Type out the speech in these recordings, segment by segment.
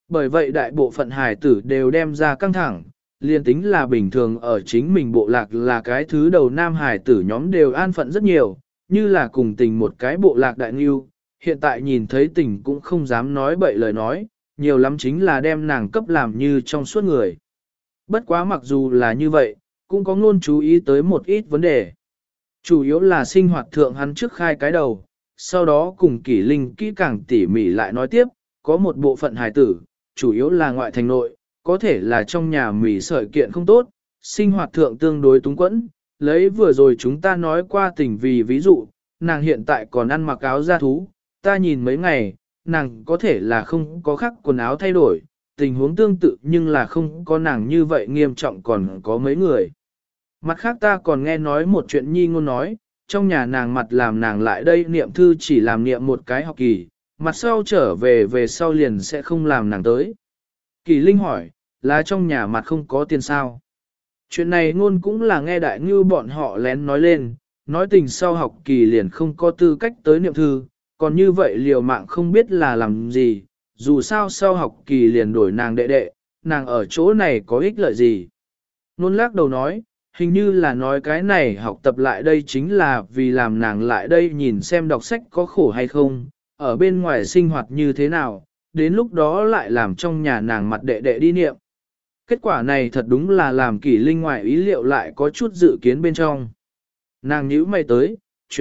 Bởi vậy đại bộ phận hài tử đều đem ra căng thẳng, liền tính là bình thường ở chính mình bộ lạc là cái thứ đầu nam hài tử nhóm đều an phận rất nhiều, như là cùng tình một cái bộ lạc đại nghiêu, hiện tại nhìn thấy tình cũng không dám nói bậy lời nói, nhiều lắm chính là đem nàng cấp làm như trong suốt người. Bất quá mặc dù là như vậy, cũng có ngôn chú ý tới một ít vấn đề. Chủ yếu là sinh hoạt thượng hắn trước khai cái đầu, sau đó cùng Kỷ Linh kỹ càng tỉ mỉ lại nói tiếp, có một bộ phận hài tử, chủ yếu là ngoại thành nội, có thể là trong nhà mỉ sợi kiện không tốt, sinh hoạt thượng tương đối túng quẫn, lấy vừa rồi chúng ta nói qua tình vì ví dụ, nàng hiện tại còn ăn mặc áo da thú, ta nhìn mấy ngày, nàng có thể là không có khắc quần áo thay đổi, tình huống tương tự nhưng là không có nàng như vậy nghiêm trọng còn có mấy người. Mặt khác ta còn nghe nói một chuyện nhi ngôn nói, trong nhà nàng mặt làm nàng lại đây niệm thư chỉ làm niệm một cái học kỳ, mặt sau trở về sau liền sẽ không làm nàng tới. Kỳ Linh hỏi, là trong nhà mặt không có tiền sao? Chuyện này ngôn cũng là nghe đại ngưu bọn họ lén nói lên, nói tình sau học kỳ liền không có tư cách tới niệm thư, còn như vậy liều mạng không biết là làm gì, dù sao sau học kỳ liền đổi nàng đệ đệ, nàng ở chỗ này có ích lợi gì. Ngôn lắc đầu nói, hình như là nói cái này học tập lại đây chính là vì làm nàng lại đây nhìn xem đọc sách có khổ hay không, ở bên ngoài sinh hoạt như thế nào, đến lúc đó lại làm trong nhà nàng mặt đệ đệ đi niệm. Kết quả này thật đúng là làm Kỷ Linh ngoại ý liệu lại có chút dự kiến bên trong. Nàng nhíu mày tới,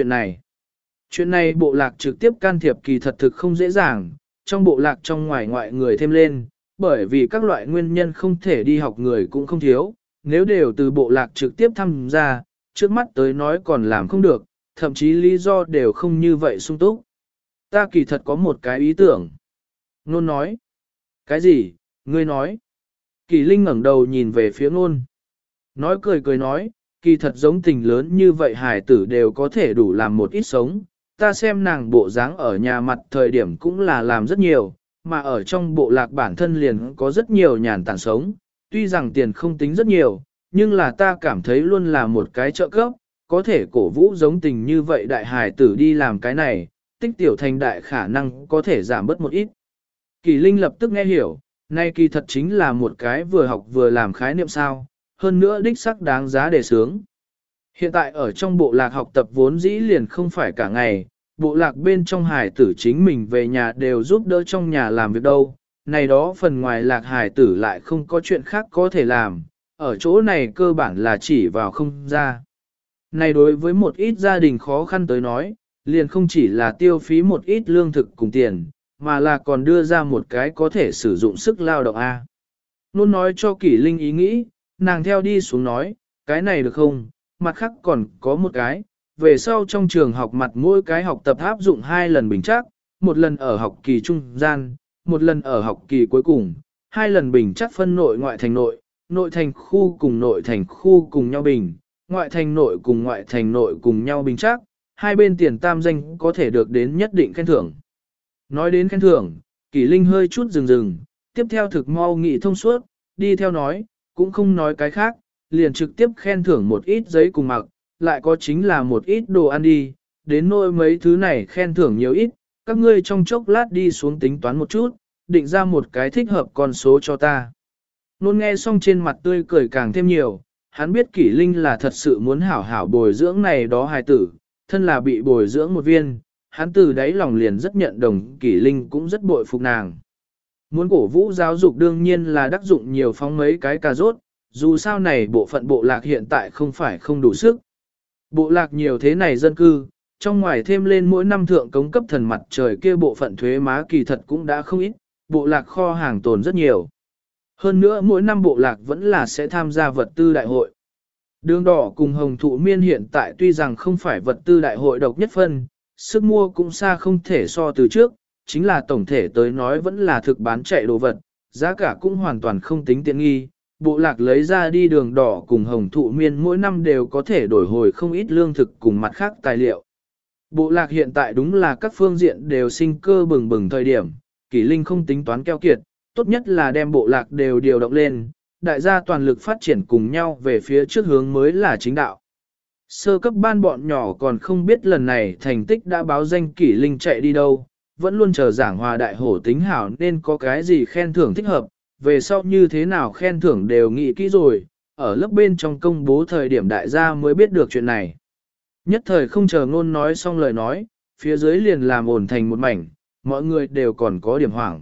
chuyện này bộ lạc trực tiếp can thiệp kỳ thật thực không dễ dàng, trong bộ lạc trong ngoài ngoại người thêm lên, bởi vì các loại nguyên nhân không thể đi học người cũng không thiếu, nếu đều từ bộ lạc trực tiếp tham gia, trước mắt tới nói còn làm không được, thậm chí lý do đều không như vậy sung túc. Ta kỳ thật có một cái ý tưởng. Nôn nói. Cái gì, ngươi nói? Kỳ Linh ngẩng đầu nhìn về phía Nôn. Nói cười nói, kỳ thật giống tình lớn như vậy hải tử đều có thể đủ làm một ít sống. Ta xem nàng bộ dáng ở nhà mặt thời điểm cũng là làm rất nhiều, mà ở trong bộ lạc bản thân liền có rất nhiều nhàn tản sống. Tuy rằng tiền không tính rất nhiều, nhưng là ta cảm thấy luôn là một cái trợ cấp, có thể cổ vũ giống tình như vậy đại hải tử đi làm cái này, tích tiểu thành đại khả năng có thể giảm bớt một ít. Kỳ Linh lập tức nghe hiểu, nay kỳ thật chính là một cái vừa học vừa làm khái niệm sao, hơn nữa đích sắc đáng giá để sướng. Hiện tại ở trong bộ lạc học tập vốn dĩ liền không phải cả ngày, bộ lạc bên trong hải tử chính mình về nhà đều giúp đỡ trong nhà làm việc đâu, này đó phần ngoài lạc hải tử lại không có chuyện khác có thể làm, ở chỗ này cơ bản là chỉ vào không ra. Này đối với một ít gia đình khó khăn tới nói, liền không chỉ là tiêu phí một ít lương thực cùng tiền, mà là còn đưa ra một cái có thể sử dụng sức lao động A. Luôn nói cho Kỷ Linh ý nghĩ, nàng theo đi xuống nói, cái này được không, mặt khác còn có một cái, về sau trong trường học mặt mỗi cái học tập áp dụng 2 lần bình trắc, một lần ở học kỳ trung gian, một lần ở học kỳ cuối cùng, 2 lần bình trắc phân nội ngoại thành nội thành khu cùng nội thành khu cùng nhau bình, ngoại thành nội cùng nhau bình trắc, hai bên tiền tam danh có thể được đến nhất định khen thưởng. Nói đến khen thưởng, Kỷ Linh hơi chút dừng, tiếp theo thực mau nghị thông suốt, đi theo nói, cũng không nói cái khác, liền trực tiếp khen thưởng một ít giấy cùng mặc, lại có chính là một ít đồ ăn đi, đến nỗi mấy thứ này khen thưởng nhiều ít, các ngươi trong chốc lát đi xuống tính toán một chút, định ra một cái thích hợp con số cho ta. Nôn nghe xong trên mặt tươi cười càng thêm nhiều, hắn biết Kỷ Linh là thật sự muốn hảo hảo bồi dưỡng này đó hài tử, thân là bị bồi dưỡng một viên, hắn từ đáy lòng liền rất nhận đồng, Kỷ Linh cũng rất bội phục nàng. Muốn cổ vũ giáo dục đương nhiên là đắc dụng nhiều phóng mấy cái cà rốt, dù sao này bộ phận bộ lạc hiện tại không phải không đủ sức. Bộ lạc nhiều thế này dân cư, trong ngoài thêm lên mỗi năm thượng cống cấp thần mặt trời kia bộ phận thuế má kỳ thật cũng đã không ít, bộ lạc kho hàng tồn rất nhiều. Hơn nữa mỗi năm bộ lạc vẫn là sẽ tham gia vật tư đại hội. Đường đỏ cùng hồng thụ miên hiện tại tuy rằng không phải vật tư đại hội độc nhất phân, sức mua cũng xa không thể so từ trước, chính là tổng thể tới nói vẫn là thực bán chạy đồ vật, giá cả cũng hoàn toàn không tính tiện nghi. Bộ lạc lấy ra đi đường đỏ cùng hồng thụ miên mỗi năm đều có thể đổi hồi không ít lương thực cùng mặt khác tài liệu. Bộ lạc hiện tại đúng là các phương diện đều sinh cơ bừng bừng thời điểm, Kỷ Linh không tính toán keo kiệt, tốt nhất là đem bộ lạc đều điều động lên, đại gia toàn lực phát triển cùng nhau về phía trước hướng mới là chính đạo. Sơ cấp ban bọn nhỏ còn không biết lần này thành tích đã báo danh Kỷ Linh chạy đi đâu, vẫn luôn chờ giảng hòa đại hổ tính hảo nên có cái gì khen thưởng thích hợp, về sau như thế nào khen thưởng đều nghĩ kỹ rồi, ở lớp bên trong công bố thời điểm đại gia mới biết được chuyện này. Nhất thời không chờ ngôn nói xong lời nói, phía dưới liền làm ồn thành một mảnh, mọi người đều còn có điểm hoảng.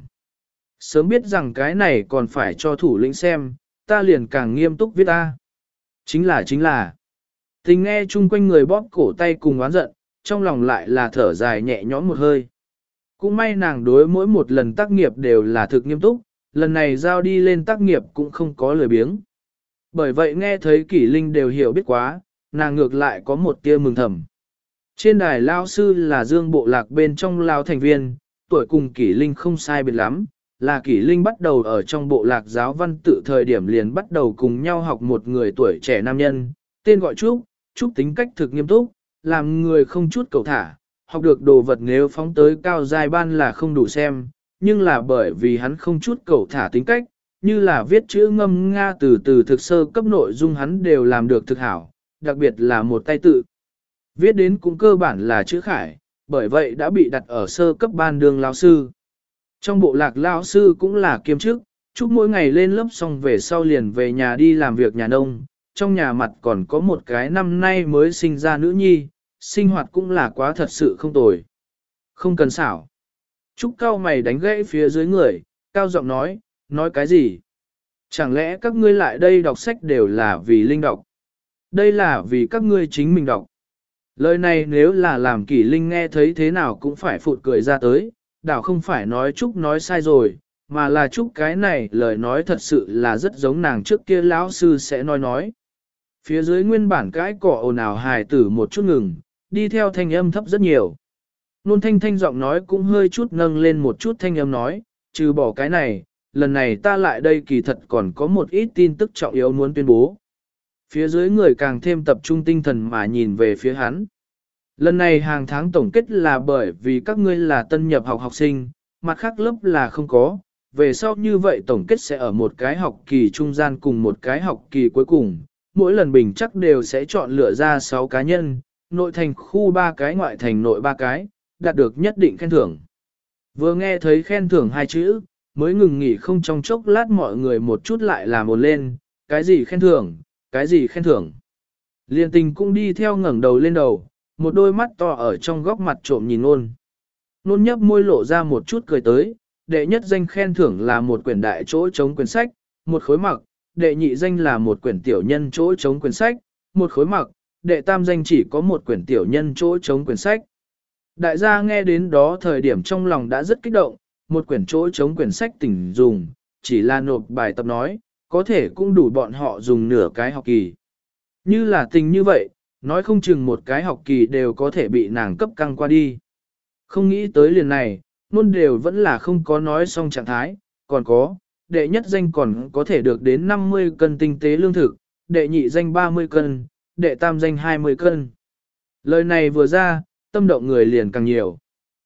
Sớm biết rằng cái này còn phải cho thủ lĩnh xem, ta liền càng nghiêm túc viết ta. Chính là. Tình nghe chung quanh người bóp cổ tay cùng oán giận, trong lòng lại là thở dài nhẹ nhõm một hơi. Cũng may nàng đối mỗi một lần tác nghiệp đều là thực nghiêm túc, lần này giao đi lên tác nghiệp cũng không có lười biếng. Bởi vậy nghe thấy Kỷ Linh đều hiểu biết quá, nàng ngược lại có một tia mừng thầm. Trên đài lao sư là Dương Bộ Lạc bên trong lao thành viên, tuổi cùng Kỷ Linh không sai biệt lắm, là Kỷ Linh bắt đầu ở trong bộ lạc giáo văn tự thời điểm liền bắt đầu cùng nhau học một người tuổi trẻ nam nhân, tên gọi Trúc tính cách thực nghiêm túc, làm người không chút cầu thả, học được đồ vật nếu phóng tới cao giai ban là không đủ xem, nhưng là bởi vì hắn không chút cầu thả tính cách, như là viết chữ ngâm Nga từ từ thực sơ cấp nội dung hắn đều làm được thực hảo, đặc biệt là một tay tự. Viết đến cũng cơ bản là chữ khải, bởi vậy đã bị đặt ở sơ cấp ban đương lão sư. Trong bộ lạc lão sư cũng là kiêm chức, Trúc mỗi ngày lên lớp xong về sau liền về nhà đi làm việc nhà nông, trong nhà mặt còn có một cái năm nay mới sinh ra nữ nhi, sinh hoạt cũng là quá thật sự không tồi. Không cần xảo. Trúc cao mày đánh gãy phía dưới người, cao giọng nói cái gì? Chẳng lẽ các ngươi lại đây đọc sách đều là vì Linh đọc? Đây là vì các ngươi chính mình đọc. Lời này nếu là làm Kỷ Linh nghe thấy thế nào cũng phải phụt cười ra tới, đảo không phải nói Trúc nói sai rồi, mà là Trúc cái này lời nói thật sự là rất giống nàng trước kia lão sư sẽ nói. Phía dưới nguyên bản cái cỏ ồn ào hài tử một chút ngừng, đi theo thanh âm thấp rất nhiều. Nôn thanh giọng nói cũng hơi chút nâng lên một chút thanh âm nói, trừ bỏ cái này, lần này ta lại đây kỳ thật còn có một ít tin tức trọng yếu muốn tuyên bố. Phía dưới người càng thêm tập trung tinh thần mà nhìn về phía hắn. Lần này hàng tháng tổng kết là bởi vì các ngươi là tân nhập học học sinh, mặt khác lớp là không có. Về sau như vậy tổng kết sẽ ở một cái học kỳ trung gian cùng một cái học kỳ cuối cùng. Mỗi lần bình chắc đều sẽ chọn lựa ra 6 cá nhân, nội thành khu 3 cái ngoại thành nội 3 cái, đạt được nhất định khen thưởng. Vừa nghe thấy khen thưởng 2 chữ, mới ngừng nghỉ không trong chốc lát mọi người một chút lại làm ồn lên, cái gì khen thưởng, cái gì khen thưởng. Liên Tình cũng đi theo ngẩng đầu lên đầu, một đôi mắt to ở trong góc mặt trộm nhìn Nôn. Nôn nhấp môi lộ ra một chút cười tới, đệ nhất danh khen thưởng là một quyển đại chỗ chống quyển sách, một khối mặc, đệ nhị danh là một quyển tiểu nhân chỗ chống quyển sách, một khối mặc, đệ tam danh chỉ có một quyển tiểu nhân chỗ chống quyển sách. Đại gia nghe đến đó thời điểm trong lòng đã rất kích động, một quyển chỗ chống quyển sách tỉnh dùng, chỉ là nộp bài tập nói, có thể cũng đủ bọn họ dùng nửa cái học kỳ. Như là tình như vậy, nói không chừng một cái học kỳ đều có thể bị nàng cấp căng qua đi. Không nghĩ tới liền này, luôn đều vẫn là không có nói xong trạng thái, còn có, đệ nhất danh còn có thể được đến 50 cân tinh tế lương thực, đệ nhị danh 30 cân, đệ tam danh 20 cân. Lời này vừa ra, tâm động người liền càng nhiều.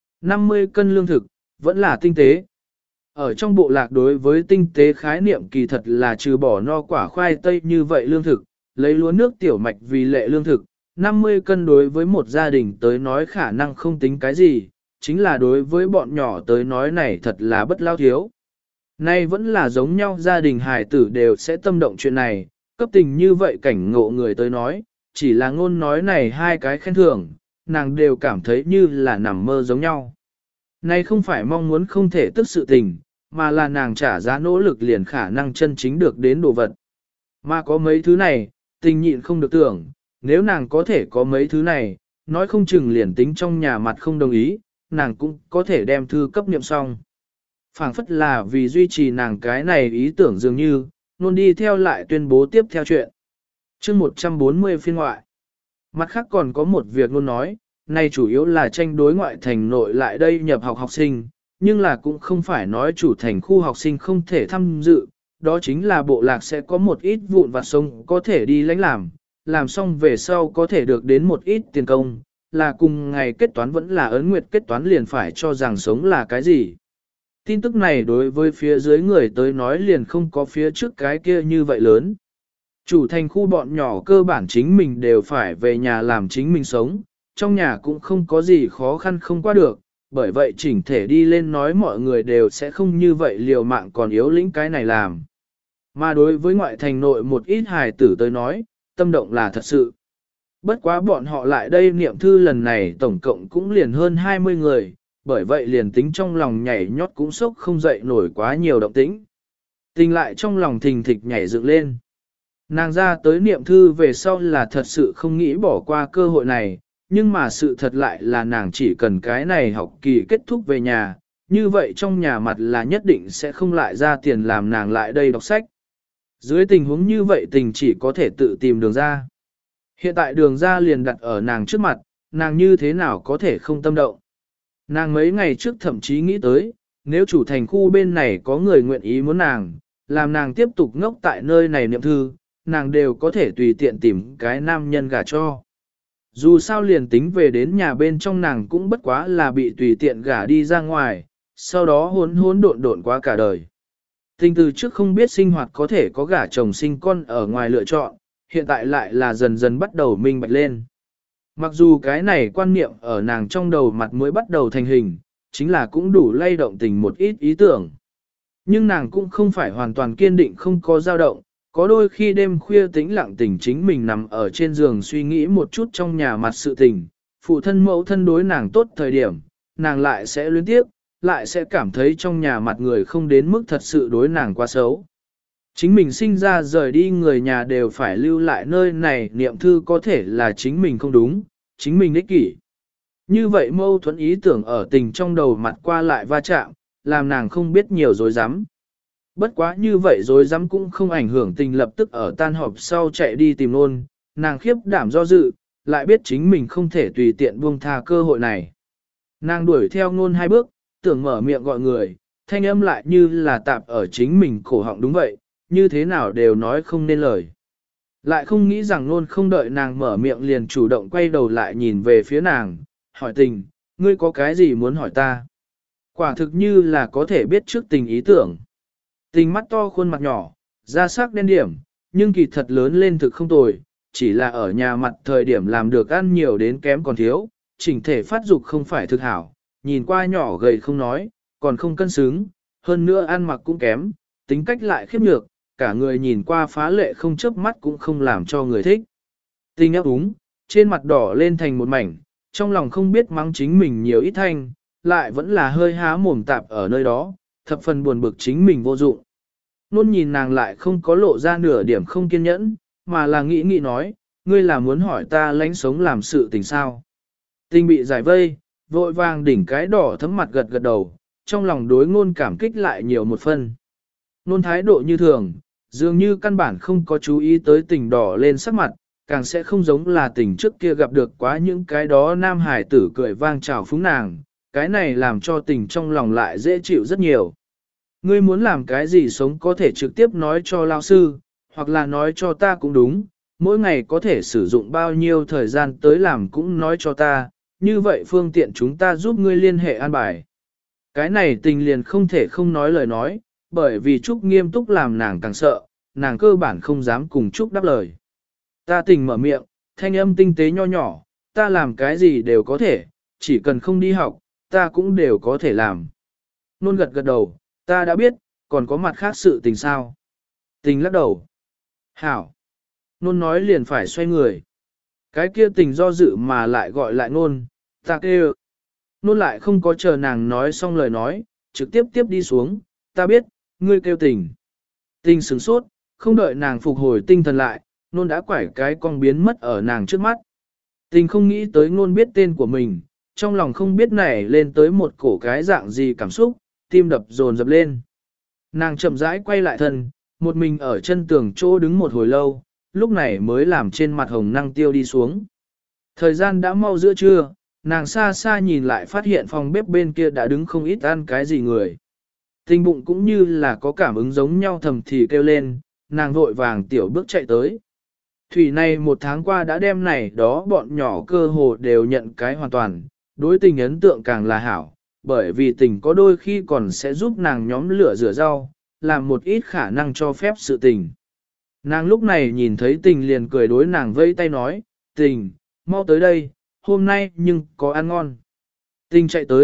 50 cân lương thực, vẫn là tinh tế. Ở trong bộ lạc đối với tinh tế khái niệm kỳ thật là trừ bỏ no quả khoai tây như vậy lương thực, lấy lúa nước tiểu mạch vì lệ lương thực, 50 cân đối với một gia đình tới nói khả năng không tính cái gì, chính là đối với bọn nhỏ tới nói này thật là bất lao thiếu. Nay vẫn là giống nhau gia đình hài tử đều sẽ tâm động chuyện này, cấp tình như vậy cảnh ngộ người tới nói, chỉ là ngôn nói này hai cái khen thưởng, nàng đều cảm thấy như là nằm mơ giống nhau. Nay không phải mong muốn không thể tức sự tình, mà là nàng trả giá nỗ lực liền khả năng chân chính được đến đồ vật. Mà có mấy thứ này, tình nhịn không được tưởng, nếu nàng có thể có mấy thứ này, nói không chừng liền tính trong nhà mặt không đồng ý, nàng cũng có thể đem thư cấp niệm xong. Phảng phất là vì duy trì nàng cái này ý tưởng dường như, luôn đi theo lại tuyên bố tiếp theo chuyện. Chương 140 phiên ngoại. Mặt khác còn có một việc luôn nói, này chủ yếu là tranh đối ngoại thành nội lại đây nhập học học sinh, nhưng là cũng không phải nói chủ thành khu học sinh không thể tham dự, đó chính là bộ lạc sẽ có một ít vụn vặt sống có thể đi lãnh làm xong về sau có thể được đến một ít tiền công, là cùng ngày kết toán vẫn là ấn nguyệt kết toán liền phải cho rằng sống là cái gì. Tin tức này đối với phía dưới người tới nói liền không có phía trước cái kia như vậy lớn. Chủ thành khu bọn nhỏ cơ bản chính mình đều phải về nhà làm chính mình sống, trong nhà cũng không có gì khó khăn không qua được, bởi vậy chỉnh thể đi lên nói mọi người đều sẽ không như vậy liều mạng còn yếu lĩnh cái này làm. Mà đối với ngoại thành nội một ít hài tử tới nói, tâm động là thật sự. Bất quá bọn họ lại đây niệm thư lần này tổng cộng cũng liền hơn 20 người, bởi vậy liền tính trong lòng nhảy nhót cũng sốc không dậy nổi quá nhiều động tĩnh. Tình lại trong lòng thình thịch nhảy dựng lên. Nàng ra tới niệm thư về sau là thật sự không nghĩ bỏ qua cơ hội này, nhưng mà sự thật lại là nàng chỉ cần cái này học kỳ kết thúc về nhà, như vậy trong nhà mặt là nhất định sẽ không lại ra tiền làm nàng lại đây đọc sách. Dưới tình huống như vậy tình chỉ có thể tự tìm đường ra. Hiện tại đường ra liền đặt ở nàng trước mặt, nàng như thế nào có thể không tâm động. Nàng mấy ngày trước thậm chí nghĩ tới, nếu chủ thành khu bên này có người nguyện ý muốn nàng, làm nàng tiếp tục ngốc tại nơi này niệm thư, nàng đều có thể tùy tiện tìm cái nam nhân gả cho. Dù sao liền tính về đến nhà bên trong nàng cũng bất quá là bị tùy tiện gả đi ra ngoài, sau đó hỗn hỗn độn độn quá cả đời. Tình từ trước không biết sinh hoạt có thể có gả chồng sinh con ở ngoài lựa chọn, hiện tại lại là dần dần bắt đầu minh bạch lên. Mặc dù cái này quan niệm ở nàng trong đầu mặt mới bắt đầu thành hình, chính là cũng đủ lay động tình một ít ý tưởng. Nhưng nàng cũng không phải hoàn toàn kiên định không có dao động, có đôi khi đêm khuya tĩnh lặng tình chính mình nằm ở trên giường suy nghĩ một chút trong nhà mặt sự tình, phụ thân mẫu thân đối nàng tốt thời điểm, nàng lại sẽ luyến tiếc, lại sẽ cảm thấy trong nhà mặt người không đến mức thật sự đối nàng quá xấu. Chính mình sinh ra rời đi người nhà đều phải lưu lại nơi này niệm thư có thể là chính mình không đúng, chính mình ích kỷ. Như vậy mâu thuẫn ý tưởng ở tình trong đầu mặt qua lại va chạm, làm nàng không biết nhiều dối rắm. Bất quá như vậy dối rắm cũng không ảnh hưởng tình lập tức ở tan họp sau chạy đi tìm Nôn, nàng khiếp đảm do dự, lại biết chính mình không thể tùy tiện buông tha cơ hội này. Nàng đuổi theo Nôn 2 bước, tưởng mở miệng gọi người, thanh âm lại như là tạp ở chính mình cổ họng đúng vậy, như thế nào đều nói không nên lời. Lại không nghĩ rằng Nôn không đợi nàng mở miệng liền chủ động quay đầu lại nhìn về phía nàng, hỏi tình, ngươi có cái gì muốn hỏi ta? Quả thực như là có thể biết trước tình ý tưởng. Tình mắt to khuôn mặt nhỏ, da sắc đen điểm, nhưng kỳ thật lớn lên thực không tồi, chỉ là ở nhà mặt thời điểm làm được ăn nhiều đến kém còn thiếu, chỉnh thể phát dục không phải thực hảo, nhìn qua nhỏ gầy không nói, còn không cân xứng, hơn nữa ăn mặc cũng kém, tính cách lại khiếp nhược, cả người nhìn qua phá lệ không chớp mắt cũng không làm cho người thích. Tình ấp úng, trên mặt đỏ lên thành một mảnh, trong lòng không biết mắng chính mình nhiều ít thanh, lại vẫn là hơi há mồm tạp ở nơi đó, thập phần buồn bực chính mình vô dụng. Nôn nhìn nàng lại không có lộ ra nửa điểm không kiên nhẫn, mà là nghĩ nghĩ nói, ngươi là muốn hỏi ta lánh sống làm sự tình sao. Tình bị giải vây, vội vàng đỉnh cái đỏ thấm mặt gật gật đầu, trong lòng đối Ngôn cảm kích lại nhiều một phân. Nôn thái độ như thường, dường như căn bản không có chú ý tới tình đỏ lên sắc mặt, càng sẽ không giống là tình trước kia gặp được quá những cái đó nam hải tử cười vang chào phúng nàng, cái này làm cho tình trong lòng lại dễ chịu rất nhiều. Ngươi muốn làm cái gì sống có thể trực tiếp nói cho lao sư, hoặc là nói cho ta cũng đúng, mỗi ngày có thể sử dụng bao nhiêu thời gian tới làm cũng nói cho ta, như vậy phương tiện chúng ta giúp ngươi liên hệ an bài. Cái này tình liền không thể không nói lời nói, bởi vì Trúc nghiêm túc làm nàng càng sợ, nàng cơ bản không dám cùng Trúc đáp lời. Ta tình mở miệng, thanh âm tinh tế nho nhỏ, ta làm cái gì đều có thể, chỉ cần không đi học, ta cũng đều có thể làm. Nôn gật gật đầu, ta đã biết, còn có mặt khác sự tình sao. Tình lắc đầu. Hảo. Nôn nói liền phải xoay người. Cái kia tình do dự mà lại gọi lại nôn, ta kêu. Nôn lại không có chờ nàng nói xong lời nói, trực tiếp tiếp đi xuống, ta biết, ngươi kêu tình. Tình sửng sốt, không đợi nàng phục hồi tinh thần lại, nôn đã quải cái cong biến mất ở nàng trước mắt. Tình không nghĩ tới nôn biết tên của mình, trong lòng không biết nảy lên tới một cổ cái dạng gì cảm xúc, tim đập dồn dập lên. Nàng chậm rãi quay lại thân, một mình ở chân tường chỗ đứng một hồi lâu, lúc này mới làm trên mặt hồng năng tiêu đi xuống. Thời gian đã mau giữa trưa, nàng xa xa nhìn lại phát hiện phòng bếp bên kia đã đứng không ít ăn cái gì người. Tình bụng cũng như là có cảm ứng giống nhau thầm thì kêu lên, nàng vội vàng tiểu bước chạy tới. Thủy này 1 tháng qua đã đem này đó bọn nhỏ cơ hồ đều nhận cái hoàn toàn, đối tình ấn tượng càng là hảo, bởi vì tình có đôi khi còn sẽ giúp nàng nhóm lửa rửa rau, làm một ít khả năng cho phép sự tình. Nàng lúc này nhìn thấy tình liền cười đối nàng vây tay nói, tình, mau tới đây, hôm nay nhưng có ăn ngon. Tình chạy tới,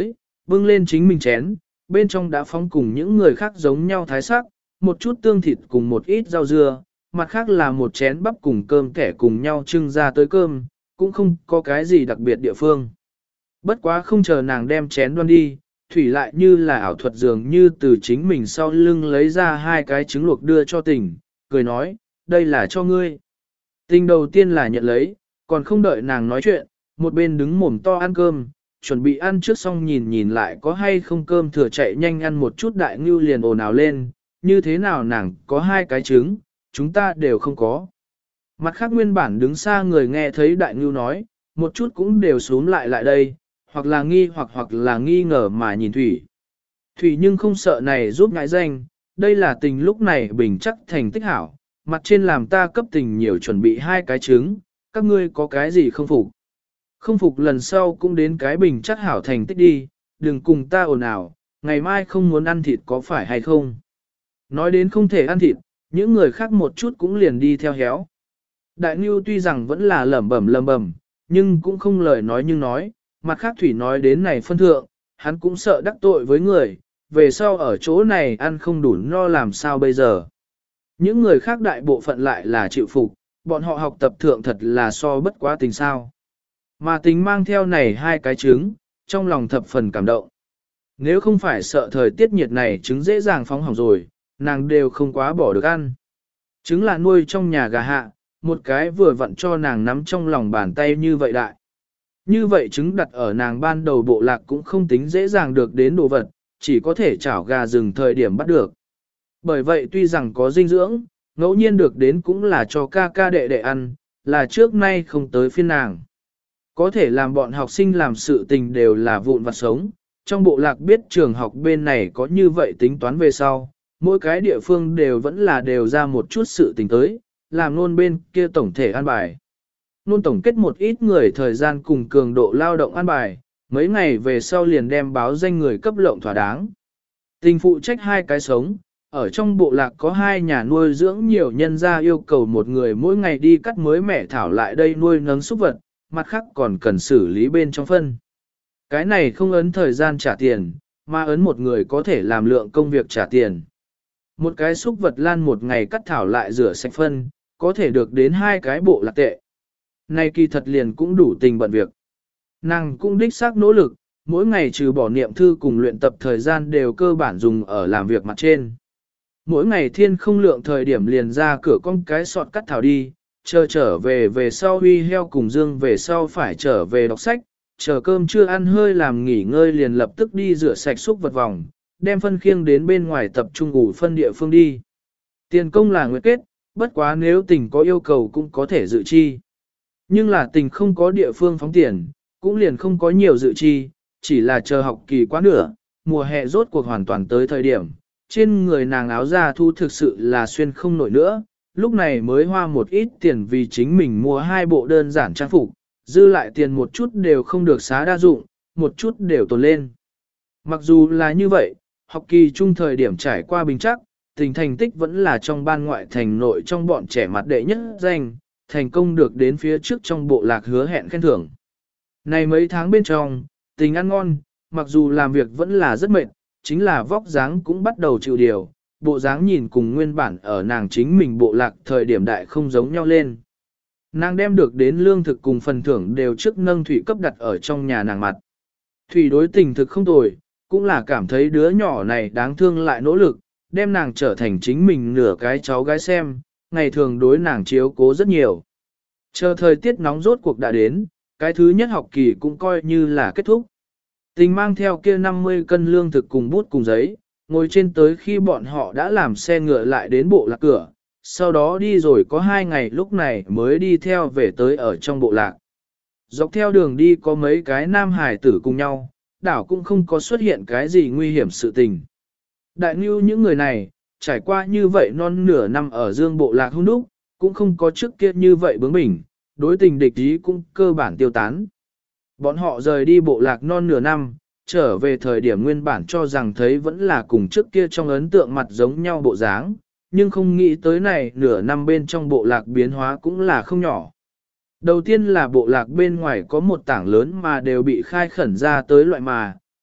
bưng lên chính mình chén, bên trong đã phóng cùng những người khác giống nhau thái sắc, một chút tương thịt cùng một ít rau dưa, mặt khác là một chén bắp cùng cơm kẻ cùng nhau trưng ra tới cơm, cũng không có cái gì đặc biệt địa phương. Bất quá không chờ nàng đem chén đoan đi, Thủy lại như là ảo thuật dường như từ chính mình sau lưng lấy ra hai cái trứng luộc đưa cho Tình, cười nói, đây là cho ngươi. Tình đầu tiên là nhận lấy, còn không đợi nàng nói chuyện, một bên đứng mồm to ăn cơm, chuẩn bị ăn trước xong nhìn nhìn lại có hay không cơm thừa chạy nhanh ăn một chút đại ngưu liền ồn ào lên, như thế nào nàng có hai cái trứng, chúng ta đều không có. Mặt khác nguyên bản đứng xa người nghe thấy đại ngưu nói, một chút cũng đều xuống lại đây, hoặc là nghi hoặc là nghi ngờ mà nhìn Thủy. Thủy nhưng không sợ này giúp ngại danh, đây là Tình lúc này bình chắc thành tích hảo, mặt trên làm ta cấp Tình nhiều chuẩn bị hai cái trứng, các ngươi có cái gì không phục. Không phục lần sau cũng đến cái bình chắc hảo thành tích đi, đừng cùng ta ồn ào, ngày mai không muốn ăn thịt có phải hay không. Nói đến không thể ăn thịt, những người khác một chút cũng liền đi theo héo. Đại Nưu tuy rằng vẫn là lẩm bẩm, nhưng cũng không lời nói nhưng nói, mặt khác Thủy nói đến này phân thượng, hắn cũng sợ đắc tội với người, về sau ở chỗ này ăn không đủ no làm sao bây giờ. Những người khác đại bộ phận lại là chịu phục, bọn họ học tập thượng thật là so bất quá Tình sao. Mà Tình mang theo này hai cái trứng, trong lòng thập phần cảm động. Nếu không phải sợ thời tiết nhiệt này trứng dễ dàng phóng hỏng rồi, nàng đều không quá bỏ được ăn. Trứng là nuôi trong nhà gà hạ, một cái vừa vặn cho nàng nắm trong lòng bàn tay như vậy đại. Như vậy trứng đặt ở nàng ban đầu bộ lạc cũng không tính dễ dàng được đến đồ vật, chỉ có thể chảo gà rừng thời điểm bắt được. Bởi vậy tuy rằng có dinh dưỡng, ngẫu nhiên được đến cũng là cho ca ca đệ đệ ăn, là trước nay không tới phiên nàng. Có thể làm bọn học sinh làm sự tình đều là vụn vặt sống, trong bộ lạc biết trường học bên này có như vậy tính toán về sau, mỗi cái địa phương đều ra một chút sự tình tới, làm luôn bên kia tổng thể an bài. Luôn tổng kết một ít người thời gian cùng cường độ lao động an bài, mấy ngày về sau liền đem báo danh người cấp lộng thỏa đáng. Tình phụ trách hai cái sống, ở trong bộ lạc có hai nhà nuôi dưỡng nhiều nhân gia yêu cầu một người mỗi ngày đi cắt mới mẻ thảo lại đây nuôi nấng súc vật, mặt khác còn cần xử lý bên trong phân. Cái này không ấn thời gian trả tiền, mà ấn một người có thể làm lượng công việc trả tiền. Một cái súc vật lan một ngày cắt thảo lại rửa sạch phân, có thể được đến hai cái bộ lạc tệ. Này kỳ thật liền cũng đủ tình bận việc. Nàng cũng đích xác nỗ lực, mỗi ngày trừ bỏ niệm thư cùng luyện tập thời gian đều cơ bản dùng ở làm việc mặt trên. Mỗi ngày thiên không lượng thời điểm liền ra cửa con cái sọt cắt thảo đi, chờ trở về sau huy heo cùng dương về sau phải trở về đọc sách, chờ cơm chưa ăn hơi làm nghỉ ngơi liền lập tức đi rửa sạch xúc vật vòng, đem phân khiêng đến bên ngoài tập trung ủ phân địa phương đi. Tiền công là nguyệt kết, bất quá nếu Tình có yêu cầu cũng có thể dự chi. Nhưng là Tình không có địa phương phóng tiền, cũng liền không có nhiều dự chi, chỉ là chờ học kỳ quá nửa, mùa hè rốt cuộc hoàn toàn tới thời điểm, trên người nàng áo da thu thực sự là xuyên không nổi nữa, lúc này mới hoa một ít tiền vì chính mình mua hai bộ đơn giản trang phục, dư lại tiền một chút đều không được xá đa dụng, một chút đều tồn lên. Mặc dù là như vậy, học kỳ trung thời điểm trải qua bình chắc, Tình thành tích vẫn là trong ban ngoại thành nội trong bọn trẻ mặt đệ nhất danh, thành công được đến phía trước trong bộ lạc hứa hẹn khen thưởng. Này mấy tháng bên trong, Tình ăn ngon, mặc dù làm việc vẫn là rất mệt, chính là vóc dáng cũng bắt đầu chịu điều, bộ dáng nhìn cùng nguyên bản ở nàng chính mình bộ lạc thời điểm đại không giống nhau lên. Nàng đem được đến lương thực cùng phần thưởng đều trước nâng Thủy cấp đặt ở trong nhà nàng mặt. Thủy đối Tình thực không tồi, cũng là cảm thấy đứa nhỏ này đáng thương lại nỗ lực, đem nàng trở thành chính mình nửa cái cháu gái xem, ngày thường đối nàng chiếu cố rất nhiều. Chờ thời tiết nóng rốt cuộc đã đến, cái thứ nhất học kỳ cũng coi như là kết thúc. Tình mang theo kia 50 cân lương thực cùng bút cùng giấy, ngồi trên tới khi bọn họ đã làm xe ngựa lại đến bộ lạc cửa, sau đó đi rồi có 2 ngày lúc này mới đi theo về tới ở trong bộ lạc. Dọc theo đường đi có mấy cái nam hải tử cùng nhau, đảo cũng không có xuất hiện cái gì nguy hiểm sự tình. Đại Nưu những người này, trải qua như vậy non nửa năm ở dương bộ lạc hung đúc, cũng không có trước kia như vậy bướng bỉnh, đối tình địch ý cũng cơ bản tiêu tán. Bọn họ rời đi bộ lạc non nửa năm, trở về thời điểm nguyên bản cho rằng thấy vẫn là cùng trước kia trong ấn tượng mặt giống nhau bộ dáng, nhưng không nghĩ tới này nửa năm bên trong bộ lạc biến hóa cũng là không nhỏ. Đầu tiên là bộ lạc bên ngoài có một tảng lớn mà đều bị khai khẩn ra tới loại mà,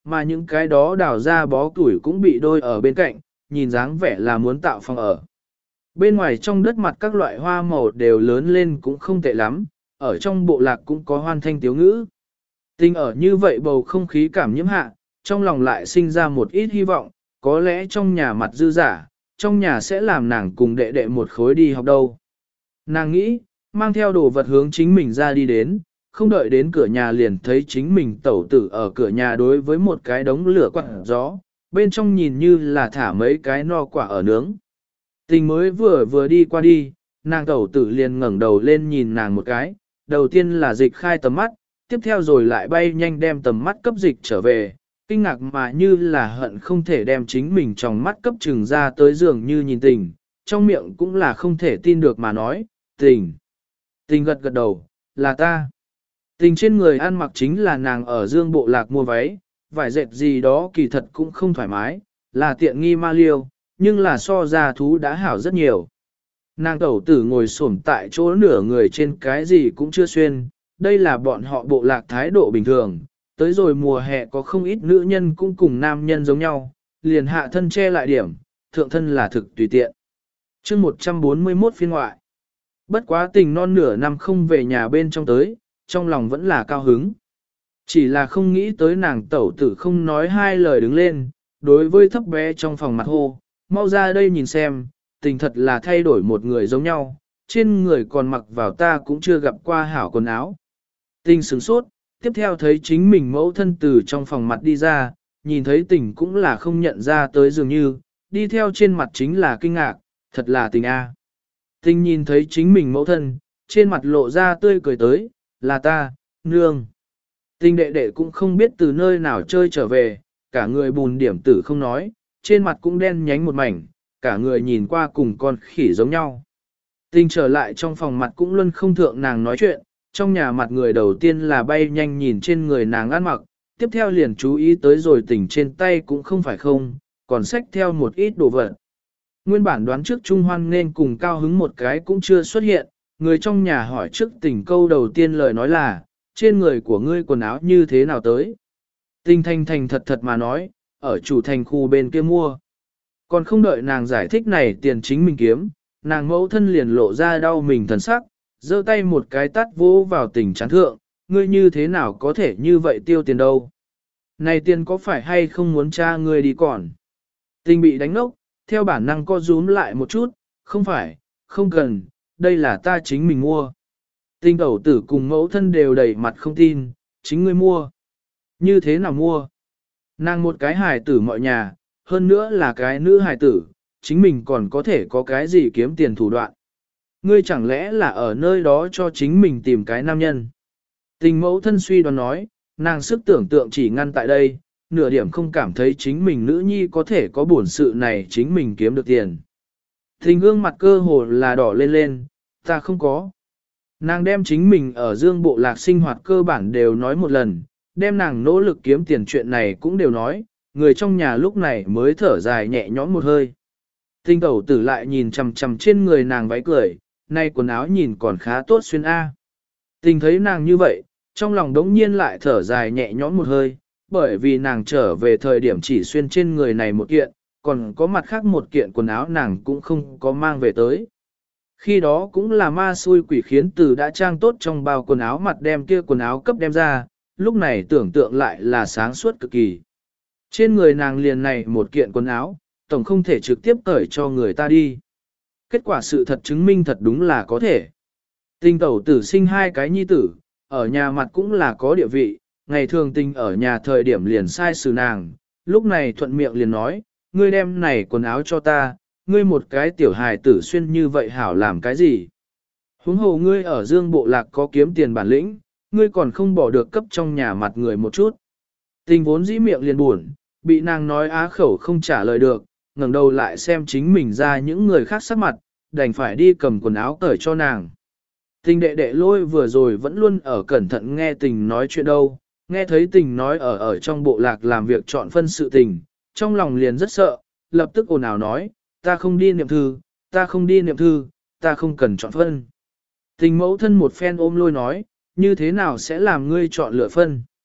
mà những cái đó đào ra bó củi cũng bị đôi ở bên cạnh, nhìn dáng vẻ là muốn tạo phòng ở. Bên ngoài trong đất mặt các loại hoa màu đều lớn lên cũng không tệ lắm, ở trong bộ lạc cũng có hoan thanh tiếu ngữ. Tình ở như vậy bầu không khí cảm nhiễm hạ, trong lòng lại sinh ra một ít hy vọng, có lẽ trong nhà mặt dư giả, trong nhà sẽ làm nàng cùng đệ đệ một khối đi học đâu. Nàng nghĩ, mang theo đồ vật hướng chính mình ra đi đến, không đợi đến cửa nhà liền thấy chính mình tẩu tử ở cửa nhà đối với một cái đống lửa quạt gió, bên trong nhìn như là thả mấy cái no quả ở nướng. Tình mới vừa đi qua đi, nàng tẩu tử liền ngẩng đầu lên nhìn nàng một cái, đầu tiên là dịch khai tầm mắt, tiếp theo rồi lại bay nhanh đem tầm mắt cấp dịch trở về, kinh ngạc mà như là hận không thể đem chính mình trong mắt cấp trừng ra tới giường như nhìn tình, trong miệng cũng là không thể tin được mà nói, tình. Tình gật gật đầu, là ta. Tình trên người ăn mặc chính là nàng ở dương bộ lạc mua váy, vải dệt gì đó kỳ thật cũng không thoải mái, là tiện nghi ma liêu, nhưng là so ra thú đã hảo rất nhiều. Nàng tẩu tử ngồi xổm tại chỗ nửa người trên cái gì cũng chưa xuyên, đây là bọn họ bộ lạc thái độ bình thường, tới rồi mùa hè có không ít nữ nhân cũng cùng nam nhân giống nhau, liền hạ thân che lại điểm, thượng thân là thực tùy tiện. chương 141 phiên ngoại. Bất quá tình non nửa năm không về nhà bên trong tới, trong lòng vẫn là cao hứng. Chỉ là không nghĩ tới nàng tẩu tử không nói hai lời đứng lên, đối với thấp bé trong phòng mặt hô, mau ra đây nhìn xem, tình thật là thay đổi một người giống nhau, trên người còn mặc vào ta cũng chưa gặp qua hảo quần áo. Tình sửng sốt, tiếp theo thấy chính mình mẫu thân từ trong phòng mặt đi ra, nhìn thấy tình cũng là không nhận ra tới dường như, đi theo trên mặt chính là kinh ngạc, thật là tình a. Tình nhìn thấy chính mình mẫu thân, trên mặt lộ ra tươi cười tới, là ta, nương. Tình đệ đệ cũng không biết từ nơi nào chơi trở về, cả người bùn điểm tử không nói, trên mặt cũng đen nhánh một mảnh, cả người nhìn qua cùng con khỉ giống nhau. Tình trở lại trong phòng mặt cũng luôn không thượng nàng nói chuyện, trong nhà mặt người đầu tiên là bay nhanh nhìn trên người nàng ăn mặc, tiếp theo liền chú ý tới rồi tình trên tay cũng không phải không, còn xách theo một ít đồ vật. Nguyên bản đoán trước Trung Hoan nên cùng cao hứng một cái cũng chưa xuất hiện, người trong nhà hỏi trước tình câu đầu tiên lời nói là, trên người của ngươi quần áo như thế nào tới. Tình thành thành thật thật mà nói, ở chủ thành khu bên kia mua. Còn không đợi nàng giải thích này tiền chính mình kiếm, nàng mẫu thân liền lộ ra đau mình thần sắc, giơ tay một cái tát vỗ vào tình chán thượng, ngươi như thế nào có thể như vậy tiêu tiền đâu. Này tiền có phải hay không muốn cha ngươi đi còn. Tình bị đánh ngốc, theo bản năng co rúm lại một chút, không phải, không cần, đây là ta chính mình mua. Tình tẩu tử cùng mẫu thân đều đầy mặt không tin, chính ngươi mua. Như thế nào mua? Nàng một cái hài tử mọi nhà, hơn nữa là cái nữ hài tử, chính mình còn có thể có cái gì kiếm tiền thủ đoạn. Ngươi chẳng lẽ là ở nơi đó cho chính mình tìm cái nam nhân. Tình mẫu thân suy đoán nói, nàng sức tưởng tượng chỉ ngăn tại đây, nửa điểm không cảm thấy chính mình nữ nhi có thể có bổn sự này chính mình kiếm được tiền. Tình gương mặt cơ hồ là đỏ lên lên, ta không có. Nàng đem chính mình ở dương bộ lạc sinh hoạt cơ bản đều nói một lần, đem nàng nỗ lực kiếm tiền chuyện này cũng đều nói, người trong nhà lúc này mới thở dài nhẹ nhõm một hơi. Tinh tẩu tử lại nhìn chằm chằm trên người nàng váy cười, nay quần áo nhìn còn khá tốt xuyên A. Tình thấy nàng như vậy, trong lòng đống nhiên lại thở dài nhẹ nhõm một hơi, bởi vì nàng trở về thời điểm chỉ xuyên trên người này một kiện, còn có mặt khác một kiện quần áo nàng cũng không có mang về tới. Khi đó cũng là ma xui quỷ khiến từ đã trang tốt trong bao quần áo mặt đem kia quần áo cấp đem ra, lúc này tưởng tượng lại là sáng suốt cực kỳ. Trên người nàng liền này một kiện quần áo, tổng không thể trực tiếp cởi cho người ta đi. Kết quả sự thật chứng minh thật đúng là có thể. Tình tẩu tử sinh hai cái nhi tử, ở nhà mặt cũng là có địa vị, ngày thường tình ở nhà thời điểm liền sai xử nàng, lúc này thuận miệng liền nói, ngươi đem này quần áo cho ta, ngươi một cái tiểu hài tử xuyên như vậy hảo làm cái gì. Huống hồ ngươi ở dương bộ lạc có kiếm tiền bản lĩnh, ngươi còn không bỏ được cấp trong nhà mặt người một chút. Tình vốn dĩ miệng liền buồn, bị nàng nói á khẩu không trả lời được, ngẩng đầu lại xem chính mình ra những người khác sắc mặt, đành phải đi cầm quần áo cởi cho nàng. Tình đệ đệ lôi vừa rồi vẫn luôn ở cẩn thận nghe tình nói chuyện đâu, nghe thấy tình nói ở trong bộ lạc làm việc chọn phân sự tình, trong lòng liền rất sợ, lập tức ồn ào nói, ta không đi niệm thư, ta không đi niệm thư, ta không cần chọn phân. Tình mẫu thân một phen ôm lôi nói, như thế nào sẽ làm ngươi chọn lựa phân?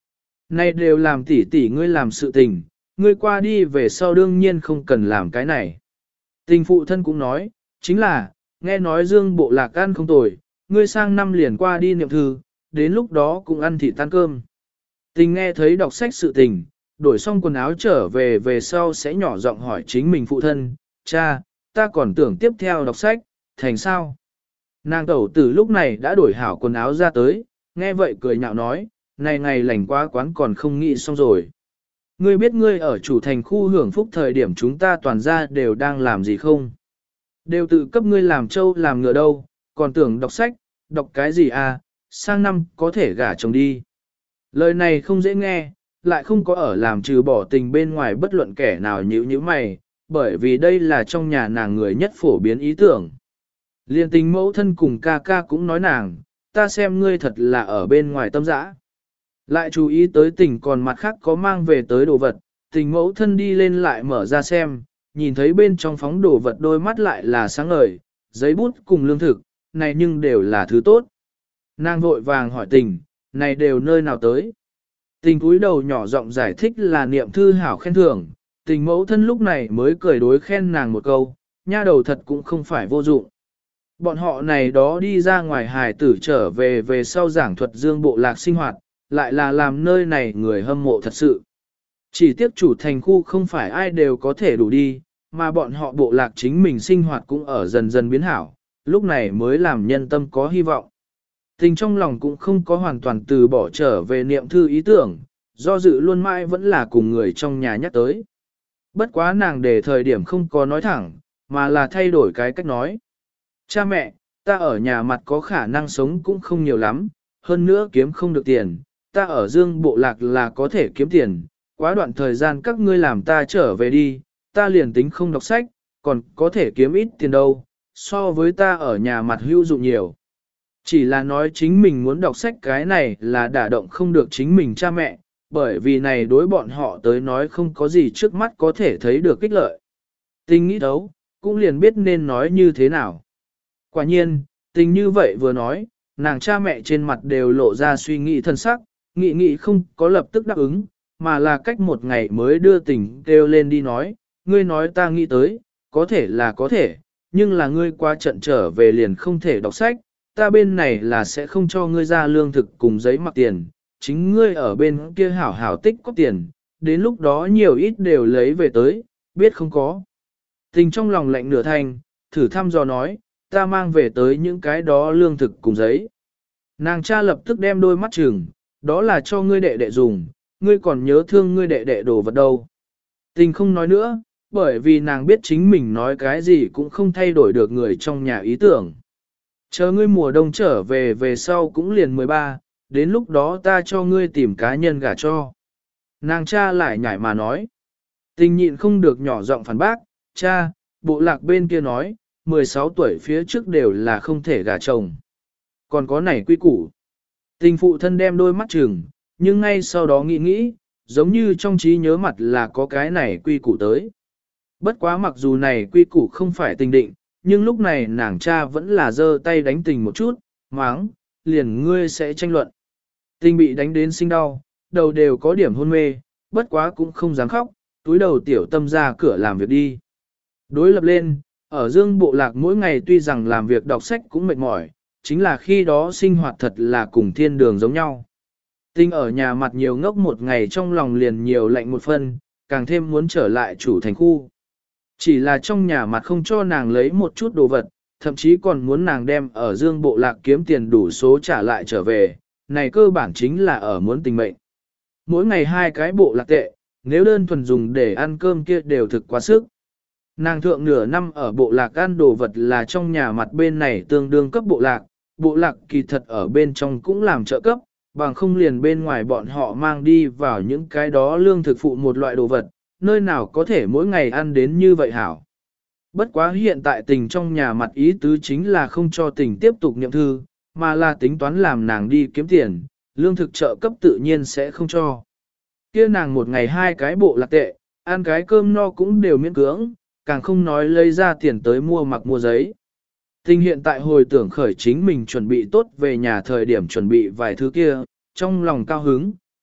Này đều làm tỷ tỷ ngươi làm sự tình, ngươi qua đi về sau đương nhiên không cần làm cái này. Tình phụ thân cũng nói, chính là, nghe nói Dương bộ lạc ăn không tồi, ngươi sang năm liền qua đi niệm thư, đến lúc đó cũng ăn thịt tan cơm. Tình nghe thấy đọc sách sự tình, đổi xong quần áo trở về sau sẽ nhỏ giọng hỏi chính mình phụ thân, cha, ta còn tưởng tiếp theo đọc sách, thành sao? Nàng tẩu tử lúc này đã đổi hảo quần áo ra tới, nghe vậy cười nhạo nói, này ngày lành quá quán còn không nghĩ xong rồi. Ngươi biết ngươi ở chủ thành khu hưởng phúc thời điểm chúng ta toàn ra đều đang làm gì không? Đều tự cấp ngươi làm trâu làm ngựa đâu, còn tưởng đọc sách, đọc cái gì à, sang năm có thể gả chồng đi. Lời này không dễ nghe, lại không có ở làm trừ bỏ tình bên ngoài bất luận kẻ nào như mày, bởi vì đây là trong nhà nàng người nhất phổ biến ý tưởng. Liên tình mẫu thân cùng ca ca cũng nói nàng, ta xem ngươi thật là ở bên ngoài tâm dã. Lại chú ý tới tình còn mặt khác có mang về tới đồ vật, tình mẫu thân đi lên lại mở ra xem, nhìn thấy bên trong phóng đồ vật đôi mắt lại là sáng ngời, giấy bút cùng lương thực, này nhưng đều là thứ tốt. Nàng vội vàng hỏi tình, này đều nơi nào tới. Tình cúi đầu nhỏ giọng giải thích là niệm thư hảo khen thưởng, tình mẫu thân lúc này mới cười đối khen nàng một câu, nha đầu thật cũng không phải vô dụng. Bọn họ này đó đi ra ngoài hài tử trở về sau giảng thuật Dương bộ lạc sinh hoạt, lại là làm nơi này người hâm mộ thật sự. Chỉ tiếc chủ thành khu không phải ai đều có thể đủ đi, mà bọn họ bộ lạc chính mình sinh hoạt cũng ở dần dần biến hảo, lúc này mới làm nhân tâm có hy vọng. Tình trong lòng cũng không có hoàn toàn từ bỏ trở về niệm thư ý tưởng, do dự luôn mãi vẫn là cùng người trong nhà nhắc tới. Bất quá nàng để thời điểm không có nói thẳng, mà là thay đổi cái cách nói. Cha mẹ, ta ở nhà mặt có khả năng sống cũng không nhiều lắm, hơn nữa kiếm không được tiền, ta ở Dương bộ lạc là có thể kiếm tiền, quá đoạn thời gian các ngươi làm ta trở về đi, ta liền tính không đọc sách, còn có thể kiếm ít tiền đâu, so với ta ở nhà mặt hữu dụng nhiều. Chỉ là nói chính mình muốn đọc sách cái này là đả động không được chính mình cha mẹ, bởi vì này đối bọn họ tới nói không có gì trước mắt có thể thấy được kích lợi. Tình nghĩ thấu, cũng liền biết nên nói như thế nào. Quả nhiên, tình như vậy vừa nói, nàng cha mẹ trên mặt đều lộ ra suy nghĩ thân sắc, nghĩ không có lập tức đáp ứng, mà là cách một ngày mới đưa tình kêu lên đi nói, ngươi nói ta nghĩ tới, có thể là có thể, nhưng là ngươi qua trận trở về liền không thể đọc sách, ta bên này là sẽ không cho ngươi ra lương thực cùng giấy mặc tiền, chính ngươi ở bên kia hảo hảo tích có tiền, đến lúc đó nhiều ít đều lấy về tới, biết không có. Tình trong lòng lạnh nửa thanh, thử thăm dò nói, ta mang về tới những cái đó lương thực cùng giấy. Nàng cha lập tức đem đôi mắt trừng, đó là cho ngươi đệ đệ dùng, ngươi còn nhớ thương ngươi đệ đệ đồ vật đâu. Tình không nói nữa, bởi vì nàng biết chính mình nói cái gì cũng không thay đổi được người trong nhà ý tưởng. Chờ ngươi mùa đông trở về sau cũng liền 13, đến lúc đó ta cho ngươi tìm cá nhân gả cho. Nàng cha lại nhảy mà nói. Tình nhịn không được nhỏ giọng phản bác, cha, bộ lạc bên kia nói, 16 tuổi phía trước đều là không thể gả chồng. Còn có này quy củ. Tình phụ thân đem đôi mắt trừng, nhưng ngay sau đó nghĩ, giống như trong trí nhớ mặt là có cái này quy củ tới. Bất quá mặc dù này quy củ không phải tình định, nhưng lúc này nàng cha vẫn là giơ tay đánh tình một chút, máng, liền ngươi sẽ tranh luận. Tình bị đánh đến sinh đau, đầu đều có điểm hôn mê, bất quá cũng không dám khóc, túi đầu tiểu tâm ra cửa làm việc đi. Đối lập lên, ở Dương bộ lạc mỗi ngày tuy rằng làm việc đọc sách cũng mệt mỏi, chính là khi đó sinh hoạt thật là cùng thiên đường giống nhau. Tình ở nhà mặt nhiều ngốc một ngày trong lòng liền nhiều lạnh một phân, càng thêm muốn trở lại chủ thành khu. Chỉ là trong nhà mặt không cho nàng lấy một chút đồ vật, thậm chí còn muốn nàng đem ở Dương bộ lạc kiếm tiền đủ số trả lại trở về, này cơ bản chính là ở muốn tình mệnh. Mỗi ngày 2 cái bộ lạc tệ, nếu đơn thuần dùng để ăn cơm kia đều thực quá sức. Nàng thượng nửa năm ở bộ lạc ăn đồ vật là trong nhà mặt bên này tương đương cấp bộ lạc kỳ thật ở bên trong cũng làm trợ cấp, bằng không liền bên ngoài bọn họ mang đi vào những cái đó lương thực phụ một loại đồ vật, nơi nào có thể mỗi ngày ăn đến như vậy hảo. Bất quá hiện tại tình trong nhà mặt ý tứ chính là không cho tình tiếp tục niệm thư, mà là tính toán làm nàng đi kiếm tiền, lương thực trợ cấp tự nhiên sẽ không cho. Kia nàng một ngày 2 cái bộ lạc tệ, ăn cái cơm no cũng đều miễn cưỡng, càng không nói lấy ra tiền tới mua mặc mua giấy. Tình hiện tại hồi tưởng khởi chính mình chuẩn bị tốt về nhà thời điểm chuẩn bị vài thứ kia, trong lòng cao hứng,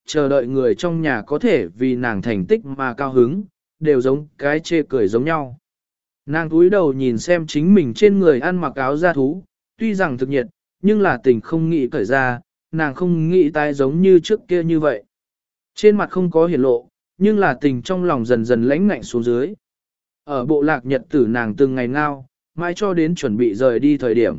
chờ đợi người trong nhà có thể vì nàng thành tích mà cao hứng, đều giống cái chê cười giống nhau. Nàng cúi đầu nhìn xem chính mình trên người ăn mặc áo da thú, tuy rằng thực nhiệt, nhưng là tình không nghĩ cởi ra, nàng không nghĩ tái giống như trước kia như vậy. Trên mặt không có hiển lộ, nhưng là tình trong lòng dần dần lãnh ngạnh xuống dưới. Ở bộ lạc nhật tử nàng từng ngày ngao, mãi cho đến chuẩn bị rời đi thời điểm.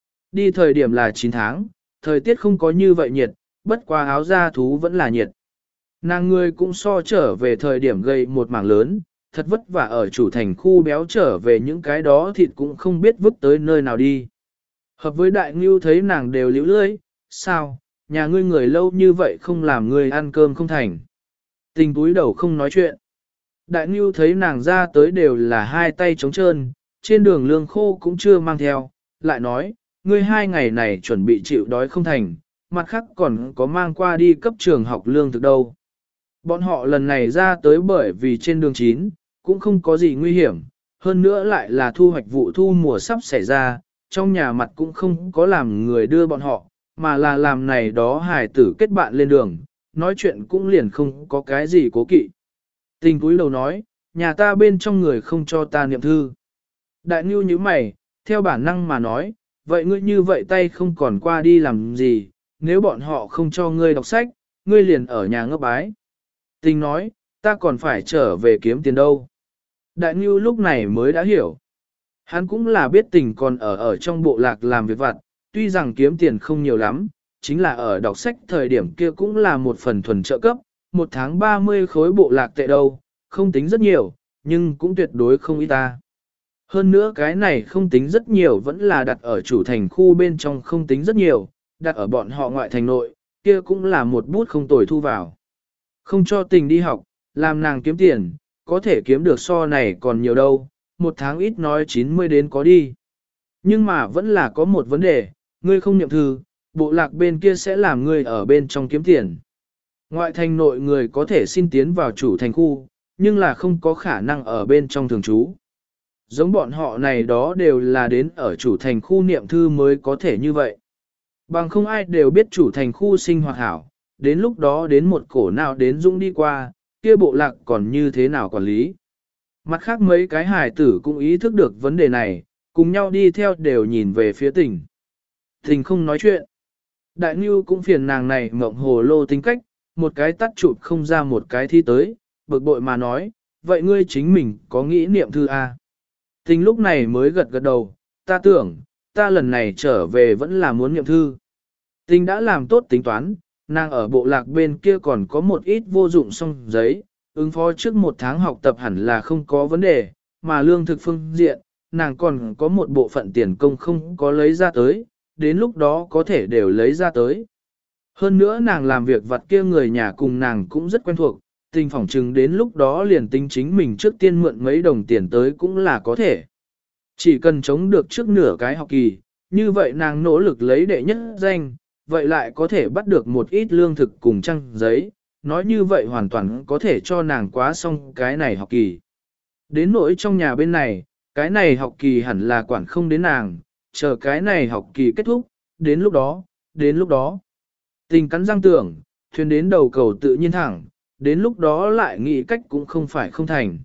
Đi thời điểm là 9 tháng, thời tiết không có như vậy nhiệt, bất qua áo da thú vẫn là nhiệt. Nàng người cũng so trở về thời điểm gây một mảng lớn, thật vất vả ở chủ thành khu béo trở về những cái đó thịt cũng không biết vứt tới nơi nào đi. Hợp với đại ngưu thấy nàng đều liễu lưỡi, sao, nhà ngươi người lâu như vậy không làm ngươi ăn cơm không thành. Tình túi đầu không nói chuyện. Đại ngưu thấy nàng ra tới đều là hai tay trống trơn, trên đường lương khô cũng chưa mang theo, lại nói, ngươi 2 ngày này chuẩn bị chịu đói không thành, mặt khác còn có mang qua đi cấp trường học lương thực đâu. Bọn họ lần này ra tới bởi vì trên đường 9, cũng không có gì nguy hiểm, hơn nữa lại là thu hoạch vụ thu mùa sắp xảy ra, trong nhà mặt cũng không có làm người đưa bọn họ, mà là làm này đó hài tử kết bạn lên đường, nói chuyện cũng liền không có cái gì cố kỵ. Tình cúi đầu nói, nhà ta bên trong người không cho ta niệm thư. Đại Ngưu như mày, theo bản năng mà nói, vậy ngươi như vậy tay không còn qua đi làm gì, nếu bọn họ không cho ngươi đọc sách, ngươi liền ở nhà ngốc bái. Tình nói, ta còn phải trở về kiếm tiền đâu. Đại Ngưu lúc này mới đã hiểu. Hắn cũng là biết tình còn ở trong bộ lạc làm việc vặt, tuy rằng kiếm tiền không nhiều lắm, chính là ở đọc sách thời điểm kia cũng là một phần thuần trợ cấp, 1 tháng 30 khối bộ lạc tệ đâu, không tính rất nhiều, nhưng cũng tuyệt đối không ít ta. Hơn nữa cái này không tính rất nhiều vẫn là đặt ở chủ thành khu bên trong không tính rất nhiều, đặt ở bọn họ ngoại thành nội, kia cũng là một bút không tồi thu vào. Không cho tình đi học, làm nàng kiếm tiền, có thể kiếm được so này còn nhiều đâu, 1 tháng ít nói 90 đến có đi. Nhưng mà vẫn là có một vấn đề, ngươi không niệm thư, bộ lạc bên kia sẽ làm ngươi ở bên trong kiếm tiền. Ngoại thành nội người có thể xin tiến vào chủ thành khu, nhưng là không có khả năng ở bên trong thường trú. Giống bọn họ này đó đều là đến ở chủ thành khu niệm thư mới có thể như vậy. Bằng không ai đều biết chủ thành khu sinh hoạt hảo, đến lúc đó đến một cổ nào đến dũng đi qua, kia bộ lạc còn như thế nào quản lý. Mặt khác mấy cái hài tử cũng ý thức được vấn đề này, cùng nhau đi theo đều nhìn về phía tình. Tình không nói chuyện. Đại Ngưu cũng phiền nàng này mộng hồ lô tính cách, một cái tắt chụp không ra một cái thi tới, bực bội mà nói, vậy ngươi chính mình có nghĩ niệm thư A. Tình lúc này mới gật gật đầu, ta tưởng, ta lần này trở về vẫn là muốn niệm thư. Tình đã làm tốt tính toán, nàng ở bộ lạc bên kia còn có một ít vô dụng song giấy, ứng phó trước 1 tháng học tập hẳn là không có vấn đề, mà lương thực phương diện, nàng còn có một bộ phận tiền công không có lấy ra tới, đến lúc đó có thể đều lấy ra tới. Hơn nữa nàng làm việc vặt kia người nhà cùng nàng cũng rất quen thuộc, tình phỏng chừng đến lúc đó liền tính chính mình trước tiên mượn mấy đồng tiền tới cũng là có thể. Chỉ cần chống được trước nửa cái học kỳ, như vậy nàng nỗ lực lấy đệ nhất danh, vậy lại có thể bắt được một ít lương thực cùng trang giấy, nói như vậy hoàn toàn có thể cho nàng quá xong cái này học kỳ. Đến nỗi trong nhà bên này, cái này học kỳ hẳn là quản không đến nàng, chờ cái này học kỳ kết thúc, đến lúc đó. Tình cắn răng tưởng, thuyền đến đầu cầu tự nhiên thẳng, đến lúc đó lại nghĩ cách cũng không phải không thành.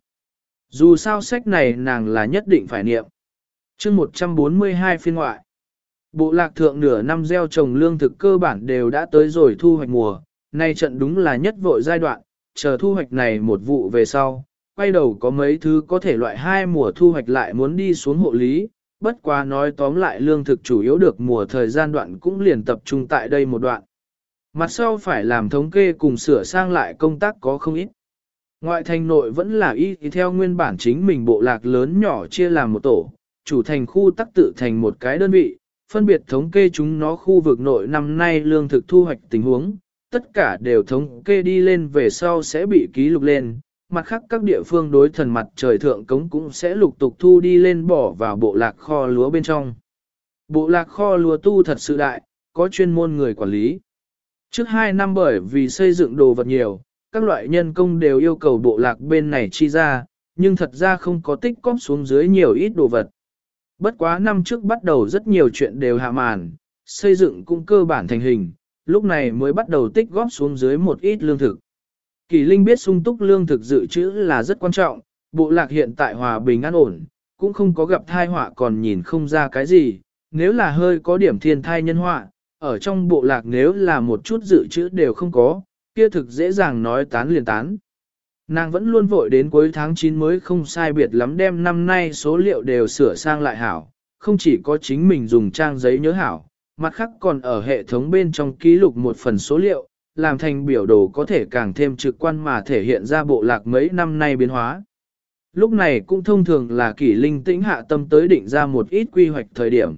Dù sao sách này nàng là nhất định phải niệm. Chương 142 phiên ngoại. Bộ lạc thượng nửa năm gieo trồng lương thực cơ bản đều đã tới rồi thu hoạch mùa, nay trận đúng là nhất vội giai đoạn, chờ thu hoạch này một vụ về sau, quay đầu có mấy thứ có thể loại 2 mùa thu hoạch lại muốn đi xuống hộ lý, bất quá nói tóm lại lương thực chủ yếu được mùa thời gian đoạn cũng liền tập trung tại đây một đoạn. Mặt sau phải làm thống kê cùng sửa sang lại công tác có không ít. Ngoại thành nội vẫn là y theo nguyên bản chính mình bộ lạc lớn nhỏ chia làm một tổ, chủ thành khu tắc tự thành một cái đơn vị, phân biệt thống kê chúng nó khu vực nội năm nay lương thực thu hoạch tình huống, tất cả đều thống kê đi lên về sau sẽ bị ký lục lên, mặt khác các địa phương đối thần mặt trời thượng cống cũng sẽ lục tục thu đi lên bỏ vào bộ lạc kho lúa bên trong. Bộ lạc kho lúa tu thật sự đại, có chuyên môn người quản lý. Trước 2 năm bởi vì xây dựng đồ vật nhiều, các loại nhân công đều yêu cầu bộ lạc bên này chi ra, nhưng thật ra không có tích cóp xuống dưới nhiều ít đồ vật. Bất quá năm trước bắt đầu rất nhiều chuyện đều hạ màn, xây dựng cũng cơ bản thành hình, lúc này mới bắt đầu tích góp xuống dưới một ít lương thực. Kỳ Linh biết sung túc lương thực dự trữ là rất quan trọng, bộ lạc hiện tại hòa bình an ổn, cũng không có gặp thai họa còn nhìn không ra cái gì, nếu là hơi có điểm thiên thai nhân họa, ở trong bộ lạc nếu là một chút dự trữ đều không có, kia thực dễ dàng nói tán liền tán. Nàng vẫn luôn vội đến cuối tháng 9 mới không sai biệt lắm đem năm nay số liệu đều sửa sang lại hảo, không chỉ có chính mình dùng trang giấy nhớ hảo, mặt khác còn ở hệ thống bên trong ký lục một phần số liệu, làm thành biểu đồ có thể càng thêm trực quan mà thể hiện ra bộ lạc mấy năm nay biến hóa. Lúc này cũng thông thường là Kỷ Linh tĩnh hạ tâm tới định ra một ít quy hoạch thời điểm.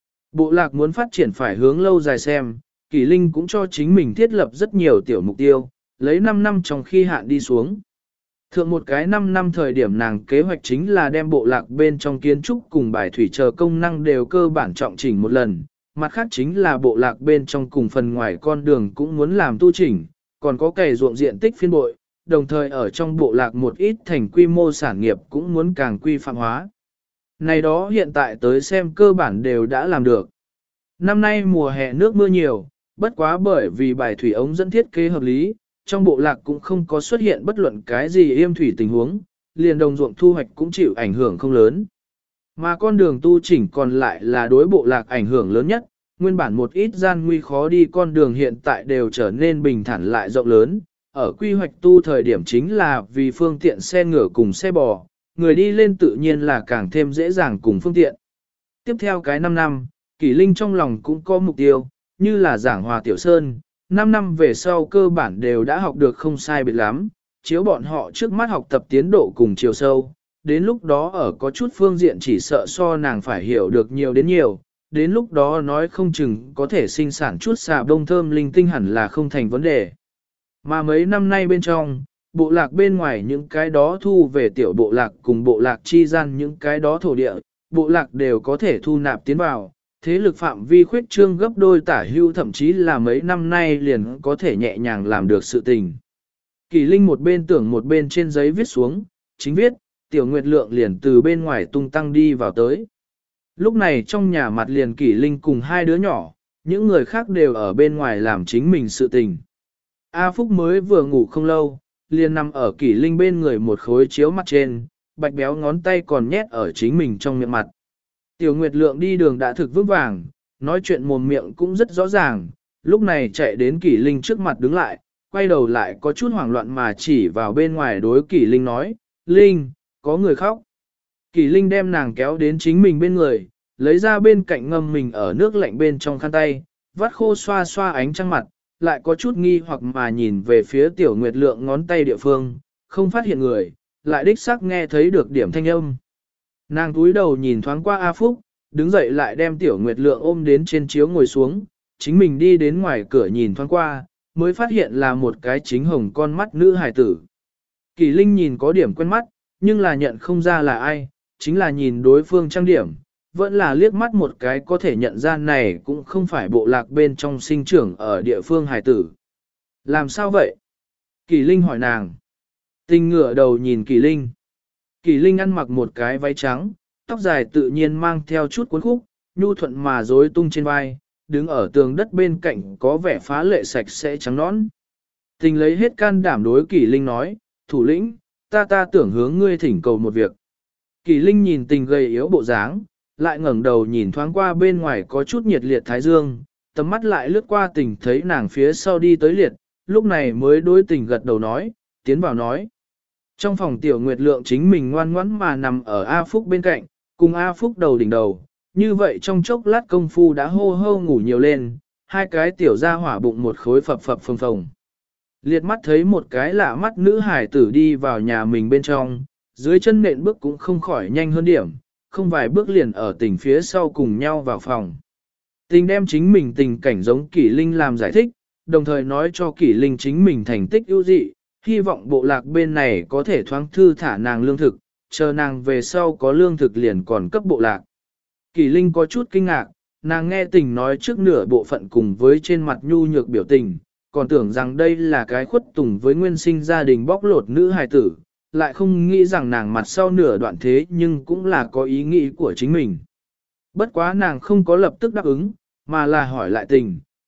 Bộ lạc muốn phát triển phải hướng lâu dài xem, Kỷ Linh cũng cho chính mình thiết lập rất nhiều tiểu mục tiêu, lấy 5 năm trong khi hạn đi xuống. Thượng một cái 5 năm thời điểm nàng kế hoạch chính là đem bộ lạc bên trong kiến trúc cùng bài thủy chờ công năng đều cơ bản trọng chỉnh một lần, mặt khác chính là bộ lạc bên trong cùng phần ngoài con đường cũng muốn làm tu chỉnh, còn có cày ruộng diện tích phiên bội, đồng thời ở trong bộ lạc một ít thành quy mô sản nghiệp cũng muốn càng quy phạm hóa. Này đó hiện tại tới xem cơ bản đều đã làm được. Năm nay mùa hè nước mưa nhiều, bất quá bởi vì bài thủy ống dẫn thiết kế hợp lý, trong bộ lạc cũng không có xuất hiện bất luận cái gì yêm thủy tình huống, liền đồng ruộng thu hoạch cũng chịu ảnh hưởng không lớn. Mà con đường tu chỉnh còn lại là đối bộ lạc ảnh hưởng lớn nhất, nguyên bản một ít gian nguy khó đi con đường hiện tại đều trở nên bình thản lại rộng lớn, ở quy hoạch tu thời điểm chính là vì phương tiện xe ngựa cùng xe bò, người đi lên tự nhiên là càng thêm dễ dàng cùng phương tiện. Tiếp theo cái 5 năm, Kỷ Linh trong lòng cũng có mục tiêu, như là giảng hòa tiểu sơn, 5 năm về sau cơ bản đều đã học được không sai biệt lắm, chiếu bọn họ trước mắt học tập tiến độ cùng chiều sâu, đến lúc đó ở có chút phương diện chỉ sợ so nàng phải hiểu được nhiều đến nhiều, đến lúc đó nói không chừng có thể sinh sản chút xà bông thơm linh tinh hẳn là không thành vấn đề. Mà mấy năm nay bên trong, bộ lạc bên ngoài những cái đó thu về tiểu bộ lạc cùng bộ lạc chi gian những cái đó thổ địa, bộ lạc đều có thể thu nạp tiến vào, thế lực phạm vi khuyết trương gấp đôi tả hưu thậm chí là mấy năm nay liền có thể nhẹ nhàng làm được sự tình. Kỳ Linh một bên tưởng một bên trên giấy viết xuống, chính viết, Tiểu Nguyệt Lượng liền từ bên ngoài tung tăng đi vào tới. Lúc này trong nhà mặt liền Kỷ Linh cùng hai đứa nhỏ, những người khác đều ở bên ngoài làm chính mình sự tình. A Phúc mới vừa ngủ không lâu, liền nằm ở Kỷ Linh bên người một khối chiếu mặt trên, bạch béo ngón tay còn nhét ở chính mình trong miệng mặt. Tiểu Nguyệt Lượng đi đường đã thực vững vàng, nói chuyện mồm miệng cũng rất rõ ràng, lúc này chạy đến Kỷ Linh trước mặt đứng lại, quay đầu lại có chút hoảng loạn mà chỉ vào bên ngoài đối Kỷ Linh nói, Linh, có người khóc. Kỷ Linh đem nàng kéo đến chính mình bên người, lấy ra bên cạnh ngâm mình ở nước lạnh bên trong khăn tay, vắt khô xoa xoa ánh trăng mặt, lại có chút nghi hoặc mà nhìn về phía Tiểu Nguyệt Lượng ngón tay địa phương, không phát hiện người, lại đích xác nghe thấy được điểm thanh âm. Nàng túi đầu nhìn thoáng qua A Phúc, đứng dậy lại đem Tiểu Nguyệt Lượng ôm đến trên chiếu ngồi xuống, chính mình đi đến ngoài cửa nhìn thoáng qua, mới phát hiện là một cái chính hồng con mắt nữ hài tử. Kỳ Linh nhìn có điểm quen mắt, nhưng là nhận không ra là ai, chính là nhìn đối phương trang điểm, vẫn là liếc mắt một cái có thể nhận ra này cũng không phải bộ lạc bên trong sinh trưởng ở địa phương hài tử. Làm sao vậy? Kỳ Linh hỏi nàng. Tình ngửa đầu nhìn Kỳ Linh. Kỳ Linh ăn mặc một cái váy trắng, tóc dài tự nhiên mang theo chút cuốn khúc, nhu thuận mà rối tung trên vai, đứng ở tường đất bên cạnh có vẻ phá lệ sạch sẽ trắng nõn. Tình lấy hết can đảm đối Kỳ Linh nói, thủ lĩnh, ta tưởng hướng ngươi thỉnh cầu một việc. Kỳ Linh nhìn tình gầy yếu bộ dáng, lại ngẩng đầu nhìn thoáng qua bên ngoài có chút nhiệt liệt thái dương, tầm mắt lại lướt qua tình thấy nàng phía sau đi tới liệt, lúc này mới đối tình gật đầu nói, tiến vào nói. Trong phòng Tiểu Nguyệt Lượng chính mình ngoan ngoãn mà nằm ở A Phúc bên cạnh, cùng A Phúc đầu đỉnh đầu, như vậy trong chốc lát công phu đã hô hô ngủ nhiều lên, hai cái tiểu ra hỏa bụng một khối phập phập phồng phồng. Liệt mắt thấy một cái lạ mắt nữ hải tử đi vào nhà mình bên trong, dưới chân nện bước cũng không khỏi nhanh hơn điểm, không vài bước liền ở tình phía sau cùng nhau vào phòng. Tình đem chính mình tình cảnh giống Kỷ Linh làm giải thích, đồng thời nói cho Kỷ Linh chính mình thành tích ưu dị, hy vọng bộ lạc bên này có thể thoáng thư thả nàng lương thực, chờ nàng về sau có lương thực liền còn cấp bộ lạc. Kỷ Linh có chút kinh ngạc, nàng nghe tình nói trước nửa bộ phận cùng với trên mặt nhu nhược biểu tình, còn tưởng rằng đây là cái khuất tùng với nguyên sinh gia đình bóc lột nữ hài tử, lại không nghĩ rằng nàng mặt sau nửa đoạn thế nhưng cũng là có ý nghĩ của chính mình. Bất quá nàng không có lập tức đáp ứng, mà là hỏi lại tình,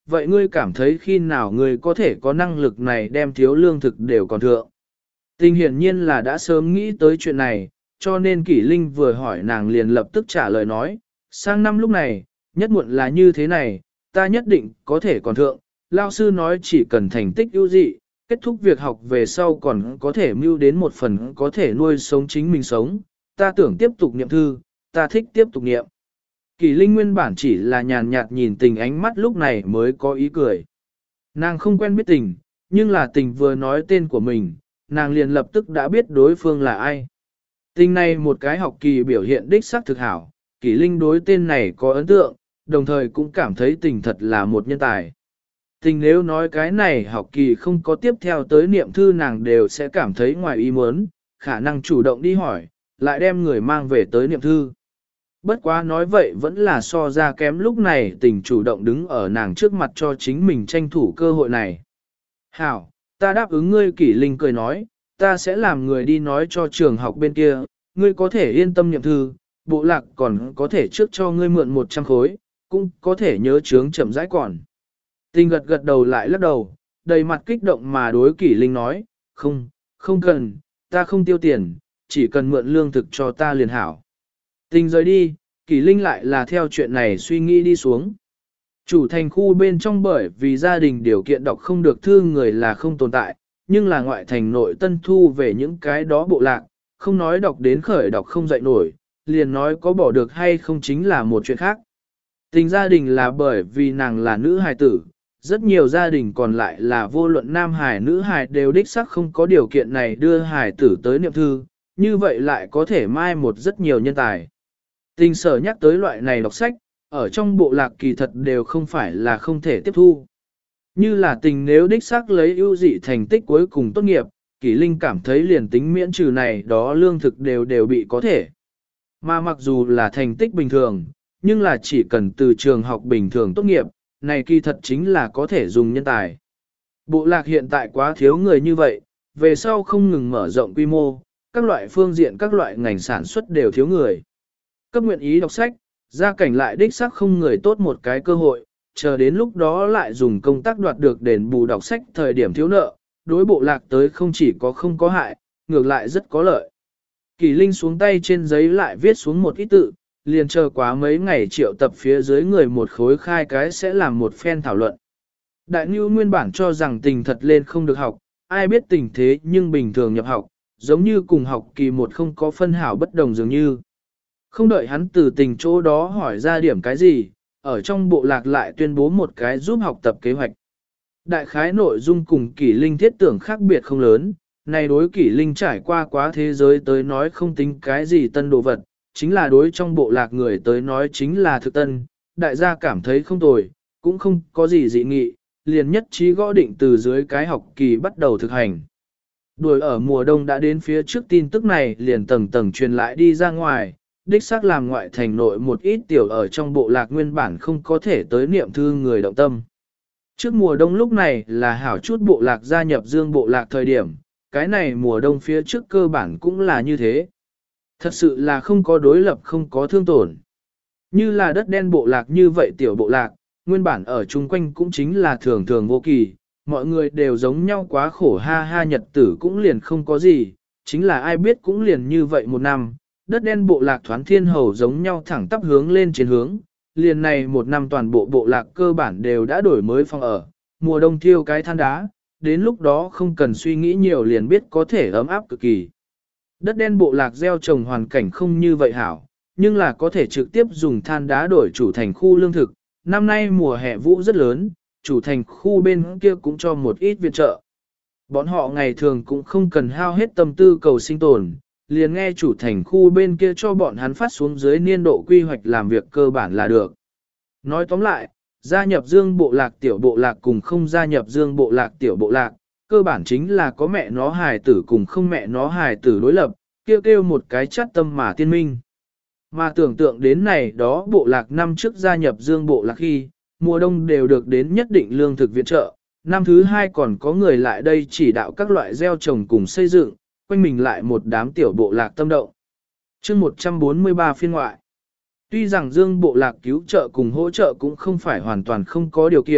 vậy ngươi cảm thấy khi nào ngươi có thể có năng lực này đem thiếu lương thực đều còn thượng. Tình hiển nhiên là đã sớm nghĩ tới chuyện này, cho nên Kỷ Linh vừa hỏi nàng liền lập tức trả lời nói, sang năm lúc này, nhất muộn là như thế này, ta nhất định có thể còn thượng, lao sư nói chỉ cần thành tích ưu dị, kết thúc việc học về sau còn có thể mưu đến một phần có thể nuôi sống chính mình sống, ta tưởng tiếp tục niệm thư, ta thích tiếp tục niệm. Kỷ Linh nguyên bản chỉ là nhàn nhạt nhìn Tình ánh mắt lúc này mới có ý cười. Nàng không quen biết Tình, nhưng là Tình vừa nói tên của mình, nàng liền lập tức đã biết đối phương là ai. Tình này một cái học kỳ biểu hiện đích xác thực hảo, Kỷ Linh đối tên này có ấn tượng, đồng thời cũng cảm thấy Tình thật là một nhân tài. Tình nếu nói cái này học kỳ không có tiếp theo tới niệm thư nàng đều sẽ cảm thấy ngoài ý muốn, khả năng chủ động đi hỏi, lại đem người mang về tới niệm thư. Bất quá nói vậy vẫn là so ra kém lúc này Tình chủ động đứng ở nàng trước mặt cho chính mình tranh thủ cơ hội này. Hảo, ta đáp ứng ngươi. Kỷ Linh cười nói, ta sẽ làm người đi nói cho trường học bên kia, ngươi có thể yên tâm niệm thư, bộ lạc còn có thể trước cho ngươi mượn 100 khối, cũng có thể nhớ chướng chậm rãi còn. Tình gật gật đầu lại lắc đầu, đầy mặt kích động mà đối Kỷ Linh nói, không cần, ta không tiêu tiền, chỉ cần mượn lương thực cho ta liền hảo. Tình rời đi, Kỷ Linh lại là theo chuyện này suy nghĩ đi xuống. Chủ thành khu bên trong bởi vì gia đình điều kiện đọc không được thư người là không tồn tại, nhưng là ngoại thành nội tân thu về những cái đó bộ lạc, không nói đọc đến khởi đọc không dậy nổi, liền nói có bỏ được hay không chính là một chuyện khác. Tình gia đình là bởi vì nàng là nữ hài tử, rất nhiều gia đình còn lại là vô luận nam hài nữ hài đều đích xác không có điều kiện này đưa hài tử tới niệm thư, như vậy lại có thể mai một rất nhiều nhân tài. Tình sở nhắc tới loại này đọc sách, ở trong bộ lạc kỳ thật đều không phải là không thể tiếp thu. Như là Tình nếu đích xác lấy ưu dị thành tích cuối cùng tốt nghiệp, Kỷ Linh cảm thấy liền tính miễn trừ này đó lương thực đều bị có thể. Mà mặc dù là thành tích bình thường, nhưng là chỉ cần từ trường học bình thường tốt nghiệp, này kỳ thật chính là có thể dùng nhân tài. Bộ lạc hiện tại quá thiếu người như vậy, về sau không ngừng mở rộng quy mô, các loại phương diện các loại ngành sản xuất đều thiếu người. Cấp nguyện ý đọc sách, gia cảnh lại đích xác không người tốt một cái cơ hội, chờ đến lúc đó lại dùng công tác đoạt được đền bù đọc sách thời điểm thiếu nợ, đối bộ lạc tới không chỉ có không có hại, ngược lại rất có lợi. Kỳ Linh xuống tay trên giấy lại viết xuống một ít tự, liền chờ quá mấy ngày triệu tập phía dưới người một khối khai cái sẽ làm một phen thảo luận. Đại Nưu nguyên bản cho rằng Tình thật lên không được học, ai biết Tình thế nhưng bình thường nhập học, giống như cùng học kỳ một không có phân hảo bất đồng dường như. Không đợi hắn từ Tình chỗ đó hỏi ra điểm cái gì, ở trong bộ lạc lại tuyên bố một cái giúp học tập kế hoạch. Đại khái nội dung cùng Kỷ Linh thiết tưởng khác biệt không lớn, này đối Kỷ Linh trải qua quá thế giới tới nói không tính cái gì tân đồ vật, chính là đối trong bộ lạc người tới nói chính là thực tân, đại gia cảm thấy không tồi, cũng không có gì dị nghị, liền nhất trí gõ định từ dưới cái học kỳ bắt đầu thực hành. Đuổi ở mùa đông đã đến phía trước tin tức này liền tầng tầng truyền lại đi ra ngoài, đích xác làm ngoại thành nội một ít tiểu ở trong bộ lạc nguyên bản không có thể tới niệm thư người động tâm. Trước mùa đông lúc này là hảo chút bộ lạc gia nhập dương bộ lạc thời điểm, cái này mùa đông phía trước cơ bản cũng là như thế. Thật sự là không có đối lập không có thương tổn. Như là đất đen bộ lạc như vậy tiểu bộ lạc, nguyên bản ở chung quanh cũng chính là thường thường vô kỳ, mọi người đều giống nhau quá khổ ha ha nhật tử cũng liền không có gì, chính là ai biết cũng liền như vậy một năm, đất đen bộ lạc thoán thiên hầu giống nhau thẳng tắp hướng lên trên hướng, liền này một năm toàn bộ bộ lạc cơ bản đều đã đổi mới phòng ở, mùa đông thiêu cái than đá, đến lúc đó không cần suy nghĩ nhiều liền biết có thể ấm áp cực kỳ. Đất đen bộ lạc gieo trồng hoàn cảnh không như vậy hảo, nhưng là có thể trực tiếp dùng than đá đổi chủ thành khu lương thực. Năm nay mùa hè vũ rất lớn, chủ thành khu bên kia cũng cho một ít viện trợ. Bọn họ ngày thường cũng không cần hao hết tâm tư cầu sinh tồn, liền nghe chủ thành khu bên kia cho bọn hắn phát xuống dưới niên độ quy hoạch làm việc cơ bản là được. Nói tóm lại, gia nhập dương bộ lạc tiểu bộ lạc cùng không gia nhập dương bộ lạc tiểu bộ lạc, cơ bản chính là có mẹ nó hài tử cùng không mẹ nó hài tử đối lập, kêu một cái chắt tâm mà tiên minh. Mà tưởng tượng đến này đó bộ lạc năm trước gia nhập dương bộ lạc khi, mùa đông đều được đến nhất định lương thực viện trợ, năm thứ hai còn có người lại đây chỉ đạo các loại gieo trồng cùng xây dựng, quanh mình lại một đám tiểu bộ lạc tâm động. Chương 143 phiên ngoại. Tuy rằng dương bộ lạc cứu trợ cùng hỗ trợ cũng không phải hoàn toàn không có điều kiện,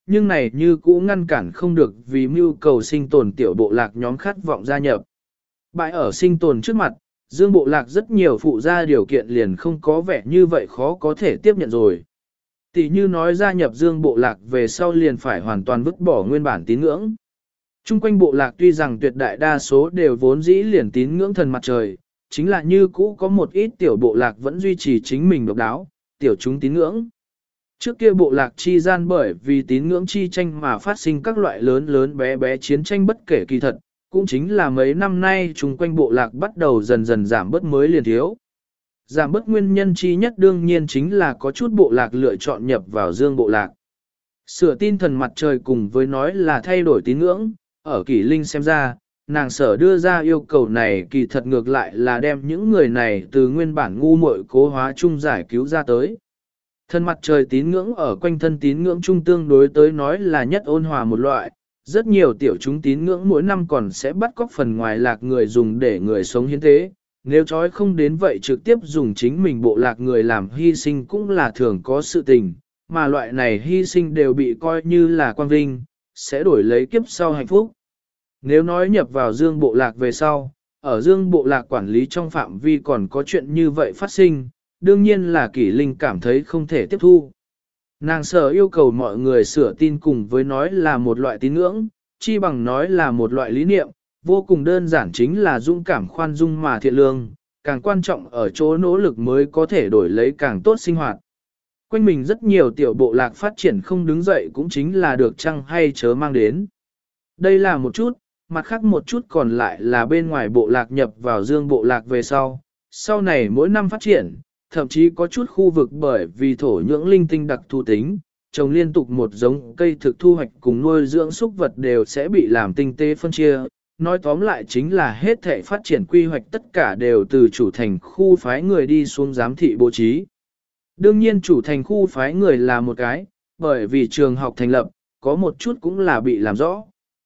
nhưng này như cũ ngăn cản không được vì mưu cầu sinh tồn tiểu bộ lạc nhóm khát vọng gia nhập. Bại ở sinh tồn trước mặt, Dương bộ lạc rất nhiều phụ gia điều kiện liền không có vẻ như vậy khó có thể tiếp nhận rồi. Tỷ như nói gia nhập Dương bộ lạc về sau liền phải hoàn toàn vứt bỏ nguyên bản tín ngưỡng. Trung quanh bộ lạc tuy rằng tuyệt đại đa số đều vốn dĩ liền tín ngưỡng thần mặt trời, chính là như cũ có một ít tiểu bộ lạc vẫn duy trì chính mình độc đáo, tiểu chúng tín ngưỡng. Trước kia bộ lạc chi gian bởi vì tín ngưỡng chi tranh mà phát sinh các loại lớn lớn bé bé chiến tranh bất kể kỳ thật, cũng chính là mấy năm nay chung quanh bộ lạc bắt đầu dần dần giảm bớt mới liền thiếu. Giảm bớt nguyên nhân chi nhất đương nhiên chính là có chút bộ lạc lựa chọn nhập vào Dương bộ lạc. Sửa tin thần mặt trời cùng với nói là thay đổi tín ngưỡng, ở Kỷ Linh xem ra, nàng sở đưa ra yêu cầu này kỳ thật ngược lại là đem những người này từ nguyên bản ngu muội cố hóa chung giải cứu ra tới. Thần mặt trời tín ngưỡng ở quanh thân tín ngưỡng chung tương đối tới nói là nhất ôn hòa một loại, rất nhiều tiểu chúng tín ngưỡng mỗi năm còn sẽ bắt cóc phần ngoài lạc người dùng để người sống hiến tế, nếu trói không đến vậy trực tiếp dùng chính mình bộ lạc người làm hy sinh cũng là thường có sự tình, mà loại này hy sinh đều bị coi như là quang vinh, sẽ đổi lấy kiếp sau hạnh phúc. Nếu nói nhập vào Dương bộ lạc về sau, ở Dương bộ lạc quản lý trong phạm vi còn có chuyện như vậy phát sinh, đương nhiên là Kỷ Linh cảm thấy không thể tiếp thu. Nàng sở yêu cầu mọi người sửa tin cùng với nói là một loại tín ngưỡng, chi bằng nói là một loại lý niệm, vô cùng đơn giản chính là dũng cảm khoan dung mà thiện lương, càng quan trọng ở chỗ nỗ lực mới có thể đổi lấy càng tốt sinh hoạt. Quanh mình rất nhiều tiểu bộ lạc phát triển không đứng dậy cũng chính là được chăng hay chớ mang đến. Đây là một chút, mặt khác một chút còn lại là bên ngoài bộ lạc nhập vào Dương bộ lạc về sau này mỗi năm phát triển, thậm chí có chút khu vực bởi vì thổ nhưỡng linh tinh đặc thù tính, trồng liên tục một giống cây thực thu hoạch cùng nuôi dưỡng súc vật đều sẽ bị làm tinh tế phân chia. Nói tóm lại chính là hết thể phát triển quy hoạch tất cả đều từ chủ thành khu phái người đi xuống giám thị bố trí. Đương nhiên chủ thành khu phái người là một cái, bởi vì trường học thành lập, có một chút cũng là bị làm rõ.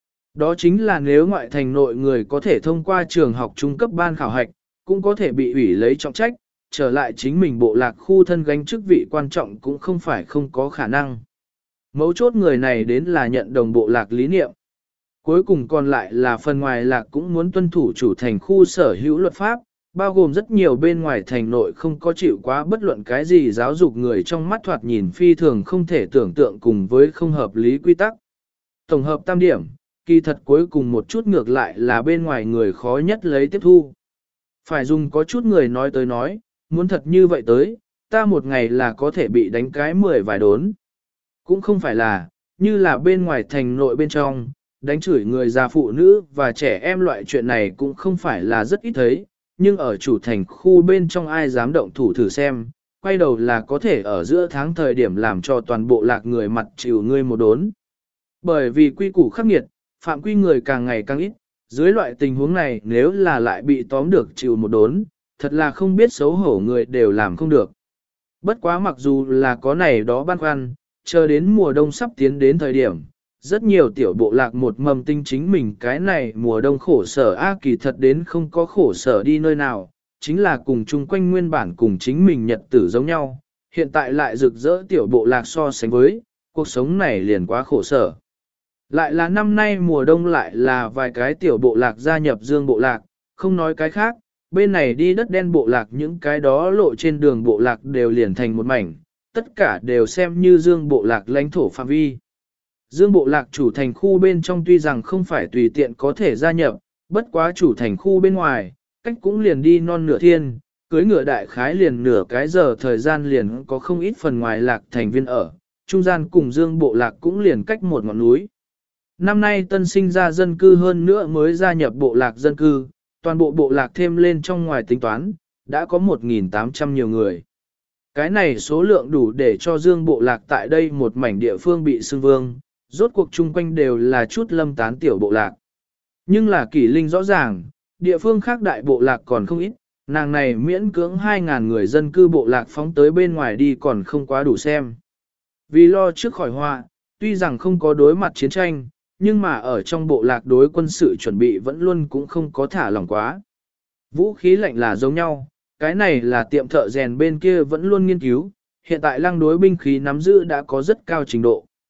Đó chính là nếu ngoại thành nội người có thể thông qua trường học trung cấp ban khảo hạch, cũng có thể bị ủy lấy trọng trách, trở lại chính mình bộ lạc khu thân gánh chức vị quan trọng cũng không phải không có khả năng. Mấu chốt người này đến là nhận đồng bộ lạc lý niệm. Cuối cùng còn lại là phần ngoài lạc cũng muốn tuân thủ chủ thành khu sở hữu luật pháp, bao gồm rất nhiều bên ngoài thành nội không có chịu quá bất luận cái gì giáo dục người trong mắt thoạt nhìn phi thường không thể tưởng tượng cùng với không hợp lý quy tắc. Tổng hợp tam điểm, kỳ thật cuối cùng một chút ngược lại là bên ngoài người khó nhất lấy tiếp thu. Phải dùng có chút người nói tới nói, muốn thật như vậy tới, ta một ngày là có thể bị đánh cái 10 vài đốn. Cũng không phải là, như là bên ngoài thành nội bên trong, đánh chửi người già phụ nữ và trẻ em loại chuyện này cũng không phải là rất ít thấy, nhưng ở chủ thành khu bên trong ai dám động thủ thử xem, quay đầu là có thể ở giữa tháng thời điểm làm cho toàn bộ lạc người mặt chịu ngươi một đốn. Bởi vì quy củ khắc nghiệt, phạm quy người càng ngày càng ít, dưới loại tình huống này nếu là lại bị tóm được chịu một đốn, thật là không biết xấu hổ người đều làm không được. Bất quá mặc dù là có này đó băn khoăn, chờ đến mùa đông sắp tiến đến thời điểm, rất nhiều tiểu bộ lạc một mầm tinh chính mình cái này mùa đông khổ sở kỳ thật đến không có khổ sở đi nơi nào, chính là cùng chung quanh nguyên bản cùng chính mình nhật tử giống nhau, hiện tại lại rực rỡ tiểu bộ lạc so sánh với, cuộc sống này liền quá khổ sở. Lại là năm nay mùa đông lại là vài cái tiểu bộ lạc gia nhập Dương bộ lạc, không nói cái khác, bên này đi đất đen bộ lạc những cái đó lộ trên đường bộ lạc đều liền thành một mảnh, tất cả đều xem như Dương bộ lạc lãnh thổ phạm vi. Dương bộ lạc chủ thành khu bên trong tuy rằng không phải tùy tiện có thể gia nhập, bất quá chủ thành khu bên ngoài, cách cũng liền đi non nửa thiên, cưới ngựa đại khái liền nửa cái giờ thời gian liền có không ít phần ngoài lạc thành viên ở, trung gian cùng Dương bộ lạc cũng liền cách một ngọn núi. Năm nay tân sinh ra dân cư hơn nữa mới gia nhập bộ lạc dân cư, toàn bộ bộ lạc thêm lên trong ngoài tính toán, đã có 1.800 nhiều người. Cái này số lượng đủ để cho Dương bộ lạc tại đây một mảnh địa phương bị xưng vương, rốt cuộc chung quanh đều là chút lâm tán tiểu bộ lạc. Nhưng là Kỷ Linh rõ ràng, địa phương khác đại bộ lạc còn không ít, nàng này miễn cưỡng 2.000 người dân cư bộ lạc phóng tới bên ngoài đi còn không quá đủ xem. Vì lo trước khỏi họa, tuy rằng không có đối mặt chiến tranh, nhưng mà ở trong bộ lạc đối quân sự chuẩn bị vẫn luôn cũng không có thả lỏng quá. Vũ khí lạnh là giống nhau, cái này là tiệm thợ rèn bên kia vẫn luôn nghiên cứu, hiện tại lăng đối binh khí nắm giữ đã có rất cao trình độ.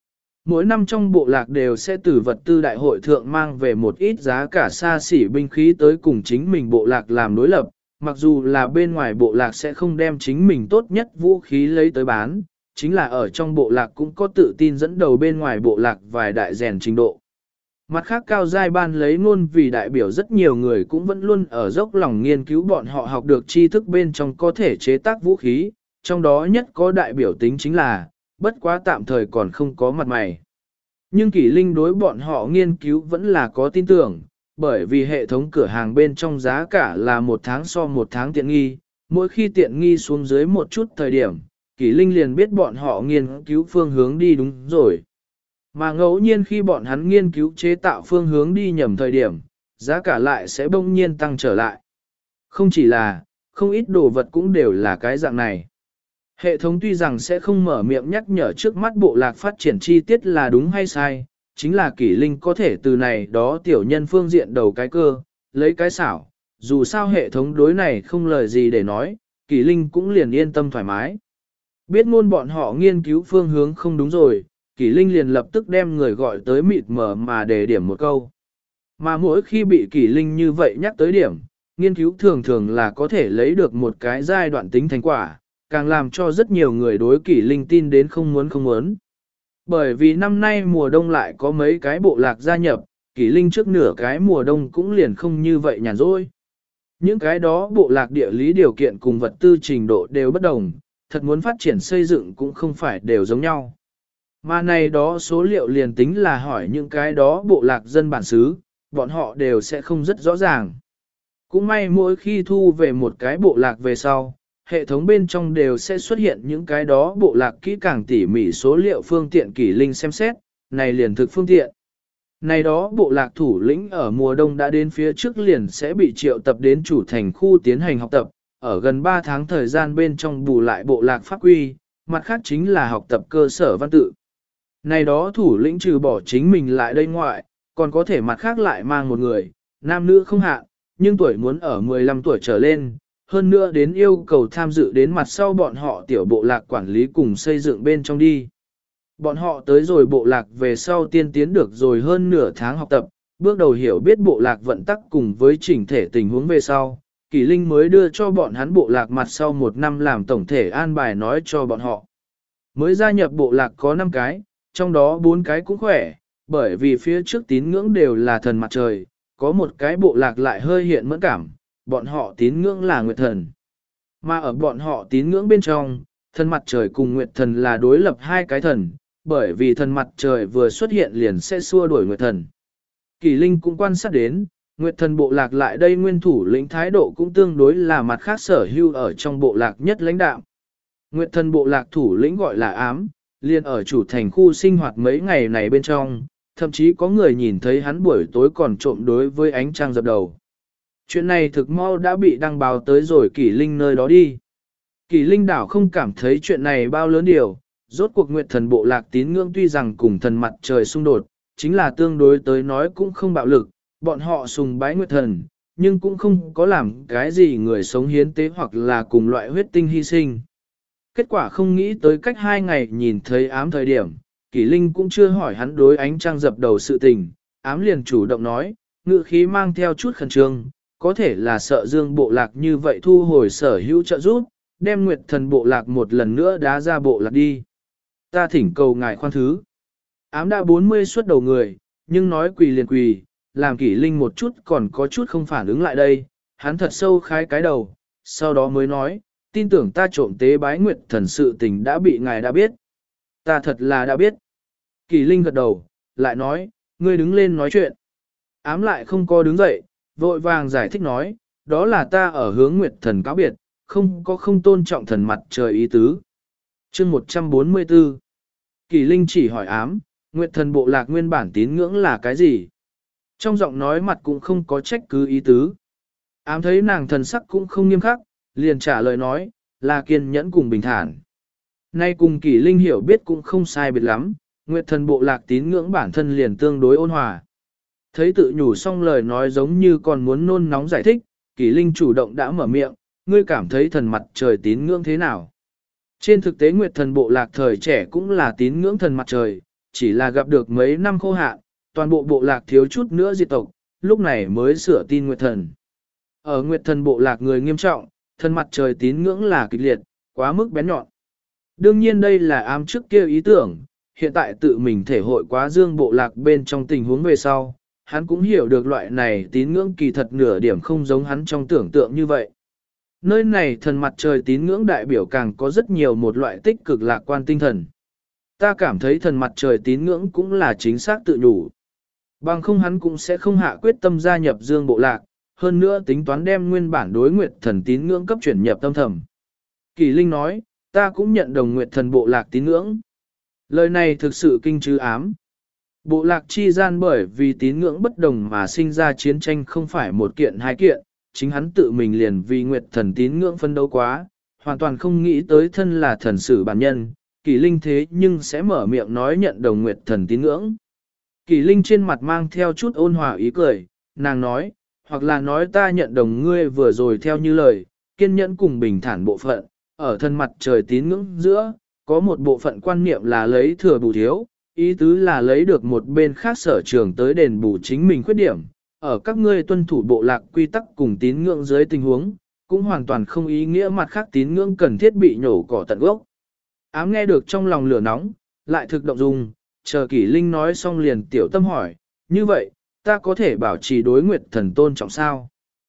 Mỗi năm trong bộ lạc đều sẽ từ vật tư đại hội thượng mang về một ít giá cả xa xỉ binh khí tới cùng chính mình bộ lạc làm đối lập, mặc dù là bên ngoài bộ lạc sẽ không đem chính mình tốt nhất vũ khí lấy tới bán, chính là ở trong bộ lạc cũng có tự tin dẫn đầu bên ngoài bộ lạc vài đại rèn trình độ. Mặt khác cao giai ban lấy ngôn vì đại biểu rất nhiều người cũng vẫn luôn ở dốc lòng nghiên cứu bọn họ học được tri thức bên trong có thể chế tác vũ khí, trong đó nhất có đại biểu tính chính là, bất quá tạm thời còn không có mặt mày. Nhưng Kỷ Linh đối bọn họ nghiên cứu vẫn là có tin tưởng, bởi vì hệ thống cửa hàng bên trong giá cả là một tháng so một tháng tiện nghi, mỗi khi tiện nghi xuống dưới một chút thời điểm, Kỷ Linh liền biết bọn họ nghiên cứu phương hướng đi đúng rồi. Mà ngẫu nhiên khi bọn hắn nghiên cứu chế tạo phương hướng đi nhầm thời điểm, giá cả lại sẽ bỗng nhiên tăng trở lại. Không chỉ là, không ít đồ vật cũng đều là cái dạng này. Hệ thống tuy rằng sẽ không mở miệng nhắc nhở trước mắt bộ lạc phát triển chi tiết là đúng hay sai, chính là Kỷ Linh có thể từ này đó tiểu nhân phương diện đầu cái cơ, lấy cái xảo, dù sao hệ thống đối này không lời gì để nói, Kỷ Linh cũng liền yên tâm thoải mái. Biết ngôn bọn họ nghiên cứu phương hướng không đúng rồi, Kỷ Linh liền lập tức đem người gọi tới mịt mờ mà để điểm một câu. Mà mỗi khi bị Kỷ Linh như vậy nhắc tới điểm, nghiên cứu thường thường là có thể lấy được một cái giai đoạn tính thành quả, càng làm cho rất nhiều người đối Kỷ Linh tin đến không muốn. Bởi vì năm nay mùa đông lại có mấy cái bộ lạc gia nhập, Kỷ Linh trước nửa cái mùa đông cũng liền không như vậy nhàn rỗi. Những cái đó bộ lạc địa lý điều kiện cùng vật tư trình độ đều bất đồng, thật muốn phát triển xây dựng cũng không phải đều giống nhau. Mà này đó số liệu liền tính là hỏi những cái đó bộ lạc dân bản xứ, bọn họ đều sẽ không rất rõ ràng. Cũng may mỗi khi thu về một cái bộ lạc về sau, hệ thống bên trong đều sẽ xuất hiện những cái đó bộ lạc kỹ càng tỉ mỉ số liệu phương tiện Kỷ Linh xem xét, này liền thực phương tiện. Này đó bộ lạc thủ lĩnh ở mùa đông đã đến phía trước liền sẽ bị triệu tập đến chủ thành khu tiến hành học tập, ở gần 3 tháng thời gian bên trong bù lại bộ lạc pháp quy, mặt khác chính là học tập cơ sở văn tự. Này đó thủ lĩnh trừ bỏ chính mình lại đây ngoại, còn có thể mặt khác lại mang một người, nam nữ không hạn, nhưng tuổi muốn ở 15 tuổi trở lên, hơn nữa đến yêu cầu tham dự đến mặt sau bọn họ tiểu bộ lạc quản lý cùng xây dựng bên trong đi. Bọn họ tới rồi bộ lạc về sau tiên tiến được rồi hơn nửa tháng học tập, bước đầu hiểu biết bộ lạc vận tắc cùng với chỉnh thể tình huống về sau, Kỷ Linh mới đưa cho bọn hắn bộ lạc mặt sau một năm làm tổng thể an bài nói cho bọn họ. Mới gia nhập bộ lạc có 5 cái, trong đó 4 cái cũng khỏe, bởi vì phía trước tín ngưỡng đều là thần mặt trời, có một cái bộ lạc lại hơi hiện mẫn cảm, bọn họ tín ngưỡng là nguyệt thần. Mà ở bọn họ tín ngưỡng bên trong, thần mặt trời cùng nguyệt thần là đối lập hai cái thần, bởi vì thần mặt trời vừa xuất hiện liền sẽ xua đuổi nguyệt thần. Kỳ Linh cũng quan sát đến, nguyệt thần bộ lạc lại đây nguyên thủ lĩnh thái độ cũng tương đối là mặt khác sở hữu ở trong bộ lạc nhất lãnh đạo. Nguyệt thần bộ lạc thủ lĩnh gọi là ám, liền ở chủ thành khu sinh hoạt mấy ngày này bên trong, thậm chí có người nhìn thấy hắn buổi tối còn trộm đối với ánh trăng dập đầu. Chuyện này thực mau đã bị đăng báo tới rồi Kỷ Linh nơi đó đi. Kỷ Linh đảo không cảm thấy chuyện này bao lớn điều, rốt cuộc nguyệt thần bộ lạc tín ngưỡng tuy rằng cùng thần mặt trời xung đột, chính là tương đối tới nói cũng không bạo lực, bọn họ sùng bái nguyệt thần, nhưng cũng không có làm cái gì người sống hiến tế hoặc là cùng loại huyết tinh hy sinh. Kết quả không nghĩ tới cách 2 ngày nhìn thấy ám thời điểm, Kỷ Linh cũng chưa hỏi hắn đối ánh trăng dập đầu sự tình, ám liền chủ động nói, ngữ khí mang theo chút khẩn trương, có thể là sợ dương bộ lạc như vậy thu hồi sở hữu trợ giúp, đem nguyệt thần bộ lạc một lần nữa đá ra bộ lạc đi. Ta thỉnh cầu ngài khoan thứ. Ám đã 40 xuất đầu người, nhưng nói quỳ liền quỳ, làm Kỷ Linh một chút còn có chút không phản ứng lại đây, hắn thật sâu khái cái đầu, sau đó mới nói, tin tưởng ta trộm tế bái nguyệt thần sự tình đã bị ngài đã biết. Ta thật là đã biết. Kỷ Linh gật đầu, lại nói, ngươi đứng lên nói chuyện. Ám lại không có đứng dậy, vội vàng giải thích nói, đó là ta ở hướng nguyệt thần cáo biệt, không tôn trọng thần mặt trời ý tứ. Chương 144 Kỷ Linh chỉ hỏi ám, nguyệt thần bộ lạc nguyên bản tín ngưỡng là cái gì? Trong giọng nói mặt cũng không có trách cứ ý tứ. Ám thấy nàng thần sắc cũng không nghiêm khắc, liền trả lời nói, là kiên nhẫn cùng bình thản. Nay cùng Kỷ Linh hiểu biết cũng không sai biệt lắm, nguyệt thần bộ lạc tín ngưỡng bản thân liền tương đối ôn hòa. Thấy tự nhủ xong lời nói giống như còn muốn nôn nóng giải thích, Kỷ Linh chủ động đã mở miệng, ngươi cảm thấy thần mặt trời tín ngưỡng thế nào? Trên thực tế nguyệt thần bộ lạc thời trẻ cũng là tín ngưỡng thần mặt trời, chỉ là gặp được mấy năm khô hạn, toàn bộ bộ lạc thiếu chút nữa diệt tộc, lúc này mới sửa tin Nguyệt Thần. Ở Nguyệt Thần bộ lạc người nghiêm trọng, thân mặt trời tín ngưỡng là kịch liệt, quá mức bén nhọn. Đương nhiên đây là ám trước kia ý tưởng, hiện tại tự mình thể hội quá dương bộ lạc bên trong tình huống về sau, hắn cũng hiểu được loại này tín ngưỡng kỳ thật nửa điểm không giống hắn trong tưởng tượng như vậy. Nơi này thần mặt trời tín ngưỡng đại biểu càng có rất nhiều một loại tích cực lạc quan tinh thần. Ta cảm thấy thần mặt trời tín ngưỡng cũng là chính xác tự đủ. Bằng không hắn cũng sẽ không hạ quyết tâm gia nhập dương bộ lạc, hơn nữa tính toán đem nguyên bản đối nguyệt thần tín ngưỡng cấp chuyển nhập tâm thầm. Kỳ Linh nói, ta cũng nhận đồng nguyệt thần bộ lạc tín ngưỡng. Lời này thực sự kinh chứ ám. Bộ lạc chi gian bởi vì tín ngưỡng bất đồng mà sinh ra chiến tranh không phải một kiện hai kiện, chính hắn tự mình liền vì nguyệt thần tín ngưỡng phân đấu quá, hoàn toàn không nghĩ tới thân là thần sử bản nhân, Kỳ Linh thế nhưng sẽ mở miệng nói nhận đồng nguyệt thần tín ngưỡng. Kỳ Linh trên mặt mang theo chút ôn hòa ý cười, nàng nói, hoặc là nói ta nhận đồng ngươi vừa rồi theo như lời, kiên nhẫn cùng bình thản bộ phận, ở thân mặt trời tín ngưỡng giữa, có một bộ phận quan niệm là lấy thừa bù thiếu, ý tứ là lấy được một bên khác sở trường tới đền bù chính mình khuyết điểm, ở các ngươi tuân thủ bộ lạc quy tắc cùng tín ngưỡng dưới tình huống, cũng hoàn toàn không ý nghĩa mặt khác tín ngưỡng cần thiết bị nhổ cỏ tận gốc. Ám nghe được trong lòng lửa nóng, lại thực động dung, chờ Kỷ Linh nói xong liền tiểu tâm hỏi, như vậy, ta có thể bảo trì đối nguyệt thần tôn trọng sao?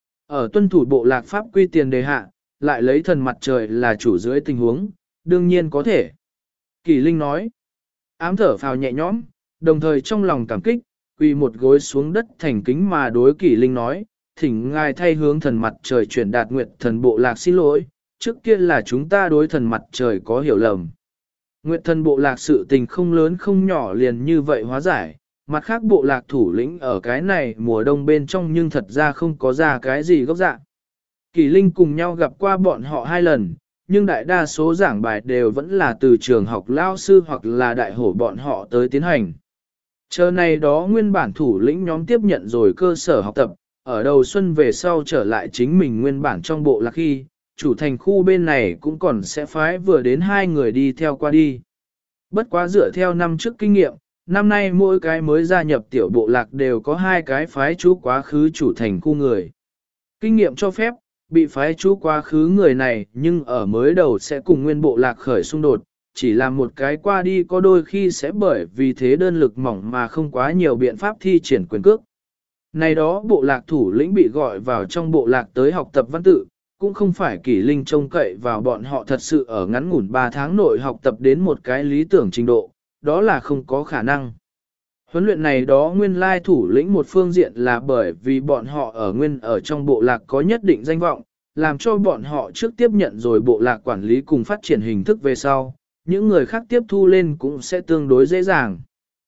Ở tuân thủ bộ lạc pháp quy tiền đề hạ, lại lấy thần mặt trời là chủ dưới tình huống, đương nhiên có thể. Kỷ Linh nói, ám thở phào nhẹ nhõm, đồng thời trong lòng cảm kích, quỳ một gối xuống đất thành kính mà đối Kỷ Linh nói, thỉnh ngài thay hướng thần mặt trời chuyển đạt nguyệt thần bộ lạc xin lỗi, trước kia là chúng ta đối thần mặt trời có hiểu lầm. Nguyệt thần bộ lạc sự tình không lớn không nhỏ liền như vậy hóa giải, mặt khác bộ lạc thủ lĩnh ở cái này mùa đông bên trong nhưng thật ra không có ra cái gì gốc dạng. Kỳ Linh cùng nhau gặp qua bọn họ 2 lần, nhưng đại đa số giảng bài đều vẫn là từ trường học lao sư hoặc là đại hổ bọn họ tới tiến hành. Chờ này đó nguyên bản thủ lĩnh nhóm tiếp nhận rồi cơ sở học tập, ở đầu xuân về sau trở lại chính mình nguyên bản trong bộ lạc khi, chủ thành khu bên này cũng còn sẽ phái vừa đến 2 người đi theo qua đi. Bất quá dựa theo năm trước kinh nghiệm, năm nay mỗi cái mới gia nhập tiểu bộ lạc đều có 2 cái phái chú quá khứ chủ thành khu người. Kinh nghiệm cho phép, bị phái chú quá khứ người này nhưng ở mới đầu sẽ cùng nguyên bộ lạc khởi xung đột, chỉ là một cái qua đi có đôi khi sẽ bởi vì thế đơn lực mỏng mà không quá nhiều biện pháp thi triển quyền cước. Này đó bộ lạc thủ lĩnh bị gọi vào trong bộ lạc tới học tập văn tự, cũng không phải Kỷ Linh trông cậy vào bọn họ thật sự ở ngắn ngủn 3 tháng nội học tập đến một cái lý tưởng trình độ, đó là không có khả năng. Huấn luyện này đó nguyên lai thủ lĩnh một phương diện là bởi vì bọn họ ở trong bộ lạc có nhất định danh vọng, làm cho bọn họ trước tiếp nhận rồi bộ lạc quản lý cùng phát triển hình thức về sau, những người khác tiếp thu lên cũng sẽ tương đối dễ dàng.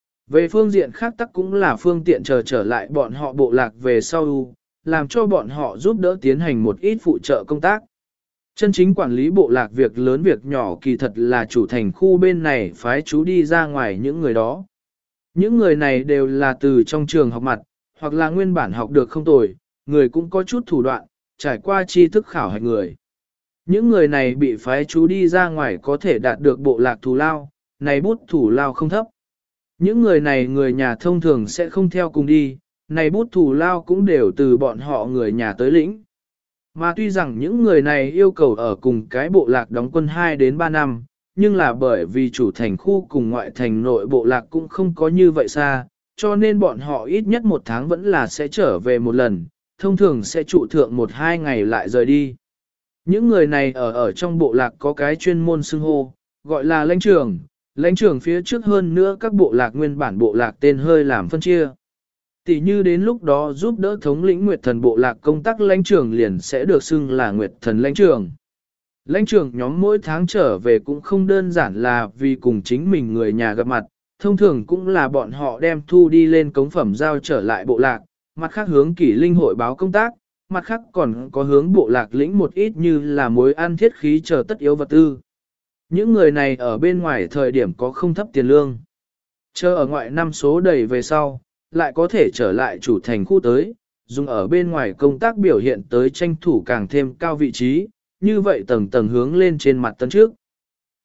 Về phương diện khác tắc cũng là phương tiện trở lại bọn họ bộ lạc về sau, làm cho bọn họ giúp đỡ tiến hành một ít phụ trợ công tác. Chân chính quản lý bộ lạc việc lớn việc nhỏ kỳ thật là chủ thành khu bên này phái chú đi ra ngoài những người đó. Những người này đều là từ trong trường học mặt, hoặc là nguyên bản học được không tồi, người cũng có chút thủ đoạn, trải qua tri thức khảo hạch người. Những người này bị phái chú đi ra ngoài có thể đạt được bộ lạc thù lao, này bút thủ lao không thấp. Những người này người nhà thông thường sẽ không theo cùng đi, này bút thù lao cũng đều từ bọn họ người nhà tới lĩnh. Mà tuy rằng những người này yêu cầu ở cùng cái bộ lạc đóng quân 2 đến 3 năm, nhưng là bởi vì chủ thành khu cùng ngoại thành nội bộ lạc cũng không có như vậy xa, cho nên bọn họ ít nhất 1 tháng vẫn là sẽ trở về một lần, thông thường sẽ trụ thượng 1-2 ngày lại rời đi. Những người này ở trong bộ lạc có cái chuyên môn xưng hô, gọi là lãnh trưởng. Lãnh trưởng phía trước hơn nữa các bộ lạc nguyên bản bộ lạc tên hơi làm phân chia. Tỷ như đến lúc đó giúp đỡ thống lĩnh Nguyệt Thần bộ lạc công tác lãnh trưởng liền sẽ được xưng là Nguyệt Thần lãnh trưởng. Lãnh trưởng nhóm mỗi tháng trở về cũng không đơn giản là vì cùng chính mình người nhà gặp mặt, thông thường cũng là bọn họ đem thu đi lên cống phẩm giao trở lại bộ lạc, mặt khác hướng Kỷ Linh hội báo công tác, mặt khác còn có hướng bộ lạc lĩnh một ít như là mối ăn thiết khí chờ tất yếu vật tư. Những người này ở bên ngoài thời điểm có không thấp tiền lương. Chờ ở ngoại năm số đầy về sau, lại có thể trở lại chủ thành khu tới, dùng ở bên ngoài công tác biểu hiện tới tranh thủ càng thêm cao vị trí, như vậy tầng tầng hướng lên trên mặt tấn trước.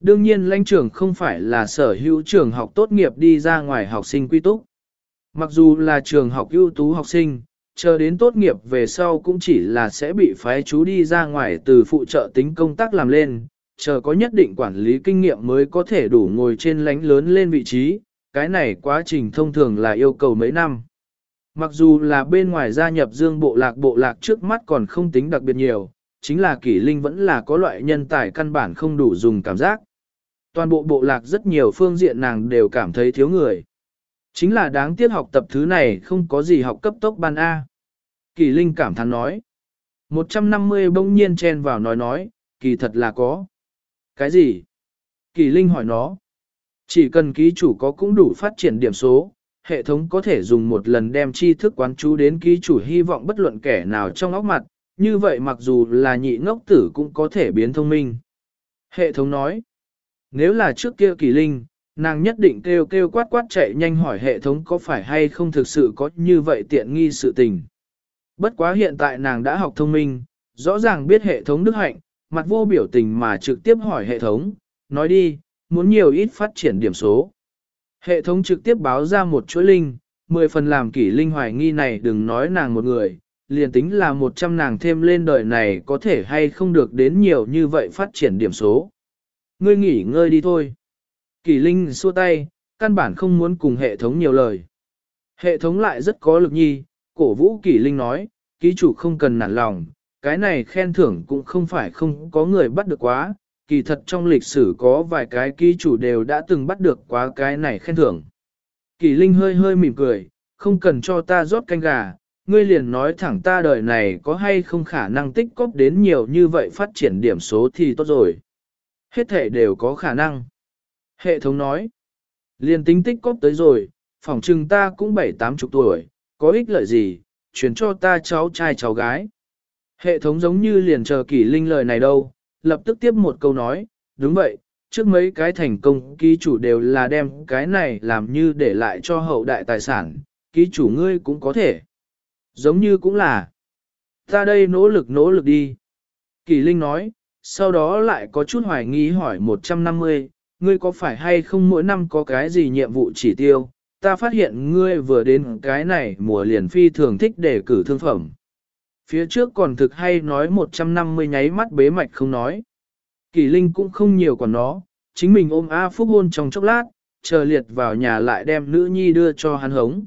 Đương nhiên lãnh trưởng không phải là sở hữu trường học tốt nghiệp đi ra ngoài học sinh quy túc. Mặc dù là trường học ưu tú học sinh, chờ đến tốt nghiệp về sau cũng chỉ là sẽ bị phái chú đi ra ngoài từ phụ trợ tính công tác làm lên, chờ có nhất định quản lý kinh nghiệm mới có thể đủ ngồi trên lãnh lớn lên vị trí, cái này quá trình thông thường là yêu cầu mấy năm. Mặc dù là bên ngoài gia nhập dương bộ lạc trước mắt còn không tính đặc biệt nhiều, chính là Kỷ Linh vẫn là có loại nhân tài căn bản không đủ dùng cảm giác. Toàn bộ bộ lạc rất nhiều phương diện nàng đều cảm thấy thiếu người. Chính là đáng tiếc học tập thứ này không có gì học cấp tốc ban A. Kỷ Linh cảm thán nói. 150 bỗng nhiên chen vào nói, kỳ thật là có. Cái gì? Kỷ Linh hỏi nó. Chỉ cần ký chủ có cũng đủ phát triển điểm số, hệ thống có thể dùng một lần đem tri thức quán chú đến ký chủ hy vọng bất luận kẻ nào trong óc mặt, như vậy mặc dù là nhị ngốc tử cũng có thể biến thông minh. Hệ thống nói. Nếu là trước kia Kỷ Linh, nàng nhất định kêu kêu quát quát chạy nhanh hỏi hệ thống có phải hay không thực sự có như vậy tiện nghi sự tình. Bất quá hiện tại nàng đã học thông minh, rõ ràng biết hệ thống đức hạnh, mặt vô biểu tình mà trực tiếp hỏi hệ thống, nói đi, muốn nhiều ít phát triển điểm số. Hệ thống trực tiếp báo ra một chuỗi linh, 10 phần làm Kỷ Linh hoài nghi này đừng nói nàng một người, liền tính là 100 nàng thêm lên đời này có thể hay không được đến nhiều như vậy phát triển điểm số. Ngươi nghỉ ngơi đi thôi. Kỷ Linh xua tay, căn bản không muốn cùng hệ thống nhiều lời. Hệ thống lại rất có lực nhi, cổ vũ Kỷ Linh nói, ký chủ không cần nản lòng, cái này khen thưởng cũng không phải không có người bắt được quá, kỳ thật trong lịch sử có vài cái ký chủ đều đã từng bắt được quá cái này khen thưởng. Kỷ Linh hơi hơi mỉm cười, không cần cho ta rót canh gà, ngươi liền nói thẳng ta đời này có hay không khả năng tích cóp đến nhiều như vậy phát triển điểm số thì tốt rồi. Hết thể đều có khả năng. Hệ thống nói, liền tính tích cóp tới rồi, phỏng chừng ta cũng 7-80 tuổi, có ích lợi gì, chuyển cho ta cháu trai cháu gái. Hệ thống giống như liền chờ Kỷ Linh lời này đâu, lập tức tiếp một câu nói, đúng vậy, trước mấy cái thành công ký chủ đều là đem cái này làm như để lại cho hậu đại tài sản, ký chủ ngươi cũng có thể. Giống như cũng là, ta đây nỗ lực đi. Kỷ Linh nói, sau đó lại có chút hoài nghi hỏi 150, ngươi có phải hay không mỗi năm có cái gì nhiệm vụ chỉ tiêu, ta phát hiện ngươi vừa đến cái này mùa liền phi thường thích để cử thương phẩm. Phía trước còn thực hay nói 150 nháy mắt bế mạch không nói. Kỷ Linh cũng không nhiều còn nó, chính mình ôm A Phúc hôn trong chốc lát, chờ liệt vào nhà lại đem nữ nhi đưa cho hắn hống.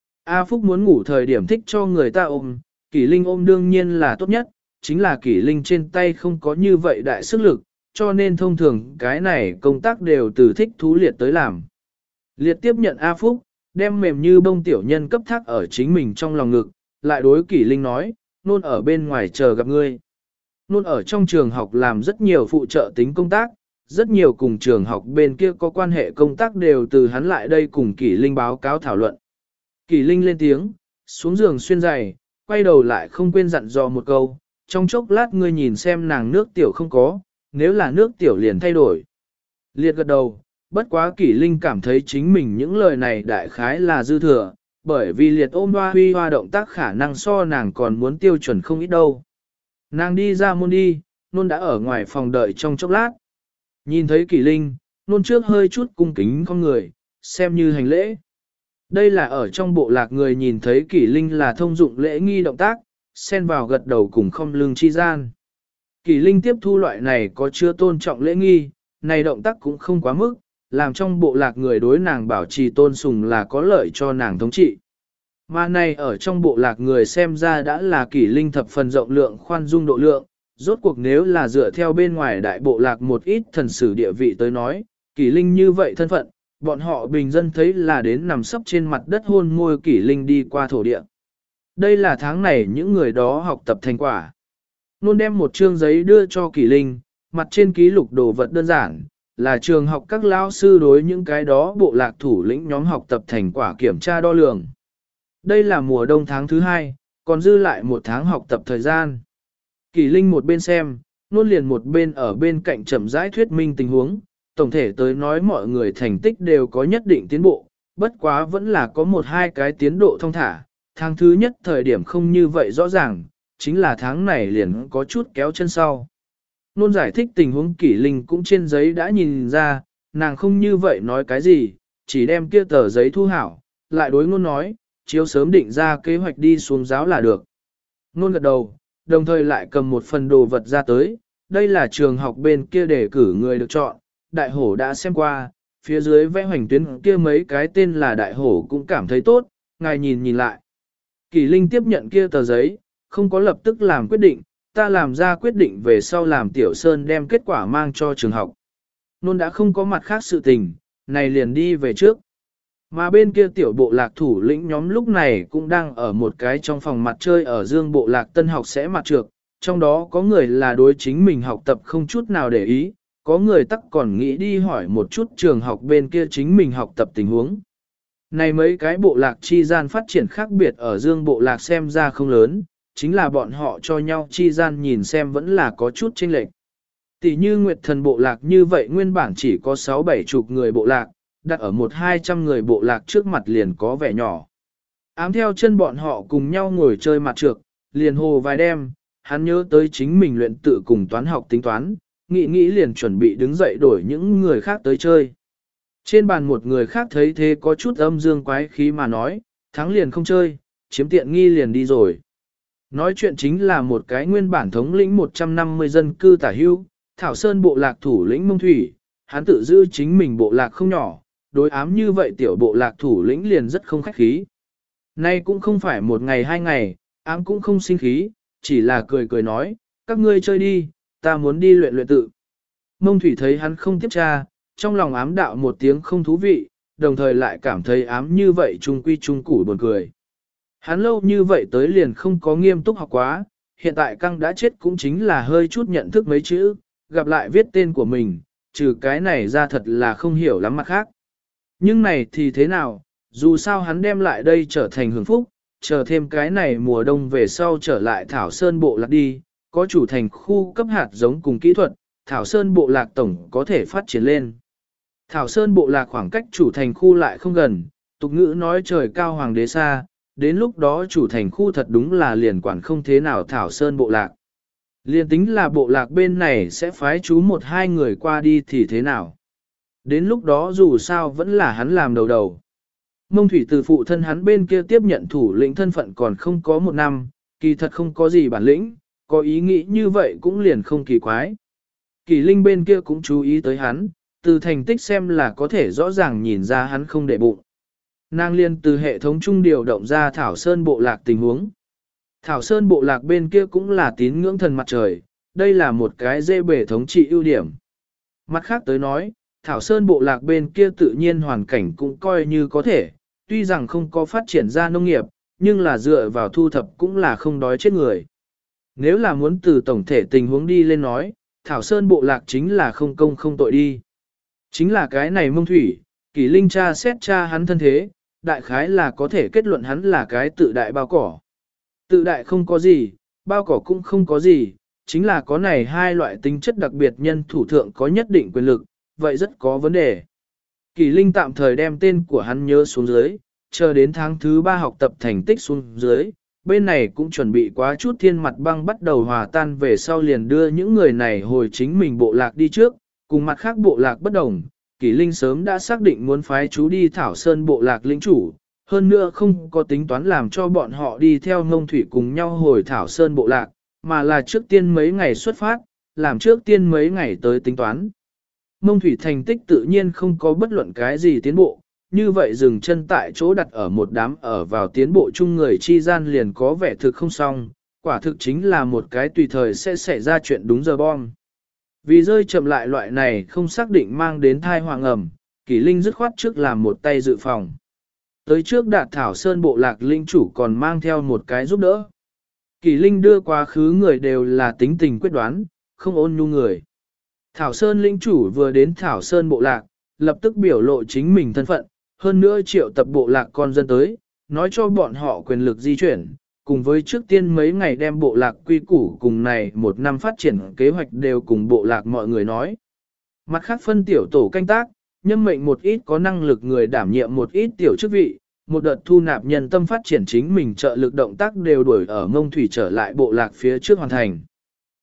A Phúc muốn ngủ thời điểm thích cho người ta ôm, Kỷ Linh ôm đương nhiên là tốt nhất, chính là Kỷ Linh trên tay không có như vậy đại sức lực, cho nên thông thường cái này công tác đều từ thích thú liệt tới làm. Liệt tiếp nhận A Phúc, đem mềm như bông tiểu nhân cấp thác ở chính mình trong lòng ngực, lại đối Kỷ Linh nói, nôn ở bên ngoài chờ gặp ngươi. Nôn ở trong trường học làm rất nhiều phụ trợ tính công tác, rất nhiều cùng trường học bên kia có quan hệ công tác đều từ hắn lại đây cùng Kỷ Linh báo cáo thảo luận. Kỷ Linh lên tiếng, xuống giường xuyên giày, quay đầu lại không quên dặn dò một câu, trong chốc lát ngươi nhìn xem nàng nước tiểu không có, nếu là nước tiểu liền thay đổi. Liệt gật đầu, bất quá Kỷ Linh cảm thấy chính mình những lời này đại khái là dư thừa, bởi vì liệt ôm hoa huy hoa động tác khả năng so nàng còn muốn tiêu chuẩn không ít đâu. Nàng đi ra môn đi, nôn đã ở ngoài phòng đợi trong chốc lát. Nhìn thấy Kỷ Linh, nôn trước hơi chút cung kính con người, xem như hành lễ. Đây là ở trong bộ lạc người nhìn thấy Kỷ Linh là thông dụng lễ nghi động tác, xen vào gật đầu cùng không lưng chi gian. Kỷ Linh tiếp thu loại này có chứa tôn trọng lễ nghi, này động tác cũng không quá mức, làm trong bộ lạc người đối nàng bảo trì tôn sùng là có lợi cho nàng thống trị. Mà này ở trong bộ lạc người xem ra đã là Kỷ Linh thập phần rộng lượng khoan dung độ lượng, rốt cuộc nếu là dựa theo bên ngoài đại bộ lạc một ít thần sử địa vị tới nói, Kỷ Linh như vậy thân phận, bọn họ bình dân thấy là đến nằm sấp trên mặt đất hôn môi Kỷ Linh đi qua thổ địa. Đây là tháng này những người đó học tập thành quả. Nôn đem một chương giấy đưa cho Kỷ Linh, mặt trên ký lục đồ vật đơn giản, là trường học các lao sư đối những cái đó bộ lạc thủ lĩnh nhóm học tập thành quả kiểm tra đo lường. Đây là mùa đông tháng thứ 2, còn dư lại một tháng học tập thời gian. Kỷ Linh một bên xem, nôn liền một bên ở bên cạnh chậm rãi thuyết minh tình huống, tổng thể tới nói mọi người thành tích đều có nhất định tiến bộ, bất quá vẫn là có một hai cái tiến độ thông thả, tháng thứ nhất thời điểm không như vậy rõ ràng, chính là tháng này liền có chút kéo chân sau. Nôn giải thích tình huống Kỷ Linh cũng trên giấy đã nhìn ra, nàng không như vậy nói cái gì, chỉ đem kia tờ giấy thu hảo, lại đối ngôn nói, chiếu sớm định ra kế hoạch đi xuống giáo là được. Ngôn gật đầu, đồng thời lại cầm một phần đồ vật ra tới, đây là trường học bên kia để cử người được chọn, đại hổ đã xem qua, phía dưới vẽ hoành tuyến kia mấy cái tên là đại hổ cũng cảm thấy tốt, ngài nhìn lại. Kỷ Linh tiếp nhận kia tờ giấy, không có lập tức làm quyết định, ta làm ra quyết định về sau làm Tiểu Sơn đem kết quả mang cho trường học. Nôn đã không có mặt khác sự tình, này liền đi về trước. Mà bên kia tiểu bộ lạc thủ lĩnh nhóm lúc này cũng đang ở một cái trong phòng mặt chơi ở dương bộ lạc tân học sẽ mặt trược, trong đó có người là đối chính mình học tập không chút nào để ý, có người tắc còn nghĩ đi hỏi một chút trường học bên kia chính mình học tập tình huống. Này mấy cái bộ lạc chi gian phát triển khác biệt ở dương bộ lạc xem ra không lớn, chính là bọn họ cho nhau chi gian nhìn xem vẫn là có chút chênh lệch. Tỷ như Nguyệt Thần bộ lạc như vậy nguyên bản chỉ có 6-7 chục người bộ lạc, đặt ở 100-200 người bộ lạc trước mặt liền có vẻ nhỏ. Ám theo chân bọn họ cùng nhau ngồi chơi mặt trược, liền hồ vài đêm, hắn nhớ tới chính mình luyện tự cùng toán học tính toán, nghĩ liền chuẩn bị đứng dậy đổi những người khác tới chơi. Trên bàn một người khác thấy thế có chút âm dương quái khí mà nói, thắng liền không chơi, chiếm tiện nghi liền đi rồi. Nói chuyện chính là một cái nguyên bản thống lĩnh 150 dân cư tả hưu, Thảo Sơn bộ lạc thủ lĩnh Mông Thủy, hắn tự giữ chính mình bộ lạc không nhỏ, đối ám như vậy tiểu bộ lạc thủ lĩnh liền rất không khách khí. Nay cũng không phải một ngày hai ngày, ám cũng không sinh khí, chỉ là cười nói, các ngươi chơi đi, ta muốn đi luyện tự. Mông Thủy thấy hắn không tiếp tra, trong lòng ám đạo một tiếng không thú vị, đồng thời lại cảm thấy ám như vậy trung quy trung củ buồn cười. Hắn lâu như vậy tới liền không có nghiêm túc học quá, hiện tại căng đã chết cũng chính là hơi chút nhận thức mấy chữ, gặp lại viết tên của mình, trừ cái này ra thật là không hiểu lắm mặt khác. Nhưng này thì thế nào, dù sao hắn đem lại đây trở thành hưởng phúc, chờ thêm cái này mùa đông về sau trở lại Thảo Sơn bộ lạc đi, có chủ thành khu cấp hạt giống cùng kỹ thuật, Thảo Sơn bộ lạc tổng có thể phát triển lên. Thảo Sơn bộ lạc khoảng cách chủ thành khu lại không gần, tục ngữ nói trời cao hoàng đế xa, đến lúc đó chủ thành khu thật đúng là liền quản không thế nào Thảo Sơn bộ lạc. Liên tính là bộ lạc bên này sẽ phái chú 1-2 người qua đi thì thế nào. Đến lúc đó dù sao vẫn là hắn làm đầu. Mông Thủy từ phụ thân hắn bên kia tiếp nhận thủ lĩnh thân phận còn không có 1 năm, kỳ thật không có gì bản lĩnh, có ý nghĩ như vậy cũng liền không kỳ quái. Kỳ Linh bên kia cũng chú ý tới hắn, từ thành tích xem là có thể rõ ràng nhìn ra hắn không để bụng. Nàng liên từ hệ thống trung điều động ra Thảo Sơn bộ lạc tình huống. Thảo Sơn bộ lạc bên kia cũng là tín ngưỡng thần mặt trời, đây là một cái dê bể thống trị ưu điểm. Mặt khác tới nói, Thảo Sơn bộ lạc bên kia tự nhiên hoàn cảnh cũng coi như có thể, tuy rằng không có phát triển ra nông nghiệp, nhưng là dựa vào thu thập cũng là không đói chết người. Nếu là muốn từ tổng thể tình huống đi lên nói, Thảo Sơn bộ lạc chính là không công không tội đi. Chính là cái này Mông Thủy, Kỷ Linh tra xét tra hắn thân thế, đại khái là có thể kết luận hắn là cái tự đại bao cỏ. Tự đại không có gì, bao cỏ cũng không có gì, chính là có này hai loại tính chất đặc biệt nhân thủ thượng có nhất định quyền lực, vậy rất có vấn đề. Kỳ Linh tạm thời đem tên của hắn nhớ xuống dưới, chờ đến tháng thứ 3 học tập thành tích xuống dưới, bên này cũng chuẩn bị quá chút thiên mặt băng bắt đầu hòa tan về sau liền đưa những người này hồi chính mình bộ lạc đi trước, cùng mặt khác bộ lạc bất đồng. Kỳ Linh sớm đã xác định muốn phái chú đi Thảo Sơn bộ lạc lĩnh chủ, hơn nữa không có tính toán làm cho bọn họ đi theo Ngông Thủy cùng nhau hồi Thảo Sơn bộ lạc, mà là trước tiên mấy ngày xuất phát, làm trước tiên mấy ngày tới tính toán. Ngông Thủy thành tích tự nhiên không có bất luận cái gì tiến bộ, như vậy dừng chân tại chỗ đặt ở một đám ở vào tiến bộ chung người chi gian liền có vẻ thực không xong, quả thực chính là một cái tùy thời sẽ xảy ra chuyện đúng giờ bom. Vì rơi chậm lại loại này không xác định mang đến thai hoàng ẩm, Kỷ Linh dứt khoát trước làm một tay dự phòng. Tới trước Đạt Thảo Sơn bộ lạc linh chủ còn mang theo một cái giúp đỡ. Kỷ Linh đưa quá khứ người đều là tính tình quyết đoán, không ôn nhu người. Thảo Sơn linh chủ vừa đến Thảo Sơn bộ lạc, lập tức biểu lộ chính mình thân phận, hơn nữa triệu tập bộ lạc con dân tới, nói cho bọn họ quyền lực di chuyển, cùng với trước tiên mấy ngày đem bộ lạc quy củ cùng này 1 năm phát triển kế hoạch đều cùng bộ lạc mọi người nói. Mặt khác phân tiểu tổ canh tác, nhâm mệnh một ít có năng lực người đảm nhiệm một ít tiểu chức vị, một đợt thu nạp nhân tâm phát triển chính mình trợ lực động tác đều đuổi ở Ngông Thủy trở lại bộ lạc phía trước hoàn thành.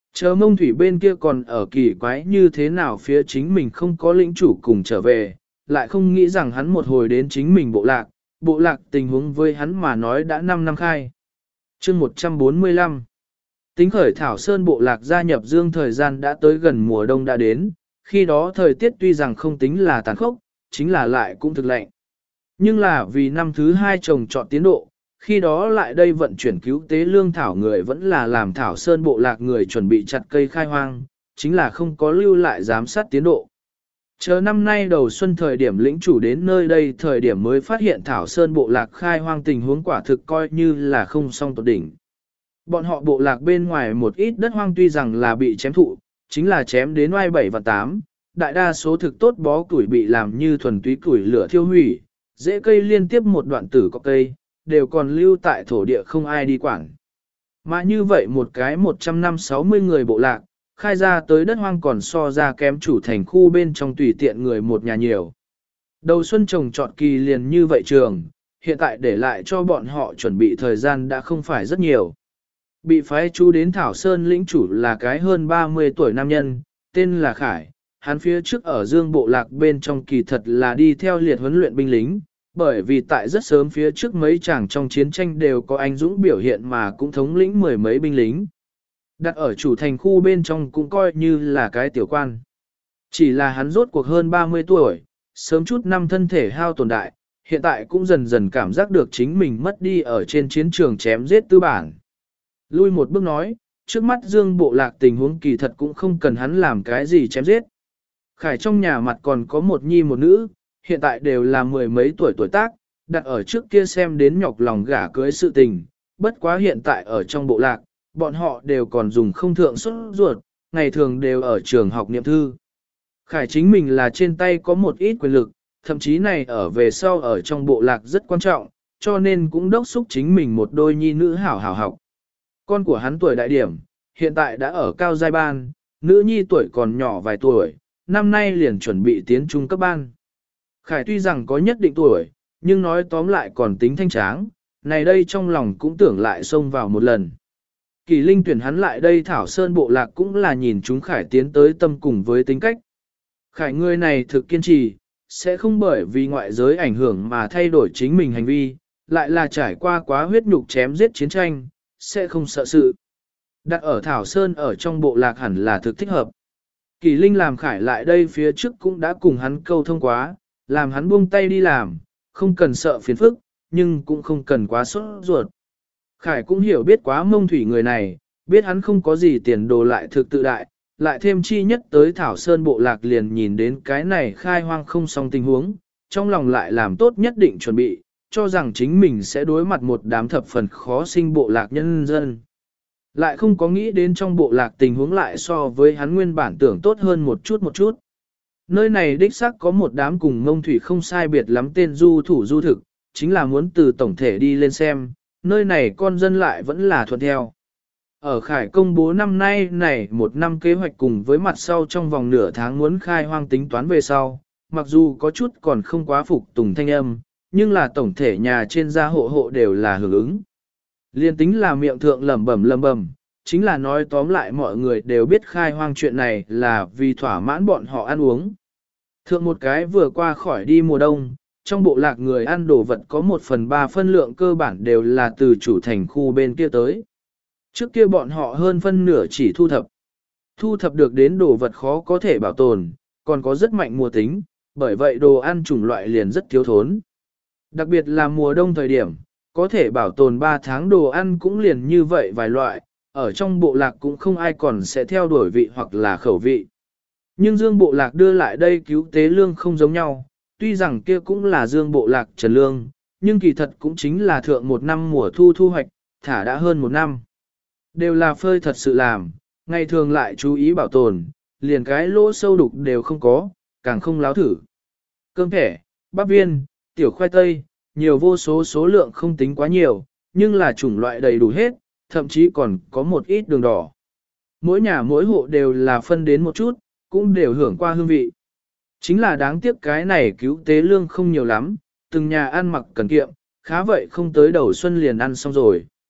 Chờ Mông Thủy bên kia còn ở kỳ quái như thế nào phía chính mình không có lĩnh chủ cùng trở về, lại không nghĩ rằng hắn một hồi đến chính mình bộ lạc tình huống với hắn mà nói đã 5 năm khai. Chương 145 Tính khởi Thảo Sơn bộ lạc gia nhập dương thời gian đã tới gần mùa đông đã đến, khi đó thời tiết tuy rằng không tính là tàn khốc, chính là lại cũng thực lạnh. Nhưng là vì năm thứ 2 trồng trọt tiến độ, khi đó lại đây vận chuyển cứu tế lương thảo người vẫn là làm Thảo Sơn bộ lạc người chuẩn bị chặt cây khai hoang, chính là không có lưu lại giám sát tiến độ. Chờ năm nay đầu xuân thời điểm lĩnh chủ đến nơi đây thời điểm mới phát hiện Thảo Sơn bộ lạc khai hoang tình huống quả thực coi như là không song tột đỉnh. Bọn họ bộ lạc bên ngoài một ít đất hoang tuy rằng là bị chém thụ, chính là chém đến oai 7 và 8, đại đa số thực tốt bó củi bị làm như thuần túy củi lửa thiêu hủy, rễ cây liên tiếp một đoạn tử có cây, đều còn lưu tại thổ địa không ai đi quản. Mà như vậy một cái 160 người bộ lạc, khai ra tới đất hoang còn so ra kém chủ thành khu bên trong tùy tiện người một nhà nhiều. Đầu xuân trồng trọt kỳ liền như vậy trường, hiện tại để lại cho bọn họ chuẩn bị thời gian đã không phải rất nhiều. Bị phái chú đến Thảo Sơn lĩnh chủ là cái hơn 30 tuổi nam nhân, tên là Khải, hắn phía trước ở dương bộ lạc bên trong kỳ thật là đi theo liệt huấn luyện binh lính, bởi vì tại rất sớm phía trước mấy chàng trong chiến tranh đều có anh dũng biểu hiện mà cũng thống lĩnh mười mấy binh lính. Đặt ở chủ thành khu bên trong cũng coi như là cái tiểu quan. Chỉ là hắn rốt cuộc hơn 30 tuổi, sớm chút năm thân thể hao tổn đại, hiện tại cũng dần dần cảm giác được chính mình mất đi ở trên chiến trường chém giết tư bản. Lui một bước nói, trước mắt dương bộ lạc tình huống kỳ thật cũng không cần hắn làm cái gì chém giết. Khải trong nhà mặt còn có một nhi một nữ, hiện tại đều là mười mấy tuổi tuổi tác, đặt ở trước kia xem đến nhọc lòng gả cưới sự tình, bất quá hiện tại ở trong bộ lạc, bọn họ đều còn dùng không thượng xuất ruột, ngày thường đều ở trường học niệm thư. Khải chính mình là trên tay có một ít quyền lực, thậm chí này ở về sau ở trong bộ lạc rất quan trọng, cho nên cũng đốc xúc chính mình một đôi nhi nữ hảo hảo học. Con của hắn tuổi đại điểm, hiện tại đã ở cao giai ban, nữ nhi tuổi còn nhỏ vài tuổi, năm nay liền chuẩn bị tiến trung cấp ban. Khải tuy rằng có nhất định tuổi, nhưng nói tóm lại còn tính thanh tráng, này đây trong lòng cũng tưởng lại xông vào một lần. Kỳ Linh tuyển hắn lại đây Thảo Sơn bộ lạc cũng là nhìn chúng Khải tiến tới tâm cùng với tính cách. Khải người này thực kiên trì, sẽ không bởi vì ngoại giới ảnh hưởng mà thay đổi chính mình hành vi, lại là trải qua quá huyết nhục chém giết chiến tranh, sẽ không sợ sự. Đặt ở Thảo Sơn ở trong bộ lạc hẳn là thực thích hợp. Kỳ Linh làm Khải lại đây phía trước cũng đã cùng hắn câu thông quá, làm hắn buông tay đi làm, không cần sợ phiền phức, nhưng cũng không cần quá sốt ruột. Khải cũng hiểu biết quá Mông Thủy người này, biết hắn không có gì tiền đồ lại thực tự đại, lại thêm chi nhất tới Thảo Sơn bộ lạc liền nhìn đến cái này khai hoang không xong tình huống, trong lòng lại làm tốt nhất định chuẩn bị, cho rằng chính mình sẽ đối mặt một đám thập phần khó sinh bộ lạc nhân dân. Lại không có nghĩ đến trong bộ lạc tình huống lại so với hắn nguyên bản tưởng tốt hơn một chút. Nơi này đích xác có một đám cùng Mông Thủy không sai biệt lắm tên du thủ du thực, chính là muốn từ tổng thể đi lên xem, nơi này con dân lại vẫn là thuận theo. Ở Khải công bố năm nay này một năm kế hoạch cùng với mặt sau trong vòng nửa tháng muốn khai hoang tính toán về sau, mặc dù có chút còn không quá phục tùng thanh âm, nhưng là tổng thể nhà trên gia hộ hộ đều là hưởng ứng. Liên tính là miệng thượng lẩm bẩm, chính là nói tóm lại mọi người đều biết khai hoang chuyện này là vì thỏa mãn bọn họ ăn uống. Thượng một cái vừa qua khỏi đi mùa đông, trong bộ lạc người ăn đồ vật có 1/3 phân lượng cơ bản đều là từ chủ thành khu bên kia tới. Trước kia bọn họ hơn phân nửa chỉ thu thập. Thu thập được đến đồ vật khó có thể bảo tồn, còn có rất mạnh mùa tính, bởi vậy đồ ăn chủng loại liền rất thiếu thốn. Đặc biệt là mùa đông thời điểm, có thể bảo tồn 3 tháng đồ ăn cũng liền như vậy vài loại, ở trong bộ lạc cũng không ai còn sẽ theo đuổi vị hoặc là khẩu vị. Nhưng Dương bộ lạc đưa lại đây cứu tế lương không giống nhau, tuy rằng kia cũng là Dương bộ lạc trần lương, nhưng kỳ thật cũng chính là thượng một năm mùa thu thu hoạch, thả đã hơn một năm. Đều là phơi thật sự làm, ngày thường lại chú ý bảo tồn, liền cái lỗ sâu đục đều không có, càng không láo thử. Cơm thẻ, bắp viên, tiểu khoai tây, nhiều vô số số lượng không tính quá nhiều, nhưng là chủng loại đầy đủ hết, thậm chí còn có một ít đường đỏ. Mỗi nhà mỗi hộ đều là phân đến một chút, cũng đều hưởng qua hương vị. Chính là đáng tiếc cái này cứu tế lương không nhiều lắm, từng nhà ăn mặc cần kiệm, khá vậy không tới đầu xuân liền ăn xong rồi.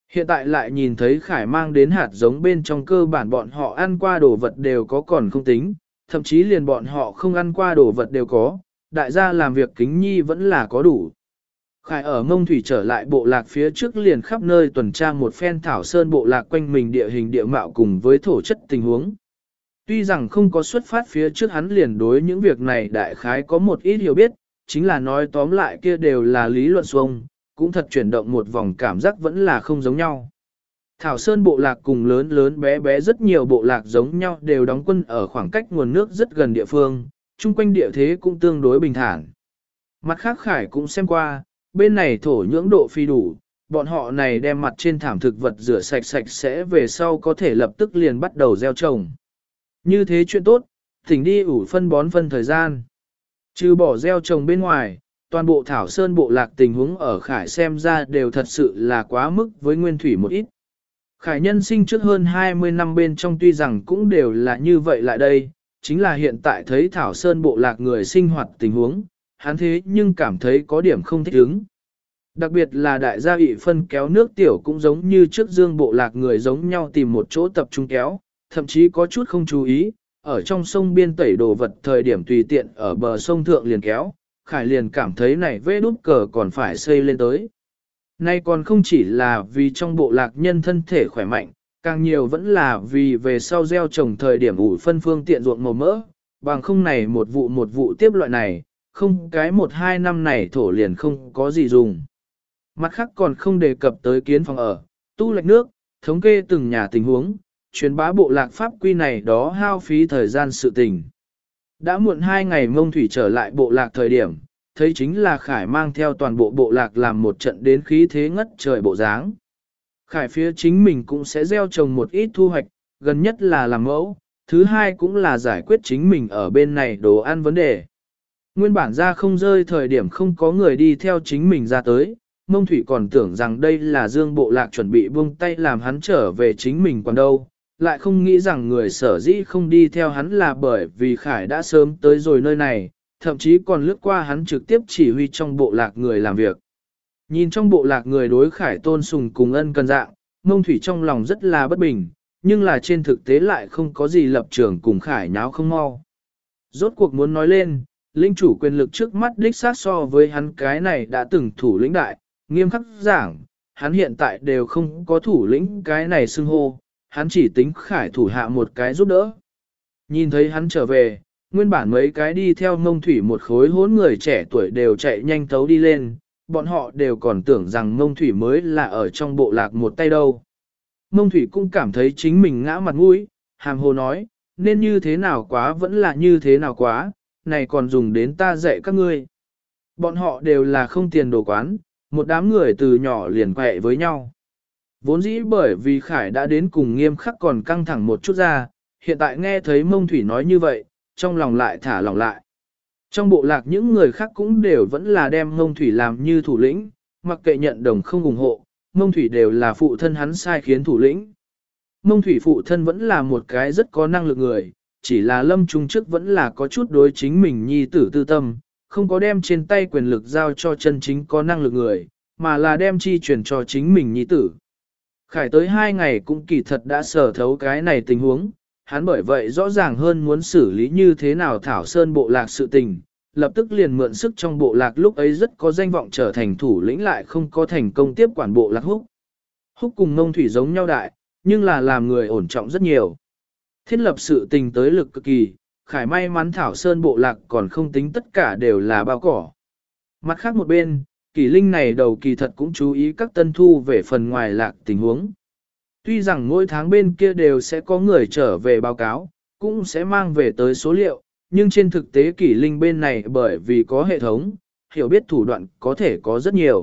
Hiện tại lại nhìn thấy Khải mang đến hạt giống bên trong cơ bản bọn họ ăn qua đồ vật đều có còn không tính, thậm chí liền bọn họ không ăn qua đồ vật đều có, đại gia làm việc kính nhi vẫn là có đủ. Khải ở Mông Thủy trở lại bộ lạc phía trước liền khắp nơi tuần tra một phen thảo sơn bộ lạc quanh mình địa hình địa mạo cùng với thổ chất tình huống. Tuy rằng không có xuất phát phía trước hắn liền đối những việc này đại khái có một ít hiểu biết, chính là nói tóm lại kia đều là lý luận xuông, cũng thật chuyển động một vòng cảm giác vẫn là không giống nhau. Thảo Sơn bộ lạc cùng lớn lớn bé bé rất nhiều bộ lạc giống nhau đều đóng quân ở khoảng cách nguồn nước rất gần địa phương, chung quanh địa thế cũng tương đối bình thản. Mặt khác Khải cũng xem qua, bên này thổ nhưỡng độ phi đủ, bọn họ này đem mặt trên thảm thực vật rửa sạch sạch sẽ về sau có thể lập tức liền bắt đầu gieo trồng. Như thế chuyện tốt, thỉnh đi ủ phân bón phân thời gian. Trừ bỏ gieo trồng bên ngoài, toàn bộ Thảo Sơn bộ lạc tình huống ở Khải xem ra đều thật sự là quá mức với nguyên thủy một ít. Khải nhân sinh trước hơn 20 năm bên trong tuy rằng cũng đều là như vậy lại đây, chính là hiện tại thấy Thảo Sơn bộ lạc người sinh hoạt tình huống, hắn thế nhưng cảm thấy có điểm không thích ứng. Đặc biệt là đại gia ị phân kéo nước tiểu cũng giống như trước dương bộ lạc người giống nhau tìm một chỗ tập trung kéo, thậm chí có chút không chú ý, ở trong sông biên tẩy đồ vật thời điểm tùy tiện ở bờ sông thượng liền kéo, Khải liền cảm thấy này vê đút cờ còn phải xây lên tới. Nay còn không chỉ là vì trong bộ lạc nhân thân thể khỏe mạnh, càng nhiều vẫn là vì về sau gieo trồng thời điểm ủi phân phương tiện ruộng màu mỡ, bằng không này một vụ tiếp loại này, không cái 1-2 năm này thổ liền không có gì dùng. Mặt khác còn không đề cập tới kiến phòng ở, tu lạch nước, thống kê từng nhà tình huống, truyền bá bộ lạc pháp quy này đó hao phí thời gian sự tình. Đã muộn 2 ngày Mông Thủy trở lại bộ lạc thời điểm, thấy chính là Khải mang theo toàn bộ bộ lạc làm một trận đến khí thế ngất trời bộ dáng. Khải phía chính mình cũng sẽ gieo trồng một ít thu hoạch, gần nhất là làm mẫu, thứ hai cũng là giải quyết chính mình ở bên này đồ ăn vấn đề. Nguyên bản ra không rơi thời điểm không có người đi theo chính mình ra tới, Mông Thủy còn tưởng rằng đây là dương bộ lạc chuẩn bị buông tay làm hắn trở về chính mình còn đâu, lại không nghĩ rằng người sở dĩ không đi theo hắn là bởi vì Khải đã sớm tới rồi nơi này, thậm chí còn lướt qua hắn trực tiếp chỉ huy trong bộ lạc người làm việc. Nhìn trong bộ lạc người đối Khải tôn sùng cùng ân cần dạng, Mông Thủy trong lòng rất là bất bình, nhưng là trên thực tế lại không có gì lập trường cùng Khải nháo không mau. Rốt cuộc muốn nói lên, linh chủ quyền lực trước mắt đích sát so với hắn cái này đã từng thủ lĩnh đại, nghiêm khắc giảng, hắn hiện tại đều không có thủ lĩnh cái này xưng hô, hắn chỉ tính Khải thủ hạ một cái giúp đỡ. Nhìn thấy hắn trở về, nguyên bản mấy cái đi theo Mông Thủy một khối hốn người trẻ tuổi đều chạy nhanh thấu đi lên, bọn họ đều còn tưởng rằng Mông Thủy mới là ở trong bộ lạc một tay đâu. Mông Thủy cũng cảm thấy chính mình ngã mặt mũi, hàm hồ nói, nên như thế nào quá vẫn là như thế nào quá, này còn dùng đến ta dạy các ngươi. Bọn họ đều là không tiền đồ quán, một đám người từ nhỏ liền quẹ với nhau. Vốn dĩ bởi vì Khải đã đến cùng nghiêm khắc còn căng thẳng một chút ra, hiện tại nghe thấy Mông Thủy nói như vậy, trong lòng lại thả lòng lại. Trong bộ lạc những người khác cũng đều vẫn là đem Mông Thủy làm như thủ lĩnh, mặc kệ nhận đồng không ủng hộ, Mông Thủy đều là phụ thân hắn sai khiến thủ lĩnh. Mông Thủy phụ thân vẫn là một cái rất có năng lực người, chỉ là lâm trung trước vẫn là có chút đối chính mình nhi tử tư tâm, không có đem trên tay quyền lực giao cho chân chính có năng lực người, mà là đem chi truyền cho chính mình nhi tử. Khải tới 2 ngày cũng kỳ thật đã sở thấu cái này tình huống, hắn bởi vậy rõ ràng hơn muốn xử lý như thế nào Thảo Sơn bộ lạc sự tình, lập tức liền mượn sức trong bộ lạc lúc ấy rất có danh vọng trở thành thủ lĩnh lại không có thành công tiếp quản bộ lạc Húc. Húc cùng Mông Thủy giống nhau đại, nhưng là làm người ổn trọng rất nhiều. Thiết lập sự tình tới lực cực kỳ, Khải may mắn Thảo Sơn bộ lạc còn không tính tất cả đều là bao cỏ. Mặt khác một bên, Kỳ Linh này đầu kỳ thật cũng chú ý các tân thu về phần ngoài lạc tình huống. Tuy rằng mỗi tháng bên kia đều sẽ có người trở về báo cáo, cũng sẽ mang về tới số liệu, nhưng trên thực tế Kỳ Linh bên này bởi vì có hệ thống, hiểu biết thủ đoạn có thể có rất nhiều.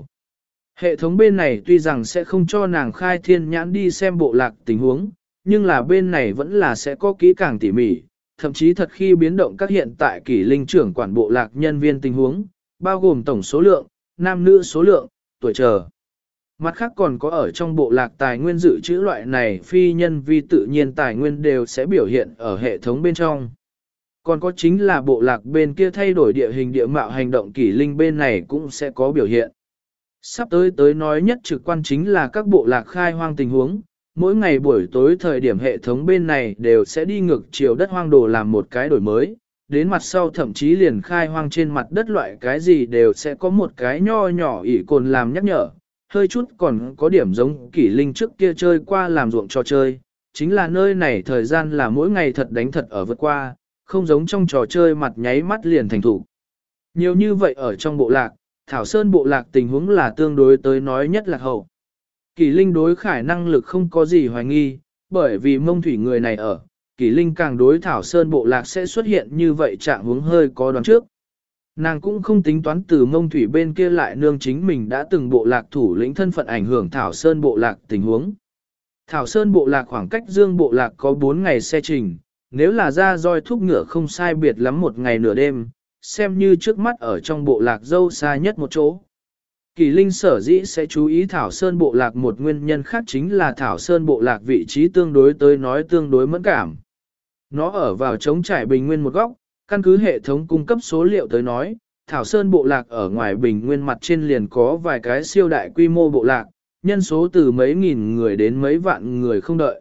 Hệ thống bên này tuy rằng sẽ không cho nàng khai thiên nhãn đi xem bộ lạc tình huống, nhưng là bên này vẫn là sẽ có kỹ càng tỉ mỉ, thậm chí thật khi biến động các hiện tại Kỳ Linh trưởng quản bộ lạc nhân viên tình huống, bao gồm tổng số lượng, nam nữ số lượng, tuổi chờ. Mặt khác còn có ở trong bộ lạc tài nguyên dự trữ loại này phi nhân vi tự nhiên tài nguyên đều sẽ biểu hiện ở hệ thống bên trong. Còn có chính là bộ lạc bên kia thay đổi địa hình địa mạo hành động Kỳ Linh bên này cũng sẽ có biểu hiện. Sắp tới nói nhất trực quan chính là các bộ lạc khai hoang tình huống, mỗi ngày buổi tối thời điểm hệ thống bên này đều sẽ đi ngược chiều đất hoang đồ làm một cái đổi mới, đến mặt sau thậm chí liền khai hoang trên mặt đất loại cái gì đều sẽ có một cái nho nhỏ ỷ cồn làm nhắc nhở, hơi chút còn có điểm giống kỷ linh trước kia chơi qua làm ruộng trò chơi, chính là nơi này thời gian là mỗi ngày thật đánh thật ở vượt qua, không giống trong trò chơi mặt nháy mắt liền thành thủ. Nhiều như vậy ở trong bộ lạc, Thảo Sơn bộ lạc tình huống là tương đối tới nói nhất lạc hậu. Kỷ Linh đối Khải năng lực không có gì hoài nghi, bởi vì mông thủy người này ở, Kỷ Linh càng đối Thảo Sơn bộ lạc sẽ xuất hiện như vậy trạng huống hơi có đoán trước. Nàng cũng không tính toán từ mông thủy bên kia lại nương chính mình đã từng bộ lạc thủ lĩnh thân phận ảnh hưởng Thảo Sơn bộ lạc tình huống. Thảo Sơn bộ lạc khoảng cách Dương bộ lạc có 4 ngày xe trình, nếu là ra roi thúc ngựa không sai biệt lắm một ngày nửa đêm, xem như trước mắt ở trong bộ lạc dâu xa nhất một chỗ. Kỳ Linh sở dĩ sẽ chú ý Thảo Sơn bộ lạc một nguyên nhân khác chính là Thảo Sơn bộ lạc vị trí tương đối tới nói tương đối mẫn cảm. Nó ở vào trống trải bình nguyên một góc, căn cứ hệ thống cung cấp số liệu tới nói, Thảo Sơn bộ lạc ở ngoài bình nguyên mặt trên liền có vài cái siêu đại quy mô bộ lạc, nhân số từ mấy nghìn người đến mấy vạn người không đợi.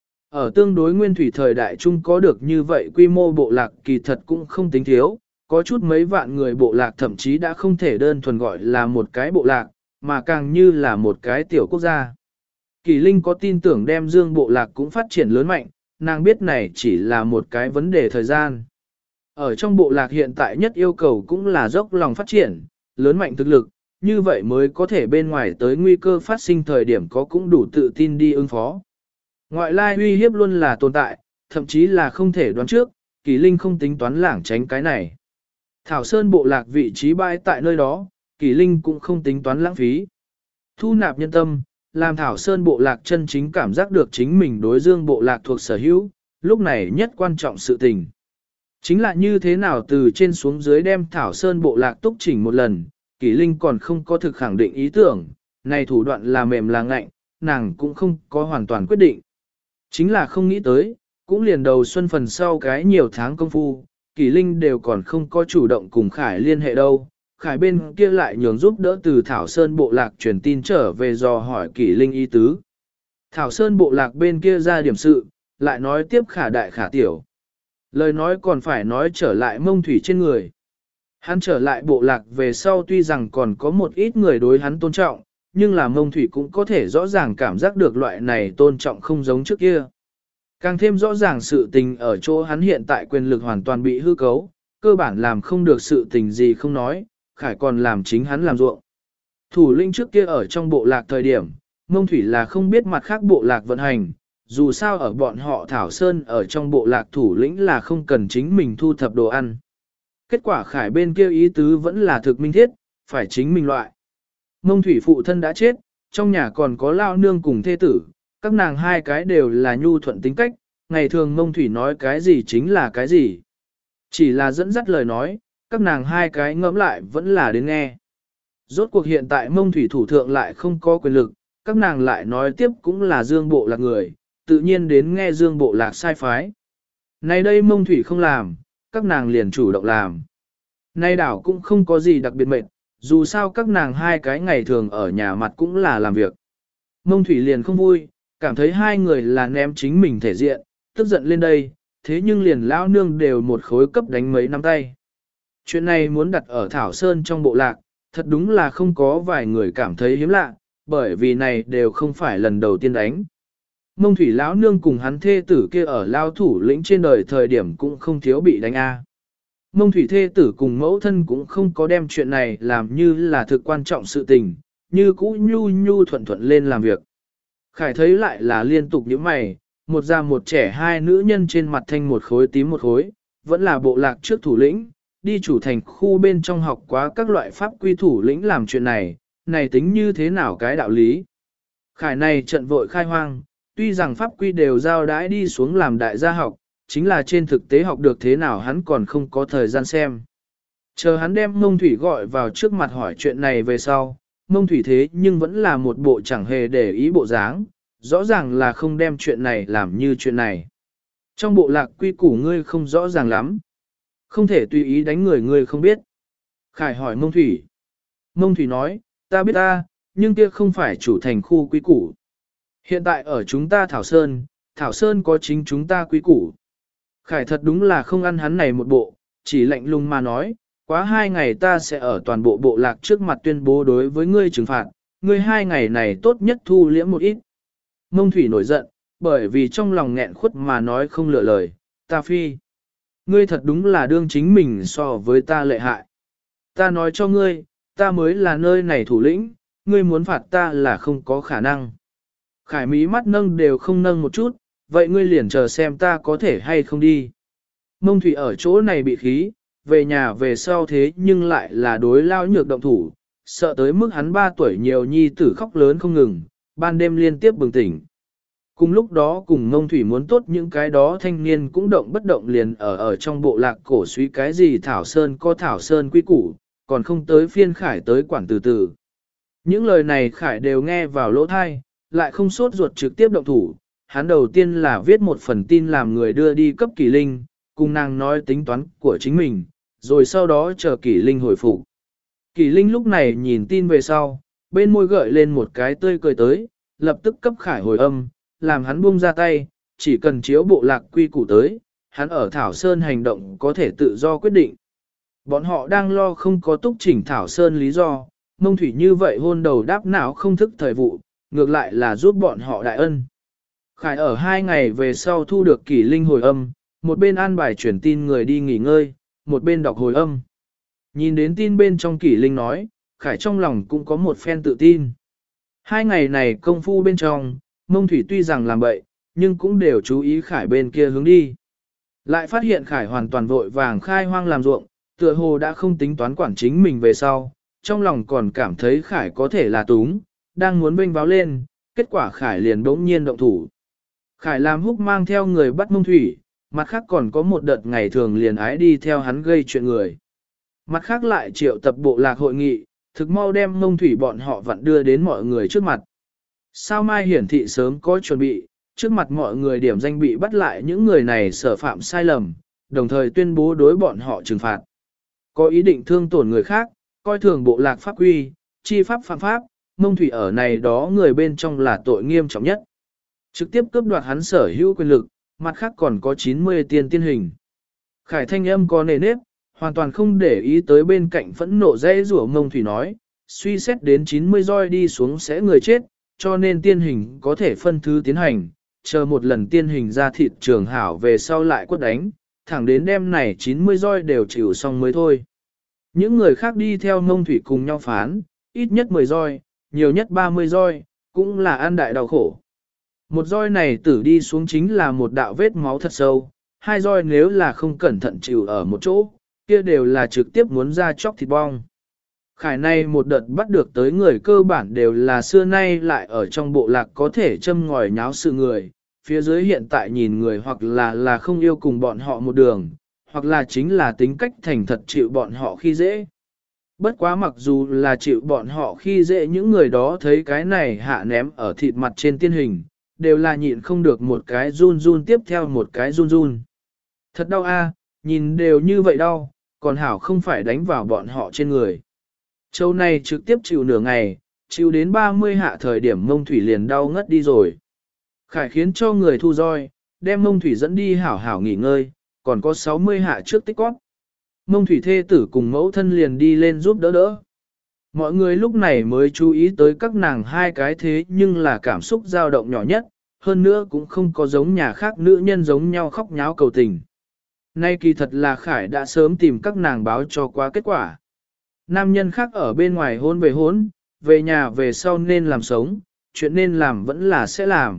Ở tương đối nguyên thủy thời đại chung có được như vậy quy mô bộ lạc kỳ thật cũng không tính thiếu, có chút mấy vạn người bộ lạc thậm chí đã không thể đơn thuần gọi là một cái bộ lạc, mà càng như là một cái tiểu quốc gia. Kỳ Linh có tin tưởng đem Dương bộ lạc cũng phát triển lớn mạnh, nàng biết này chỉ là một cái vấn đề thời gian. Ở trong bộ lạc hiện tại nhất yêu cầu cũng là dốc lòng phát triển, lớn mạnh thực lực, như vậy mới có thể bên ngoài tới nguy cơ phát sinh thời điểm có cũng đủ tự tin đi ứng phó. Ngoại lai uy hiếp luôn là tồn tại, thậm chí là không thể đoán trước, Kỳ Linh không tính toán lảng tránh cái này. Thảo Sơn bộ lạc vị trí bãi tại nơi đó, Kỳ Linh cũng không tính toán lãng phí. Thu nạp nhân tâm, làm Thảo Sơn bộ lạc chân chính cảm giác được chính mình đối Dương bộ lạc thuộc sở hữu, lúc này nhất quan trọng sự tình. Chính là như thế nào từ trên xuống dưới đem Thảo Sơn bộ lạc túc chỉnh một lần, Kỳ Linh còn không có thực khẳng định ý tưởng, này thủ đoạn là mềm là ngạnh, nàng cũng không có hoàn toàn quyết định. Chính là không nghĩ tới, cũng liền đầu xuân phần sau cái nhiều tháng công phu, Kỳ Linh đều còn không có chủ động cùng Khải liên hệ đâu. Khải bên kia lại nhường giúp đỡ từ Thảo Sơn bộ lạc truyền tin trở về dò hỏi Kỳ Linh ý tứ. Thảo Sơn bộ lạc bên kia ra điểm sự, lại nói tiếp khả đại khả tiểu. Lời nói còn phải nói trở lại mông thủy trên người. Hắn trở lại bộ lạc về sau tuy rằng còn có một ít người đối hắn tôn trọng, nhưng là mông thủy cũng có thể rõ ràng cảm giác được loại này tôn trọng không giống trước kia. Càng thêm rõ ràng sự tình ở chỗ hắn hiện tại quyền lực hoàn toàn bị hư cấu, cơ bản làm không được sự tình gì không nói, Khải còn làm chính hắn làm ruộng. Thủ lĩnh trước kia ở trong bộ lạc thời điểm, mông thủy là không biết mặt khác bộ lạc vận hành, dù sao ở bọn họ Thảo Sơn ở trong bộ lạc thủ lĩnh là không cần chính mình thu thập đồ ăn. Kết quả Khải bên kia ý tứ vẫn là thực minh thiết, phải chính mình loại. Mông thủy phụ thân đã chết, trong nhà còn có lao nương cùng thê tử, các nàng hai cái đều là nhu thuận tính cách, ngày thường mông thủy nói cái gì chính là cái gì. Chỉ là dẫn dắt lời nói, các nàng hai cái ngẫm lại vẫn là đến nghe. Rốt cuộc hiện tại mông thủy thủ thượng lại không có quyền lực, các nàng lại nói tiếp cũng là Dương bộ lạc người, tự nhiên đến nghe Dương bộ lạc sai phái. Nay đây mông thủy không làm, các nàng liền chủ động làm. Nay đảo cũng không có gì đặc biệt mệt, dù sao các nàng hai cái ngày thường ở nhà mặt cũng là làm việc. Mông thủy liền không vui, cảm thấy hai người là ném chính mình thể diện, tức giận lên đây, thế nhưng liền lão nương đều một khối cấp đánh mấy nắm tay. Chuyện này muốn đặt ở Thảo Sơn trong bộ lạc, thật đúng là không có vài người cảm thấy hiếm lạ, bởi vì này đều không phải lần đầu tiên đánh. Mông thủy lão nương cùng hắn thê tử kia ở lao thủ lĩnh trên đời thời điểm cũng không thiếu bị đánh a. Mông thủy thê tử cùng mẫu thân cũng không có đem chuyện này làm như là thực quan trọng sự tình, như cũ nhu nhu thuận thuận lên làm việc. Khải thấy lại là liên tục những mày, một già một trẻ hai nữ nhân trên mặt thanh một khối tím một khối, vẫn là bộ lạc trước thủ lĩnh, đi chủ thành khu bên trong học quá các loại pháp quy thủ lĩnh làm chuyện này, này tính như thế nào cái đạo lý. Khải này trận vội khai hoang, tuy rằng pháp quy đều giao đãi đi xuống làm đại gia học, chính là trên thực tế học được thế nào hắn còn không có thời gian xem. Chờ hắn đem Mông Thủy gọi vào trước mặt hỏi chuyện này về sau, Mông Thủy thế nhưng vẫn là một bộ chẳng hề để ý bộ dáng, rõ ràng là không đem chuyện này làm như chuyện này. Trong bộ lạc quy củ ngươi không rõ ràng lắm. Không thể tùy ý đánh người ngươi không biết. Khải hỏi Mông Thủy. Mông Thủy nói, ta biết ta, nhưng kia không phải chủ thành khu quý củ. Hiện tại ở chúng ta Thảo Sơn có chính chúng ta quý củ. Khải thật đúng là không ăn hắn này một bộ, chỉ lạnh lùng mà nói, quá 2 ngày ta sẽ ở toàn bộ bộ lạc trước mặt tuyên bố đối với ngươi trừng phạt, ngươi 2 ngày này tốt nhất thu liễm một ít. Mông Thủy nổi giận, bởi vì trong lòng nghẹn khuất mà nói không lựa lời, ta phi. Ngươi thật đúng là đương chính mình so với ta lệ hại. Ta nói cho ngươi, ta mới là nơi này thủ lĩnh, ngươi muốn phạt ta là không có khả năng. Khải mí mắt nâng đều không nâng một chút, vậy ngươi liền chờ xem ta có thể hay không đi. Mông Thủy ở chỗ này bị khí, về nhà về sau thế nhưng lại là đối lao nhược động thủ, sợ tới mức hắn 3 tuổi nhiều nhi tử khóc lớn không ngừng, ban đêm liên tiếp bừng tỉnh. Cùng lúc đó cùng Mông Thủy muốn tốt những cái đó thanh niên cũng động bất động liền ở trong bộ lạc cổ suý cái gì Thảo Sơn có Thảo Sơn quy củ, còn không tới phiên Khải tới quản từ từ. Những lời này Khải đều nghe vào lỗ thai, lại không sốt ruột trực tiếp động thủ. Hắn đầu tiên là viết một phần tin làm người đưa đi cấp Kỷ Linh, cùng nàng nói tính toán của chính mình, rồi sau đó chờ Kỷ Linh hồi phục. Kỷ Linh lúc này nhìn tin về sau, bên môi gợi lên một cái tươi cười tới, lập tức cấp Khải hồi âm, làm hắn buông ra tay, chỉ cần chiếu bộ lạc quy củ tới, hắn ở Thảo Sơn hành động có thể tự do quyết định. Bọn họ đang lo không có túc chỉnh Thảo Sơn lý do, Mông Thủy như vậy hôn đầu đáp não không thức thời vụ, ngược lại là giúp bọn họ đại ân. Khải ở 2 ngày về sau thu được Kỷ Linh hồi âm, một bên an bài chuyển tin người đi nghỉ ngơi, một bên đọc hồi âm. Nhìn đến tin bên trong Kỷ Linh nói, Khải trong lòng cũng có một phen tự tin. 2 ngày này công phu bên trong, Mông Thủy tuy rằng làm bậy, nhưng cũng đều chú ý Khải bên kia hướng đi. Lại phát hiện Khải hoàn toàn vội vàng khai hoang làm ruộng, tựa hồ đã không tính toán quản chính mình về sau, trong lòng còn cảm thấy Khải có thể là túng, đang muốn bênh báo lên, kết quả Khải liền đống nhiên động thủ. Khải làm húc mang theo người bắt Mông Thủy, mặt khác còn có một đợt ngày thường liền ái đi theo hắn gây chuyện người. Mặt khác lại triệu tập bộ lạc hội nghị, thực mau đem Mông Thủy bọn họ vặn đưa đến mọi người trước mặt. Sao Mai hiển thị sớm có chuẩn bị, trước mặt mọi người điểm danh bị bắt lại những người này sở phạm sai lầm, đồng thời tuyên bố đối bọn họ trừng phạt. Có ý định thương tổn người khác, coi thường bộ lạc pháp quy, chi pháp phạm pháp, Mông Thủy ở này đó người bên trong là tội nghiêm trọng nhất. Trực tiếp cướp đoạt hắn sở hữu quyền lực, mặt khác còn có 90 tiên tiên hình. Khải thanh âm có nề nếp, hoàn toàn không để ý tới bên cạnh phẫn nộ dễ rủa Mông Thủy nói, suy xét đến 90 roi đi xuống sẽ người chết, cho nên tiên hình có thể phân thứ tiến hành, chờ một lần tiên hình ra thịt trường hảo về sau lại quất đánh, thẳng đến đêm này 90 roi đều chịu xong mới thôi. Những người khác đi theo Mông Thủy cùng nhau phán, ít nhất 10 roi, nhiều nhất 30 roi, cũng là an đại đau khổ. Một roi này tử đi xuống chính là một đạo vết máu thật sâu, 2 roi nếu là không cẩn thận chịu ở một chỗ, kia đều là trực tiếp muốn ra chóc thịt bong. Khải này một đợt bắt được tới người cơ bản đều là xưa nay lại ở trong bộ lạc có thể châm ngòi nháo sự người, phía dưới hiện tại nhìn người hoặc là không yêu cùng bọn họ một đường, hoặc là chính là tính cách thành thật chịu bọn họ khi dễ. Bất quá mặc dù là chịu bọn họ khi dễ những người đó thấy cái này hạ ném ở thịt mặt trên tiên hình, đều là nhịn không được một cái run run tiếp theo một cái run run. Thật đau a, nhìn đều như vậy đau, còn hảo không phải đánh vào bọn họ trên người. Châu này trực tiếp chịu nửa ngày, chịu đến 30 hạ thời điểm Mông Thủy liền đau ngất đi rồi. Khải khiến cho người thu roi, đem Mông Thủy dẫn đi hảo hảo nghỉ ngơi, còn có 60 hạ trước tích cóp. Mông Thủy thê tử cùng mẫu thân liền đi lên giúp đỡ đỡ. Mọi người lúc này mới chú ý tới các nàng hai cái thế nhưng là cảm xúc dao động nhỏ nhất, hơn nữa cũng không có giống nhà khác nữ nhân giống nhau khóc nháo cầu tình. Nay kỳ thật là Khải đã sớm tìm các nàng báo cho qua kết quả. Nam nhân khác ở bên ngoài hôn về nhà về sau nên làm sống, chuyện nên làm vẫn là sẽ làm.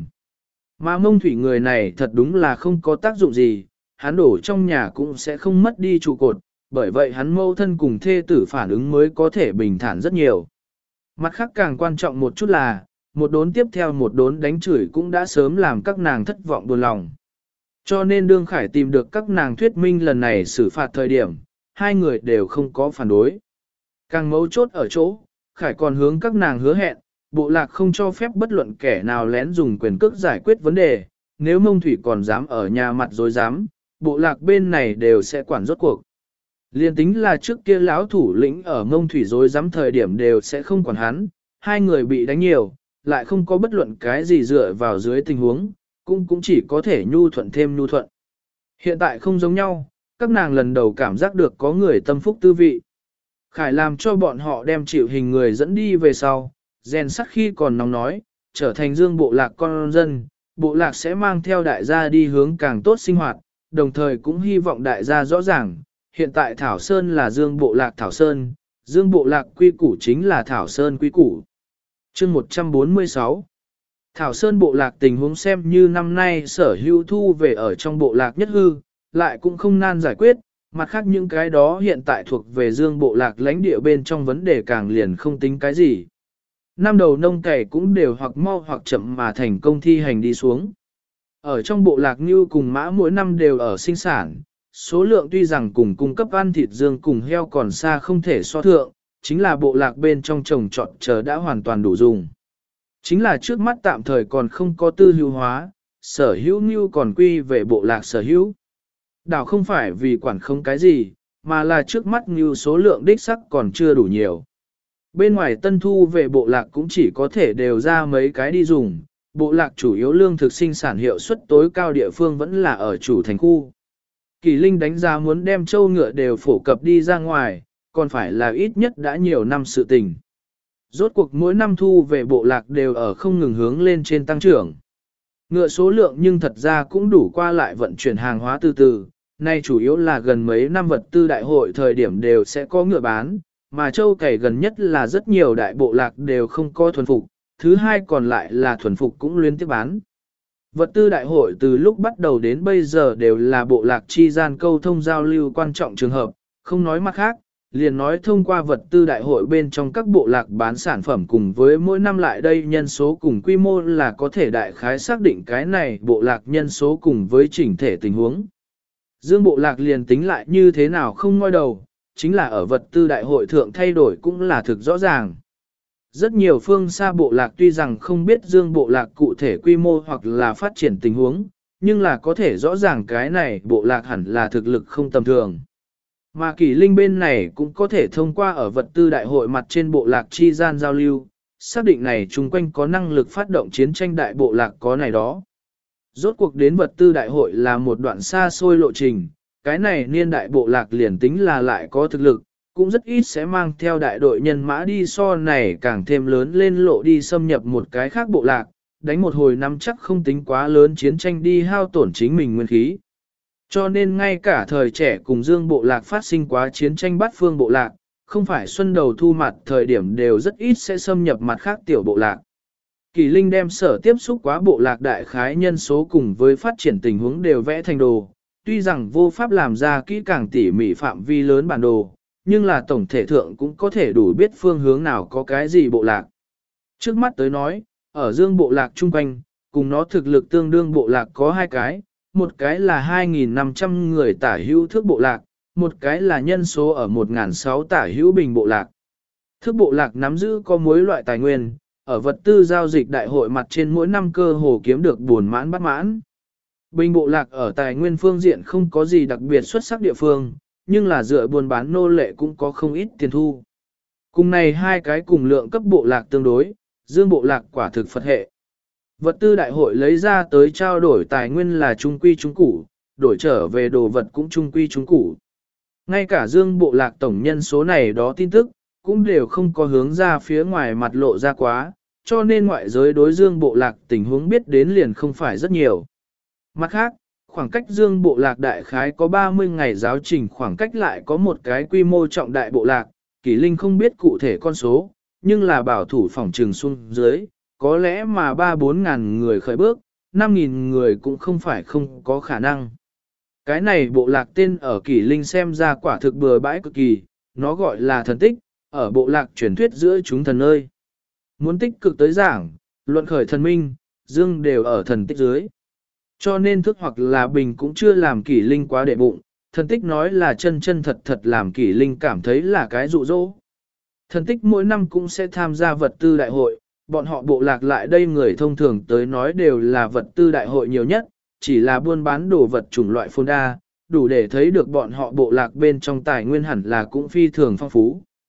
Mà Mông Thủy người này thật đúng là không có tác dụng gì, hắn đổ trong nhà cũng sẽ không mất đi trụ cột, bởi vậy hắn mâu thân cùng thê tử phản ứng mới có thể bình thản rất nhiều. Mặt khác càng quan trọng một chút là, một đốn tiếp theo một đốn đánh chửi cũng đã sớm làm các nàng thất vọng buồn lòng. Cho nên đương Khải tìm được các nàng thuyết minh lần này xử phạt thời điểm, hai người đều không có phản đối. Càng mấu chốt ở chỗ, Khải còn hướng các nàng hứa hẹn, bộ lạc không cho phép bất luận kẻ nào lén dùng quyền cước giải quyết vấn đề, nếu Mông Thủy còn dám ở nhà mặt dối dám, bộ lạc bên này đều sẽ quản rốt cuộc. Liên tính là trước kia lão thủ lĩnh ở Mông Thủy dối dám thời điểm đều sẽ không quản hắn, hai người bị đánh nhiều, lại không có bất luận cái gì dựa vào dưới tình huống, cũng chỉ có thể nhu thuận thêm nhu thuận. Hiện tại không giống nhau, các nàng lần đầu cảm giác được có người tâm phúc tư vị. Khải làm cho bọn họ đem chịu hình người dẫn đi về sau, rèn sắt khi còn nóng nói, trở thành dương bộ lạc con dân, bộ lạc sẽ mang theo đại gia đi hướng càng tốt sinh hoạt, đồng thời cũng hy vọng đại gia rõ ràng, hiện tại Thảo Sơn là dương bộ lạc Thảo Sơn, dương bộ lạc quy củ chính là Thảo Sơn quy củ. Chương 146 Thảo Sơn bộ lạc tình huống xem như năm nay sở hữu thu về ở trong bộ lạc nhất hư, lại cũng không nan giải quyết, mặt khác những cái đó hiện tại thuộc về dương bộ lạc lãnh địa bên trong vấn đề càng liền không tính cái gì. Năm đầu nông cày cũng đều hoặc mau hoặc chậm mà thành công thi hành đi xuống. Ở trong bộ lạc như cùng mã mỗi năm đều ở sinh sản, số lượng tuy rằng cùng cung cấp ăn thịt dương cùng heo còn xa không thể so thượng, chính là bộ lạc bên trong trồng trọt chờ đã hoàn toàn đủ dùng. Chính là trước mắt tạm thời còn không có tư hữu hóa, sở hữu như còn quy về bộ lạc sở hữu. Đảo không phải vì quản không cái gì, mà là trước mắt như số lượng đích sắc còn chưa đủ nhiều. Bên ngoài tân thu về bộ lạc cũng chỉ có thể đều ra mấy cái đi dùng, bộ lạc chủ yếu lương thực sinh sản hiệu suất tối cao địa phương vẫn là ở chủ thành khu. Kỳ Linh đánh giá muốn đem trâu ngựa đều phổ cập đi ra ngoài, còn phải là ít nhất đã nhiều năm sự tình. Rốt cuộc mỗi năm thu về bộ lạc đều ở không ngừng hướng lên trên tăng trưởng. Ngựa số lượng nhưng thật ra cũng đủ qua lại vận chuyển hàng hóa từ từ, nay chủ yếu là gần mấy năm vật tư đại hội thời điểm đều sẽ có ngựa bán, mà châu cày gần nhất là rất nhiều đại bộ lạc đều không có thuần phục, thứ hai còn lại là thuần phục cũng liên tiếp bán. Vật tư đại hội từ lúc bắt đầu đến bây giờ đều là bộ lạc chi gian câu thông giao lưu quan trọng trường hợp, không nói mặt khác, liền nói thông qua vật tư đại hội bên trong các bộ lạc bán sản phẩm cùng với mỗi năm lại đây nhân số cùng quy mô là có thể đại khái xác định cái này bộ lạc nhân số cùng với chỉnh thể tình huống. Dương bộ lạc liền tính lại như thế nào không ngoi đầu, chính là ở vật tư đại hội thượng thay đổi cũng là thực rõ ràng. Rất nhiều phương xa bộ lạc tuy rằng không biết dương bộ lạc cụ thể quy mô hoặc là phát triển tình huống, nhưng là có thể rõ ràng cái này bộ lạc hẳn là thực lực không tầm thường. Mà Kỷ Linh bên này cũng có thể thông qua ở vật tư đại hội mặt trên bộ lạc chi gian giao lưu, xác định này chung quanh có năng lực phát động chiến tranh đại bộ lạc có này đó. Rốt cuộc đến vật tư đại hội là một đoạn xa xôi lộ trình, cái này niên đại bộ lạc liền tính là lại có thực lực, cũng rất ít sẽ mang theo đại đội nhân mã đi so này càng thêm lớn lên lộ đi xâm nhập một cái khác bộ lạc, đánh một hồi năm chắc không tính quá lớn chiến tranh đi hao tổn chính mình nguyên khí. Cho nên ngay cả thời trẻ cùng dương bộ lạc phát sinh quá chiến tranh bắt phương bộ lạc, không phải xuân đầu thu mặt thời điểm đều rất ít sẽ xâm nhập mặt khác tiểu bộ lạc. Kỳ Linh đem sở tiếp xúc quá bộ lạc đại khái nhân số cùng với phát triển tình huống đều vẽ thành đồ, tuy rằng vô pháp làm ra kỹ càng tỉ mỉ phạm vi lớn bản đồ, nhưng là tổng thể thượng cũng có thể đủ biết phương hướng nào có cái gì bộ lạc. Trước mắt tới nói, ở dương bộ lạc trung quanh, cùng nó thực lực tương đương bộ lạc có hai cái, một cái là 2.500 người tả hữu thước bộ lạc, một cái là nhân số ở 1.600 tả hữu bình bộ lạc. Thước bộ lạc nắm giữ có mối loại tài nguyên, ở vật tư giao dịch đại hội mặt trên mỗi năm cơ hồ kiếm được buồn mãn bắt mãn. Bình bộ lạc ở tài nguyên phương diện không có gì đặc biệt xuất sắc địa phương, nhưng là dựa buôn bán nô lệ cũng có không ít tiền thu. Cùng này hai cái cùng lượng cấp bộ lạc tương đối, dương bộ lạc quả thực Phật hệ. Vật tư đại hội lấy ra tới trao đổi tài nguyên là trung quy trung củ, đổi trở về đồ vật cũng trung quy trung củ. Ngay cả dương bộ lạc tổng nhân số này đó tin tức, cũng đều không có hướng ra phía ngoài mặt lộ ra quá, cho nên ngoại giới đối dương bộ lạc tình huống biết đến liền không phải rất nhiều. Mặt khác, khoảng cách dương bộ lạc đại khái có 30 ngày giáo trình khoảng cách lại có một cái quy mô trọng đại bộ lạc, Kỷ Linh không biết cụ thể con số, nhưng là bảo thủ phòng trường xuống dưới, có lẽ mà 3-4 ngàn người khởi bước, 5.000 người cũng không phải không có khả năng. Cái này bộ lạc tên ở Kỷ Linh xem ra quả thực bừa bãi cực kỳ, nó gọi là thần tích, ở bộ lạc truyền thuyết giữa chúng thần ơi. Muốn tích cực tới giảng, luận khởi thần minh, dương đều ở thần tích dưới. Cho nên thức hoặc là bình cũng chưa làm Kỷ Linh quá để bụng, thần tích nói là chân chân thật thật làm Kỷ Linh cảm thấy là cái dụ dỗ. Thần tích mỗi năm cũng sẽ tham gia vật tư đại hội, bọn họ bộ lạc lại đây người thông thường tới nói đều là vật tư đại hội nhiều nhất, chỉ là buôn bán đồ vật chủng loại phồn đa, đủ để thấy được bọn họ bộ lạc bên trong tài nguyên hẳn là cũng phi thường phong phú.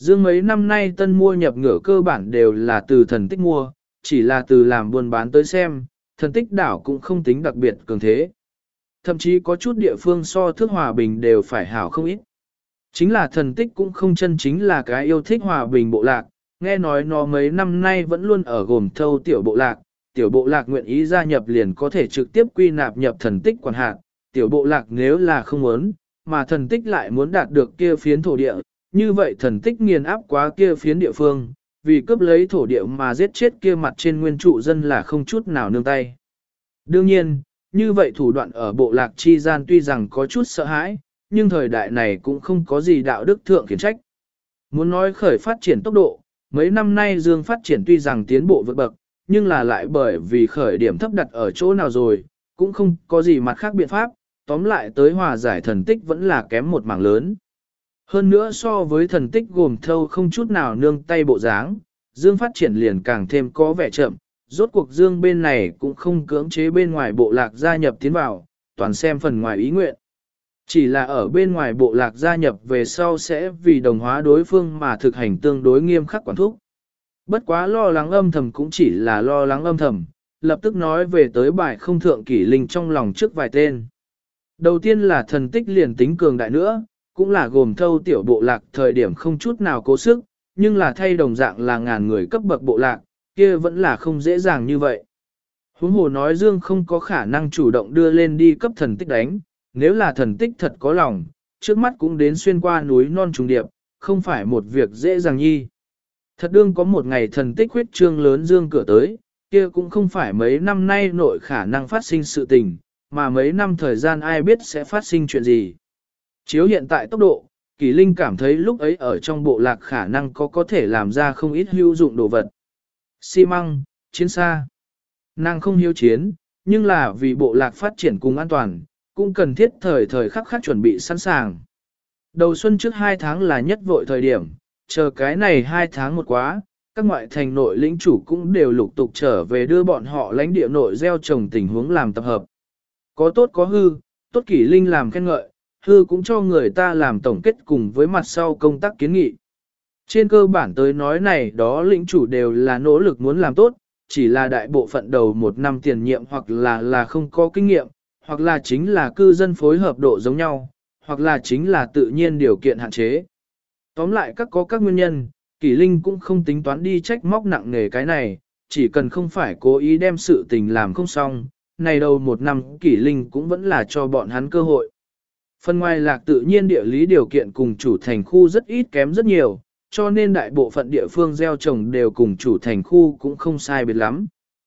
Dương mấy năm nay tân mua nhập ngửa cơ bản đều là từ thần tích mua, chỉ là từ làm buôn bán tới xem, thần tích đảo cũng không tính đặc biệt cường thế. Thậm chí có chút địa phương so thước hòa bình đều phải hảo không ít. Chính là thần tích cũng không chân chính là cái yêu thích hòa bình bộ lạc, nghe nói nó mấy năm nay vẫn luôn ở gồm thâu tiểu bộ lạc nguyện ý gia nhập liền có thể trực tiếp quy nạp nhập thần tích quản hạt, tiểu bộ lạc nếu là không muốn, mà thần tích lại muốn đạt được kia phiến thổ địa, như vậy thần tích nghiền áp quá kia phiến địa phương, vì cướp lấy thổ địa mà giết chết kia mặt trên nguyên trụ dân là không chút nào nương tay. Đương nhiên, như vậy thủ đoạn ở bộ lạc chi gian tuy rằng có chút sợ hãi, nhưng thời đại này cũng không có gì đạo đức thượng khiển trách. Muốn nói khởi phát triển tốc độ, mấy năm nay Dương phát triển tuy rằng tiến bộ vượt bậc, nhưng là lại bởi vì khởi điểm thấp đặt ở chỗ nào rồi, cũng không có gì mặt khác biện pháp, tóm lại tới hòa giải thần tích vẫn là kém một mảng lớn. Hơn nữa so với thần tích gồm thâu không chút nào nương tay bộ dáng, Dương phát triển liền càng thêm có vẻ chậm, rốt cuộc Dương bên này cũng không cưỡng chế bên ngoài bộ lạc gia nhập tiến vào, toàn xem phần ngoài ý nguyện. Chỉ là ở bên ngoài bộ lạc gia nhập về sau sẽ vì đồng hóa đối phương mà thực hành tương đối nghiêm khắc quản thúc. Bất quá lo lắng âm thầm cũng chỉ là lo lắng âm thầm, lập tức nói về tới bài không thượng kỷ linh trong lòng trước vài tên. Đầu tiên là thần tích liền tính cường đại nữa, cũng là gồm thâu tiểu bộ lạc thời điểm không chút nào cố sức, nhưng là thay đồng dạng là ngàn người cấp bậc bộ lạc, kia vẫn là không dễ dàng như vậy. Huống hồ nói Dương không có khả năng chủ động đưa lên đi cấp thần tích đánh, nếu là thần tích thật có lòng, trước mắt cũng đến xuyên qua núi non trùng điệp, không phải một việc dễ dàng nhi. Thật đương có một ngày thần tích huyết trương lớn Dương cửa tới, kia cũng không phải mấy năm nay nội khả năng phát sinh sự tình, mà mấy năm thời gian ai biết sẽ phát sinh chuyện gì. Chiếu hiện tại tốc độ, Kỳ Linh cảm thấy lúc ấy ở trong bộ lạc khả năng có thể làm ra không ít hữu dụng đồ vật. Xi măng, chiến xa. Nàng không hiếu chiến, nhưng là vì bộ lạc phát triển cùng an toàn, cũng cần thiết thời khắc khắc chuẩn bị sẵn sàng. Đầu xuân trước 2 tháng là nhất vội thời điểm, chờ cái này 2 tháng một quá, các ngoại thành nội lĩnh chủ cũng đều lục tục trở về đưa bọn họ lãnh địa nội gieo trồng tình huống làm tập hợp. Có tốt có hư, tốt Kỷ Linh làm khen ngợi, hư cũng cho người ta làm tổng kết cùng với mặt sau công tác kiến nghị. Trên cơ bản tới nói này đó lĩnh chủ đều là nỗ lực muốn làm tốt, chỉ là đại bộ phận đầu 1 năm tiền nhiệm hoặc là không có kinh nghiệm, hoặc là chính là cư dân phối hợp độ giống nhau, hoặc là chính là tự nhiên điều kiện hạn chế. Tóm lại có các nguyên nhân, Kỷ Linh cũng không tính toán đi trách móc nặng nề cái này, chỉ cần không phải cố ý đem sự tình làm không xong, này đầu 1 năm Kỷ Linh cũng vẫn là cho bọn hắn cơ hội. Phần ngoài lạc tự nhiên địa lý điều kiện cùng chủ thành khu rất ít kém rất nhiều, cho nên đại bộ phận địa phương gieo trồng đều cùng chủ thành khu cũng không sai biệt lắm.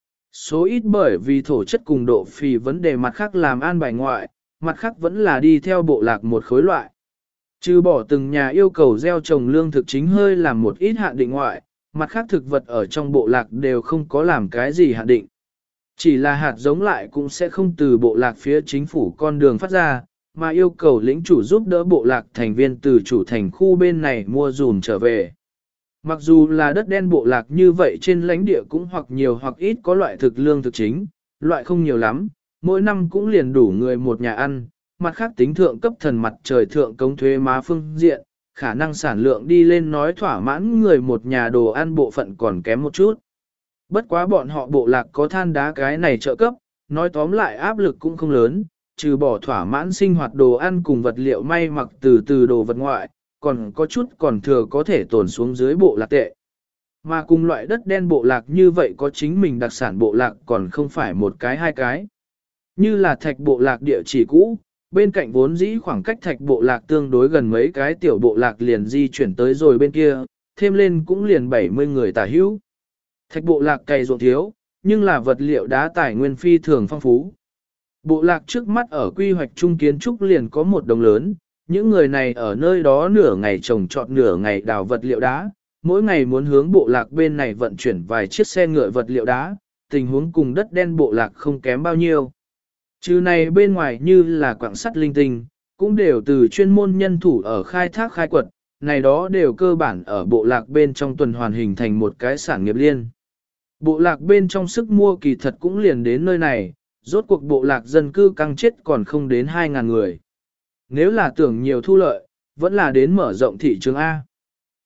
Số ít bởi vì thổ chất cùng độ phì vấn đề mặt khác làm an bài ngoại, mặt khác vẫn là đi theo bộ lạc một khối loại. Trừ bỏ từng nhà yêu cầu gieo trồng lương thực chính hơi làm một ít hạn định ngoại, mặt khác thực vật ở trong bộ lạc đều không có làm cái gì hạn định. Chỉ là hạt giống lại cũng sẽ không từ bộ lạc phía chính phủ con đường phát ra, mà yêu cầu lĩnh chủ giúp đỡ bộ lạc thành viên từ chủ thành khu bên này mua dùm trở về. Mặc dù là đất đen bộ lạc như vậy trên lãnh địa cũng hoặc nhiều hoặc ít có loại thực lương thực chính, loại không nhiều lắm, mỗi năm cũng liền đủ người một nhà ăn, mặt khác tính thượng cấp thần mặt trời thượng cống thuế má phương diện, khả năng sản lượng đi lên nói thỏa mãn người một nhà đồ ăn bộ phận còn kém một chút. Bất quá bọn họ bộ lạc có than đá cái này trợ cấp, nói tóm lại áp lực cũng không lớn, trừ bỏ thỏa mãn sinh hoạt đồ ăn cùng vật liệu may mặc từ đồ vật ngoại, còn có chút còn thừa có thể tồn xuống dưới bộ lạc tệ. Mà cùng loại đất đen bộ lạc như vậy có chính mình đặc sản bộ lạc còn không phải một cái hai cái. Như là thạch bộ lạc địa chỉ cũ, bên cạnh vốn dĩ khoảng cách thạch bộ lạc tương đối gần mấy cái tiểu bộ lạc liền di chuyển tới rồi bên kia, thêm lên cũng liền 70 người tả hữu. Thạch bộ lạc cày ruộng thiếu, nhưng là vật liệu đá tài nguyên phi thường phong phú. Bộ lạc trước mắt ở quy hoạch trung kiến trúc liền có một đồng lớn, những người này ở nơi đó nửa ngày trồng trọt nửa ngày đào vật liệu đá, mỗi ngày muốn hướng bộ lạc bên này vận chuyển vài chiếc xe ngựa vật liệu đá, tình huống cùng đất đen bộ lạc không kém bao nhiêu. Trừ này bên ngoài như là quặng sắt linh tinh, cũng đều từ chuyên môn nhân thủ ở khai thác khai quật, này đó đều cơ bản ở bộ lạc bên trong tuần hoàn hình thành một cái sản nghiệp liên. Bộ lạc bên trong sức mua kỳ thật cũng liền đến nơi này, rốt cuộc bộ lạc dân cư căng chết còn không đến 2.000 người. Nếu là tưởng nhiều thu lợi, vẫn là đến mở rộng thị trường A.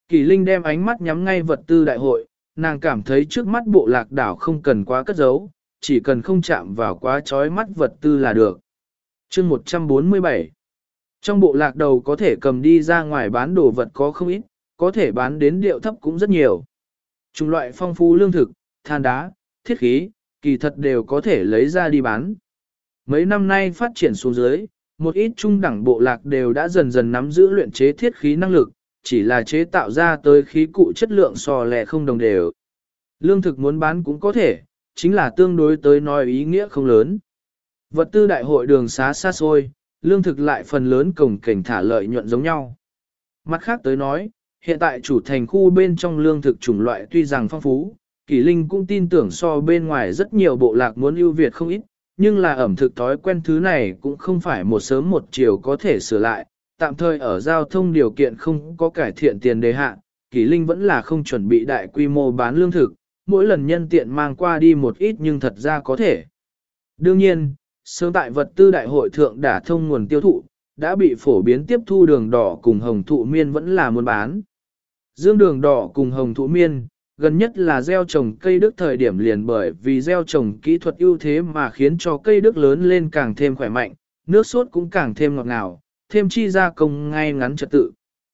Kỷ Linh đem ánh mắt nhắm ngay vật tư đại hội, nàng cảm thấy trước mắt bộ lạc đảo không cần quá cất giấu, chỉ cần không chạm vào quá chói mắt vật tư là được. Chương 147. Trong bộ lạc đầu có thể cầm đi ra ngoài bán đồ vật có không ít, có thể bán đến điệu thấp cũng rất nhiều. Chủng loại phong phú lương thực, than đá, thiết khí, kỳ thật đều có thể lấy ra đi bán. Mấy năm nay phát triển xuống dưới, một ít trung đẳng bộ lạc đều đã dần dần nắm giữ luyện chế thiết khí năng lực, chỉ là chế tạo ra tới khí cụ chất lượng so lẻ không đồng đều. Lương thực muốn bán cũng có thể, chính là tương đối tới nói ý nghĩa không lớn. Vật tư đại hội đường xá xa xôi, lương thực lại phần lớn cổng cảnh thả lợi nhuận giống nhau. Mặt khác tới nói, hiện tại chủ thành khu bên trong lương thực chủng loại tuy rằng phong phú, Kỷ Linh cũng tin tưởng so bên ngoài rất nhiều bộ lạc muốn ưu việt không ít, nhưng là ẩm thực thói quen thứ này cũng không phải một sớm một chiều có thể sửa lại, tạm thời ở giao thông điều kiện không có cải thiện tiền đề hạ, Kỷ Linh vẫn là không chuẩn bị đại quy mô bán lương thực, mỗi lần nhân tiện mang qua đi một ít nhưng thật ra có thể. Đương nhiên, sớm tại vật tư đại hội thượng đã thông nguồn tiêu thụ, đã bị phổ biến tiếp thu đường đỏ cùng hồng thụ miên vẫn là muốn bán. Dương đường đỏ cùng hồng thụ miên, gần nhất là gieo trồng cây đức thời điểm liền bởi vì gieo trồng kỹ thuật ưu thế mà khiến cho cây đức lớn lên càng thêm khỏe mạnh, nước sốt cũng càng thêm ngọt ngào, thêm chi gia công ngay ngắn trật tự.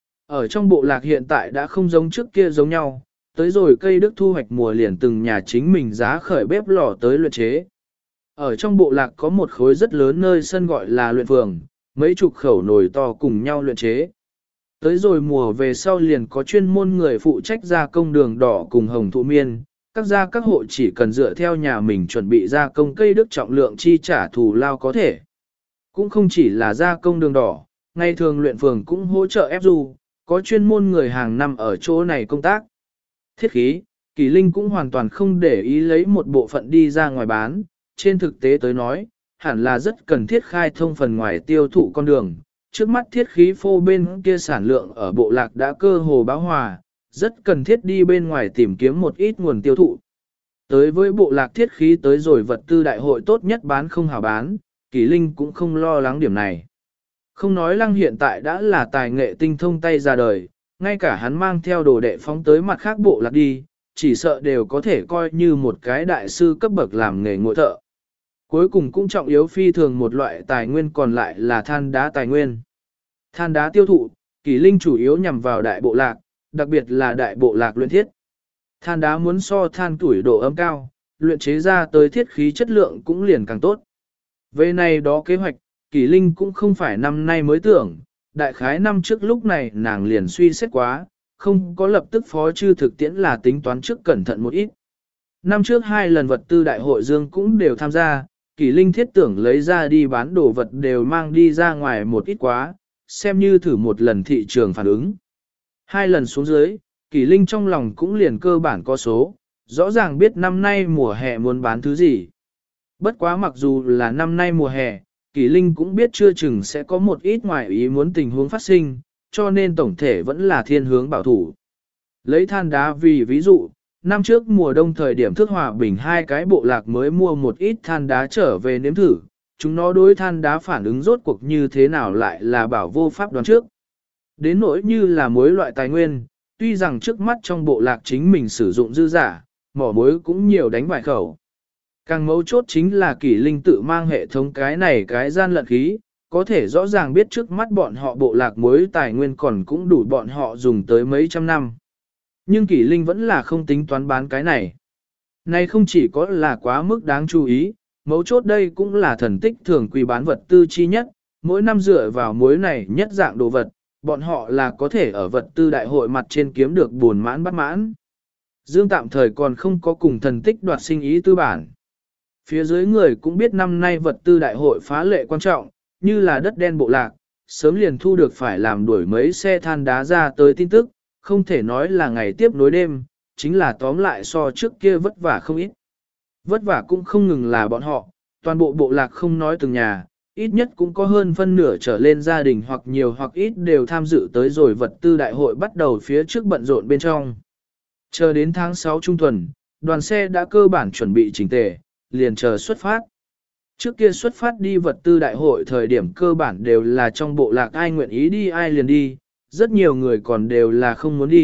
Ở trong bộ lạc hiện tại đã không giống trước kia giống nhau, tới rồi cây đức thu hoạch mùa liền từng nhà chính mình giá khởi bếp lò tới luyện chế. Ở trong bộ lạc có một khối rất lớn nơi sân gọi là luyện phường, mấy chục khẩu nồi to cùng nhau luyện chế. Tới rồi mùa về sau liền có chuyên môn người phụ trách gia công đường đỏ cùng hồng thụ miên, các hộ chỉ cần dựa theo nhà mình chuẩn bị gia công cây đức trọng lượng chi trả thù lao có thể. Cũng không chỉ là gia công đường đỏ, ngày thường luyện phường cũng hỗ trợ ép du, có chuyên môn người hàng năm ở chỗ này công tác. Thiết khí, Kỷ Linh cũng hoàn toàn không để ý lấy một bộ phận đi ra ngoài bán, trên thực tế tới nói, hẳn là rất cần thiết khai thông phần ngoài tiêu thụ con đường. Trước mắt thiết khí phô bên kia sản lượng ở bộ lạc đã cơ hồ bão hòa, rất cần thiết đi bên ngoài tìm kiếm một ít nguồn tiêu thụ. Tới với bộ lạc thiết khí tới rồi vật tư đại hội tốt nhất bán không hảo bán, Kỷ Linh cũng không lo lắng điểm này. Không nói Lăng hiện tại đã là tài nghệ tinh thông tay ra đời, ngay cả hắn mang theo đồ đệ phóng tới mặt khác bộ lạc đi, chỉ sợ đều có thể coi như một cái đại sư cấp bậc làm nghề ngội thợ. Cuối cùng cũng trọng yếu phi thường một loại tài nguyên còn lại là than đá tài nguyên. Than đá tiêu thụ, Kỷ Linh chủ yếu nhằm vào đại bộ lạc, đặc biệt là đại bộ lạc luyện thiết. Than đá muốn so than tuổi độ ấm cao, luyện chế ra tới thiết khí chất lượng cũng liền càng tốt. Về này đó kế hoạch, Kỷ Linh cũng không phải năm nay mới tưởng, đại khái năm trước lúc này nàng liền suy xét quá, không có lập tức phó chư thực tiễn là tính toán trước cẩn thận một ít. Năm trước 2 lần vật tư đại hội dương cũng đều tham gia, Kỷ Linh thiết tưởng lấy ra đi bán đồ vật đều mang đi ra ngoài một ít quá, xem như thử một lần thị trường phản ứng. 2 lần xuống dưới, Kỷ Linh trong lòng cũng liền cơ bản có số, rõ ràng biết năm nay mùa hè muốn bán thứ gì. Bất quá mặc dù là năm nay mùa hè, Kỷ Linh cũng biết chưa chừng sẽ có một ít ngoài ý muốn tình huống phát sinh, cho nên tổng thể vẫn là thiên hướng bảo thủ. Lấy than đá vì ví dụ, năm trước mùa đông thời điểm Thước Hòa Bình 2 cái bộ lạc mới mua một ít than đá trở về nếm thử, chúng nó đối than đá phản ứng rốt cuộc như thế nào lại là bảo vô pháp đoán trước. Đến nỗi như là mối loại tài nguyên, tuy rằng trước mắt trong bộ lạc chính mình sử dụng dư giả, mỏ mối cũng nhiều đánh vài khẩu. Càng mấu chốt chính là Kỷ Linh tự mang hệ thống cái này cái gian lận khí, có thể rõ ràng biết trước mắt bọn họ bộ lạc mối tài nguyên còn cũng đủ bọn họ dùng tới mấy trăm năm. Nhưng Kỷ Linh vẫn là không tính toán bán cái này. Này không chỉ có là quá mức đáng chú ý, mấu chốt đây cũng là thần tích thường quy bán vật tư chi nhất, mỗi năm dựa vào mối này nhất dạng đồ vật, bọn họ là có thể ở vật tư đại hội mặt trên kiếm được buồn mãn bắt mãn. Dương tạm thời còn không có cùng thần tích đoạt sinh ý tư bản. Phía dưới người cũng biết năm nay vật tư đại hội phá lệ quan trọng, như là đất đen bộ lạc, sớm liền thu được phải làm đuổi mấy xe than đá ra tới tin tức, không thể nói là ngày tiếp nối đêm, chính là tóm lại so trước kia vất vả không ít. Vất vả cũng không ngừng là bọn họ, toàn bộ bộ lạc không nói từng nhà, ít nhất cũng có hơn phân nửa trở lên gia đình hoặc nhiều hoặc ít đều tham dự tới rồi vật tư đại hội bắt đầu phía trước bận rộn bên trong. Chờ đến tháng 6 trung tuần, đoàn xe đã cơ bản chuẩn bị chỉnh tề, liền chờ xuất phát. Trước kia xuất phát đi vật tư đại hội thời điểm cơ bản đều là trong bộ lạc ai nguyện ý đi ai liền đi, rất nhiều người còn đều là không muốn đi,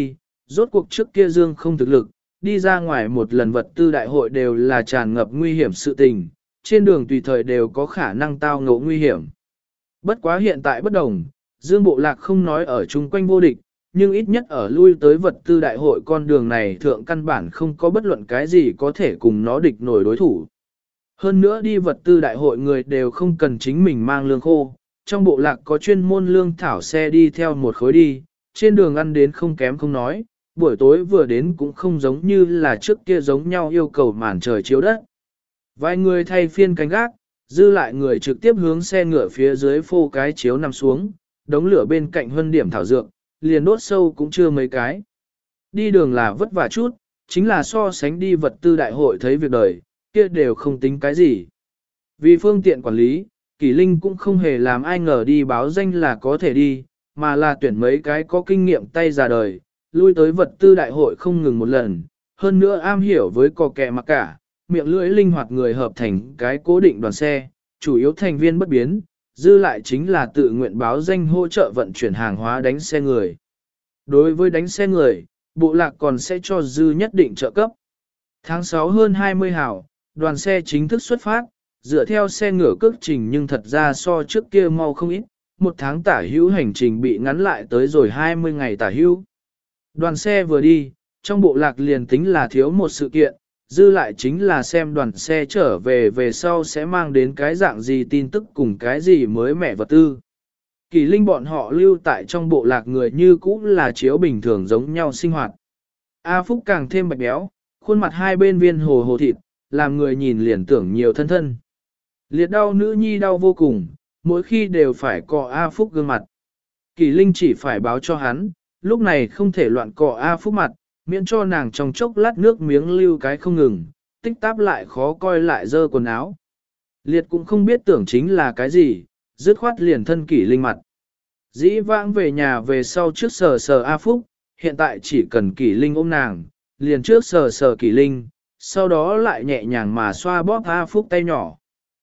Rốt cuộc trước kia Dương không thực lực, đi ra ngoài một lần vật tư đại hội đều là tràn ngập nguy hiểm sự tình, trên đường tùy thời đều có khả năng tao ngộ nguy hiểm. Bất quá hiện tại bất đồng, Dương Bộ Lạc không nói ở chung quanh vô địch, nhưng ít nhất ở lui tới vật tư đại hội con đường này thượng căn bản không có bất luận cái gì có thể cùng nó địch nổi đối thủ. Hơn nữa đi vật tư đại hội người đều không cần chính mình mang lương khô, trong bộ lạc có chuyên môn lương thảo xe đi theo một khối đi, trên đường ăn đến không kém không nói, buổi tối vừa đến cũng không giống như là trước kia giống nhau yêu cầu màn trời chiếu đất. Vài người thay phiên canh gác, dư lại người trực tiếp hướng xe ngựa phía dưới phô cái chiếu nằm xuống, đống lửa bên cạnh huân điểm thảo dược, liền đốt sâu cũng chưa mấy cái. Đi đường là vất vả chút, chính là so sánh đi vật tư đại hội thấy việc đời, kia đều không tính cái gì. Vì phương tiện quản lý, Kỷ Linh cũng không hề làm ai ngờ đi báo danh là có thể đi, mà là tuyển mấy cái có kinh nghiệm tay già đời, lui tới vật tư đại hội không ngừng một lần, hơn nữa am hiểu với cò kẹ mặc cả, miệng lưỡi linh hoạt người hợp thành cái cố định đoàn xe, chủ yếu thành viên bất biến, dư lại chính là tự nguyện báo danh hỗ trợ vận chuyển hàng hóa đánh xe người. Đối với đánh xe người, bộ lạc còn sẽ cho dư nhất định trợ cấp. Tháng 6 hơn 20 hào, đoàn xe chính thức xuất phát, dựa theo xe ngựa cước trình nhưng thật ra so trước kia mau không ít, một tháng tả hữu hành trình bị ngắn lại tới rồi 20 ngày tả hữu. Đoàn xe vừa đi, trong bộ lạc liền tính là thiếu một sự kiện, dư lại chính là xem đoàn xe trở về sau sẽ mang đến cái dạng gì tin tức cùng cái gì mới mẻ vật tư. Kỳ Linh bọn họ lưu tại trong bộ lạc người như cũ là chiếu bình thường giống nhau sinh hoạt. A Phúc càng thêm bạch béo, khuôn mặt hai bên viên hồ hồ thịt, làm người nhìn liền tưởng nhiều thân thân. Liệt đau nữ nhi đau vô cùng, mỗi khi đều phải cọ A Phúc gương mặt. Kỳ Linh chỉ phải báo cho hắn, lúc này không thể loạn cọ A Phúc mặt, miễn cho nàng trong chốc lát nước miếng lưu cái không ngừng, tích táp lại khó coi lại dơ quần áo. Liệt cũng không biết tưởng chính là cái gì, dứt khoát liền thân Kỷ Linh mặt. Dĩ vãng về nhà về sau trước sờ sờ A Phúc, hiện tại chỉ cần Kỷ Linh ôm nàng, liền trước sờ sờ Kỷ Linh, sau đó lại nhẹ nhàng mà xoa bóp A Phúc tay nhỏ.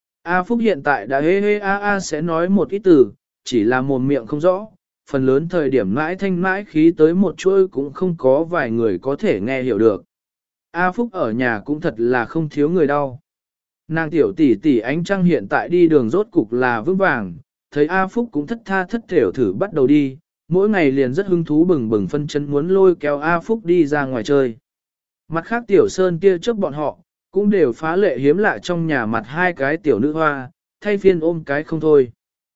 A Phúc hiện tại đã hê hê a a sẽ nói một ít từ, chỉ là mồm miệng không rõ, phần lớn thời điểm mãi thanh mãi khí tới một chuỗi cũng không có vài người có thể nghe hiểu được. A Phúc ở nhà cũng thật là không thiếu người đau. Nàng tiểu tỷ tỷ ánh trăng hiện tại đi đường rốt cục là vững vàng, thấy A Phúc cũng thất tha thất thểu thử bắt đầu đi, mỗi ngày liền rất hứng thú bừng bừng phân chân muốn lôi kéo A Phúc đi ra ngoài chơi. Mặt khác tiểu sơn kia trước bọn họ, cũng đều phá lệ hiếm lạ trong nhà mặt hai cái tiểu nữ hoa, thay phiên ôm cái không thôi.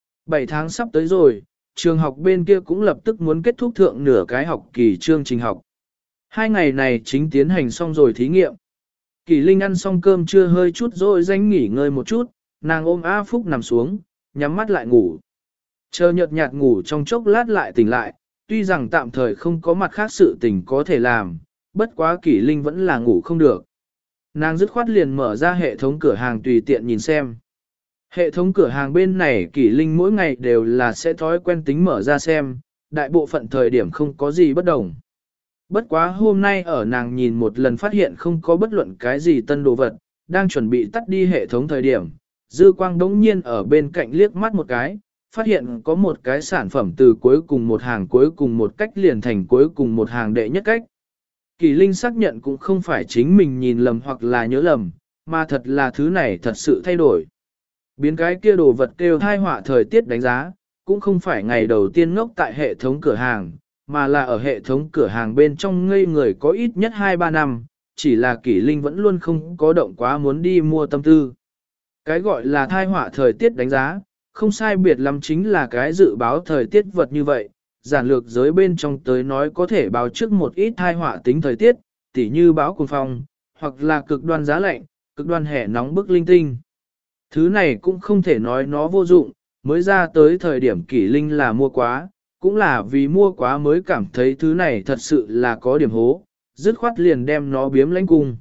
7 tháng sắp tới rồi, trường học bên kia cũng lập tức muốn kết thúc thượng nửa cái học kỳ chương trình học. 2 ngày này chính tiến hành xong rồi thí nghiệm. Kỳ Linh ăn xong cơm trưa hơi chút rồi danh nghỉ ngơi một chút, nàng ôm A Phúc nằm xuống, nhắm mắt lại ngủ. Chờ nhợt nhạt ngủ trong chốc lát lại tỉnh lại, tuy rằng tạm thời không có mặt khác sự tình có thể làm, bất quá Kỳ Linh vẫn là ngủ không được. Nàng dứt khoát liền mở ra hệ thống cửa hàng tùy tiện nhìn xem. Hệ thống cửa hàng bên này Kỷ Linh mỗi ngày đều là sẽ thói quen tính mở ra xem, đại bộ phận thời điểm không có gì bất đồng. Bất quá hôm nay ở nàng nhìn một lần phát hiện không có bất luận cái gì tân đồ vật, đang chuẩn bị tắt đi hệ thống thời điểm. Dư quang đống nhiên ở bên cạnh liếc mắt một cái, phát hiện có một cái sản phẩm từ cuối cùng một hàng cuối cùng một cách liền thành cuối cùng một hàng đệ nhất cách. Kỳ Linh xác nhận cũng không phải chính mình nhìn lầm hoặc là nhớ lầm, mà thật là thứ này thật sự thay đổi. Biến cái kia đồ vật kêu thai họa thời tiết đánh giá, cũng không phải ngày đầu tiên ngốc tại hệ thống cửa hàng, mà là ở hệ thống cửa hàng bên trong ngây người có ít nhất 2-3 năm, chỉ là Kỷ Linh vẫn luôn không có động quá muốn đi mua tâm tư. Cái gọi là thai họa thời tiết đánh giá, không sai biệt lắm chính là cái dự báo thời tiết vật như vậy, giản lược giới bên trong tới nói có thể báo trước một ít thai họa tính thời tiết, tỉ như báo cuồng phong, hoặc là cực đoan giá lạnh, cực đoan hè nóng bức linh tinh. Thứ này cũng không thể nói nó vô dụng, mới ra tới thời điểm Kỷ Linh là mua quá, cũng là vì mua quá mới cảm thấy thứ này thật sự là có điểm hố, dứt khoát liền đem nó biếm lãnh cung.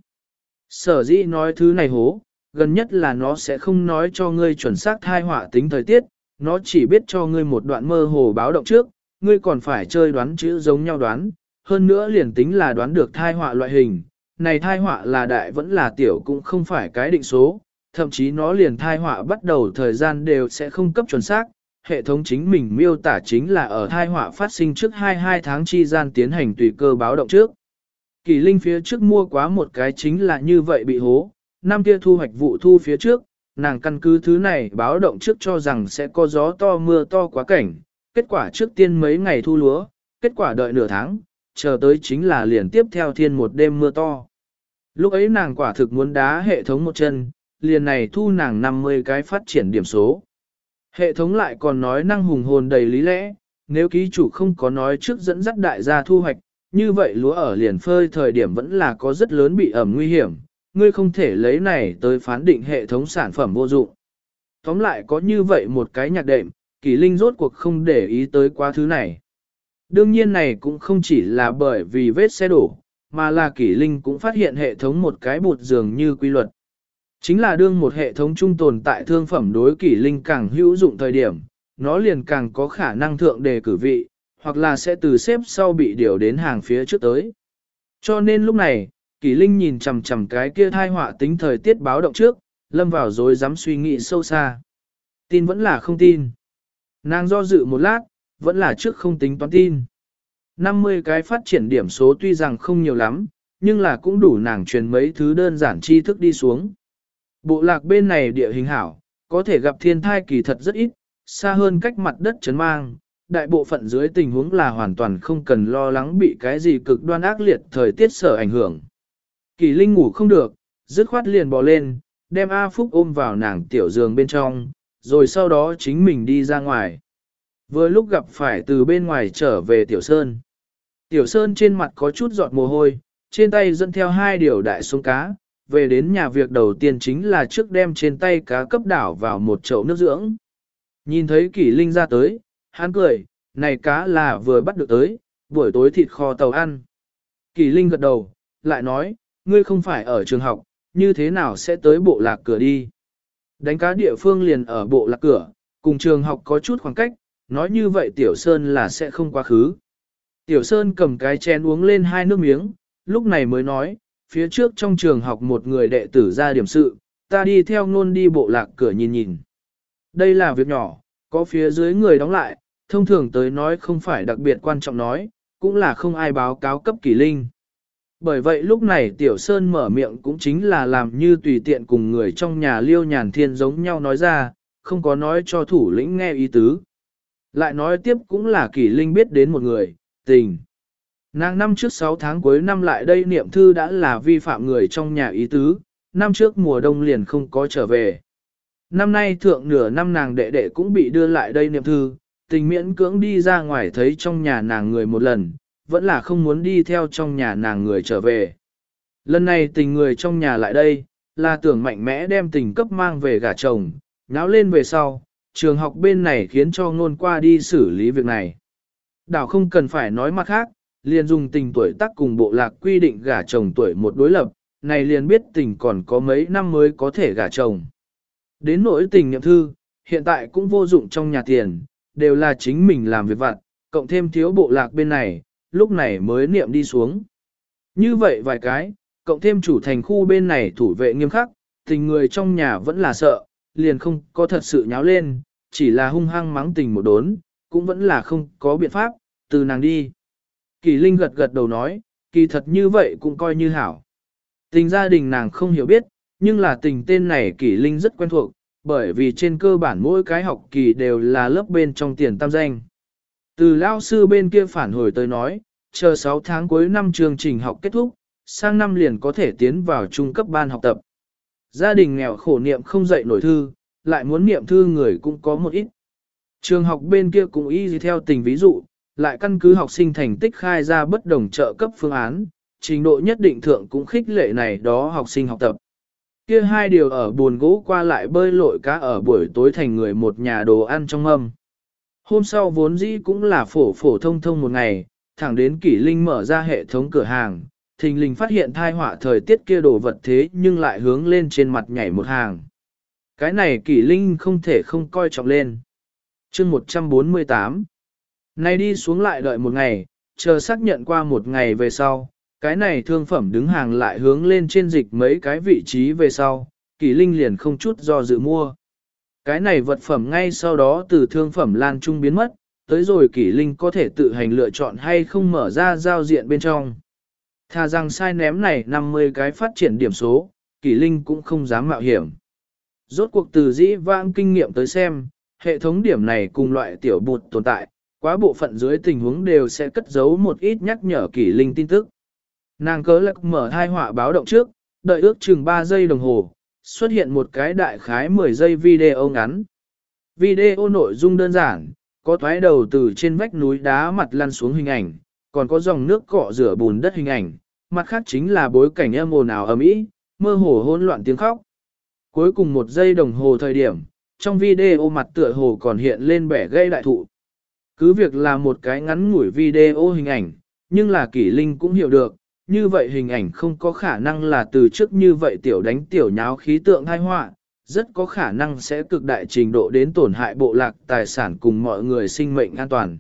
Sở dĩ nói thứ này hố, gần nhất là nó sẽ không nói cho ngươi chuẩn xác thai họa tính thời tiết, nó chỉ biết cho ngươi một đoạn mơ hồ báo động trước, ngươi còn phải chơi đoán chữ giống nhau đoán, hơn nữa liền tính là đoán được thai họa loại hình, này thai họa là đại vẫn là tiểu cũng không phải cái định số, thậm chí nó liền thai họa bắt đầu thời gian đều sẽ không cấp chuẩn xác, hệ thống chính mình miêu tả chính là ở thai họa phát sinh trước 22 tháng chi gian tiến hành tùy cơ báo động trước. Kỳ Linh phía trước mua quá một cái chính là như vậy bị hố, năm kia thu hoạch vụ thu phía trước, nàng căn cứ thứ này báo động trước cho rằng sẽ có gió to mưa to quá cảnh, kết quả trước tiên mấy ngày thu lúa, kết quả đợi nửa tháng, chờ tới chính là liền tiếp theo thiên một đêm mưa to. Lúc ấy nàng quả thực muốn đá hệ thống một chân, liền này thu nàng 50 cái phát triển điểm số. Hệ thống lại còn nói năng hùng hồn đầy lý lẽ, nếu ký chủ không có nói trước dẫn dắt đại gia thu hoạch, như vậy lúa ở liền phơi thời điểm vẫn là có rất lớn bị ẩm nguy hiểm, ngươi không thể lấy này tới phán định hệ thống sản phẩm vô dụng. Tóm lại có như vậy một cái nhạc đệm, Kỳ Linh rốt cuộc không để ý tới quá thứ này. Đương nhiên này cũng không chỉ là bởi vì vết xe đổ, mà là Kỳ Linh cũng phát hiện hệ thống một cái bụt dường như quy luật. Chính là đương một hệ thống trung tồn tại thương phẩm đối Kỳ Linh càng hữu dụng thời điểm, nó liền càng có khả năng thượng đề cử vị, hoặc là sẽ từ xếp sau bị điều đến hàng phía trước tới. Cho nên lúc này, Kỳ Linh nhìn chằm chằm cái kia thai họa tính thời tiết báo động trước, lâm vào rồi dám suy nghĩ sâu xa. Tin vẫn là không tin. Nàng do dự một lát, vẫn là trước không tính toán tin. 50 cái phát triển điểm số tuy rằng không nhiều lắm, nhưng là cũng đủ nàng truyền mấy thứ đơn giản tri thức đi xuống. Bộ lạc bên này địa hình hảo, có thể gặp thiên thai kỳ thật rất ít, xa hơn cách mặt đất chấn mang, đại bộ phận dưới tình huống là hoàn toàn không cần lo lắng bị cái gì cực đoan ác liệt thời tiết sở ảnh hưởng. Kỳ Linh ngủ không được, dứt khoát liền bò lên, đem A Phúc ôm vào nàng tiểu giường bên trong, rồi sau đó chính mình đi ra ngoài. Vừa lúc gặp phải từ bên ngoài trở về Tiểu Sơn. Tiểu Sơn trên mặt có chút giọt mồ hôi, trên tay dẫn theo 2 điều đại xuống cá, về đến nhà việc đầu tiên chính là trước đem trên tay cá cấp đảo vào một chậu nước dưỡng. Nhìn thấy Kỳ Linh ra tới, hắn cười, này cá là vừa bắt được tới, buổi tối thịt kho tàu ăn. Kỳ Linh gật đầu, lại nói, ngươi không phải ở trường học, như thế nào sẽ tới bộ lạc cửa đi. Đánh cá địa phương liền ở bộ lạc cửa, cùng trường học có chút khoảng cách, nói như vậy Tiểu Sơn là sẽ không quá khứ. Tiểu Sơn cầm cái chén uống lên 2 nước miếng, lúc này mới nói, phía trước trong trường học một người đệ tử ra điểm sự, ta đi theo ngôn đi bộ lạc cửa nhìn nhìn. Đây là việc nhỏ, có phía dưới người đóng lại, thông thường tới nói không phải đặc biệt quan trọng nói, cũng là không ai báo cáo cấp Kỳ Linh. Bởi vậy lúc này Tiểu Sơn mở miệng cũng chính là làm như tùy tiện cùng người trong nhà Liêu Nhàn Thiên giống nhau nói ra, không có nói cho thủ lĩnh nghe ý tứ. Lại nói tiếp cũng là Kỳ Linh biết đến một người, Tình. Nàng năm trước 6 tháng cuối năm lại đây niệm thư đã là vi phạm người trong nhà ý tứ, năm trước mùa đông liền không có trở về. Năm nay thượng nửa năm nàng đệ đệ cũng bị đưa lại đây niệm thư, Tình miễn cưỡng đi ra ngoài thấy trong nhà nàng người một lần, vẫn là không muốn đi theo trong nhà nàng người trở về. Lần này Tình người trong nhà lại đây, là tưởng mạnh mẽ đem Tình cấp mang về gả chồng, náo lên về sau, trường học bên này khiến cho ngôn qua đi xử lý việc này. Đảo không cần phải nói mặt khác, liền dùng Tình tuổi tác cùng bộ lạc quy định gả chồng tuổi một đối lập, này liền biết Tình còn có mấy năm mới có thể gả chồng. Đến nỗi Tình niệm thư, hiện tại cũng vô dụng trong nhà tiền, đều là chính mình làm việc vặt, cộng thêm thiếu bộ lạc bên này, lúc này mới niệm đi xuống. Như vậy vài cái, cộng thêm chủ thành khu bên này thủ vệ nghiêm khắc, Tình người trong nhà vẫn là sợ, liền không có thật sự nháo lên, chỉ là hung hăng mắng Tình một đốn, cũng vẫn là không có biện pháp, từ nàng đi. Kỳ Linh gật gật đầu nói, kỳ thật như vậy cũng coi như hảo. Tình gia đình nàng không hiểu biết, nhưng là Tình tên này Kỳ Linh rất quen thuộc, bởi vì trên cơ bản mỗi cái học kỳ đều là lớp bên trong tiền tam danh. Từ lao sư bên kia phản hồi tới nói, chờ 6 tháng cuối năm chương trình học kết thúc, sang năm liền có thể tiến vào trung cấp ban học tập. Gia đình nghèo khổ niệm không dạy nổi thư, lại muốn niệm thư người cũng có một ít. Trường học bên kia cũng y theo Tình ví dụ, lại căn cứ học sinh thành tích khai ra bất đồng trợ cấp phương án, trình độ nhất định thượng cũng khích lệ này đó học sinh học tập. Kia 2 điều ở buồn gỗ qua lại bơi lội cá ở buổi tối thành người một nhà đồ ăn trong mâm. Hôm sau vốn dĩ cũng là phổ phổ thông thông một ngày, thẳng đến Kỷ Linh mở ra hệ thống cửa hàng, thình lình phát hiện thai họa thời tiết kia đồ vật thế nhưng lại hướng lên trên mặt nhảy một hàng. Cái này Kỷ Linh không thể không coi trọng lên. Chương 148 Nay đi xuống lại đợi một ngày, chờ xác nhận qua một ngày về sau, cái này thương phẩm đứng hàng lại hướng lên trên dịch mấy cái vị trí về sau, Kỷ Linh liền không chút do dự mua. Cái này vật phẩm ngay sau đó từ thương phẩm lan trung biến mất, tới rồi Kỷ Linh có thể tự hành lựa chọn hay không mở ra giao diện bên trong. Thà rằng sai ném này 50 cái phát triển điểm số, Kỷ Linh cũng không dám mạo hiểm. Rốt cuộc từ dĩ vãng kinh nghiệm tới xem, hệ thống điểm này cùng loại tiểu bụt tồn tại, quá bộ phận dưới tình huống đều sẽ cất giấu một ít nhắc nhở Kỷ Linh tin tức. Nàng cớ lạc mở hai họa báo động trước, đợi ước chừng 3 giây đồng hồ, xuất hiện một cái đại khái 10 giây video ngắn. Video nội dung đơn giản, có thoái đầu từ trên vách núi đá mặt lăn xuống hình ảnh, còn có dòng nước cọ rửa bùn đất hình ảnh, mặt khác chính là bối cảnh âm ồn ào ầm ĩ, mơ hồ hỗn loạn tiếng khóc. Cuối cùng 1 giây đồng hồ thời điểm, trong video mặt tựa hồ còn hiện lên bẻ gây đại thụ. Cứ việc là một cái ngắn ngủi video hình ảnh, nhưng là Kỷ Linh cũng hiểu được, như vậy hình ảnh không có khả năng là từ trước như vậy tiểu đánh tiểu nháo khí tượng tai họa, rất có khả năng sẽ cực đại trình độ đến tổn hại bộ lạc tài sản cùng mọi người sinh mệnh an toàn.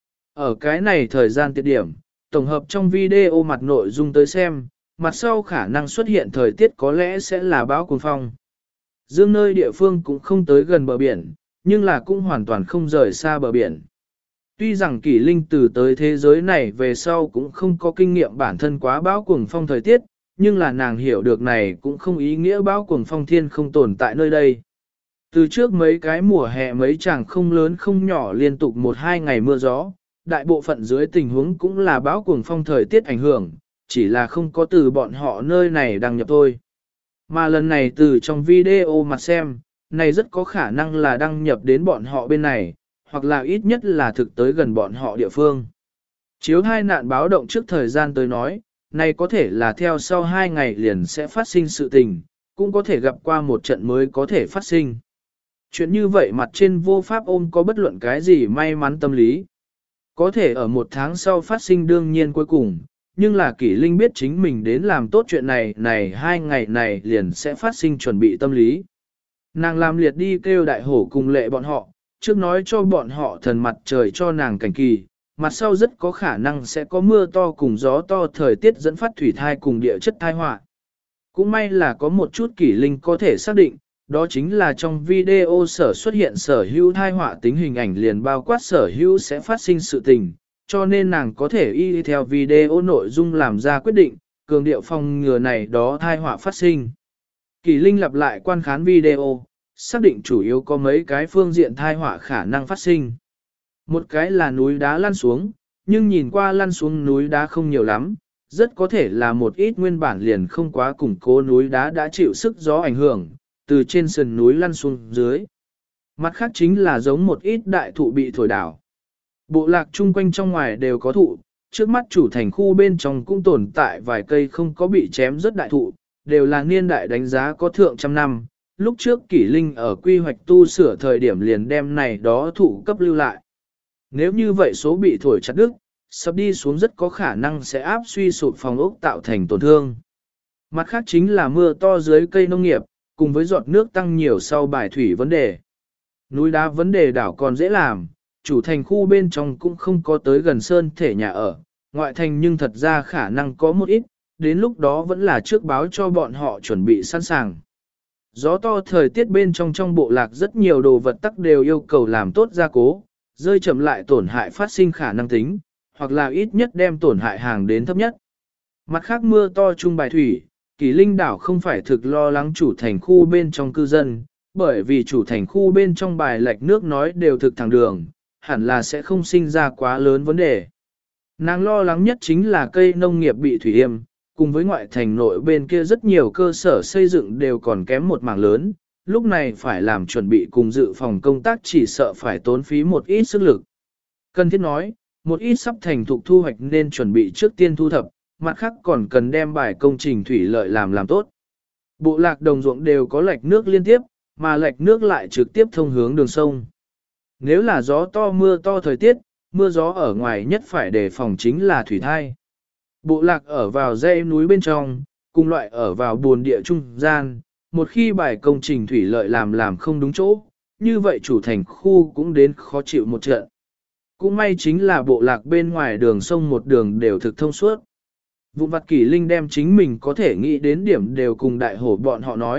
Ở cái này thời gian tiết điểm, tổng hợp trong video mặt nội dung tới xem, mặt sau khả năng xuất hiện thời tiết có lẽ sẽ là bão cuồng phong. Dương nơi địa phương cũng không tới gần bờ biển, nhưng là cũng hoàn toàn không rời xa bờ biển. Tuy rằng Kỷ Linh từ tới thế giới này về sau cũng không có kinh nghiệm bản thân quá bão cuồng phong thời tiết, nhưng là nàng hiểu được này cũng không ý nghĩa bão cuồng phong thiên không tồn tại nơi đây. Từ trước mấy cái mùa hè mấy chàng không lớn không nhỏ liên tục 1-2 ngày mưa gió, đại bộ phận dưới tình huống cũng là bão cuồng phong thời tiết ảnh hưởng, chỉ là không có từ bọn họ nơi này đăng nhập thôi. Mà lần này từ trong video mặt xem, này rất có khả năng là đăng nhập đến bọn họ bên này, hoặc là ít nhất là thực tới gần bọn họ địa phương. Chiếu hai nạn báo động trước thời gian tới nói, này có thể là theo sau 2 ngày liền sẽ phát sinh sự tình, cũng có thể gặp qua một trận mới có thể phát sinh. Chuyện như vậy mặt trên vô pháp ôm có bất luận cái gì may mắn tâm lý. Có thể ở 1 tháng sau phát sinh đương nhiên cuối cùng, nhưng là Kỷ Linh biết chính mình đến làm tốt chuyện này 2 ngày này liền sẽ phát sinh chuẩn bị tâm lý. Nàng làm liệt đi kêu đại hổ cùng lệ bọn họ, trước nói cho bọn họ thần mặt trời cho nàng cảnh kỳ, mặt sau rất có khả năng sẽ có mưa to cùng gió to thời tiết dẫn phát thủy thai cùng địa chất thai họa. Cũng may là có một chút Kỷ Linh có thể xác định, đó chính là trong video xuất hiện sở hữu thai họa tính hình ảnh liền bao quát sở hữu sẽ phát sinh sự tình, cho nên nàng có thể y theo video nội dung làm ra quyết định, cường điệu phòng ngừa này đó thai họa phát sinh. Kỷ Linh lặp lại quan khán video, xác định chủ yếu có mấy cái phương diện thai họa khả năng phát sinh. Một cái là núi đá lăn xuống, nhưng nhìn qua lăn xuống núi đá không nhiều lắm, rất có thể là một ít nguyên bản liền không quá củng cố núi đá đã chịu sức gió ảnh hưởng, từ trên sườn núi lăn xuống dưới. Mặt khác chính là giống một ít đại thụ bị thổi đảo. Bộ lạc chung quanh trong ngoài đều có thụ, trước mắt chủ thành khu bên trong cũng tồn tại vài cây không có bị chém rất đại thụ, đều là niên đại đánh giá có thượng trăm năm. Lúc trước Kỷ Linh ở quy hoạch tu sửa thời điểm liền đem này đó thụ cấp lưu lại. Nếu như vậy số bị thổi chặt đứt, sắp đi xuống rất có khả năng sẽ áp suy sụp phòng ốc tạo thành tổn thương. Mặt khác chính là mưa to dưới cây nông nghiệp, cùng với giọt nước tăng nhiều sau bài thủy vấn đề. Núi đá vấn đề đảo còn dễ làm, chủ thành khu bên trong cũng không có tới gần sơn thể nhà ở, ngoại thành nhưng thật ra khả năng có một ít, đến lúc đó vẫn là trước báo cho bọn họ chuẩn bị sẵn sàng. Gió to thời tiết bên trong bộ lạc rất nhiều đồ vật tắc đều yêu cầu làm tốt gia cố, rơi chậm lại tổn hại phát sinh khả năng tính, hoặc là ít nhất đem tổn hại hàng đến thấp nhất. Mặt khác mưa to trung bài thủy, Kỷ Linh đảo không phải thực lo lắng chủ thành khu bên trong cư dân, bởi vì chủ thành khu bên trong bài lệch nước nói đều thực thẳng đường, hẳn là sẽ không sinh ra quá lớn vấn đề. Nàng lo lắng nhất chính là cây nông nghiệp bị thủy yêm, cùng với ngoại thành nội bên kia rất nhiều cơ sở xây dựng đều còn kém một mảng lớn, lúc này phải làm chuẩn bị cùng dự phòng công tác chỉ sợ phải tốn phí một ít sức lực. Cần thiết nói, một ít sắp thành thục thu hoạch nên chuẩn bị trước tiên thu thập, mặt khác còn cần đem bài công trình thủy lợi làm tốt. Bộ lạc đồng ruộng đều có lạch nước liên tiếp, mà lạch nước lại trực tiếp thông hướng đường sông. Nếu là gió to mưa to thời tiết, mưa gió ở ngoài nhất phải đề phòng chính là thủy thai. Bộ lạc ở vào dãy núi bên trong, cùng loại ở vào buồn địa trung gian, một khi bài công trình thủy lợi làm không đúng chỗ, như vậy chủ thành khu cũng đến khó chịu một trận. Cũng may chính là bộ lạc bên ngoài đường sông một đường đều thực thông suốt. Vụn vặt Kỷ Linh đem chính mình có thể nghĩ đến điểm đều cùng đại hổ bọn họ nói,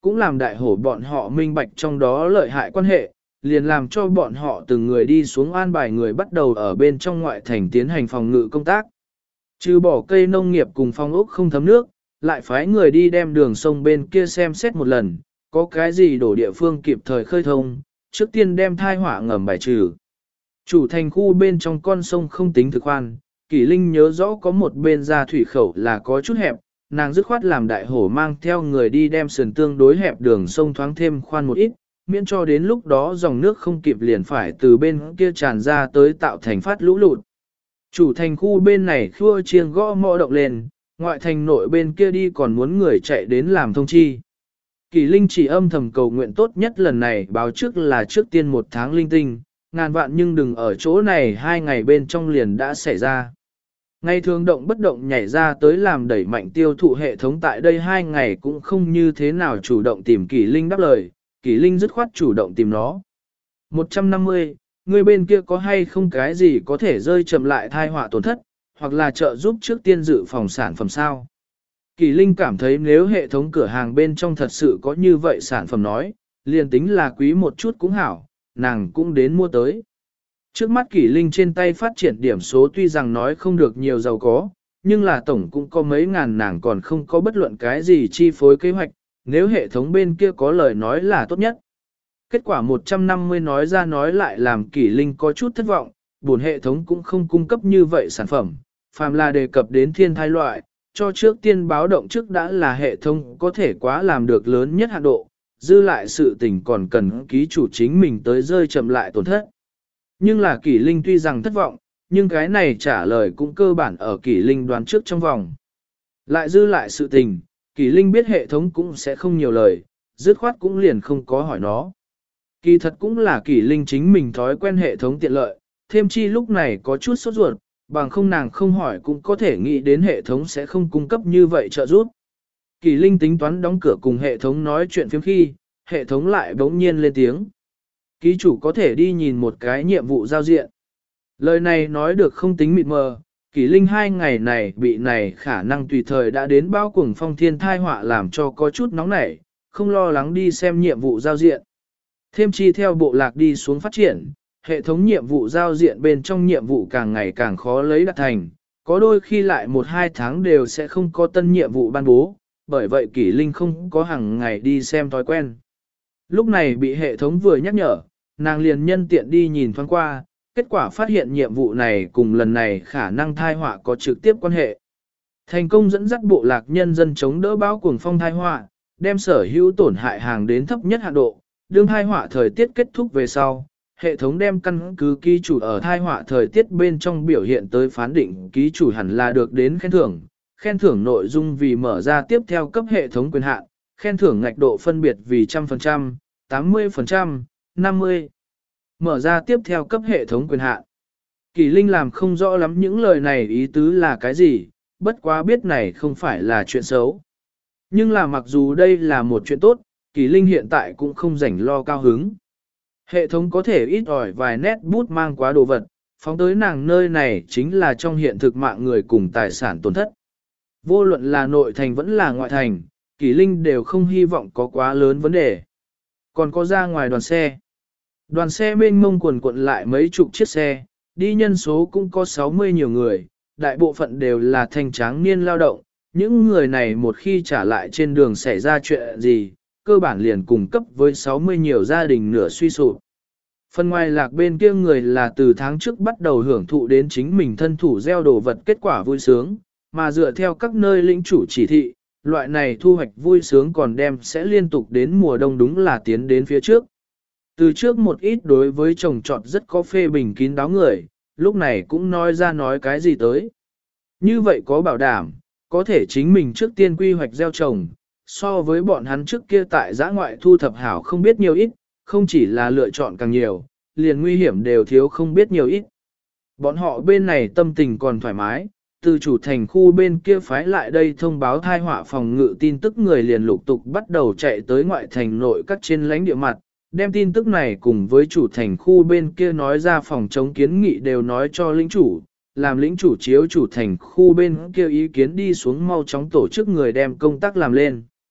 cũng làm đại hổ bọn họ minh bạch trong đó lợi hại quan hệ, liền làm cho bọn họ từng người đi xuống an bài người bắt đầu ở bên trong ngoại thành tiến hành phòng ngự công tác. Trừ bỏ cây nông nghiệp cùng phong ốc không thấm nước, lại phái người đi đem đường sông bên kia xem xét một lần, có cái gì đổ địa phương kịp thời khơi thông, trước tiên đem thai họa ngầm bài trừ. Chủ thành khu bên trong con sông không tính thực khoan, Kỷ Linh nhớ rõ có một bên ra thủy khẩu là có chút hẹp, nàng dứt khoát làm đại hổ mang theo người đi đem sườn tương đối hẹp đường sông thoáng thêm khoan một ít, miễn cho đến lúc đó dòng nước không kịp liền phải từ bên kia tràn ra tới tạo thành phát lũ lụt. Chủ thành khu bên này khua chiêng gõ mõ động lên, ngoại thành nội bên kia đi còn muốn người chạy đến làm thông chi. Kỷ Linh chỉ âm thầm cầu nguyện tốt nhất lần này báo trước là trước tiên 1 tháng linh tinh, ngàn vạn nhưng đừng ở chỗ này 2 ngày bên trong liền đã xảy ra. Ngày thường động bất động nhảy ra tới làm đẩy mạnh tiêu thụ hệ thống tại đây 2 ngày cũng không như thế nào chủ động tìm Kỷ Linh đáp lời, Kỷ Linh dứt khoát chủ động tìm nó. 150, người bên kia có hay không cái gì có thể rơi chậm lại thai họa tổn thất, hoặc là trợ giúp trước tiên dự phòng sản phẩm sao? Kỷ Linh cảm thấy nếu hệ thống cửa hàng bên trong thật sự có như vậy sản phẩm nói, liền tính là quý một chút cũng hảo, nàng cũng đến mua tới. Trước mắt Kỷ Linh trên tay phát triển điểm số tuy rằng nói không được nhiều giàu có, nhưng là tổng cũng có mấy ngàn, nàng còn không có bất luận cái gì chi phối kế hoạch, nếu hệ thống bên kia có lời nói là tốt nhất. Kết quả 150 nói ra nói lại làm Kỷ Linh có chút thất vọng, buồn hệ thống cũng không cung cấp như vậy sản phẩm, phàm là đề cập đến thiên thai loại, cho trước tiên báo động trước đã là hệ thống có thể quá làm được lớn nhất hạn độ, dư lại sự tình còn cần ký chủ chính mình tới rơi chậm lại tổn thất. Nhưng là Kỷ Linh tuy rằng thất vọng, nhưng cái này trả lời cũng cơ bản ở Kỷ Linh đoán trước trong vòng. Lại dư lại sự tình, Kỷ Linh biết hệ thống cũng sẽ không nhiều lời, dứt khoát cũng liền không có hỏi nó. Kỳ thật cũng là Kỷ Linh chính mình thói quen hệ thống tiện lợi, thêm chi lúc này có chút sốt ruột, bằng không nàng không hỏi cũng có thể nghĩ đến hệ thống sẽ không cung cấp như vậy trợ giúp. Kỷ Linh tính toán đóng cửa cùng hệ thống nói chuyện phiếm khi, hệ thống lại bỗng nhiên lên tiếng. Ký chủ có thể đi nhìn một cái nhiệm vụ giao diện. Lời này nói được không tính mịt mờ, Kỷ Linh 2 ngày này bị này khả năng tùy thời đã đến bao cuồng phong thiên thai họa làm cho có chút nóng nảy, không lo lắng đi xem nhiệm vụ giao diện. Thêm chi theo bộ lạc đi xuống phát triển, hệ thống nhiệm vụ giao diện bên trong nhiệm vụ càng ngày càng khó lấy đạt thành, có đôi khi lại 1-2 tháng đều sẽ không có tân nhiệm vụ ban bố, bởi vậy Kỷ Linh không có hàng ngày đi xem thói quen. Lúc này bị hệ thống vừa nhắc nhở, nàng liền nhân tiện đi nhìn thoáng qua, kết quả phát hiện nhiệm vụ này cùng lần này khả năng thai họa có trực tiếp quan hệ. Thành công dẫn dắt bộ lạc nhân dân chống đỡ bão cuồng phong thai họa, đem sở hữu tổn hại hàng đến thấp nhất hạn độ, đương thai họa thời tiết kết thúc về sau. Hệ thống đem căn cứ ký chủ ở thai họa thời tiết bên trong biểu hiện tới phán định ký chủ hẳn là được đến khen thưởng nội dung vì mở ra tiếp theo cấp hệ thống quyền hạn, khen thưởng ngạch độ phân biệt vì 100%, 80%, 50%. Mở ra tiếp theo cấp hệ thống quyền hạn. Kỷ Linh làm không rõ lắm những lời này ý tứ là cái gì, bất quá biết này không phải là chuyện xấu. Nhưng là mặc dù đây là một chuyện tốt, Kỷ Linh hiện tại cũng không rảnh lo cao hứng. Hệ thống có thể ít ỏi vài nét bút mang quá đồ vật, phóng tới nàng nơi này chính là trong hiện thực mạng người cùng tài sản tổn thất. Vô luận là nội thành vẫn là ngoại thành, Kỷ Linh đều không hy vọng có quá lớn vấn đề. Còn có ra ngoài đoàn xe. Đoàn xe mênh mông quần quận lại mấy chục chiếc xe, đi nhân số cũng có 60 nhiều người, đại bộ phận đều là thanh tráng niên lao động. Những người này một khi trả lại trên đường xảy ra chuyện gì, cơ bản liền cung cấp với 60 nhiều gia đình nửa suy sụp. Phần ngoài lạc bên kia người là từ tháng trước bắt đầu hưởng thụ đến chính mình thân thủ gieo đồ vật kết quả vui sướng, mà dựa theo các nơi lĩnh chủ chỉ thị, loại này thu hoạch vui sướng còn đem sẽ liên tục đến mùa đông đúng là tiến đến phía trước. Từ trước một ít đối với trồng trọt rất có phê bình kín đáo người, lúc này cũng nói ra nói cái gì tới. Như vậy có bảo đảm, có thể chính mình trước tiên quy hoạch gieo trồng, so với bọn hắn trước kia tại giã ngoại thu thập hảo không biết nhiều ít, không chỉ là lựa chọn càng nhiều, liền nguy hiểm đều thiếu không biết nhiều ít. Bọn họ bên này tâm tình còn thoải mái, từ chủ thành khu bên kia phái lại đây thông báo thai họa phòng ngự tin tức người liền lục tục bắt đầu chạy tới ngoại thành nội các trên lãnh địa mặt, đem tin tức này cùng với chủ thành khu bên kia nói ra phòng chống kiến nghị đều nói cho lĩnh chủ, làm lĩnh chủ chiếu chủ thành khu bên kia ý kiến đi xuống mau chóng tổ chức người đem công tác làm lên.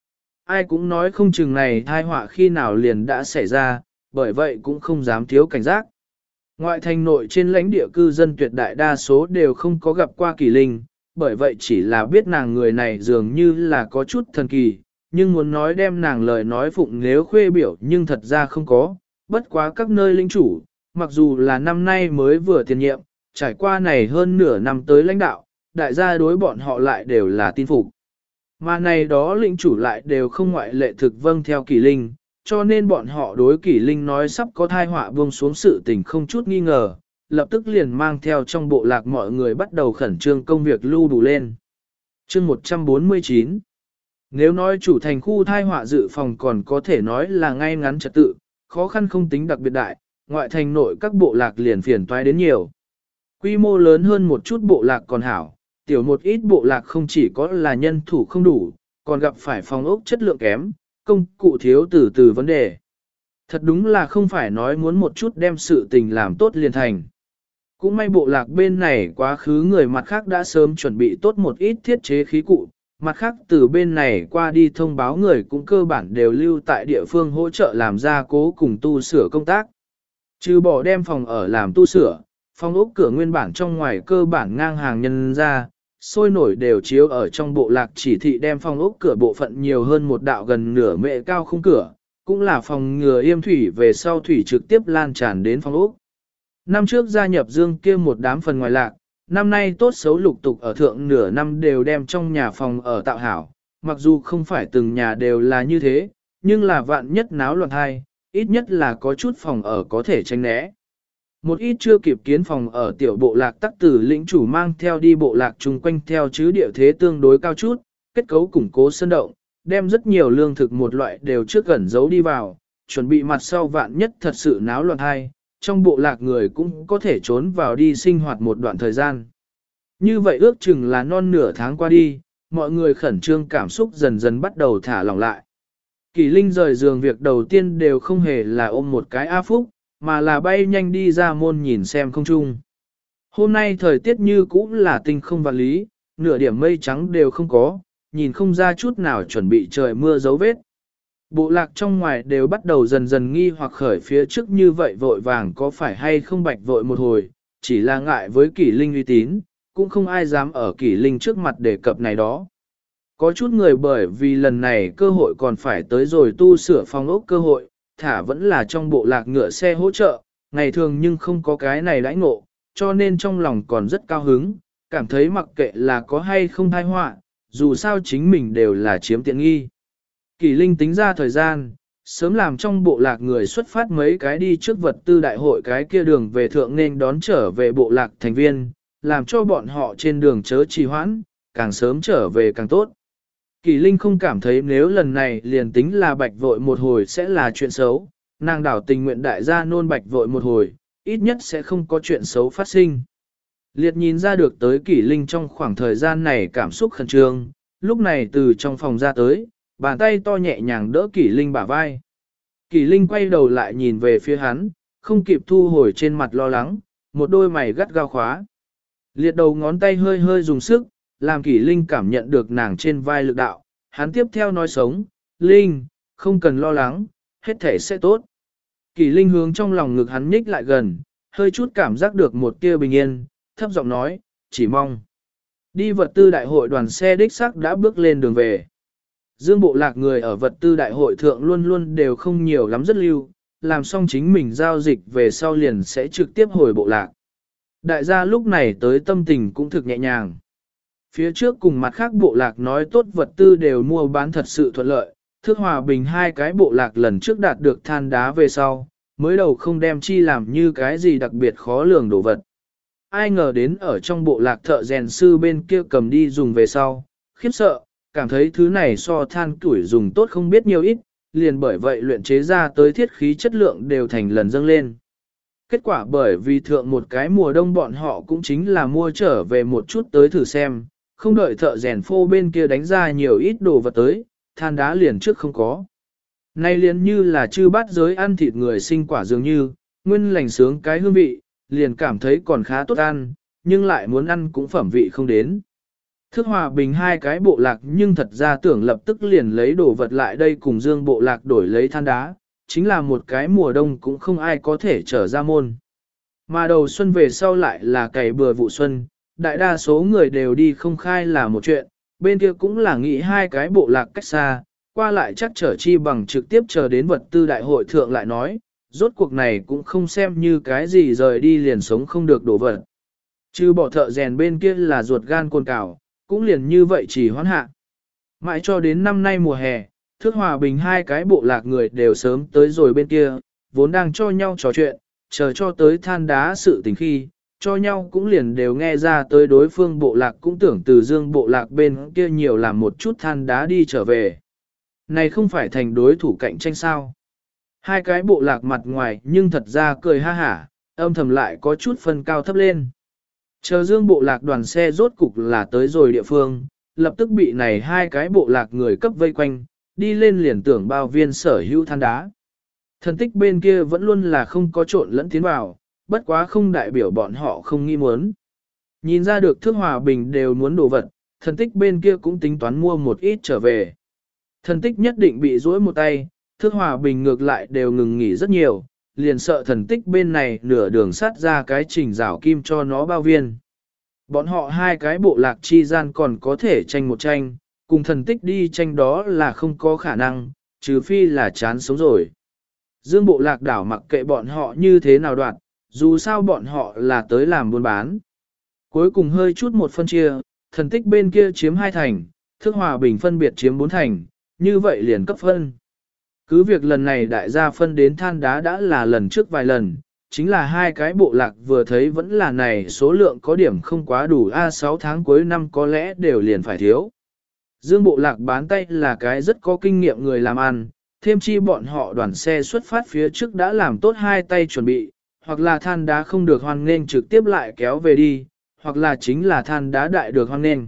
ai cũng nói không chừng này thai họa khi nào liền đã xảy ra, bởi vậy cũng không dám thiếu cảnh giác. Ngoại thành nội trên lãnh địa cư dân tuyệt đại đa số đều không có gặp qua Kỳ Linh, bởi vậy chỉ là biết nàng người này dường như là có chút thần kỳ, nhưng muốn nói đem nàng lời nói phụng nếu khuê biểu nhưng thật ra không có, bất quá các nơi linh chủ, mặc dù là năm nay mới vừa tiền nhiệm, trải qua này hơn nửa năm tới lãnh đạo, đại gia đối bọn họ lại đều là tin phục. Mà này đó lĩnh chủ lại đều không ngoại lệ thực vâng theo Kỳ Linh, cho nên bọn họ đối Kỳ Linh nói sắp có thai họa buông xuống sự tình không chút nghi ngờ, lập tức liền mang theo trong bộ lạc mọi người bắt đầu khẩn trương công việc lưu đủ lên. Chương 149. Nếu nói chủ thành khu thai họa dự phòng còn có thể nói là ngay ngắn trật tự, khó khăn không tính đặc biệt đại, ngoại thành nội các bộ lạc liền phiền toái đến nhiều. Quy mô lớn hơn một chút bộ lạc còn hảo, tiểu một ít bộ lạc không chỉ có là nhân thủ không đủ, còn gặp phải phòng ốc chất lượng kém, công cụ thiếu từ từ vấn đề. Thật đúng là không phải nói muốn một chút đem sự tình làm tốt liền thành. Cũng may bộ lạc bên này quá khứ người mặt khác đã sớm chuẩn bị tốt một ít thiết chế khí cụ, mặt khác từ bên này qua đi thông báo người cũng cơ bản đều lưu tại địa phương hỗ trợ làm gia cố cùng tu sửa công tác. Trừ bỏ đem phòng ở làm tu sửa, phòng ốc cửa nguyên bản trong ngoài cơ bản ngang hàng nhân ra, sôi nổi đều chiếu ở trong bộ lạc chỉ thị đem phòng ốc cửa bộ phận nhiều hơn một đạo gần nửa mệ cao khung cửa, cũng là phòng ngừa yêm thủy về sau thủy trực tiếp lan tràn đến phòng ốc. Năm trước gia nhập dương kia một đám phần ngoài lạc, năm nay tốt xấu lục tục ở thượng nửa năm đều đem trong nhà phòng ở tạo hảo, mặc dù không phải từng nhà đều là như thế, nhưng là vạn nhất náo loạn hai, ít nhất là có chút phòng ở có thể tránh né. Một ít chưa kịp kiến phòng ở tiểu bộ lạc tắc tử lĩnh chủ mang theo đi bộ lạc chung quanh theo chứ địa thế tương đối cao chút, kết cấu củng cố sân động, đem rất nhiều lương thực một loại đều trước gần giấu đi vào, chuẩn bị mặt sau vạn nhất thật sự náo loạn hai, trong bộ lạc người cũng có thể trốn vào đi sinh hoạt một đoạn thời gian. Như vậy ước chừng là non nửa tháng qua đi, mọi người khẩn trương cảm xúc dần dần bắt đầu thả lỏng lại. Kỳ Linh rời giường việc đầu tiên đều không hề là ôm một cái A Phúc, mà là bay nhanh đi ra môn nhìn xem không trung. Hôm nay thời tiết như cũ là tinh không vạn lý, nửa điểm mây trắng đều không có, nhìn không ra chút nào chuẩn bị trời mưa dấu vết. Bộ lạc trong ngoài đều bắt đầu dần dần nghi hoặc khởi phía trước như vậy vội vàng có phải hay không bạch vội một hồi, chỉ là ngại với Kỷ Linh uy tín, cũng không ai dám ở Kỷ Linh trước mặt đề cập này đó. Có chút người bởi vì lần này cơ hội còn phải tới rồi tu sửa phòng ốc cơ hội, thả vẫn là trong bộ lạc ngựa xe hỗ trợ, ngày thường nhưng không có cái này đãi ngộ, cho nên trong lòng còn rất cao hứng, cảm thấy mặc kệ là có hay không tai họa, dù sao chính mình đều là chiếm tiện nghi. Kỳ Linh tính ra thời gian, sớm làm trong bộ lạc người xuất phát mấy cái đi trước vật tư đại hội cái kia đường về thượng nên đón trở về bộ lạc thành viên, làm cho bọn họ trên đường chớ trì hoãn, càng sớm trở về càng tốt. Kỳ Linh không cảm thấy nếu lần này liền tính là bạch vội một hồi sẽ là chuyện xấu, nàng đảo tình nguyện đại gia nôn bạch vội một hồi, ít nhất sẽ không có chuyện xấu phát sinh. Liệt nhìn ra được tới Kỳ Linh trong khoảng thời gian này cảm xúc khẩn trương, lúc này từ trong phòng ra tới, bàn tay to nhẹ nhàng đỡ Kỳ Linh bả vai. Kỳ Linh quay đầu lại nhìn về phía hắn, không kịp thu hồi trên mặt lo lắng, một đôi mày gắt gao khóa. Liệt đầu ngón tay hơi hơi dùng sức, làm Kỳ Linh cảm nhận được nàng trên vai lực đạo. Hắn tiếp theo nói sống, Linh, không cần lo lắng, hết thể sẽ tốt. Kỳ Linh hướng trong lòng ngực hắn nhích lại gần, hơi chút cảm giác được một tia bình yên, thấp giọng nói, chỉ mong. Đi vật tư đại hội đoàn xe đích xác đã bước lên đường về. Dương bộ lạc người ở vật tư đại hội thượng luôn luôn đều không nhiều lắm rất lưu, làm xong chính mình giao dịch về sau liền sẽ trực tiếp hồi bộ lạc. Đại gia lúc này tới tâm tình cũng thực nhẹ nhàng. Phía trước cùng mặt khác bộ lạc nói tốt vật tư đều mua bán thật sự thuận lợi, Thước Hòa Bình hai cái bộ lạc lần trước đạt được than đá về sau, mới đầu không đem chi làm như cái gì đặc biệt khó lường đồ vật. Ai ngờ đến ở trong bộ lạc thợ rèn sư bên kia cầm đi dùng về sau, khiếp sợ, cảm thấy thứ này so than củi dùng tốt không biết nhiều ít, liền bởi vậy luyện chế ra tới thiết khí chất lượng đều thành lần dâng lên. Kết quả bởi vì thượng một cái mùa đông bọn họ cũng chính là mua trở về một chút tới thử xem, không đợi thợ rèn phô bên kia đánh ra nhiều ít đồ vật tới, than đá liền trước không có. Nay liền như là chư bát giới ăn thịt người sinh quả dường như, nguyên lành sướng cái hương vị, liền cảm thấy còn khá tốt ăn, nhưng lại muốn ăn cũng phẩm vị không đến. Thước Hòa Bình hai cái bộ lạc nhưng thật ra tưởng lập tức liền lấy đồ vật lại đây cùng Dương bộ lạc đổi lấy than đá, chính là một cái mùa đông cũng không ai có thể trở ra môn. Mà đầu xuân về sau lại là cày bừa vụ xuân, đại đa số người đều đi không khai là một chuyện, bên kia cũng là nghĩ hai cái bộ lạc cách xa, qua lại chắc trở chi bằng trực tiếp chờ đến vật tư đại hội thượng lại nói, rốt cuộc này cũng không xem như cái gì rời đi liền sống không được đổ vật. Chứ bỏ thợ rèn bên kia là ruột gan cồn cào, cũng liền như vậy chỉ hoãn hạ. Mãi cho đến năm nay mùa hè, Thước Hòa Bình hai cái bộ lạc người đều sớm tới rồi bên kia, vốn đang cho nhau trò chuyện, chờ cho tới than đá sự tình khi, cho nhau cũng liền đều nghe ra tới đối phương bộ lạc cũng tưởng từ Dương bộ lạc bên kia nhiều làm một chút than đá đi trở về. Này không phải thành đối thủ cạnh tranh sao? Hai cái bộ lạc mặt ngoài nhưng thật ra cười ha hả, âm thầm lại có chút phân cao thấp lên. Chờ Dương bộ lạc đoàn xe rốt cục là tới rồi địa phương, lập tức bị này hai cái bộ lạc người cấp vây quanh, đi lên liền tưởng bao viên sở hữu than đá. Thần tích bên kia vẫn luôn là không có trộn lẫn tiến vào, bất quá không đại biểu bọn họ không nghi muốn. Nhìn ra được Thước Hòa Bình đều muốn đồ vật, thần tích bên kia cũng tính toán mua một ít trở về. Thần tích nhất định bị duỗi một tay, Thước Hòa Bình ngược lại đều ngừng nghỉ rất nhiều, liền sợ thần tích bên này nửa đường sát ra cái trình rào kim cho nó bao viên. Bọn họ hai cái bộ lạc chi gian còn có thể tranh một tranh, cùng thần tích đi tranh đó là không có khả năng, trừ phi là chán sống rồi. Dương bộ lạc đảo mặc kệ bọn họ như thế nào đoạt, dù sao bọn họ là tới làm buôn bán. Cuối cùng hơi chút một phân chia, thần tích bên kia chiếm 2 thành, Thước Hòa Bình phân biệt chiếm 4 thành, như vậy liền cấp phân. Cứ việc lần này đại gia phân đến than đá đã là lần trước vài lần, chính là hai cái bộ lạc vừa thấy vẫn là này số lượng có điểm không quá đủ 6 tháng cuối năm có lẽ đều liền phải thiếu. Dương bộ lạc bán tay là cái rất có kinh nghiệm người làm ăn, thêm chi bọn họ đoàn xe xuất phát phía trước đã làm tốt hai tay chuẩn bị, hoặc là than đá không được hoan nghênh trực tiếp lại kéo về đi, hoặc là chính là than đá đại được hoan nghênh.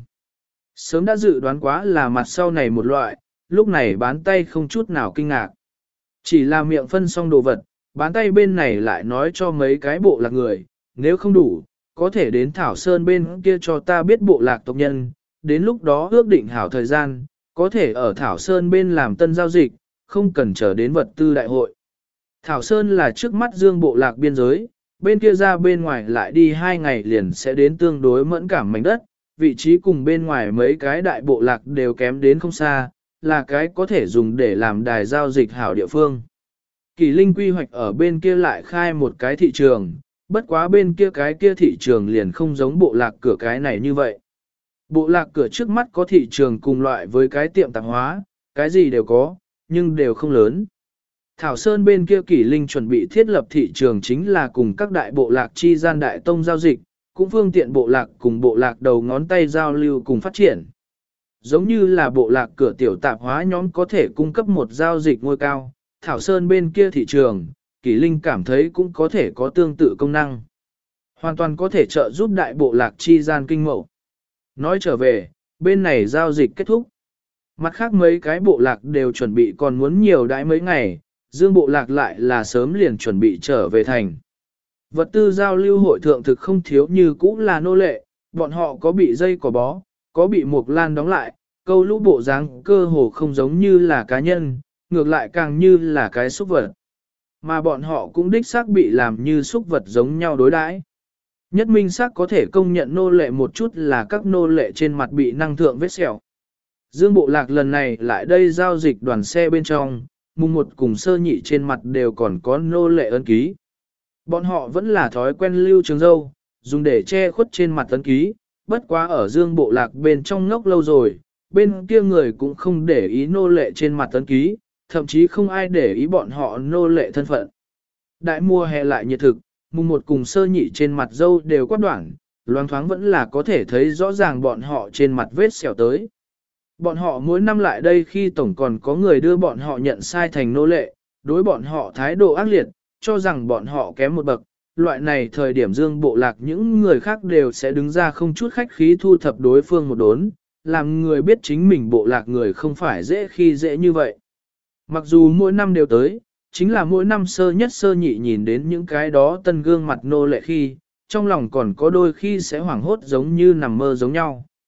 Sớm đã dự đoán quá là mặt sau này một loại, lúc này bán tay không chút nào kinh ngạc. Chỉ là miệng phân xong đồ vật, bán tay bên này lại nói cho mấy cái bộ lạc người, nếu không đủ, có thể đến Thảo Sơn bên kia cho ta biết bộ lạc tộc nhân, đến lúc đó ước định hảo thời gian, có thể ở Thảo Sơn bên làm tân giao dịch, không cần chờ đến vật tư đại hội. Thảo Sơn là trước mắt Dương bộ lạc biên giới, bên kia ra bên ngoài lại đi 2 ngày liền sẽ đến tương đối mẫn cảm mảnh đất, vị trí cùng bên ngoài mấy cái đại bộ lạc đều kém đến không xa, là cái có thể dùng để làm đài giao dịch hảo địa phương. Kỳ Linh quy hoạch ở bên kia lại khai một cái thị trường, bất quá bên kia cái kia thị trường liền không giống bộ lạc cửa cái này như vậy. Bộ lạc cửa trước mắt có thị trường cùng loại với cái tiệm tạp hóa, cái gì đều có, nhưng đều không lớn. Thảo Sơn bên kia Kỳ Linh chuẩn bị thiết lập thị trường chính là cùng các đại bộ lạc chi gian đại tông giao dịch, cũng phương tiện bộ lạc cùng bộ lạc đầu ngón tay giao lưu cùng phát triển. Giống như là bộ lạc cửa tiểu tạp hóa nhóm có thể cung cấp một giao dịch ngôi cao, Thảo Sơn bên kia thị trường, Kỳ Linh cảm thấy cũng có thể có tương tự công năng. Hoàn toàn có thể trợ giúp đại bộ lạc chi gian kinh mậu. Nói trở về, bên này giao dịch kết thúc. Mặt khác mấy cái bộ lạc đều chuẩn bị còn muốn nhiều đãi mấy ngày, Dương bộ lạc lại là sớm liền chuẩn bị trở về thành. Vật tư giao lưu hội thượng thực không thiếu như cũ là nô lệ, bọn họ có bị dây cỏ bó, có bị mục lan đóng lại, câu lũ bộ dáng cơ hồ không giống như là cá nhân, ngược lại càng như là cái xúc vật. Mà bọn họ cũng đích xác bị làm như xúc vật giống nhau đối đãi. Nhất minh xác có thể công nhận nô lệ một chút là các nô lệ trên mặt bị năng thượng vết sẹo. Dương bộ lạc lần này lại đây giao dịch đoàn xe bên trong, mùng 1 cùng sơ nhị trên mặt đều còn có nô lệ ấn ký. Bọn họ vẫn là thói quen lưu trường dâu, dùng để che khuất trên mặt ấn ký, bất quá ở Dương bộ lạc bên trong ngốc lâu rồi, bên kia người cũng không để ý nô lệ trên mặt ấn ký, thậm chí không ai để ý bọn họ nô lệ thân phận. Đại mùa hè lại nhiệt thực, mùng 1 cùng sơ nhị trên mặt dâu đều quát đoạn, loáng thoáng vẫn là có thể thấy rõ ràng bọn họ trên mặt vết sẹo tới. Bọn họ mỗi năm lại đây khi tổng còn có người đưa bọn họ nhận sai thành nô lệ, đối bọn họ thái độ ác liệt, cho rằng bọn họ kém một bậc. Loại này thời điểm Dương bộ lạc những người khác đều sẽ đứng ra không chút khách khí thu thập đối phương một đốn, làm người biết chính mình bộ lạc người không phải dễ khi dễ như vậy. Mặc dù mỗi năm đều tới, chính là mỗi năm sơ nhất sơ nhị nhìn đến những cái đó tân gương mặt nô lệ khi, trong lòng còn có đôi khi sẽ hoảng hốt giống như nằm mơ giống nhau.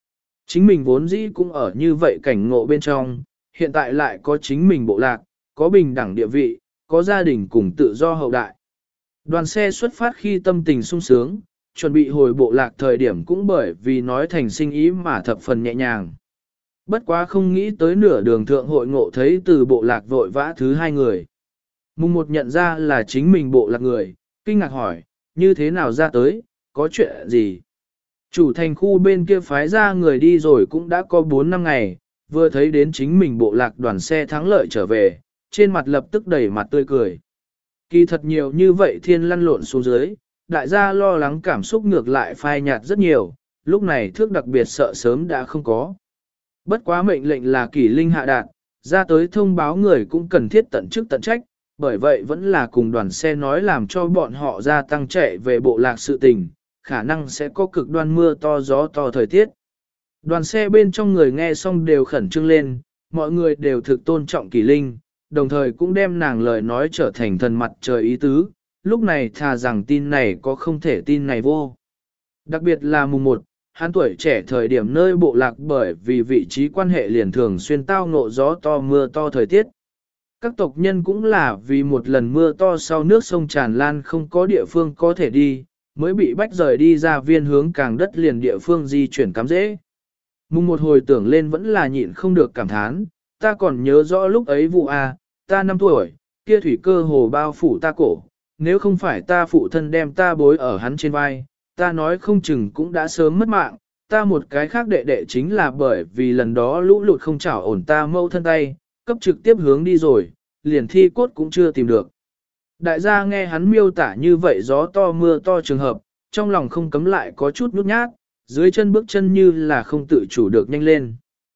Chính mình vốn dĩ cũng ở như vậy cảnh ngộ bên trong, hiện tại lại có chính mình bộ lạc, có bình đẳng địa vị, có gia đình cùng tự do hậu đại. Đoàn xe xuất phát khi tâm tình sung sướng, chuẩn bị hồi bộ lạc thời điểm cũng bởi vì nói thành sinh ý mà thập phần nhẹ nhàng. Bất quá không nghĩ tới nửa đường thượng hội ngộ thấy từ bộ lạc vội vã thứ hai người. Mùng một nhận ra là chính mình bộ lạc người, kinh ngạc hỏi, như thế nào ra tới, có chuyện gì? Chủ thành khu bên kia phái ra người đi rồi cũng đã có 4 năm ngày, vừa thấy đến chính mình bộ lạc đoàn xe thắng lợi trở về, trên mặt lập tức đẩy mặt tươi cười. Kỳ thật nhiều như vậy thiên lăn lộn xuống dưới, đại gia lo lắng cảm xúc ngược lại phai nhạt rất nhiều, lúc này thước đặc biệt sợ sớm đã không có. Bất quá mệnh lệnh là kỷ linh hạ đạt, ra tới thông báo người cũng cần thiết tận chức tận trách, bởi vậy vẫn là cùng đoàn xe nói làm cho bọn họ gia tăng chạy về bộ lạc sự tình, khả năng sẽ có cực đoan mưa to gió to thời tiết. Đoàn xe bên trong người nghe xong đều khẩn trương lên, mọi người đều thực tôn trọng kỷ linh, đồng thời cũng đem nàng lời nói trở thành thần mặt trời ý tứ, lúc này thà rằng tin này có không thể tin này vô. Đặc biệt là mùng 1, hắn tuổi trẻ thời điểm nơi bộ lạc bởi vì vị trí quan hệ liền thường xuyên tao ngộ gió to mưa to thời tiết. Các tộc nhân cũng là vì một lần mưa to sau nước sông tràn lan không có địa phương có thể đi, mới bị bách rời đi ra viên hướng càng đất liền địa phương di chuyển cắm dễ. Mùng một hồi tưởng lên vẫn là nhịn không được cảm thán, ta còn nhớ rõ lúc ấy vụ ta 5 tuổi, kia thủy cơ hồ bao phủ ta cổ, nếu không phải ta phụ thân đem ta bối ở hắn trên vai, ta nói không chừng cũng đã sớm mất mạng, ta một cái khác đệ đệ chính là bởi vì lần đó lũ lụt không chảo ổn ta mâu thân tay, cấp trực tiếp hướng đi rồi, liền thi cốt cũng chưa tìm được. Đại gia nghe hắn miêu tả như vậy gió to mưa to trường hợp, trong lòng không cấm lại có chút nhút nhát, dưới chân bước chân như là không tự chủ được nhanh lên.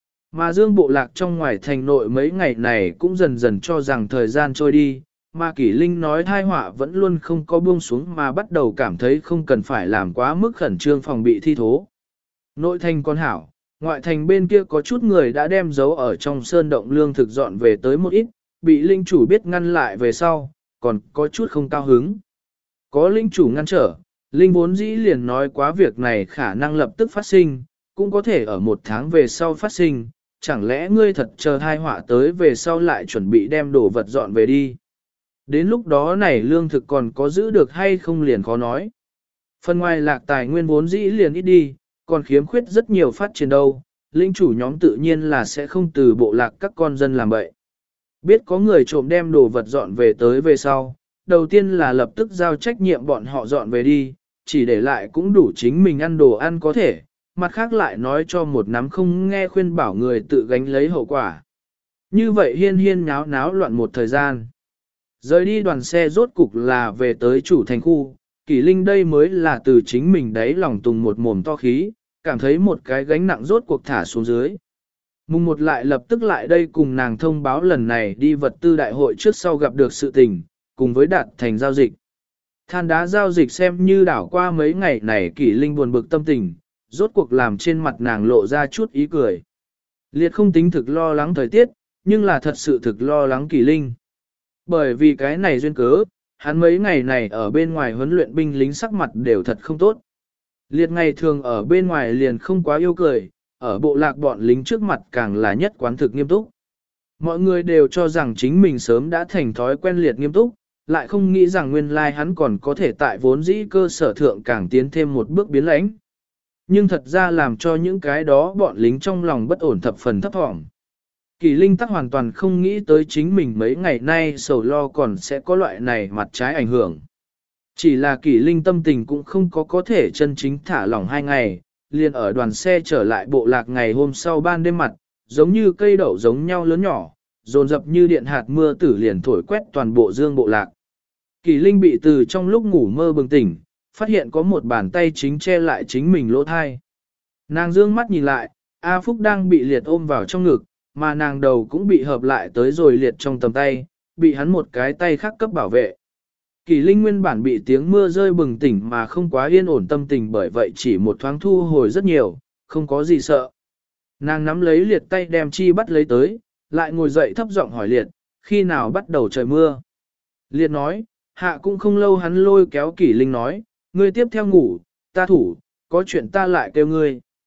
Mà Dương bộ lạc trong ngoài thành nội mấy ngày này cũng dần dần cho rằng thời gian trôi đi, mà Kỷ Linh nói thai họa vẫn luôn không có buông xuống mà bắt đầu cảm thấy không cần phải làm quá mức khẩn trương phòng bị thi thố. Nội thành con hảo, ngoại thành bên kia có chút người đã đem giấu ở trong sơn động lương thực dọn về tới một ít, bị linh chủ biết ngăn lại về sau, còn có chút không cao hứng. Có linh chủ ngăn trở, linh vốn dĩ liền nói quá việc này khả năng lập tức phát sinh, cũng có thể ở 1 tháng về sau phát sinh, chẳng lẽ ngươi thật chờ thai họa tới về sau lại chuẩn bị đem đồ vật dọn về đi. Đến lúc đó này lương thực còn có giữ được hay không liền khó nói. Phần ngoài lạc tài nguyên vốn dĩ liền ít đi, còn khiếm khuyết rất nhiều phát triển đâu, linh chủ nhóm tự nhiên là sẽ không từ bộ lạc các con dân làm bậy. Biết có người trộm đem đồ vật dọn về tới về sau, đầu tiên là lập tức giao trách nhiệm bọn họ dọn về đi, chỉ để lại cũng đủ chính mình ăn đồ ăn có thể, mặt khác lại nói cho một nắm không nghe khuyên bảo người tự gánh lấy hậu quả. Như vậy hiên hiên nháo náo loạn một thời gian. Rời đi đoàn xe rốt cục là về tới chủ thành khu, Kỷ Linh đây mới là từ chính mình đấy lòng tùng một mồm to khí, cảm thấy một cái gánh nặng rốt cuộc thả xuống dưới. Mùng 1 lại lập tức lại đây cùng nàng thông báo lần này đi vật tư đại hội trước sau gặp được sự tình, cùng với đạt thành giao dịch. Than đá giao dịch xem như đảo qua mấy ngày này Kỷ Linh buồn bực tâm tình, rốt cuộc làm trên mặt nàng lộ ra chút ý cười. Liệt không tính thực lo lắng thời tiết, nhưng là thật sự thực lo lắng Kỷ Linh. Bởi vì cái này duyên cớ, hắn mấy ngày này ở bên ngoài huấn luyện binh lính sắc mặt đều thật không tốt. Liệt ngày thường ở bên ngoài liền không quá yêu cười, ở bộ lạc bọn lính trước mặt càng là nhất quán thực nghiêm túc. Mọi người đều cho rằng chính mình sớm đã thành thói quen liệt nghiêm túc, lại không nghĩ rằng nguyên lai hắn còn có thể tại vốn dĩ cơ sở thượng càng tiến thêm một bước biến lãnh. Nhưng thật ra làm cho những cái đó bọn lính trong lòng bất ổn thập phần thấp thỏm. Kỳ Linh tắc hoàn toàn không nghĩ tới chính mình mấy ngày nay sầu lo còn sẽ có loại này mặt trái ảnh hưởng. Chỉ là Kỳ Linh tâm tình cũng không có thể chân chính thả lỏng 2 ngày, liền ở đoàn xe trở lại bộ lạc ngày hôm sau ban đêm mặt, giống như cây đậu giống nhau lớn nhỏ, dồn dập như điện hạt mưa tử liền thổi quét toàn bộ Dương bộ lạc. Kỳ Linh bị từ trong lúc ngủ mơ bừng tỉnh, phát hiện có một bàn tay chính che lại chính mình lỗ thai. Nàng dương mắt nhìn lại, A Phúc đang bị liệt ôm vào trong ngực, mà nàng đầu cũng bị hợp lại tới rồi liệt trong tầm tay, bị hắn một cái tay khác cấp bảo vệ. Kỳ Linh nguyên bản bị tiếng mưa rơi bừng tỉnh mà không quá yên ổn tâm tình bởi vậy chỉ một thoáng thu hồi rất nhiều, không có gì sợ. Nàng nắm lấy liệt tay đem chi bắt lấy tới, lại ngồi dậy thấp giọng hỏi liệt, khi nào bắt đầu trời mưa. Liệt nói, hạ cũng không lâu hắn lôi kéo Kỳ Linh nói, ngươi tiếp theo ngủ, ta thủ, có chuyện ta lại kêu ngươi.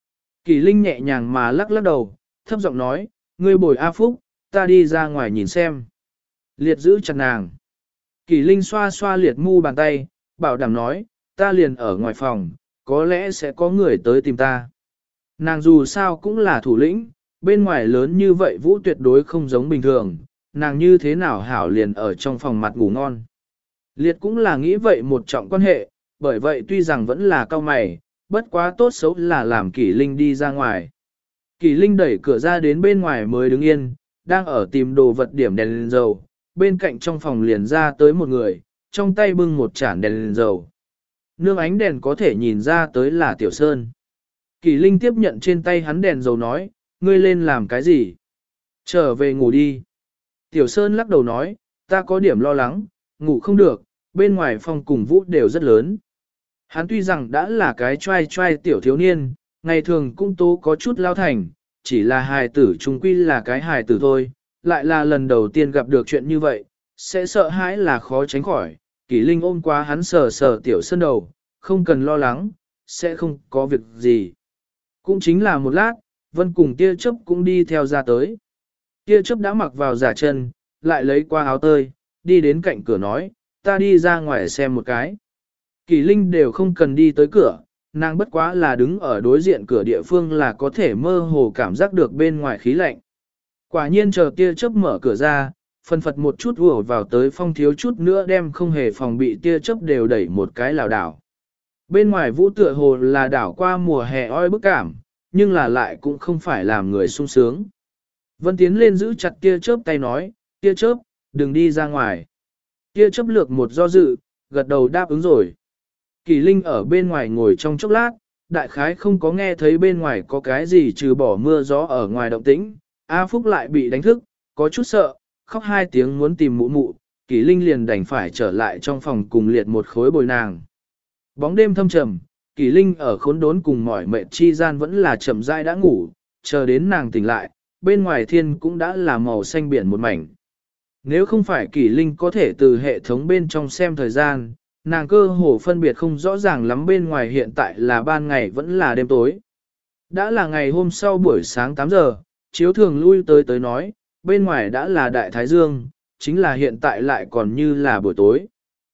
Kỷ Linh nhẹ nhàng mà lắc lắc đầu, thấp giọng nói, ngươi bồi A Phúc, ta đi ra ngoài nhìn xem. Liệt giữ chặt nàng. Kỷ Linh xoa xoa liệt mu bàn tay, bảo đảm nói, ta liền ở ngoài phòng, có lẽ sẽ có người tới tìm ta. Nàng dù sao cũng là thủ lĩnh, bên ngoài lớn như vậy Vũ tuyệt đối không giống bình thường, nàng như thế nào hảo liền ở trong phòng mặt ngủ ngon. Liệt cũng là nghĩ vậy một trọng quan hệ, bởi vậy tuy rằng vẫn là cao mày, bất quá tốt xấu là làm Kỷ Linh đi ra ngoài. Kỷ Linh đẩy cửa ra đến bên ngoài mới đứng yên, đang ở tìm đồ vật điểm đèn lên dầu, bên cạnh trong phòng liền ra tới một người, trong tay bưng một chản đèn lên dầu. Nương ánh đèn có thể nhìn ra tới là Tiểu Sơn. Kỷ Linh tiếp nhận trên tay hắn đèn dầu nói, ngươi lên làm cái gì? Trở về ngủ đi. Tiểu Sơn lắc đầu nói, ta có điểm lo lắng, ngủ không được, bên ngoài phòng cùng Vũ đều rất lớn. Hắn tuy rằng đã là cái trai trai tiểu thiếu niên, ngày thường cũng tố có chút lao thành, chỉ là hài tử chung quy là cái hài tử thôi, lại là lần đầu tiên gặp được chuyện như vậy, sẽ sợ hãi là khó tránh khỏi. Kỷ Linh ôm qua hắn sờ sờ Tiểu Sơn đầu, không cần lo lắng, sẽ không có việc gì. Cũng chính là một lát, Vân cùng tia chớp cũng đi theo ra tới. Tia chớp đã mặc vào giả chân, lại lấy qua áo tơi, đi đến cạnh cửa nói, ta đi ra ngoài xem một cái. Kỷ Linh đều không cần đi tới cửa, nàng bất quá là đứng ở đối diện cửa địa phương là có thể mơ hồ cảm giác được bên ngoài khí lạnh. Quả nhiên chờ tia chớp mở cửa ra, phân phật một chút ùa vào tới Phong thiếu chút nữa đem không hề phòng bị tia chớp đều đẩy một cái lảo đảo. Bên ngoài Vũ tựa hồ là đảo qua mùa hè oi bức cảm, nhưng là lại cũng không phải làm người sung sướng. Vân tiến lên giữ chặt tia chớp tay nói, tia chớp, đừng đi ra ngoài. Tia chớp lược một do dự, gật đầu đáp ứng rồi. Kỷ Linh ở bên ngoài ngồi trong chốc lát, đại khái không có nghe thấy bên ngoài có cái gì trừ bỏ mưa gió ở ngoài động tĩnh. A Phúc lại bị đánh thức, có chút sợ, khóc hai tiếng muốn tìm mụ mụ, Kỷ Linh liền đành phải trở lại trong phòng cùng liệt một khối bồi nàng. Bóng đêm thâm trầm, Kỷ Linh ở khốn đốn cùng mỏi mệt chi gian vẫn là chậm rãi đã ngủ, chờ đến nàng tỉnh lại, bên ngoài thiên cũng đã là màu xanh biển một mảnh. Nếu không phải Kỷ Linh có thể từ hệ thống bên trong xem thời gian, nàng cơ hồ phân biệt không rõ ràng lắm bên ngoài hiện tại là ban ngày vẫn là đêm tối. Đã là ngày hôm sau buổi sáng 8 giờ, chiếu thường lui tới nói, bên ngoài đã là đại thái dương, chính là hiện tại lại còn như là buổi tối.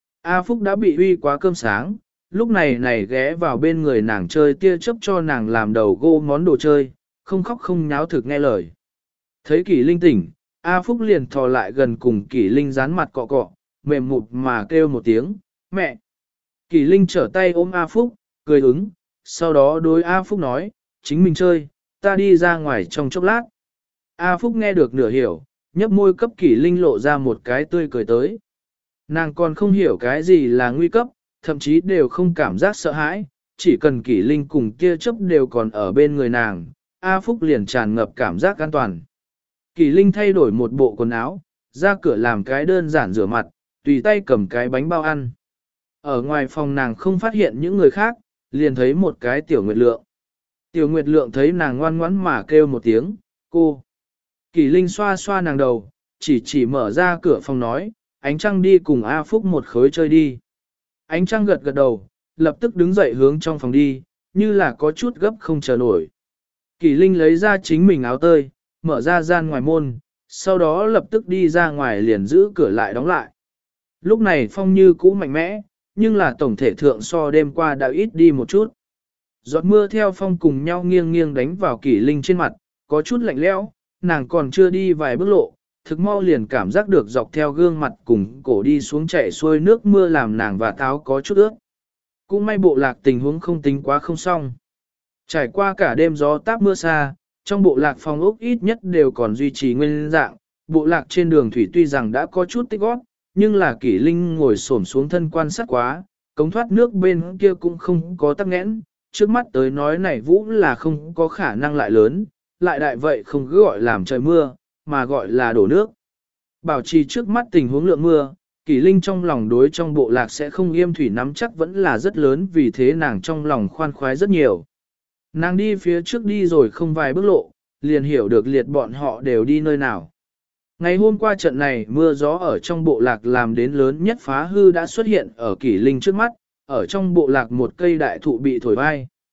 A Phúc đã bị uy quá cơm sáng, lúc này ghé vào bên người nàng chơi tia chớp cho nàng làm đầu gô món đồ chơi, không khóc không nháo thực nghe lời. Thấy Kỷ Linh tỉnh, A Phúc liền thò lại gần cùng Kỷ Linh dán mặt cọ cọ, mềm mụt mà kêu một tiếng, mẹ. Kỷ Linh trở tay ôm A Phúc, cười ứng, sau đó đối A Phúc nói, chính mình chơi, ta đi ra ngoài trong chốc lát. A Phúc nghe được nửa hiểu, nhấp môi cấp Kỷ Linh lộ ra một cái tươi cười tới. Nàng còn không hiểu cái gì là nguy cấp, thậm chí đều không cảm giác sợ hãi, chỉ cần Kỷ Linh cùng tia chớp đều còn ở bên người nàng, A Phúc liền tràn ngập cảm giác an toàn. Kỷ Linh thay đổi một bộ quần áo, ra cửa làm cái đơn giản rửa mặt, tùy tay cầm cái bánh bao ăn. Ở ngoài phòng nàng không phát hiện những người khác, liền thấy một cái Tiểu Nguyệt Lượng. Tiểu Nguyệt Lượng thấy nàng ngoan ngoãn mà kêu một tiếng, cô. Kỷ Linh xoa xoa nàng đầu, chỉ mở ra cửa phòng nói, Ánh Trăng đi cùng A Phúc một khối chơi đi. Ánh Trăng gật gật đầu, lập tức đứng dậy hướng trong phòng đi, như là có chút gấp không chờ nổi. Kỷ Linh lấy ra chính mình áo tơi, mở ra gian ngoài môn, sau đó lập tức đi ra ngoài liền giữ cửa lại đóng lại. Lúc này phong như cũ mạnh mẽ, nhưng là tổng thể thượng so đêm qua đã ít đi một chút. Giọt mưa theo phong cùng nhau nghiêng nghiêng đánh vào Kỷ Linh trên mặt, có chút lạnh lẽo, nàng còn chưa đi vài bước lộ, thực mau liền cảm giác được dọc theo gương mặt cùng cổ đi xuống chảy xuôi nước mưa làm nàng và táo có chút ướt. Cũng may bộ lạc tình huống không tính quá không xong. Trải qua cả đêm gió táp mưa xa, trong bộ lạc phòng ốc ít nhất đều còn duy trì nguyên dạng, bộ lạc trên đường thủy tuy rằng đã có chút tích gót, nhưng là Kỷ Linh ngồi xổm xuống thân quan sát quá, cống thoát nước bên kia cũng không có tắc nghẽn, trước mắt tới nói này vũ là không có khả năng lại lớn, lại đại vậy không cứ gọi làm trời mưa, mà gọi là đổ nước. Bảo trì trước mắt tình huống lượng mưa, Kỷ Linh trong lòng đối trong bộ lạc sẽ không yêm thủy nắm chắc vẫn là rất lớn, vì thế nàng trong lòng khoan khoái rất nhiều. Nàng đi phía trước đi rồi không vài bước lộ, liền hiểu được liệt bọn họ đều đi nơi nào. Ngày hôm qua trận này mưa gió ở trong bộ lạc làm đến lớn nhất phá hư đã xuất hiện ở Kỷ Linh trước mắt, ở trong bộ lạc một cây đại thụ bị thổi bay.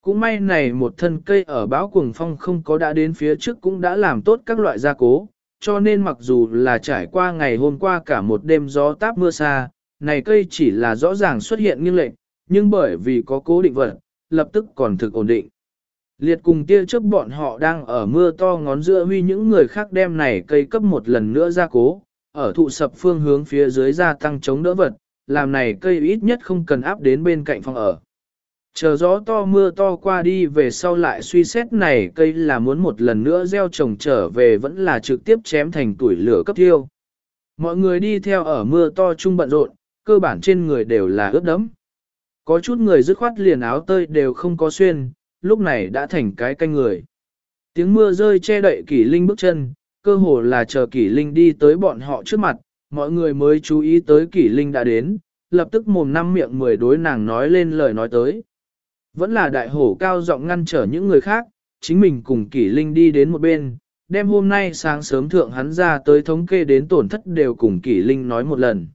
Cũng may này một thân cây ở bão cuồng phong không có đã đến phía trước cũng đã làm tốt các loại gia cố, cho nên mặc dù là trải qua ngày hôm qua cả một đêm gió táp mưa xa, này cây chỉ là rõ ràng xuất hiện nghiêng lệch, nhưng bởi vì có cố định vật, lập tức còn thực ổn định. Liệt cùng tia trước bọn họ đang ở mưa to ngón giữa huy những người khác đem này cây cấp một lần nữa gia cố, ở thụ sập phương hướng phía dưới gia tăng chống đỡ vật, làm này cây ít nhất không cần áp đến bên cạnh phòng ở. Chờ gió to mưa to qua đi về sau lại suy xét này cây là muốn một lần nữa gieo trồng trở về vẫn là trực tiếp chém thành tuổi lửa cấp thiêu. Mọi người đi theo ở mưa to chung bận rộn, cơ bản trên người đều là ướt đẫm. Có chút người dứt khoát liền áo tơi đều không có xuyên, lúc này đã thành cái canh người. Tiếng mưa rơi che đậy Kỷ Linh bước chân, cơ hồ là chờ Kỷ Linh đi tới bọn họ trước mặt, mọi người mới chú ý tới Kỷ Linh đã đến, lập tức mồm năm miệng mười đối nàng nói lên lời nói tới. Vẫn là đại hổ cao giọng ngăn trở những người khác, chính mình cùng Kỷ Linh đi đến một bên, đem hôm nay sáng sớm thượng hắn ra tới thống kê đến tổn thất đều cùng Kỷ Linh nói một lần.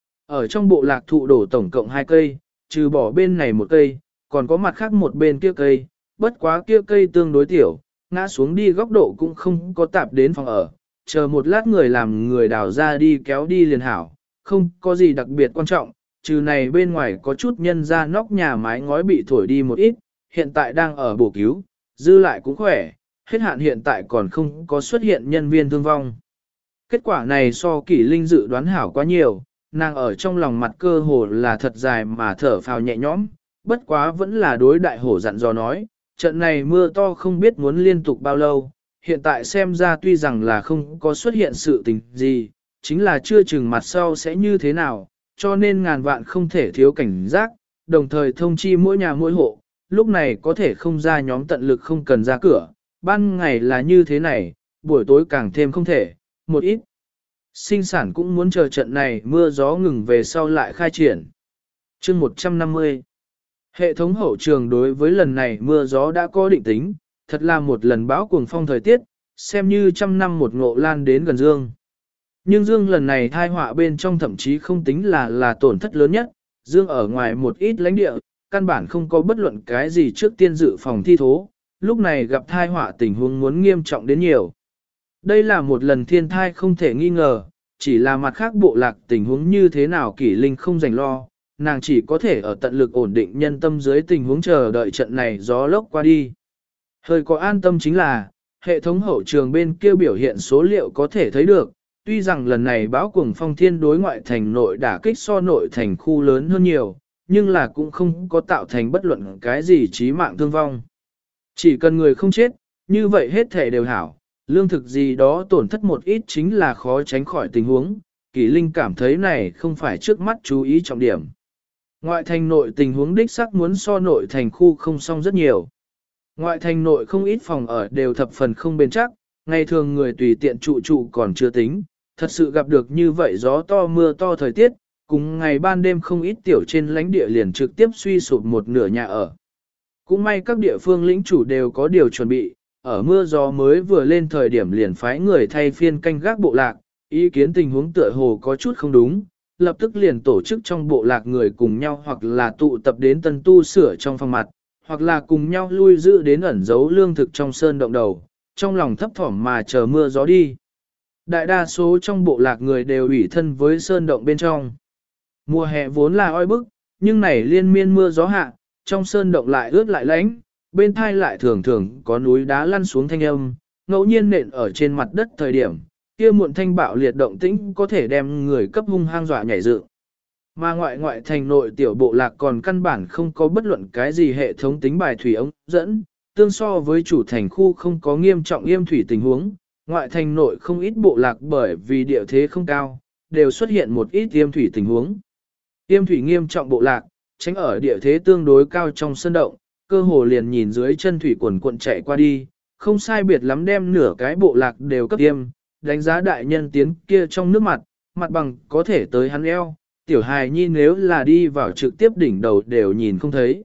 Ở trong bộ lạc thụ đổ tổng cộng 2 cây, trừ bỏ bên này một cây, còn có mặt khác một bên kia cây, bất quá kia cây tương đối tiểu, ngã xuống đi góc độ cũng không có tạp đến phòng ở, chờ một lát người làm người đào ra đi kéo đi liền hảo, không có gì đặc biệt quan trọng, trừ này bên ngoài có chút nhân ra nóc nhà mái ngói bị thổi đi một ít, hiện tại đang ở bổ cứu, dư lại cũng khỏe, hết hạn hiện tại còn không có xuất hiện nhân viên thương vong. Kết quả này so Kỷ Linh dự đoán hảo quá nhiều, nàng ở trong lòng mặt cơ hồ là thật dài mà thở phào nhẹ nhõm, bất quá vẫn là đối đại hổ dặn dò nói, trận này mưa to không biết muốn liên tục bao lâu, hiện tại xem ra tuy rằng là không có xuất hiện sự tình gì, chính là chưa chừng mặt sau sẽ như thế nào, cho nên ngàn vạn không thể thiếu cảnh giác, đồng thời thông chi mỗi nhà mỗi hộ, lúc này có thể không ra nhóm tận lực không cần ra cửa, ban ngày là như thế này, buổi tối càng thêm không thể, một ít. Sinh sản cũng muốn chờ trận này mưa gió ngừng về sau lại khai triển. Chương 150 Hệ thống hậu trường đối với lần này mưa gió đã có định tính, thật là một lần bão cuồng phong thời tiết, xem như trăm năm một ngộ lan đến gần Dương. Nhưng Dương lần này thai họa bên trong thậm chí không tính là tổn thất lớn nhất, Dương ở ngoài một ít lãnh địa, căn bản không có bất luận cái gì trước tiên dự phòng thi thố, lúc này gặp thai họa tình huống muốn nghiêm trọng đến nhiều. Đây là một lần thiên thai không thể nghi ngờ, chỉ là mặt khác bộ lạc tình huống như thế nào Kỷ Linh không dành lo, nàng chỉ có thể ở tận lực ổn định nhân tâm dưới tình huống chờ đợi trận này gió lốc qua đi. Hơi có an tâm chính là, hệ thống hậu trường bên kia biểu hiện số liệu có thể thấy được, tuy rằng lần này bão cuồng phong thiên đối ngoại thành nội đả kích so nội thành khu lớn hơn nhiều, nhưng là cũng không có tạo thành bất luận cái gì chí mạng thương vong. Chỉ cần người không chết, như vậy hết thể đều hảo, lương thực gì đó tổn thất một ít chính là khó tránh khỏi tình huống, Kỷ Linh cảm thấy này không phải trước mắt chú ý trọng điểm. Ngoại thành nội tình huống đích xác muốn so nội thành khu không song rất nhiều. Ngoại thành nội không ít phòng ở đều thập phần không bền chắc, ngày thường người tùy tiện trụ còn chưa tính, thật sự gặp được như vậy gió to mưa to thời tiết, cùng ngày ban đêm không ít tiểu trên lãnh địa liền trực tiếp suy sụp một nửa nhà ở. Cũng may các địa phương lĩnh chủ đều có điều chuẩn bị, ở mưa gió mới vừa lên thời điểm liền phái người thay phiên canh gác bộ lạc, ý kiến tình huống tựa hồ có chút không đúng, lập tức liền tổ chức trong bộ lạc người cùng nhau hoặc là tụ tập đến tân tu sửa trong phòng mặt, hoặc là cùng nhau lui giữ đến ẩn giấu lương thực trong sơn động đầu, trong lòng thấp thỏm mà chờ mưa gió đi. Đại đa số trong bộ lạc người đều ủy thân với sơn động bên trong. Mùa hè vốn là oi bức, nhưng này liên miên mưa gió hạ, trong sơn động lại ướt lại lạnh, bên thai lại thường thường có núi đá lăn xuống thanh âm, ngẫu nhiên nện ở trên mặt đất thời điểm, kia muộn thanh bạo liệt động tĩnh có thể đem người cấp hung hăng dọa nhảy dựng. Mà ngoại thành nội tiểu bộ lạc còn căn bản không có bất luận cái gì hệ thống tính bài thủy ống dẫn, tương so với chủ thành khu không có nghiêm trọng yêm thủy tình huống, ngoại thành nội không ít bộ lạc bởi vì địa thế không cao, đều xuất hiện một ít yêm thủy tình huống. Yêm thủy nghiêm trọng bộ lạc, tránh ở địa thế tương đối cao trong sơn động, cơ hồ liền nhìn dưới chân thủy quần cuộn chạy qua đi, không sai biệt lắm đem nửa cái bộ lạc đều cấp tiêm, đánh giá đại nhân tiến kia trong nước mặt, mặt bằng có thể tới hắn eo, tiểu hài nhi nếu là đi vào trực tiếp đỉnh đầu đều nhìn không thấy.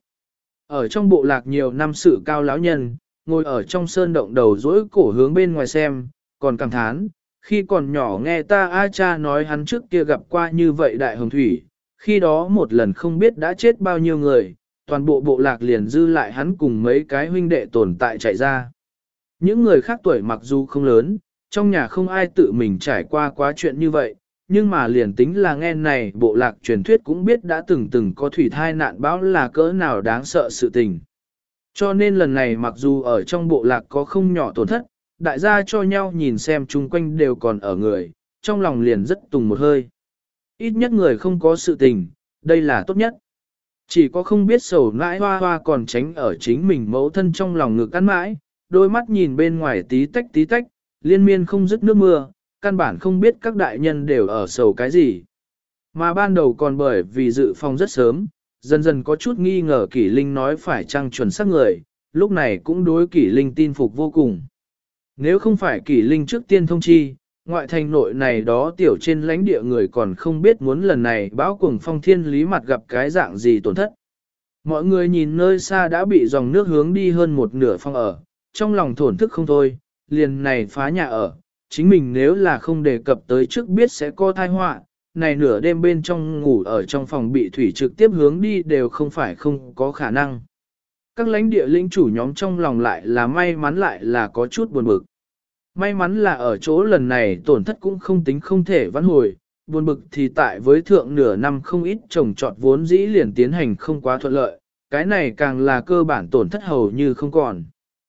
Ở trong bộ lạc nhiều năm sự cao lão nhân, ngồi ở trong sơn động đầu dỗi cổ hướng bên ngoài xem, còn cảm thán, khi còn nhỏ nghe ta A cha nói hắn trước kia gặp qua như vậy đại hồng thủy, khi đó một lần không biết đã chết bao nhiêu người, toàn bộ bộ lạc liền dư lại hắn cùng mấy cái huynh đệ tồn tại chạy ra. Những người khác tuổi mặc dù không lớn, trong nhà không ai tự mình trải qua quá chuyện như vậy, nhưng mà liền tính là nghe này bộ lạc truyền thuyết cũng biết đã từng có thủy thai nạn bão là cỡ nào đáng sợ sự tình. Cho nên lần này mặc dù ở trong bộ lạc có không nhỏ tổn thất, đại gia cho nhau nhìn xem chung quanh đều còn ở người, trong lòng liền rất tùng một hơi. Ít nhất người không có sự tình, đây là tốt nhất. Chỉ có không biết sầu nãi hoa hoa còn tránh ở chính mình mẫu thân trong lòng ngực ăn mãi, đôi mắt nhìn bên ngoài tí tách, liên miên không dứt nước mưa, căn bản không biết các đại nhân đều ở sầu cái gì. Mà ban đầu còn bởi vì dự phòng rất sớm, dần dần có chút nghi ngờ Kỷ Linh nói phải chăng chuẩn xác người, lúc này cũng đối Kỷ Linh tin phục vô cùng. Nếu không phải Kỷ Linh trước tiên thông chi, ngoại thành nội này đó tiểu trên lãnh địa người còn không biết muốn lần này bão cuồng phong thiên lý mặt gặp cái dạng gì tổn thất. Mọi người nhìn nơi xa đã bị dòng nước hướng đi hơn một nửa phong ở, trong lòng thổn thức không thôi, liền này phá nhà ở, chính mình nếu là không đề cập tới trước biết sẽ có tai họa, này nửa đêm bên trong ngủ ở trong phòng bị thủy trực tiếp hướng đi đều không phải không có khả năng. Các lãnh địa lĩnh chủ nhóm trong lòng lại là may mắn lại là có chút buồn bực. May mắn là ở chỗ lần này tổn thất cũng không tính không thể vãn hồi, buồn bực thì tại với thượng nửa năm không ít trồng trọt vốn dĩ liền tiến hành không quá thuận lợi, cái này càng là cơ bản tổn thất hầu như không còn.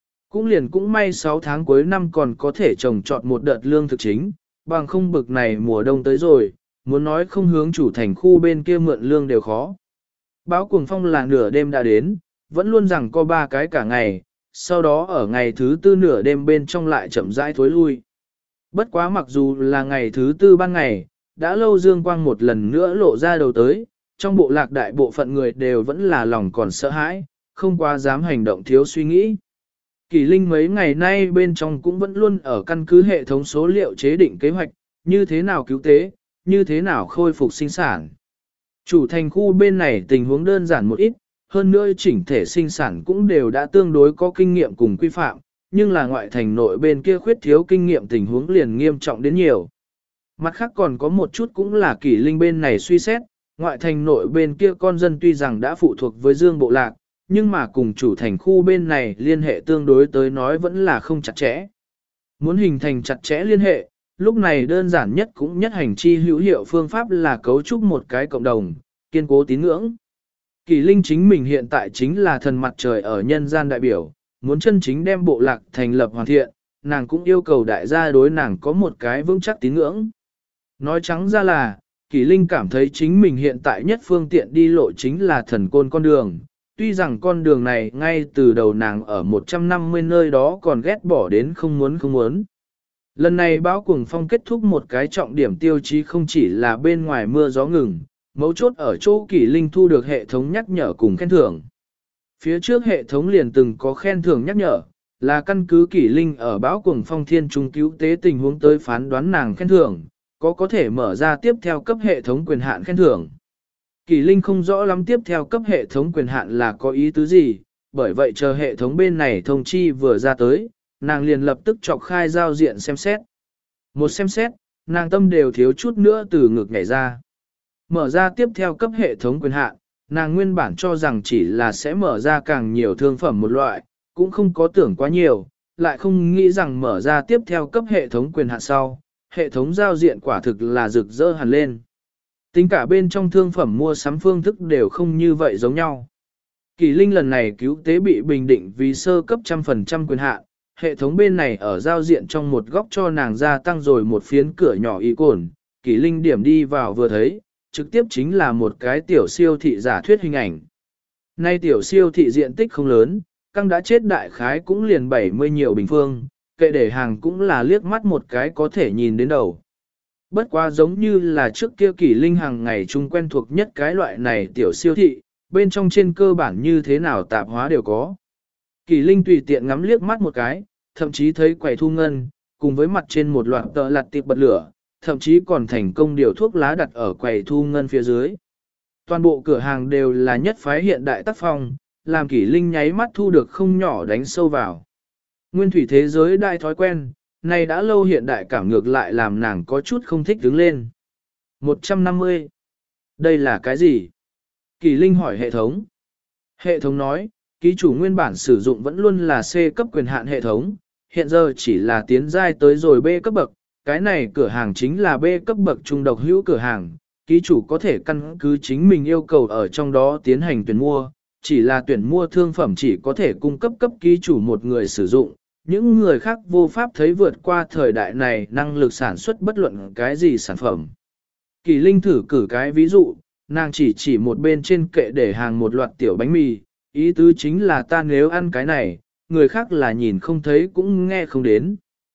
Cũng may 6 tháng cuối năm còn có thể trồng trọt một đợt lương thực chính, bằng không bực này mùa đông tới rồi, muốn nói không hướng chủ thành khu bên kia mượn lương đều khó. Báo cuồng phong là nửa đêm đã đến, vẫn luôn rằng có 3 cái cả ngày, sau đó ở ngày thứ tư nửa đêm bên trong lại chậm rãi thối lui. Bất quá mặc dù là ngày thứ tư ban ngày, đã lâu dương quang một lần nữa lộ ra đầu tới, trong bộ lạc đại bộ phận người đều vẫn là lòng còn sợ hãi, không quá dám hành động thiếu suy nghĩ. Kỷ Linh mấy ngày nay bên trong cũng vẫn luôn ở căn cứ hệ thống số liệu chế định kế hoạch, như thế nào cứu tế, như thế nào khôi phục sinh sản. Chủ thành khu bên này tình huống đơn giản một ít, hơn nữa chỉnh thể sinh sản cũng đều đã tương đối có kinh nghiệm cùng quy phạm, nhưng là ngoại thành nội bên kia khuyết thiếu kinh nghiệm tình huống liền nghiêm trọng đến nhiều. Mặt khác còn có một chút cũng là Kỷ Linh bên này suy xét, ngoại thành nội bên kia con dân tuy rằng đã phụ thuộc với Dương Bộ Lạc, nhưng mà cùng chủ thành khu bên này liên hệ tương đối tới nói vẫn là không chặt chẽ. Muốn hình thành chặt chẽ liên hệ, lúc này đơn giản nhất cũng nhất hành chi hữu hiệu phương pháp là cấu trúc một cái cộng đồng, kiên cố tín ngưỡng. Kỷ Linh chính mình hiện tại chính là thần mặt trời ở nhân gian đại biểu, muốn chân chính đem bộ lạc thành lập hoàn thiện, nàng cũng yêu cầu đại gia đối nàng có một cái vững chắc tín ngưỡng. Nói trắng ra là, Kỷ Linh cảm thấy chính mình hiện tại nhất phương tiện đi lộ chính là thần côn con đường, tuy rằng con đường này ngay từ đầu nàng ở 150 nơi đó còn ghét bỏ đến không muốn. Lần này bão cuồng phong kết thúc một cái trọng điểm tiêu chí không chỉ là bên ngoài mưa gió ngừng, mấu chốt ở chỗ Kỷ Linh thu được hệ thống nhắc nhở cùng khen thưởng. Phía trước hệ thống liền từng có khen thưởng nhắc nhở, là căn cứ Kỷ Linh ở bão cuồng phong thiên trung cứu tế tình huống tới phán đoán nàng khen thưởng, có thể mở ra tiếp theo cấp hệ thống quyền hạn khen thưởng. Kỷ Linh không rõ lắm tiếp theo cấp hệ thống quyền hạn là có ý tứ gì, bởi vậy chờ hệ thống bên này thông chi vừa ra tới, nàng liền lập tức chọc khai giao diện xem xét. Một xem xét, nàng tâm đều thiếu chút nữa từ ngực nhảy ra. Mở ra tiếp theo cấp hệ thống quyền hạn, nàng nguyên bản cho rằng chỉ là sẽ mở ra càng nhiều thương phẩm một loại, cũng không có tưởng quá nhiều, lại không nghĩ rằng mở ra tiếp theo cấp hệ thống quyền hạn sau, hệ thống giao diện quả thực là rực rỡ hẳn lên. Tính cả bên trong thương phẩm mua sắm phương thức đều không như vậy giống nhau. Kỷ Linh lần này cứu tế bị bình định vì sơ cấp 100% quyền hạn, hệ thống bên này ở giao diện trong một góc cho nàng gia tăng rồi một phiến cửa nhỏ y cồn. Kỷ Linh điểm đi vào vừa thấy, trực tiếp chính là một cái tiểu siêu thị giả thuyết hình ảnh. Nay tiểu siêu thị diện tích không lớn, căng đã chết đại khái cũng liền 70 nhiều bình phương, kệ để hàng cũng là liếc mắt một cái có thể nhìn đến đầu. Bất quá giống như là trước kia Kỷ Linh hàng ngày chung quen thuộc nhất cái loại này tiểu siêu thị, bên trong trên cơ bản như thế nào tạp hóa đều có. Kỷ Linh tùy tiện ngắm liếc mắt một cái, thậm chí thấy quầy thu ngân, cùng với mặt trên một loạt tờ lặt tiệp bật lửa, thậm chí còn thành công điều thuốc lá đặt ở quầy thu ngân phía dưới. Toàn bộ cửa hàng đều là nhất phái hiện đại tác phong, làm Kỷ Linh nháy mắt thu được không nhỏ đánh sâu vào. Nguyên thủy thế giới đại thói quen, này đã lâu hiện đại cảm ngược lại làm nàng có chút không thích đứng lên. 150. Đây là cái gì? Kỷ Linh hỏi hệ thống. Hệ thống nói, ký chủ nguyên bản sử dụng vẫn luôn là C cấp quyền hạn hệ thống, hiện giờ chỉ là tiến giai tới rồi B cấp bậc, cái này cửa hàng chính là B cấp bậc trung độc hữu cửa hàng, ký chủ có thể căn cứ chính mình yêu cầu ở trong đó tiến hành tuyển mua, chỉ là tuyển mua thương phẩm chỉ có thể cung cấp cấp ký chủ một người sử dụng, những người khác vô pháp thấy vượt qua thời đại này năng lực sản xuất bất luận cái gì sản phẩm. Kỳ Linh thử cử cái ví dụ, nàng chỉ một bên trên kệ để hàng một loạt tiểu bánh mì, ý tứ chính là ta nếu ăn cái này, người khác là nhìn không thấy cũng nghe không đến.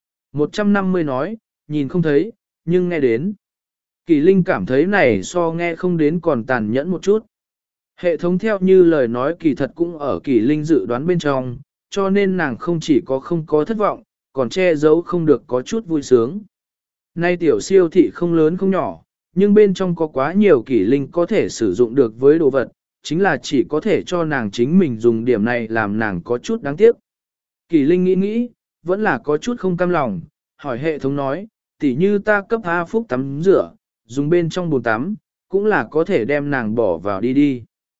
150 nói, nhìn không thấy, nhưng nghe đến. Kỳ Linh cảm thấy này so nghe không đến còn tàn nhẫn một chút. Hệ thống theo như lời nói kỳ thật cũng ở Kỳ Linh dự đoán bên trong, cho nên nàng không chỉ có không có thất vọng, còn che giấu không được có chút vui sướng. Nay tiểu siêu thị không lớn không nhỏ, nhưng bên trong có quá nhiều Kỳ Linh có thể sử dụng được với đồ vật, chính là chỉ có thể cho nàng chính mình dùng điểm này làm nàng có chút đáng tiếc. Kỳ Linh nghĩ, vẫn là có chút không cam lòng, hỏi hệ thống nói, tỉ như ta cấp A Phúc tắm rửa, dùng bên trong bồn tắm, cũng là có thể đem nàng bỏ vào đi.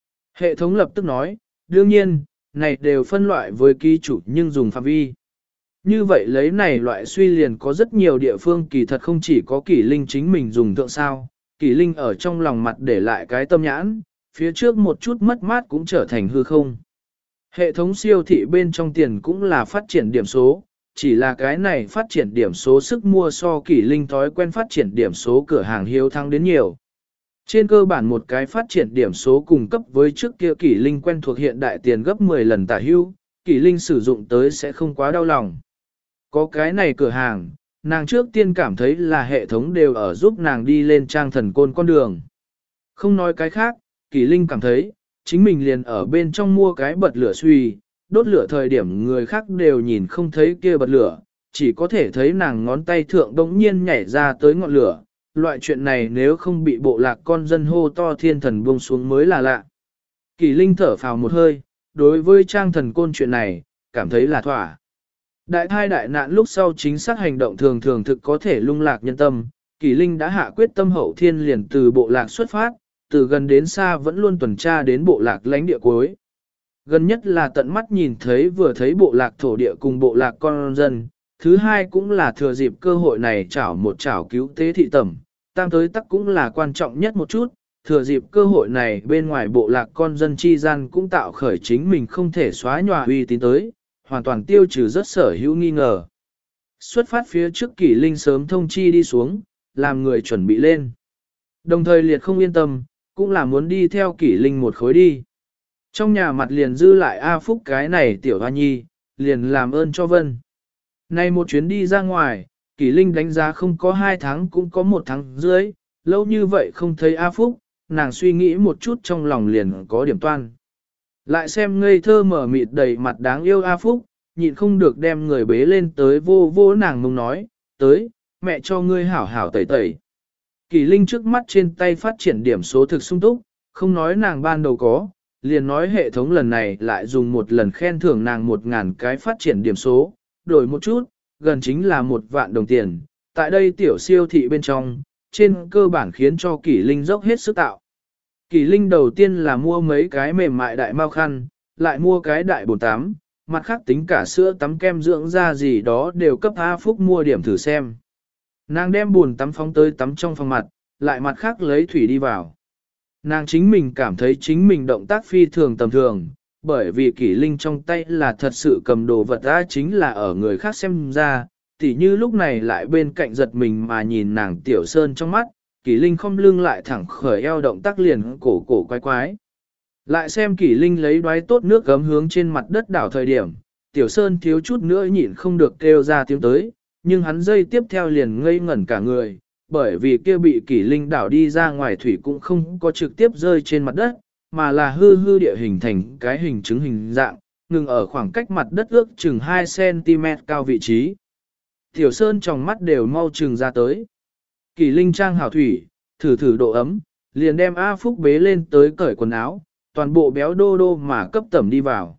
Hệ thống lập tức nói, đương nhiên, này đều phân loại với ký chủ nhưng dùng phạm vi. Như vậy lấy này loại suy liền có rất nhiều địa phương kỳ thật không chỉ có Kỳ Linh chính mình dùng thượng sao, Kỳ Linh ở trong lòng mặt để lại cái tâm nhãn, phía trước một chút mất mát cũng trở thành hư không. Hệ thống siêu thị bên trong tiền cũng là phát triển điểm số, chỉ là cái này phát triển điểm số sức mua so Kỳ Linh thói quen phát triển điểm số cửa hàng hiếu thắng đến nhiều. Trên cơ bản một cái phát triển điểm số cung cấp với trước kia Kỳ Linh quen thuộc hiện đại tiền gấp 10 lần tả hưu, Kỳ Linh sử dụng tới sẽ không quá đau lòng. Có cái này cửa hàng, nàng trước tiên cảm thấy là hệ thống đều ở giúp nàng đi lên trang thần côn con đường. Không nói cái khác, Kỳ Linh cảm thấy, chính mình liền ở bên trong mua cái bật lửa suy, đốt lửa thời điểm người khác đều nhìn không thấy kia bật lửa, chỉ có thể thấy nàng ngón tay thượng đống nhiên nhảy ra tới ngọn lửa. Loại chuyện này nếu không bị bộ lạc con dân hô to thiên thần buông xuống mới là lạ. Kỳ Linh thở phào một hơi, đối với trang thần côn chuyện này, cảm thấy là thỏa. Đại thai đại nạn lúc sau chính xác hành động thường thường thực có thể lung lạc nhân tâm, Kỳ Linh đã hạ quyết tâm hậu thiên liền từ bộ lạc xuất phát, từ gần đến xa vẫn luôn tuần tra đến bộ lạc lãnh địa cuối. Gần nhất là tận mắt nhìn thấy vừa thấy bộ lạc thổ địa cùng bộ lạc con dân, thứ hai cũng là thừa dịp cơ hội này chảo một chảo cứu tế thị tẩm, tam tới tắc cũng là quan trọng nhất một chút, thừa dịp cơ hội này bên ngoài bộ lạc con dân chi gian cũng tạo khởi chính mình không thể xóa nhòa uy tín tới, hoàn toàn tiêu trừ rất sở hữu nghi ngờ. Xuất phát phía trước Kỳ Linh sớm thông chi đi xuống, làm người chuẩn bị lên. Đồng thời liệt không yên tâm, cũng là muốn đi theo Kỳ Linh một khối đi. Trong nhà mặt liền dư lại A Phúc cái này tiểu hoa nhi, liền làm ơn cho Vân. Nay một chuyến đi ra ngoài, Kỳ Linh đánh giá không có 2 tháng cũng có 1 tháng dưới, lâu như vậy không thấy A Phúc, nàng suy nghĩ một chút trong lòng liền có điểm toan. Lại xem ngây thơ mở mịt đầy mặt đáng yêu A Phúc, nhịn không được đem người bế lên tới vô vô nàng mông nói, tới, mẹ cho ngươi hảo hảo tẩy tẩy. Kỳ Linh trước mắt trên tay phát triển điểm số thực sung túc, không nói nàng ban đầu có, liền nói hệ thống lần này lại dùng một lần khen thưởng nàng 1000 cái phát triển điểm số, đổi một chút, gần chính là 1 vạn đồng tiền. Tại đây tiểu siêu thị bên trong, trên cơ bản khiến cho Kỳ Linh dốc hết sức tạo. Kỳ Linh đầu tiên là mua mấy cái mềm mại đại mao khăn, lại mua cái đại bồn tắm, mặt khác tính cả sữa tắm kem dưỡng da gì đó đều cấp A Phúc mua điểm thử xem. Nàng đem bồn tắm phóng tới tắm trong phòng mặt, lại mặt khác lấy thủy đi vào. Nàng chính mình cảm thấy chính mình động tác phi thường tầm thường, bởi vì Kỳ Linh trong tay là thật sự cầm đồ vật ra chính là ở người khác xem ra, tỉ như lúc này lại bên cạnh giật mình mà nhìn nàng Tiểu Sơn trong mắt, Kỳ Linh không lưng lại thẳng khởi eo động tác liền cổ cổ quái quái. Lại xem Kỳ Linh lấy đoái tốt nước gấm hướng trên mặt đất đảo thời điểm, Tiểu Sơn thiếu chút nữa nhịn không được kêu ra tiếng tới, nhưng hắn dây tiếp theo liền ngây ngẩn cả người, bởi vì kia bị Kỳ Linh đảo đi ra ngoài thủy cũng không có trực tiếp rơi trên mặt đất, mà là hư địa hình thành cái hình chứng hình dạng, ngừng ở khoảng cách mặt đất ước chừng 2cm cao vị trí. Tiểu Sơn trong mắt đều mau chừng ra tới. Kỳ Linh trang hảo thủy, thử độ ấm, liền đem A Phúc bế lên tới cởi quần áo, toàn bộ béo đô đô mà cấp tẩm đi vào.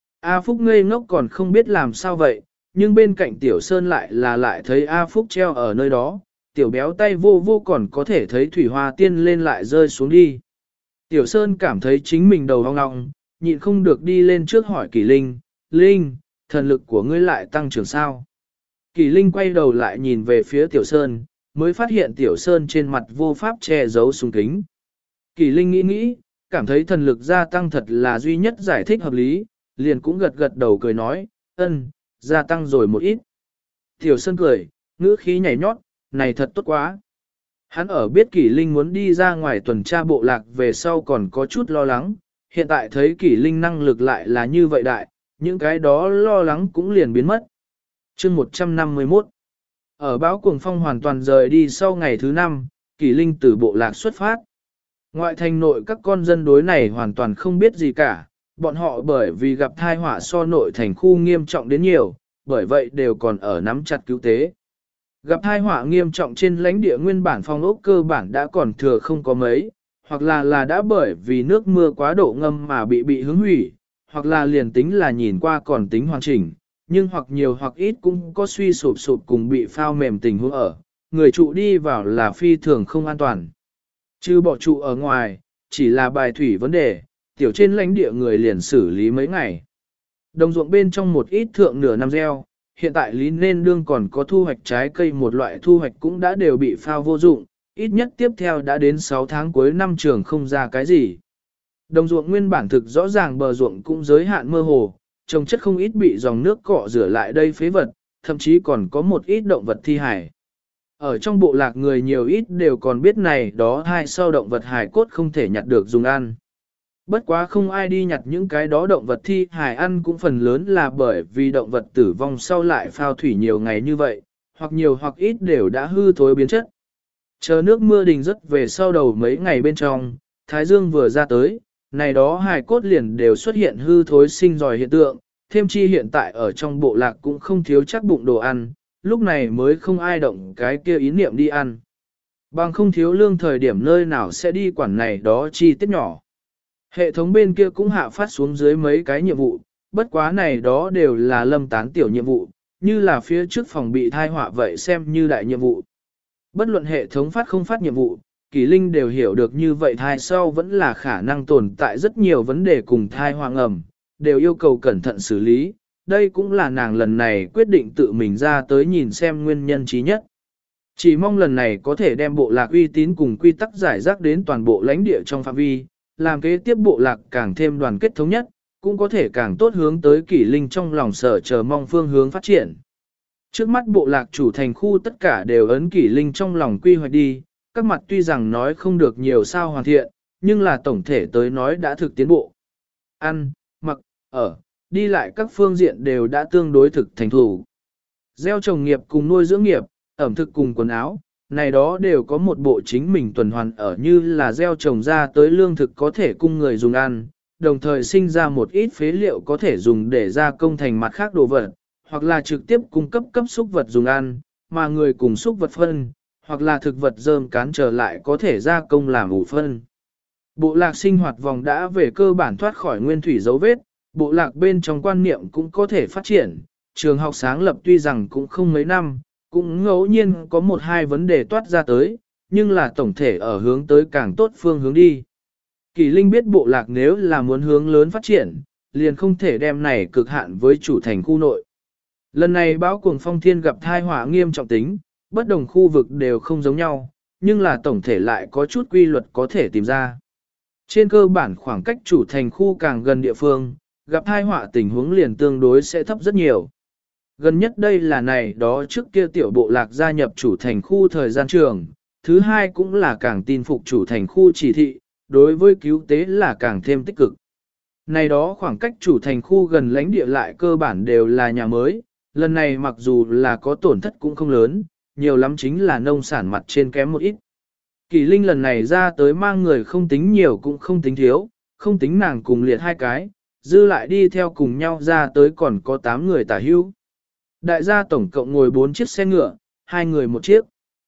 A Phúc ngây ngốc còn không biết làm sao vậy, nhưng bên cạnh Tiểu Sơn lại thấy A Phúc treo ở nơi đó, Tiểu béo tay vô còn có thể thấy thủy hoa tiên lên lại rơi xuống đi. Tiểu Sơn cảm thấy chính mình đầu ong ong, nhịn không được đi lên trước hỏi Kỷ Linh, Linh, thần lực của ngươi lại tăng trưởng sao? Kỷ Linh quay đầu lại nhìn về phía Tiểu Sơn, mới phát hiện Tiểu Sơn trên mặt vô pháp che giấu súng kính. Kỷ Linh nghĩ nghĩ, cảm thấy thần lực gia tăng thật là duy nhất giải thích hợp lý, liền cũng gật gật đầu cười nói, gia tăng rồi một ít. Tiểu Sơn cười, ngữ khí nhảy nhót, này thật tốt quá. Hắn ở biết Kỷ Linh muốn đi ra ngoài tuần tra bộ lạc về sau còn có chút lo lắng, hiện tại thấy Kỷ Linh năng lực lại là như vậy đại, những cái đó lo lắng cũng liền biến mất. Chương 151 Ở bão cuồng phong hoàn toàn rời đi sau ngày thứ 5, Kỷ Linh từ bộ lạc xuất phát. Ngoại thành nội các con dân đối này hoàn toàn không biết gì cả, bọn họ bởi vì gặp tai họa so nội thành khu nghiêm trọng đến nhiều, bởi vậy đều còn ở nắm chặt cứu tế. Gặp tai họa nghiêm trọng trên lãnh địa nguyên bản phong ốc cơ bản đã còn thừa không có mấy, hoặc là đã bởi vì nước mưa quá độ ngâm mà bị hướng hủy, hoặc là liền tính là nhìn qua còn tính hoàn chỉnh, nhưng hoặc nhiều hoặc ít cũng có suy sụp cùng bị phao mềm tình huống ở, người trụ đi vào là phi thường không an toàn. Chứ bỏ trụ ở ngoài, chỉ là bài thủy vấn đề, tiểu trên lãnh địa người liền xử lý mấy ngày. Đồng ruộng bên trong một ít thượng nửa năm gieo, hiện tại lý nên đương còn có thu hoạch trái cây một loại thu hoạch cũng đã đều bị phao vô dụng, ít nhất tiếp theo đã đến 6 tháng cuối năm trường không ra cái gì. Đồng ruộng nguyên bản thực rõ ràng bờ ruộng cũng giới hạn mơ hồ, trồng chất không ít bị dòng nước cọ rửa lại đây phế vật, thậm chí còn có một ít động vật thi hài. Ở trong bộ lạc người nhiều ít đều còn biết này đó hai sau động vật hài cốt không thể nhặt được dùng ăn. Bất quá không ai đi nhặt những cái đó động vật thi hài ăn cũng phần lớn là bởi vì động vật tử vong sau lại phao thủy nhiều ngày như vậy, hoặc nhiều hoặc ít đều đã hư thối biến chất. Chờ nước mưa đình rất về sau đầu mấy ngày bên trong, Thái Dương vừa ra tới, này đó hài cốt liền đều xuất hiện hư thối sinh dòi hiện tượng, thêm chi hiện tại ở trong bộ lạc cũng không thiếu chắc bụng đồ ăn, lúc này mới không ai động cái kia ý niệm đi ăn. Bằng không thiếu lương thời điểm nơi nào sẽ đi quản này đó chi tiết nhỏ. Hệ thống bên kia cũng hạ phát xuống dưới mấy cái nhiệm vụ, bất quá này đó đều là lâm tán tiểu nhiệm vụ, như là phía trước phòng bị thai họa vậy xem như đại nhiệm vụ. Bất luận hệ thống phát không phát nhiệm vụ, Kỷ Linh đều hiểu được như vậy thai sau vẫn là khả năng tồn tại rất nhiều vấn đề cùng thai hoang ẩm, đều yêu cầu cẩn thận xử lý, đây cũng là nàng lần này quyết định tự mình ra tới nhìn xem nguyên nhân trí nhất. Chỉ mong lần này có thể đem bộ lạc uy tín cùng quy tắc giải rác đến toàn bộ lãnh địa trong phạm vi, làm kế tiếp bộ lạc càng thêm đoàn kết thống nhất, cũng có thể càng tốt hướng tới Kỷ Linh trong lòng sở chờ mong phương hướng phát triển. Trước mắt bộ lạc chủ thành khu tất cả đều ấn Kỷ Linh trong lòng quy hoạch đi, các mặt tuy rằng nói không được nhiều sao hoàn thiện, nhưng là tổng thể tới nói đã thực tiến bộ. Ăn, mặc, ở, đi lại các phương diện đều đã tương đối thực thành thủ. Gieo trồng nghiệp cùng nuôi dưỡng nghiệp, ẩm thực cùng quần áo, này đó đều có một bộ chính mình tuần hoàn ở như là gieo trồng ra tới lương thực có thể cung người dùng ăn, đồng thời sinh ra một ít phế liệu có thể dùng để gia công thành mặt khác đồ vật, hoặc là trực tiếp cung cấp súc vật dùng ăn, mà người cùng súc vật phân, hoặc là thực vật rơm cán trở lại có thể gia công làm ủ phân. Bộ lạc sinh hoạt vòng đã về cơ bản thoát khỏi nguyên thủy dấu vết, bộ lạc bên trong quan niệm cũng có thể phát triển, trường học sáng lập tuy rằng cũng không mấy năm, cũng ngẫu nhiên có một hai vấn đề toát ra tới, nhưng là tổng thể ở hướng tới càng tốt phương hướng đi. Kỳ Linh biết bộ lạc nếu là muốn hướng lớn phát triển, liền không thể đem này cực hạn với chủ thành khu nội. Lần này bão cuồng phong thiên gặp tai họa nghiêm trọng tính, bất đồng khu vực đều không giống nhau, nhưng là tổng thể lại có chút quy luật có thể tìm ra. Trên cơ bản khoảng cách chủ thành khu càng gần địa phương, gặp tai họa tình huống liền tương đối sẽ thấp rất nhiều. Gần nhất đây là này đó trước kia tiểu bộ lạc gia nhập chủ thành khu thời gian trường, thứ hai cũng là càng tin phục chủ thành khu chỉ thị, đối với cứu tế là càng thêm tích cực. Này đó khoảng cách chủ thành khu gần lãnh địa lại cơ bản đều là nhà mới, lần này mặc dù là có tổn thất cũng không lớn, nhiều lắm chính là nông sản mặt trên kém một ít. Kỳ Linh lần này ra tới mang người không tính nhiều cũng không tính thiếu, không tính nàng cùng liệt hai cái, dư lại đi theo cùng nhau ra tới còn có 8 người tả hữu. Đại gia tổng cộng ngồi 4 chiếc xe ngựa, 2 người một chiếc.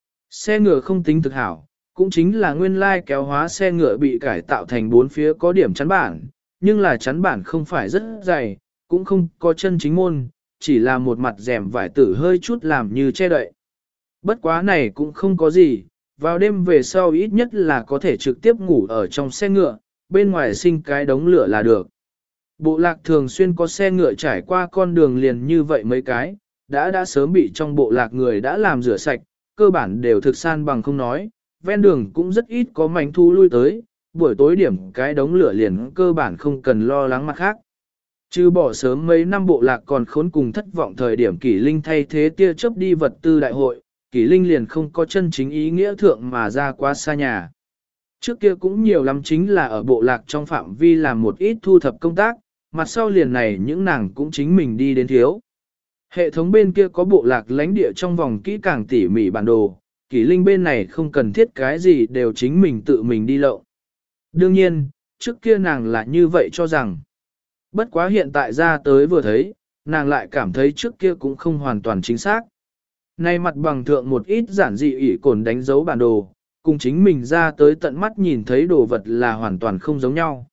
Xe ngựa không tính thực hảo, cũng chính là nguyên lai kéo hóa xe ngựa bị cải tạo thành 4 phía có điểm chắn bản, nhưng là chắn bản không phải rất dày, cũng không có chân chính môn, chỉ là một mặt rèm vải tử hơi chút làm như che đậy. Bất quá này cũng không có gì, vào đêm về sau ít nhất là có thể trực tiếp ngủ ở trong xe ngựa, bên ngoài sinh cái đống lửa là được. Bộ lạc thường xuyên có xe ngựa trải qua con đường liền như vậy mấy cái, đã sớm bị trong bộ lạc người đã làm rửa sạch, cơ bản đều thực san bằng không nói, ven đường cũng rất ít có mảnh thu lui tới, buổi tối điểm cái đống lửa liền cơ bản không cần lo lắng mặt khác. Chứ bỏ sớm mấy năm bộ lạc còn khốn cùng thất vọng thời điểm Kỷ Linh thay thế tia chớp đi vật tư đại hội, Kỷ Linh liền không có chân chính ý nghĩa thượng mà ra quá xa nhà. Trước kia cũng nhiều lắm chính là ở bộ lạc trong phạm vi làm một ít thu thập công tác, mặt sau liền này những nàng cũng chính mình đi đến thiếu. Hệ thống bên kia có bộ lạc lãnh địa trong vòng kỹ càng tỉ mỉ bản đồ, Kỷ Linh bên này không cần thiết cái gì đều chính mình tự mình đi lậu. Đương nhiên, trước kia nàng là như vậy cho rằng. Bất quá hiện tại ra tới vừa thấy, nàng lại cảm thấy trước kia cũng không hoàn toàn chính xác. Nay mặt bằng thượng một ít giản dị ỷ cồn đánh dấu bản đồ, cùng chính mình ra tới tận mắt nhìn thấy đồ vật là hoàn toàn không giống nhau.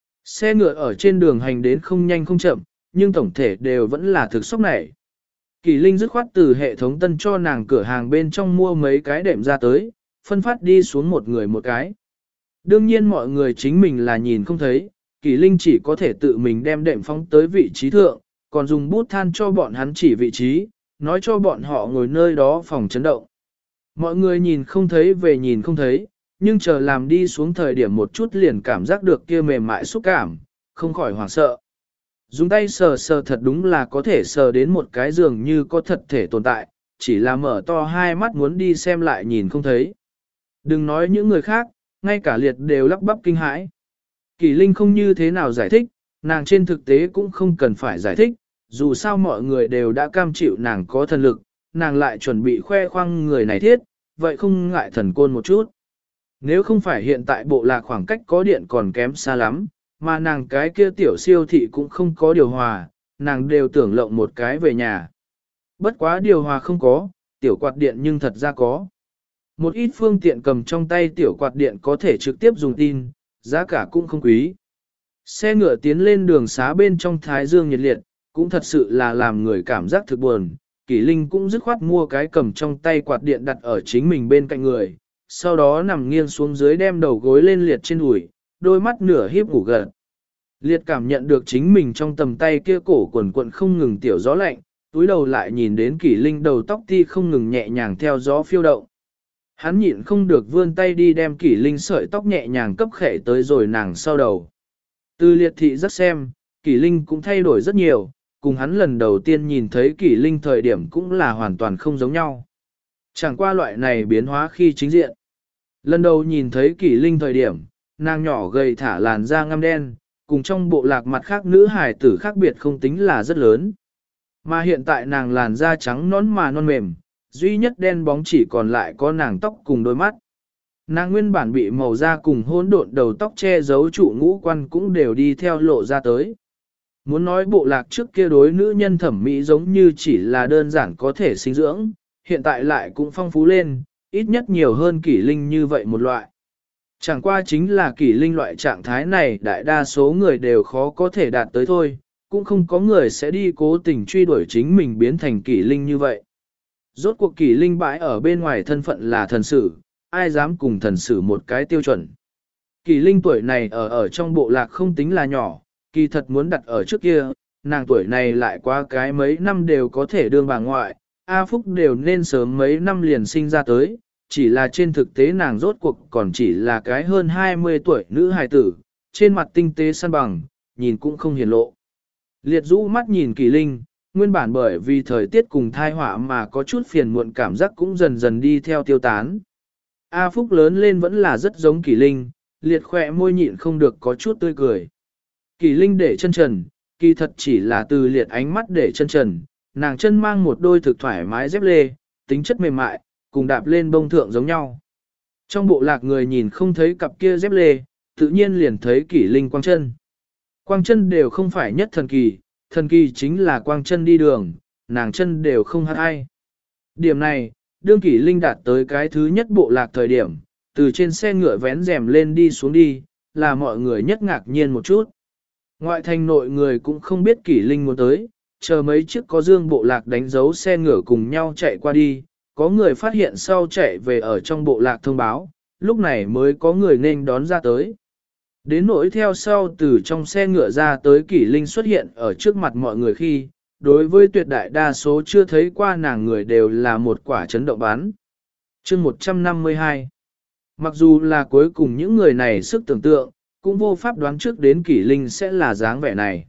Xe ngựa ở trên đường hành đến không nhanh không chậm, nhưng tổng thể đều vẫn là thực sốc nảy. Kỳ Linh dứt khoát từ hệ thống tân cho nàng cửa hàng bên trong mua mấy cái đệm ra tới, phân phát đi xuống một người một cái. Đương nhiên mọi người chính mình là nhìn không thấy, Kỳ Linh chỉ có thể tự mình đem đệm phóng tới vị trí thượng, còn dùng bút than cho bọn hắn chỉ vị trí, nói cho bọn họ ngồi nơi đó phòng chấn động. Mọi người nhìn không thấy về nhìn không thấy, nhưng chờ làm đi xuống thời điểm một chút liền cảm giác được kia mềm mại xúc cảm, không khỏi hoảng sợ. Dùng tay sờ sờ thật đúng là có thể sờ đến một cái giường như có thật thể tồn tại, chỉ là mở to hai mắt muốn đi xem lại nhìn không thấy. Đừng nói những người khác, ngay cả liệt đều lắp bắp kinh hãi. Kỳ Linh không như thế nào giải thích, nàng trên thực tế cũng không cần phải giải thích, dù sao mọi người đều đã cam chịu nàng có thần lực, nàng lại chuẩn bị khoe khoang người này thiết, vậy không ngại thần côn một chút. Nếu không phải hiện tại bộ lạc khoảng cách có điện còn kém xa lắm, mà nàng cái kia tiểu siêu thị cũng không có điều hòa, nàng đều tưởng lộng một cái về nhà. Bất quá điều hòa không có, tiểu quạt điện nhưng thật ra có. Một ít phương tiện cầm trong tay tiểu quạt điện có thể trực tiếp dùng tin, giá cả cũng không quý. Xe ngựa tiến lên đường xá bên trong thái dương nhiệt liệt, cũng thật sự là làm người cảm giác thực buồn. Kỷ Linh cũng dứt khoát mua cái cầm trong tay quạt điện đặt ở chính mình bên cạnh người, sau đó nằm nghiêng xuống dưới đem đầu gối lên liệt trên đùi, đôi mắt nửa híp ngủ gật. Liệt cảm nhận được chính mình trong tầm tay kia cổ quần quận không ngừng tiểu gió lạnh, túi đầu lại nhìn đến Kỷ Linh đầu tóc ti không ngừng nhẹ nhàng theo gió phiêu động. Hắn nhịn không được vươn tay đi đem Kỷ Linh sợi tóc nhẹ nhàng cấp khẽ tới rồi nàng sau đầu. Từ liệt thị rất xem, Kỷ Linh cũng thay đổi rất nhiều, cùng hắn lần đầu tiên nhìn thấy Kỷ Linh thời điểm cũng là hoàn toàn không giống nhau. Chẳng qua loại này biến hóa khi chính diện. Lần đầu nhìn thấy Kỷ Linh thời điểm, nàng nhỏ gầy thả làn da ngăm đen, cùng trong bộ lạc mặt khác nữ hài tử khác biệt không tính là rất lớn. Mà hiện tại nàng làn da trắng nõn mà non mềm, duy nhất đen bóng chỉ còn lại có nàng tóc cùng đôi mắt. Nàng nguyên bản bị màu da cùng hỗn độn đầu tóc che giấu trụ ngũ quan cũng đều đi theo lộ ra tới. Muốn nói bộ lạc trước kia đối nữ nhân thẩm mỹ giống như chỉ là đơn giản có thể sinh dưỡng, hiện tại lại cũng phong phú lên, ít nhất nhiều hơn Kỷ Linh như vậy một loại. Chẳng qua chính là Kỷ Linh loại trạng thái này đại đa số người đều khó có thể đạt tới thôi, cũng không có người sẽ đi cố tình truy đuổi chính mình biến thành Kỷ Linh như vậy. Rốt cuộc Kỷ Linh bãi ở bên ngoài thân phận là thần sử, ai dám cùng thần sử một cái tiêu chuẩn. Kỷ Linh tuổi này ở trong bộ lạc không tính là nhỏ, kỳ thật muốn đặt ở trước kia, nàng tuổi này lại qua cái mấy năm đều có thể đương bà ngoại, A Phúc đều nên sớm mấy năm liền sinh ra tới, chỉ là trên thực tế nàng rốt cuộc còn chỉ là cái hơn 20 tuổi nữ hài tử, trên mặt tinh tế săn bằng, nhìn cũng không hiển lộ. Liệt rũ mắt nhìn Kỷ Linh, nguyên bản bởi vì thời tiết cùng thai họa mà có chút phiền muộn cảm giác cũng dần dần đi theo tiêu tán. A Phúc lớn lên vẫn là rất giống Kỷ Linh, liệt khỏe môi nhịn không được có chút tươi cười. Kỷ Linh để chân trần, kỳ thật chỉ là từ liệt ánh mắt để chân trần, nàng chân mang một đôi thực thoải mái dép lê, tính chất mềm mại, cùng đạp lên bông thượng giống nhau. Trong bộ lạc người nhìn không thấy cặp kia dép lê, tự nhiên liền thấy Kỷ Linh quang chân. Quang chân đều không phải nhất thần kỳ chính là quang chân đi đường, nàng chân đều không hát ai. Điểm này, đương Kỷ Linh đạt tới cái thứ nhất bộ lạc thời điểm, từ trên xe ngựa vén rèm lên đi xuống đi, là mọi người nhất ngạc nhiên một chút. Ngoại thành nội người cũng không biết Kỷ Linh muốn tới, chờ mấy chiếc có dương bộ lạc đánh dấu xe ngựa cùng nhau chạy qua đi, có người phát hiện sau chạy về ở trong bộ lạc thông báo, lúc này mới có người nên đón ra tới. Đến nỗi theo sau từ trong xe ngựa ra tới Kỷ Linh xuất hiện ở trước mặt mọi người khi, đối với tuyệt đại đa số chưa thấy qua nàng người đều là một quả chấn động bán. Chương 152. Mặc dù là cuối cùng những người này sức tưởng tượng, cũng vô pháp đoán trước đến Kỷ Linh sẽ là dáng vẻ này.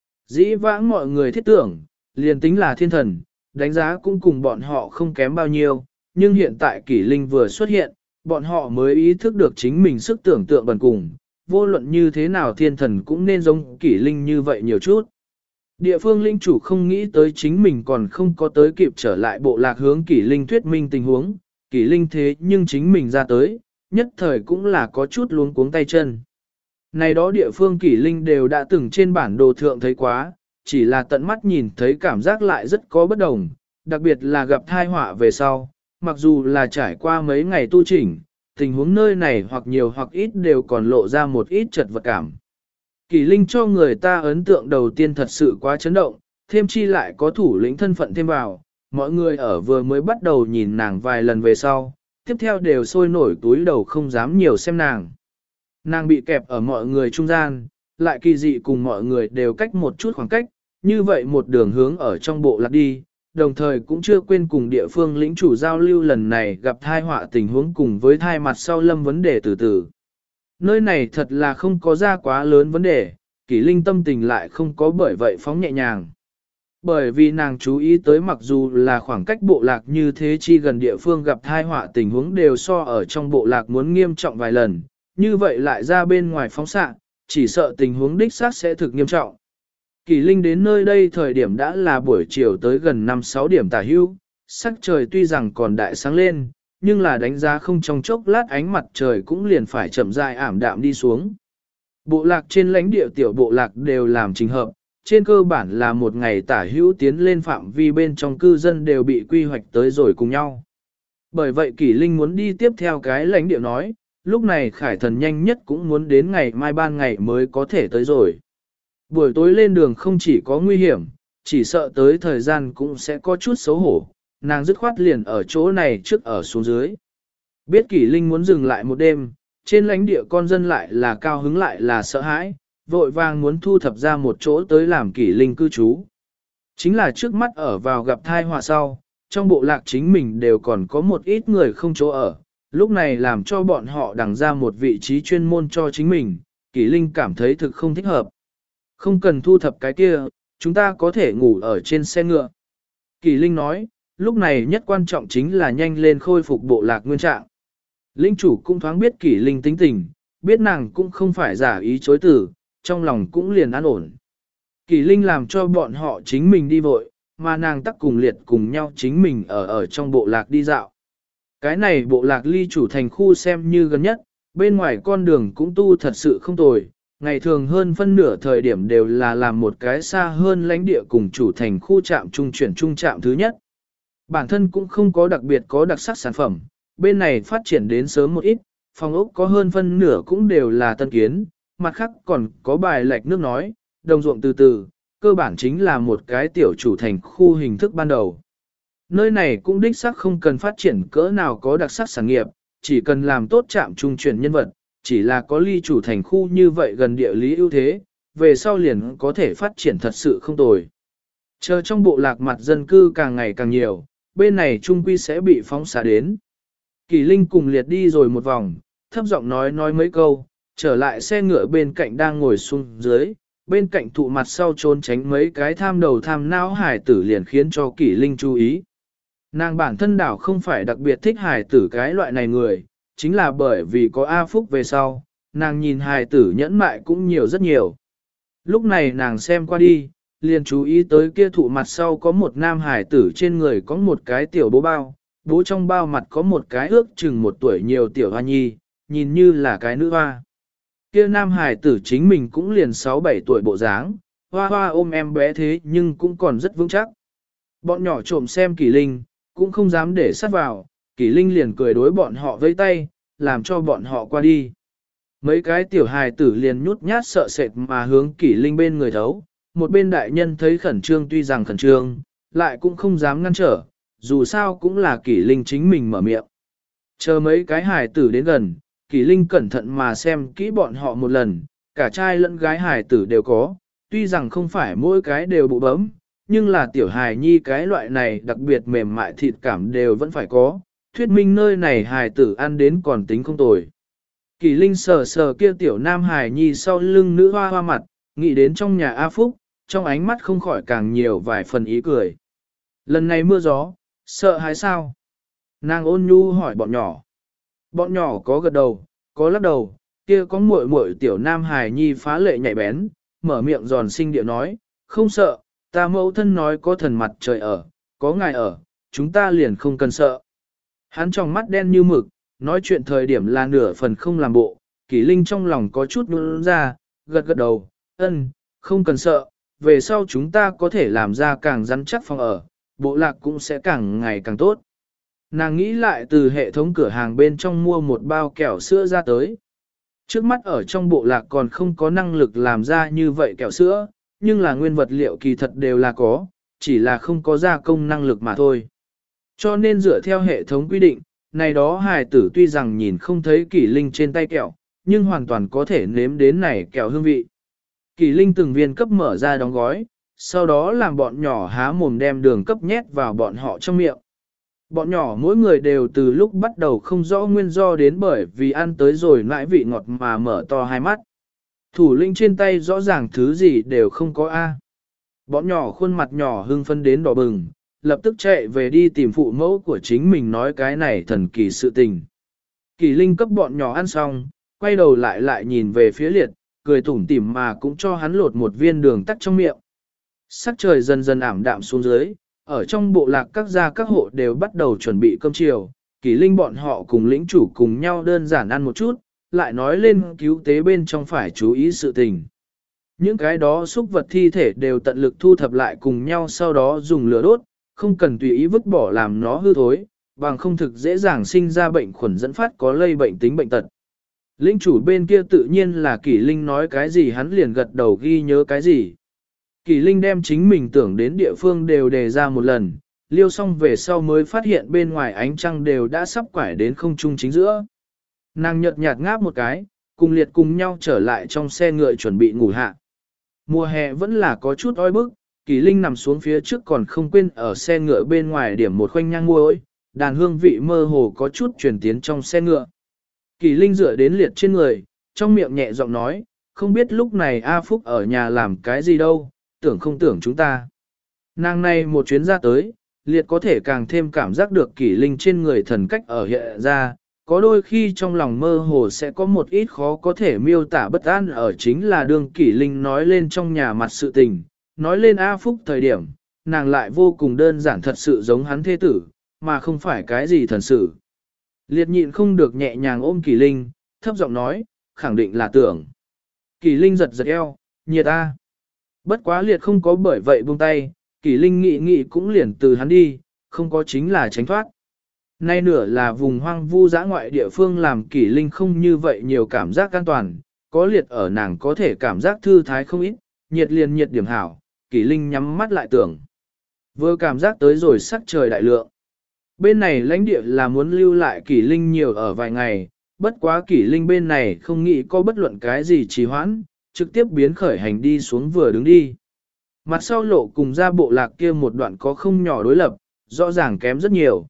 Dĩ vãng mọi người thiết tưởng, liền tính là thiên thần, đánh giá cũng cùng bọn họ không kém bao nhiêu, nhưng hiện tại Kỷ Linh vừa xuất hiện, bọn họ mới ý thức được chính mình sức tưởng tượng bần cùng, vô luận như thế nào thiên thần cũng nên giống Kỷ Linh như vậy nhiều chút. Địa phương linh chủ không nghĩ tới chính mình còn không có tới kịp trở lại bộ lạc hướng Kỷ Linh thuyết minh tình huống, Kỷ Linh thế nhưng chính mình ra tới, nhất thời cũng là có chút luống cuống tay chân. Này đó địa phương Kỷ Linh đều đã từng trên bản đồ thượng thấy quá, chỉ là tận mắt nhìn thấy cảm giác lại rất có bất đồng, đặc biệt là gặp tai họa về sau, mặc dù là trải qua mấy ngày tu chỉnh, tình huống nơi này hoặc nhiều hoặc ít đều còn lộ ra một ít chật vật cảm. Kỷ Linh cho người ta ấn tượng đầu tiên thật sự quá chấn động, thêm chi lại có thủ lĩnh thân phận thêm vào, mọi người ở vừa mới bắt đầu nhìn nàng vài lần về sau, tiếp theo đều sôi nổi túi đầu không dám nhiều xem nàng. Nàng bị kẹp ở mọi người trung gian, lại kỳ dị cùng mọi người đều cách một chút khoảng cách, như vậy một đường hướng ở trong bộ lạc đi, đồng thời cũng chưa quên cùng địa phương lĩnh chủ giao lưu lần này gặp thai họa tình huống cùng với thai mặt sau lâm vấn đề từ từ. Nơi này thật là không có ra quá lớn vấn đề, Kỷ Linh tâm tình lại không có bởi vậy phóng nhẹ nhàng. Bởi vì nàng chú ý tới mặc dù là khoảng cách bộ lạc như thế chi gần địa phương gặp thai họa tình huống đều so ở trong bộ lạc muốn nghiêm trọng vài lần, như vậy lại ra bên ngoài phóng xạ, chỉ sợ tình huống đích xác sẽ thực nghiêm trọng. Kỷ Linh đến nơi đây thời điểm đã là buổi chiều tới gần 5-6 điểm tả hưu, sắc trời tuy rằng còn đại sáng lên, nhưng là đánh giá không trong chốc lát ánh mặt trời cũng liền phải chậm rãi ảm đạm đi xuống. Bộ lạc trên lãnh địa tiểu bộ lạc đều làm trình hợp, trên cơ bản là một ngày tả hữu tiến lên phạm vi bên trong cư dân đều bị quy hoạch tới rồi cùng nhau. Bởi vậy Kỷ Linh muốn đi tiếp theo cái lãnh địa nói, lúc này Khải Thần nhanh nhất cũng muốn đến ngày mai ban ngày mới có thể tới rồi. Buổi tối lên đường không chỉ có nguy hiểm, chỉ sợ tới thời gian cũng sẽ có chút xấu hổ, nàng dứt khoát liền ở chỗ này trước ở xuống dưới. Biết Kỷ Linh muốn dừng lại một đêm, trên lãnh địa con dân lại là cao hứng lại là sợ hãi, vội vàng muốn thu thập ra một chỗ tới làm Kỷ Linh cư trú. Chính là trước mắt ở vào gặp thai họa sau, trong bộ lạc chính mình đều còn có một ít người không chỗ ở, lúc này làm cho bọn họ đằng ra một vị trí chuyên môn cho chính mình, Kỷ Linh cảm thấy thực không thích hợp. Không cần thu thập cái kia, chúng ta có thể ngủ ở trên xe ngựa. Kỷ Linh nói, lúc này nhất quan trọng chính là nhanh lên khôi phục bộ lạc nguyên trạng. Linh chủ cũng thoáng biết Kỷ Linh tính tình, biết nàng cũng không phải giả ý chối từ, trong lòng cũng liền an ổn. Kỷ Linh làm cho bọn họ chính mình đi vội, mà nàng tắc cùng liệt cùng nhau chính mình ở trong bộ lạc đi dạo. Cái này bộ lạc ly chủ thành khu xem như gần nhất, bên ngoài con đường cũng tu thật sự không tồi, ngày thường hơn phân nửa thời điểm đều là làm một cái xa hơn lãnh địa cùng chủ thành khu trạm trung chuyển trung trạm thứ nhất. Bản thân cũng không có đặc biệt có đặc sắc sản phẩm, bên này phát triển đến sớm một ít, phòng ốc có hơn phân nửa cũng đều là tân kiến, mặt khác còn có bài lệch nước nói, đồng ruộng từ từ, cơ bản chính là một cái tiểu chủ thành khu hình thức ban đầu. Nơi này cũng đích xác không cần phát triển cỡ nào có đặc sắc sản nghiệp, chỉ cần làm tốt trạm trung chuyển nhân vật, chỉ là có ly chủ thành khu như vậy gần địa lý ưu thế, về sau liền có thể phát triển thật sự không tồi. Chờ trong bộ lạc mặt dân cư càng ngày càng nhiều, bên này trung quy sẽ bị phóng xạ đến. Kỷ Linh cùng liệt đi rồi một vòng, thấp giọng nói mấy câu, trở lại xe ngựa bên cạnh đang ngồi xuống dưới, bên cạnh thụ mặt sau trốn tránh mấy cái tham đầu tham não hải tử liền khiến cho Kỷ Linh chú ý. Nàng bản thân đảo không phải đặc biệt thích hải tử cái loại này người, chính là bởi vì có A Phúc về sau, nàng nhìn hải tử nhẫn mại cũng nhiều rất nhiều. Lúc này nàng xem qua đi, liền chú ý tới kia thụ mặt sau có một nam hải tử trên người có một cái tiểu bố bao, bố trong bao mặt có một cái ước chừng 1 tuổi nhiều tiểu hoa nhi, nhìn như là cái nữ hoa. Kia nam hải tử chính mình cũng liền 6-7 tuổi bộ dáng, hoa hoa ôm em bé thế nhưng cũng còn rất vững chắc. Bọn nhỏ trộm xem Kỷ Linh, cũng không dám để sát vào, Kỷ Linh liền cười đối bọn họ vẫy tay, làm cho bọn họ qua đi. Mấy cái tiểu hài tử liền nhút nhát sợ sệt mà hướng Kỷ Linh bên người thấu, một bên đại nhân thấy khẩn trương tuy rằng khẩn trương, lại cũng không dám ngăn trở, dù sao cũng là Kỷ Linh chính mình mở miệng. Chờ mấy cái hài tử đến gần, Kỷ Linh cẩn thận mà xem kỹ bọn họ một lần, cả trai lẫn gái hài tử đều có, tuy rằng không phải mỗi cái đều bụ bấm, nhưng là tiểu hài nhi cái loại này đặc biệt mềm mại thịt cảm đều vẫn phải có, thuyết minh nơi này hài tử ăn đến còn tính không tồi. Kỷ Linh sờ sờ kia tiểu nam hài nhi sau lưng nữ hoa hoa mặt, nghĩ đến trong nhà A Phúc, trong ánh mắt không khỏi càng nhiều vài phần ý cười. Lần này mưa gió, sợ hãi sao? Nàng ôn nhu hỏi bọn nhỏ. Bọn nhỏ có gật đầu, có lắc đầu, kia có muội muội tiểu nam hài nhi phá lệ nhạy bén, mở miệng giòn xinh điệu nói, không sợ, ta mẫu thân nói có thần mặt trời ở, có ngài ở, chúng ta liền không cần sợ. Hắn trong mắt đen như mực, nói chuyện thời điểm là nửa phần không làm bộ, Kỷ Linh trong lòng có chút nôn ra, gật gật đầu, không cần sợ, về sau chúng ta có thể làm ra càng rắn chắc phòng ở, bộ lạc cũng sẽ càng ngày càng tốt. Nàng nghĩ lại từ hệ thống cửa hàng bên trong mua một bao kẹo sữa ra tới. Trước mắt ở trong bộ lạc còn không có năng lực làm ra như vậy kẹo sữa, nhưng là nguyên vật liệu kỳ thật đều là có, chỉ là không có gia công năng lực mà thôi. Cho nên dựa theo hệ thống quy định, này đó hài tử tuy rằng nhìn không thấy Kỷ Linh trên tay kẹo, nhưng hoàn toàn có thể nếm đến này kẹo hương vị. Kỷ Linh từng viên cấp mở ra đóng gói, sau đó làm bọn nhỏ há mồm đem đường cấp nhét vào bọn họ trong miệng. Bọn nhỏ mỗi người đều từ lúc bắt đầu không rõ nguyên do đến bởi vì ăn tới rồi nãi vị ngọt mà mở to hai mắt. Thủ lĩnh trên tay rõ ràng thứ gì đều không có A. Bọn nhỏ khuôn mặt nhỏ hưng phấn đến đỏ bừng, lập tức chạy về đi tìm phụ mẫu của chính mình nói cái này thần kỳ sự tình. Kỳ Linh cấp bọn nhỏ ăn xong, quay đầu lại nhìn về phía Liệt, cười tủm tỉm mà cũng cho hắn lột một viên đường tắc trong miệng. Sắc trời dần dần ảm đạm xuống dưới, ở trong bộ lạc các gia các hộ đều bắt đầu chuẩn bị cơm chiều, Kỳ Linh bọn họ cùng lĩnh chủ cùng nhau đơn giản ăn một chút, lại nói lên cứu tế bên trong phải chú ý sự tình. Những cái đó xúc vật thi thể đều tận lực thu thập lại cùng nhau sau đó dùng lửa đốt, không cần tùy ý vứt bỏ làm nó hư thối, bằng không thực dễ dàng sinh ra bệnh khuẩn dẫn phát có lây bệnh tính bệnh tật. Lĩnh chủ bên kia tự nhiên là Kỳ Linh nói cái gì hắn liền gật đầu ghi nhớ cái gì. Kỳ Linh đem chính mình tưởng đến địa phương đều đề ra một lần, liêu xong về sau mới phát hiện bên ngoài ánh trăng đều đã sắp quải đến không trung chính giữa. Nàng nhợt nhạt ngáp một cái, cùng Liệt cùng nhau trở lại trong xe ngựa chuẩn bị ngủ hạ. Mùa hè vẫn là có chút oi bức, Kỳ Linh nằm xuống phía trước còn không quên ở xe ngựa bên ngoài điểm một khoanh nhang muối, đàn hương vị mơ hồ có chút truyền tiến trong xe ngựa. Kỳ Linh dựa đến Liệt trên người, trong miệng nhẹ giọng nói, không biết lúc này A Phúc ở nhà làm cái gì đâu, tưởng không tưởng chúng ta. Nàng này một chuyến ra tới, Liệt có thể càng thêm cảm giác được Kỳ Linh trên người thần cách ở hiện ra, có đôi khi trong lòng mơ hồ sẽ có một ít khó có thể miêu tả bất an ở chính là đương Kỳ Linh nói lên trong nhà mặt sự tình, nói lên A Phúc thời điểm, nàng lại vô cùng đơn giản thật sự giống hắn thế tử, mà không phải cái gì thần sự. Liệt nhịn không được nhẹ nhàng ôm Kỳ Linh, thấp giọng nói, khẳng định là tưởng. Kỳ Linh giật giật eo, nhiệt A. Bất quá Liệt không có bởi vậy buông tay, Kỳ Linh nghĩ cũng liền từ hắn đi, không có chính là tránh thoát. Nay nửa là vùng hoang vu dã ngoại địa phương làm Kỳ Linh không như vậy nhiều cảm giác an toàn, có Liệt ở nàng có thể cảm giác thư thái không ít, nhiệt liền nhiệt điểm hảo, Kỳ Linh nhắm mắt lại tưởng. Vừa cảm giác tới rồi sắc trời đại lượng. Bên này lãnh địa là muốn lưu lại Kỳ Linh nhiều ở vài ngày, bất quá Kỳ Linh bên này không nghĩ có bất luận cái gì trì hoãn, trực tiếp biến khởi hành đi xuống vừa đứng đi. Mặt sau lộ cùng ra bộ lạc kia một đoạn có không nhỏ đối lập, rõ ràng kém rất nhiều.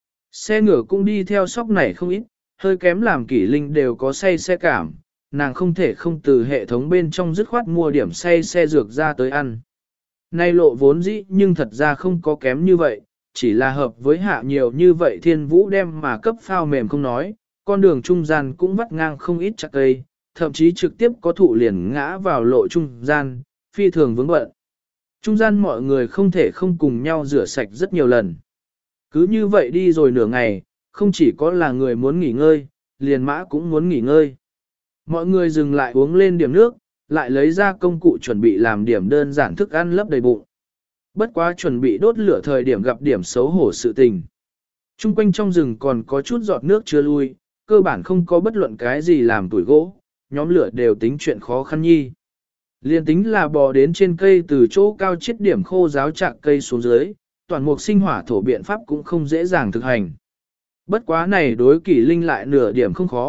Xe ngựa cũng đi theo sóc này không ít, hơi kém làm Kỳ Linh đều có say xe cảm, nàng không thể không từ hệ thống bên trong dứt khoát mua điểm say xe dược ra tới ăn. Nay lộ vốn dĩ nhưng thật ra không có kém như vậy, chỉ là hợp với hạ nhiều như vậy thiên vũ đem mà cấp phao mềm không nói, con đường trung gian cũng vắt ngang không ít chặt cây, thậm chí trực tiếp có thụ liền ngã vào lộ trung gian, phi thường vướng bận. Trung gian mọi người không thể không cùng nhau rửa sạch rất nhiều lần. Cứ như vậy đi rồi nửa ngày, không chỉ có là người muốn nghỉ ngơi, liền mã cũng muốn nghỉ ngơi. Mọi người dừng lại uống lên điểm nước, lại lấy ra công cụ chuẩn bị làm điểm đơn giản thức ăn lấp đầy bụng. Bất quá chuẩn bị đốt lửa thời điểm gặp điểm xấu hổ sự tình. Trung quanh trong rừng còn có chút giọt nước chưa lui, cơ bản không có bất luận cái gì làm tuổi gỗ, nhóm lửa đều tính chuyện khó khăn nhi. Liên tính là bò đến trên cây từ chỗ cao chiết điểm khô ráo chạc cây xuống dưới, toàn mục sinh hỏa thổ biện pháp cũng không dễ dàng thực hành. Bất quá này đối Kỳ Linh lại nửa điểm không khó,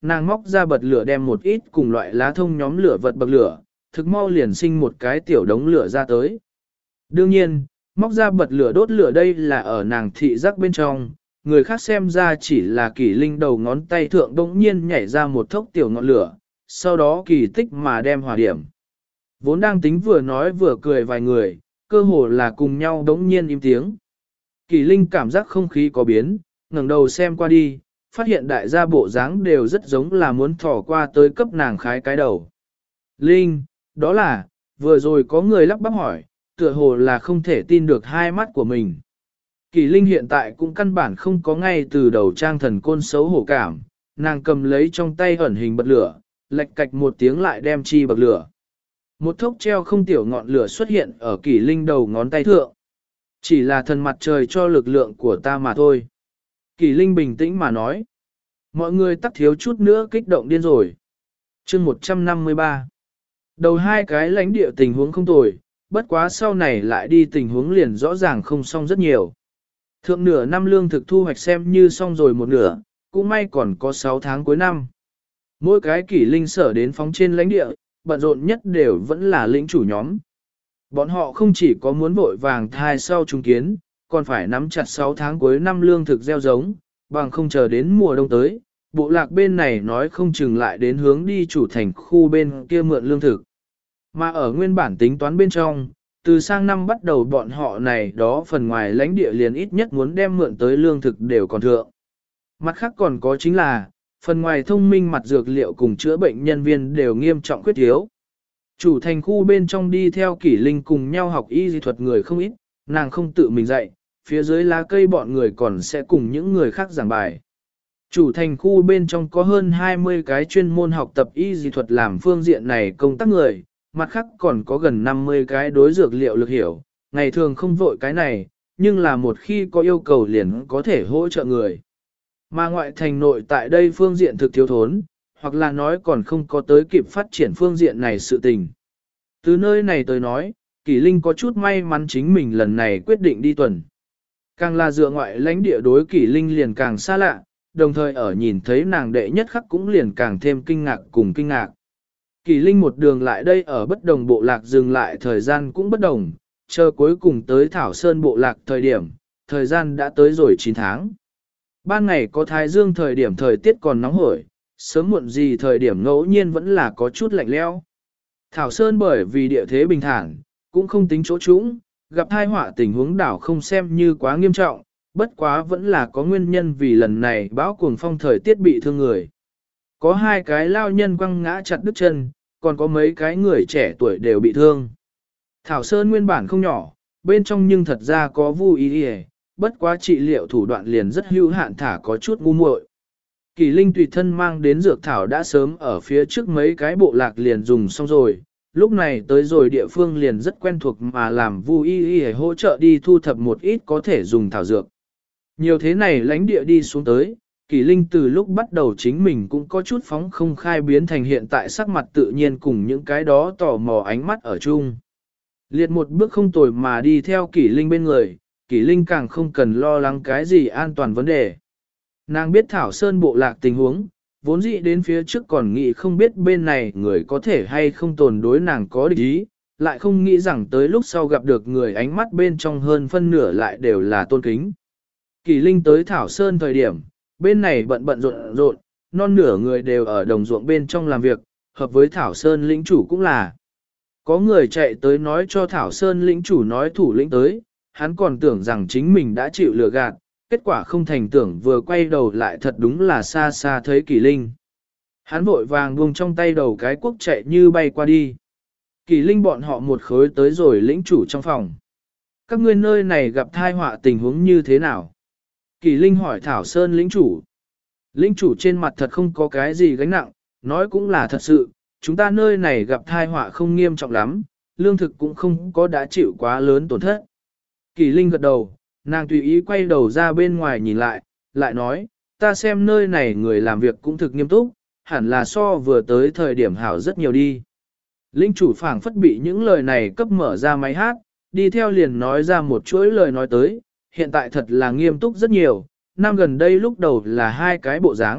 nàng móc ra bật lửa đem một ít cùng loại lá thông nhóm lửa vật bậc lửa, thực mau liền sinh một cái tiểu đống lửa ra tới. Đương nhiên, móc ra bật lửa đốt lửa đây là ở nàng thị giác bên trong, người khác xem ra chỉ là Kỷ Linh đầu ngón tay thượng bỗng nhiên nhảy ra một thốc tiểu ngọn lửa, sau đó kỳ tích mà đem hỏa điểm. Vốn đang tính vừa nói vừa cười vài người, cơ hồ là cùng nhau bỗng nhiên im tiếng. Kỷ Linh cảm giác không khí có biến, ngẩng đầu xem qua đi, phát hiện đại gia bộ dáng đều rất giống là muốn thỏ qua tới cấp nàng khái cái đầu. Linh, đó là, vừa rồi có người lắp bắp hỏi, tựa hồ là không thể tin được hai mắt của mình. Kỷ Linh hiện tại cũng căn bản không có ngay từ đầu trang thần côn xấu hổ cảm, nàng cầm lấy trong tay ẩn hình bật lửa, lệch cạch một tiếng lại đem chi bật lửa. Một thốc treo không tiểu ngọn lửa xuất hiện ở Kỷ Linh đầu ngón tay thượng. Chỉ là thần mặt trời cho lực lượng của ta mà thôi. Kỷ Linh bình tĩnh mà nói. Mọi người tắc thiếu chút nữa kích động điên rồi. Chương 153. Đầu hai cái lãnh địa tình huống không tồi, bất quá sau này lại đi tình huống liền rõ ràng không xong rất nhiều. Thượng nửa năm lương thực thu hoạch xem như xong rồi một nửa, cũng may còn có 6 tháng cuối năm. Mỗi cái Kỷ Linh sở đến phóng trên lãnh địa, bận rộn nhất đều vẫn là lĩnh chủ nhóm. Bọn họ không chỉ có muốn vội vàng thai sau trung kiến, còn phải nắm chặt 6 tháng cuối năm lương thực gieo giống, bằng không chờ đến mùa đông tới, bộ lạc bên này nói không chừng lại đến hướng đi chủ thành khu bên kia mượn lương thực. Mà ở nguyên bản tính toán bên trong, từ sang năm bắt đầu bọn họ này đó phần ngoài lãnh địa liền ít nhất muốn đem mượn tới lương thực đều còn thượng. Mặt khác còn có chính là, phần ngoài thông minh mặt dược liệu cùng chữa bệnh nhân viên đều nghiêm trọng khuyết thiếu. Chủ thành khu bên trong đi theo Kỷ Linh cùng nhau học y dị thuật người không ít, nàng không tự mình dạy, phía dưới lá cây bọn người còn sẽ cùng những người khác giảng bài. Chủ thành khu bên trong có hơn 20 cái chuyên môn học tập y dị thuật làm phương diện này công tác người, mặt khác còn có gần 50 cái đối dược liệu lực hiểu, ngày thường không vội cái này, nhưng là một khi có yêu cầu liền có thể hỗ trợ người. Mà ngoại thành nội tại đây phương diện thực thiếu thốn, hoặc là nói còn không có tới kịp phát triển phương diện này sự tình. Từ nơi này tới nói, Kỷ Linh có chút may mắn chính mình lần này quyết định đi tuần. Càng là dựa ngoại lãnh địa đối Kỷ Linh liền càng xa lạ, đồng thời ở nhìn thấy nàng đệ nhất khắc cũng liền càng thêm kinh ngạc cùng kinh ngạc. Kỷ Linh một đường lại đây ở bất đồng bộ lạc dừng lại thời gian cũng bất đồng, chờ cuối cùng tới Thảo Sơn bộ lạc thời gian đã tới rồi 9 tháng. Ban ngày có thái dương thời điểm thời tiết còn nóng hổi, sớm muộn gì thời điểm ngẫu nhiên vẫn là có chút lạnh lẽo. Thảo Sơn bởi vì địa thế bình thản, cũng không tính chỗ trũng, gặp tai họa tình huống đảo không xem như quá nghiêm trọng, bất quá vẫn là có nguyên nhân vì lần này bão cuồng phong thời tiết bị thương người. Có 2 cái lao nhân quăng ngã chặt đứt chân, còn có mấy cái người trẻ tuổi đều bị thương. Thảo Sơn nguyên bản không nhỏ, bên trong nhưng thật ra có vu y, bất quá trị liệu thủ đoạn liền rất hữu hạn thả có chút ngu muội. Kỷ Linh tùy thân mang đến dược thảo đã sớm ở phía trước mấy cái bộ lạc liền dùng xong rồi, lúc này tới rồi địa phương liền rất quen thuộc mà làm vu y hỗ trợ đi thu thập một ít có thể dùng thảo dược. Nhiều thế này lãnh địa đi xuống tới, Kỷ Linh từ lúc bắt đầu chính mình cũng có chút phóng không khai biến thành hiện tại sắc mặt tự nhiên cùng những cái đó tò mò ánh mắt ở chung. Liệt một bước không tồi mà đi theo Kỷ Linh bên người, Kỷ Linh càng không cần lo lắng cái gì an toàn vấn đề. Nàng biết Thảo Sơn bộ lạc tình huống, vốn dĩ đến phía trước còn nghĩ không biết bên này người có thể hay không tồn đối nàng có địch ý, lại không nghĩ rằng tới lúc sau gặp được người ánh mắt bên trong hơn phân nửa lại đều là tôn kính. Kỷ Linh tới Thảo Sơn thời điểm, bên này bận bận rộn rộn, non nửa người đều ở đồng ruộng bên trong làm việc, hợp với Thảo Sơn lĩnh chủ cũng là. Có người chạy tới nói cho Thảo Sơn lĩnh chủ nói thủ lĩnh tới, hắn còn tưởng rằng chính mình đã chịu lừa gạt, kết quả không thành tưởng vừa quay đầu lại thật đúng là xa xa thấy Kỷ Linh. Hắn vội vàng buông trong tay đầu cái cuốc chạy như bay qua đi. Kỷ Linh bọn họ một khối tới rồi lĩnh chủ trong phòng. Các ngươi nơi này gặp tai họa tình huống như thế nào? Kỷ Linh hỏi Thảo Sơn lĩnh chủ. Lĩnh chủ trên mặt thật không có cái gì gánh nặng, nói cũng là thật sự, chúng ta nơi này gặp tai họa không nghiêm trọng lắm, lương thực cũng không có đã chịu quá lớn tổn thất. Kỷ Linh gật đầu, nàng tùy ý quay đầu ra bên ngoài nhìn lại, lại nói, ta xem nơi này người làm việc cũng thực nghiêm túc, hẳn là so vừa tới thời điểm hảo rất nhiều đi. Lĩnh chủ phảng phất bị những lời này cấp mở ra máy hát, đi theo liền nói ra một chuỗi lời nói tới, hiện tại thật là nghiêm túc rất nhiều, năm gần đây lúc đầu là 2 cái bộ dáng,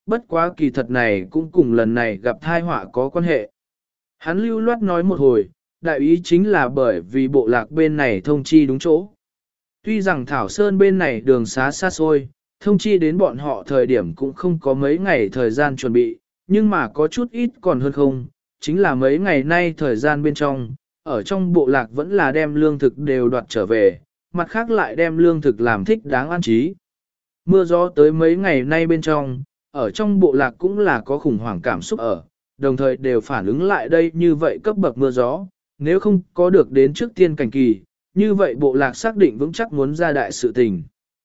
bất quá kỳ thật này cũng cùng lần này gặp tai họa có quan hệ. Hắn lưu loát nói một hồi, đại ý chính là bởi vì bộ lạc bên này thông chi đúng chỗ. Tuy rằng Thảo Sơn bên này đường xá xa xôi, thông chi đến bọn họ thời điểm cũng không có mấy ngày thời gian chuẩn bị, nhưng mà có chút ít còn hơn không, chính là mấy ngày nay thời gian bên trong, ở trong bộ lạc vẫn là đem lương thực đều đoạt trở về, mặt khác lại đem lương thực làm thích đáng an trí. Mưa gió tới mấy ngày nay bên trong, ở trong bộ lạc cũng là có khủng hoảng cảm xúc ở, đồng thời đều phản ứng lại đây như vậy cấp bậc mưa gió, nếu không có được đến trước tiên cảnh kỳ, như vậy bộ lạc xác định vững chắc muốn ra đại sự tình.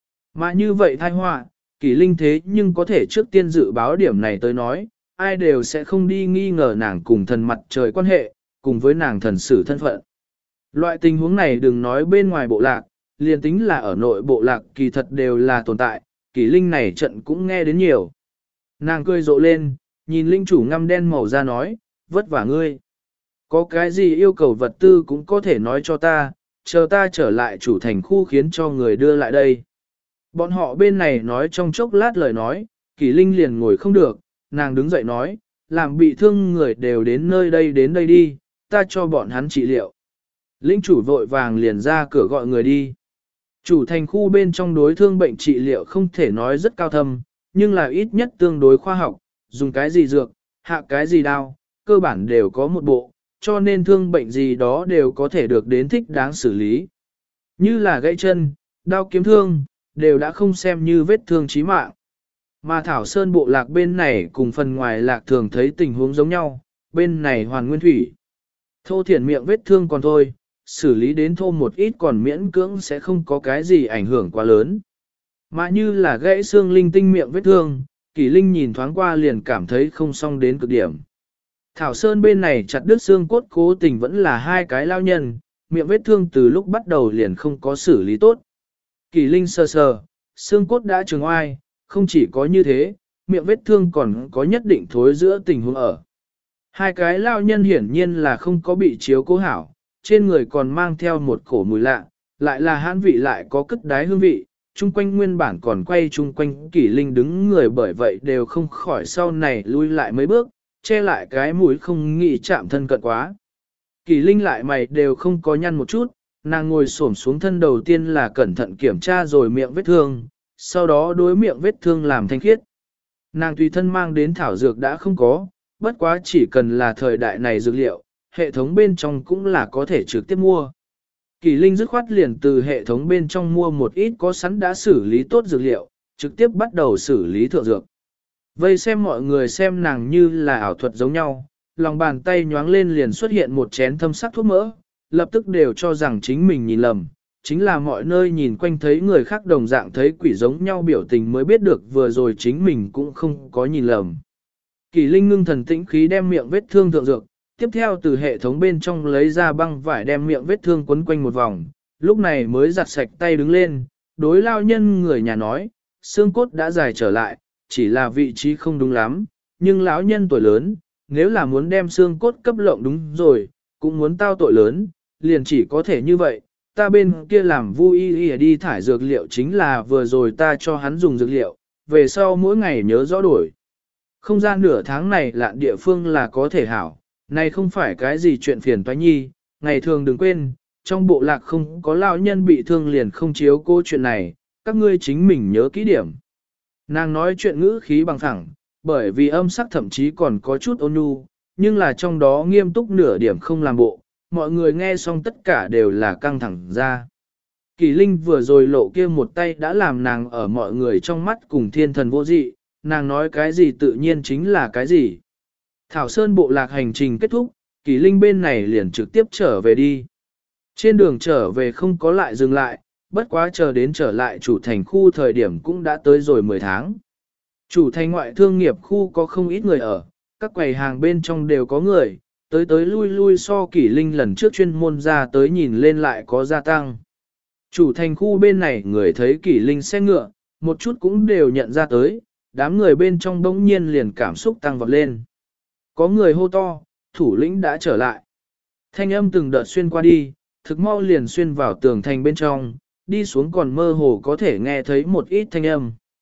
Mà như vậy tai họa, Kỷ Linh thế nhưng có thể trước tiên dự báo điểm này tới nói, ai đều sẽ không đi nghi ngờ nàng cùng thần mặt trời quan hệ, cùng với nàng thần sử thân phận. Loại tình huống này đừng nói bên ngoài bộ lạc, liền tính là ở nội bộ lạc kỳ thật đều là tồn tại, Kỷ Linh này trận cũng nghe đến nhiều. Nàng cười rộ lên, nhìn linh chủ ngăm đen màu ra nói, vất vả ngươi. Có cái gì yêu cầu vật tư cũng có thể nói cho ta, chờ ta trở lại chủ thành khu khiến cho người đưa lại đây. Bọn họ bên này nói trong chốc lát lời nói, Kỷ Linh liền ngồi không được, nàng đứng dậy nói, làm bị thương người đều đến đến đây đi, ta cho bọn hắn trị liệu. Lĩnh chủ vội vàng liền ra cửa gọi người đi. Chủ thành khu bên trong đối thương bệnh trị liệu không thể nói rất cao thâm, nhưng là ít nhất tương đối khoa học, dùng cái gì dược, hạ cái gì đao, cơ bản đều có một bộ, cho nên thương bệnh gì đó đều có thể được đến thích đáng xử lý. Như là gãy chân, đao kiếm thương, đều đã không xem như vết thương chí mạng. Mà Thảo Sơn bộ lạc bên này cùng phần ngoài lạc thường thấy tình huống giống nhau, bên này hoàn nguyên thủy. Thô thiển miệng vết thương còn thôi, xử lý đến thô một ít còn miễn cưỡng sẽ không có cái gì ảnh hưởng quá lớn. Mà như là gãy xương linh tinh miệng vết thương, Kỷ Linh nhìn thoáng qua liền cảm thấy không xong đến cực điểm. Thảo Sơn bên này chặt đứt xương cốt cố tình vẫn là hai cái lao nhân, miệng vết thương từ lúc bắt đầu liền không có xử lý tốt. Kỷ Linh sờ sờ, xương cốt đã trường oai, không chỉ có như thế, miệng vết thương còn có nhất định thối giữa tình huống ở. Hai cái lao nhân hiển nhiên là không có bị chiếu cố hảo, trên người còn mang theo một cổ mùi lạ, lại là hãn vị lại có cất đái hương vị, chung quanh nguyên bản còn quay chung quanh Kỷ Linh đứng người bởi vậy đều không khỏi sau này lui lại mấy bước, che lại cái mũi không nghĩ chạm thân cận quá. Kỷ Linh lại mày đều không có nhăn một chút, nàng ngồi xổm xuống thân đầu tiên là cẩn thận kiểm tra rồi miệng vết thương, sau đó đối miệng vết thương làm thanh khiết. Nàng tùy thân mang đến thảo dược đã không có, bất quá chỉ cần là thời đại này dược liệu, hệ thống bên trong cũng là có thể trực tiếp mua. Kỷ Linh dứt khoát liền từ hệ thống bên trong mua một ít có sẵn đã xử lý tốt dược liệu, trực tiếp bắt đầu xử lý thượng dược. Vây xem mọi người xem nàng như là ảo thuật giống nhau, lòng bàn tay nhoáng lên liền xuất hiện một chén thâm sắc thuốc mỡ, lập tức đều cho rằng chính mình nhìn lầm, chính là mọi nơi nhìn quanh thấy người khác đồng dạng thấy quỷ giống nhau biểu tình mới biết được vừa rồi chính mình cũng không có nhìn lầm. Kỷ Linh ngưng thần tĩnh khí đem miệng vết thương thượng dược, tiếp theo từ hệ thống bên trong lấy ra băng vải đem miệng vết thương quấn quanh một vòng, lúc này mới giặt sạch tay đứng lên, đối lao nhân người nhà nói, xương cốt đã dài trở lại, chỉ là vị trí không đúng lắm, nhưng lão nhân tuổi lớn, nếu là muốn đem xương cốt cấp lộng đúng rồi, cũng muốn tao tội lớn, liền chỉ có thể như vậy, ta bên kia làm vui y đi thải dược liệu chính là vừa rồi ta cho hắn dùng dược liệu, về sau mỗi ngày nhớ rõ đổi. Không gian nửa tháng này lạn địa phương là có thể hảo, này không phải cái gì chuyện phiền toái nhi, ngày thường đừng quên, trong bộ lạc không có lão nhân bị thương liền không chiếu cô chuyện này, các ngươi chính mình nhớ kỹ điểm. Nàng nói chuyện ngữ khí bằng thẳng, bởi vì âm sắc thậm chí còn có chút ôn nhu, nhưng là trong đó nghiêm túc nửa điểm không làm bộ, mọi người nghe xong tất cả đều là căng thẳng ra. Kỳ Linh vừa rồi lộ kia một tay đã làm nàng ở mọi người trong mắt cùng thiên thần vô dị, nàng nói cái gì tự nhiên chính là cái gì. Thảo Sơn bộ lạc hành trình kết thúc, Kỳ Linh bên này liền trực tiếp trở về đi. Trên đường trở về không có lại dừng lại, bất quá chờ đến trở lại chủ thành khu thời điểm cũng đã tới rồi 10 tháng. Chủ thành ngoại thương nghiệp khu có không ít người ở, các quầy hàng bên trong đều có người, tới lui lui so Kỷ Linh lần trước chuyên môn ra tới nhìn lên lại có gia tăng. Chủ thành khu bên này người thấy Kỷ Linh xe ngựa, một chút cũng đều nhận ra tới, đám người bên trong bỗng nhiên liền cảm xúc tăng vọt lên. Có người hô to, thủ lĩnh đã trở lại. Thanh âm từng đợt xuyên qua đi, thực mau liền xuyên vào tường thành bên trong, đi xuống còn mơ hồ có thể nghe thấy một ít thanh âm.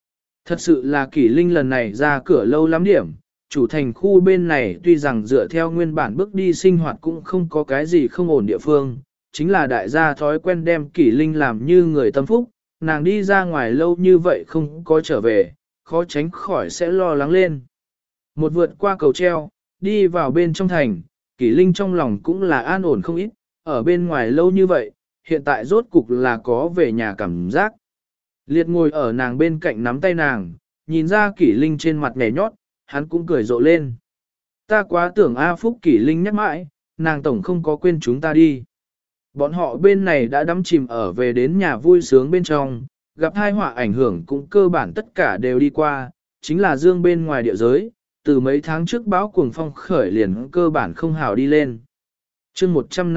Thật sự là Kỷ Linh lần này ra cửa lâu lắm điểm, chủ thành khu bên này tuy rằng dựa theo nguyên bản bước đi sinh hoạt cũng không có cái gì không ổn địa phương, chính là đại gia thói quen đem Kỷ Linh làm như người tâm phúc, nàng đi ra ngoài lâu như vậy không có trở về, khó tránh khỏi sẽ lo lắng lên. Một vượt qua cầu treo, đi vào bên trong thành, Kỷ Linh trong lòng cũng là an ổn không ít, ở bên ngoài lâu như vậy, hiện tại rốt cục là có về nhà cảm giác. Liệt ngồi ở nàng bên cạnh nắm tay nàng, nhìn ra Kỷ Linh trên mặt nhảy nhót, hắn cũng cười rộ lên. Ta quá tưởng A Phúc, Kỷ Linh nhắc mãi, nàng tổng không có quên chúng ta đi. Bọn họ bên này đã đắm chìm ở về đến nhà vui sướng bên trong, gặp tai họa ảnh hưởng cũng cơ bản tất cả đều đi qua, chính là dương bên ngoài địa giới, từ mấy tháng trước bão cuồng phong khởi liền cơ bản không hào đi lên. Chương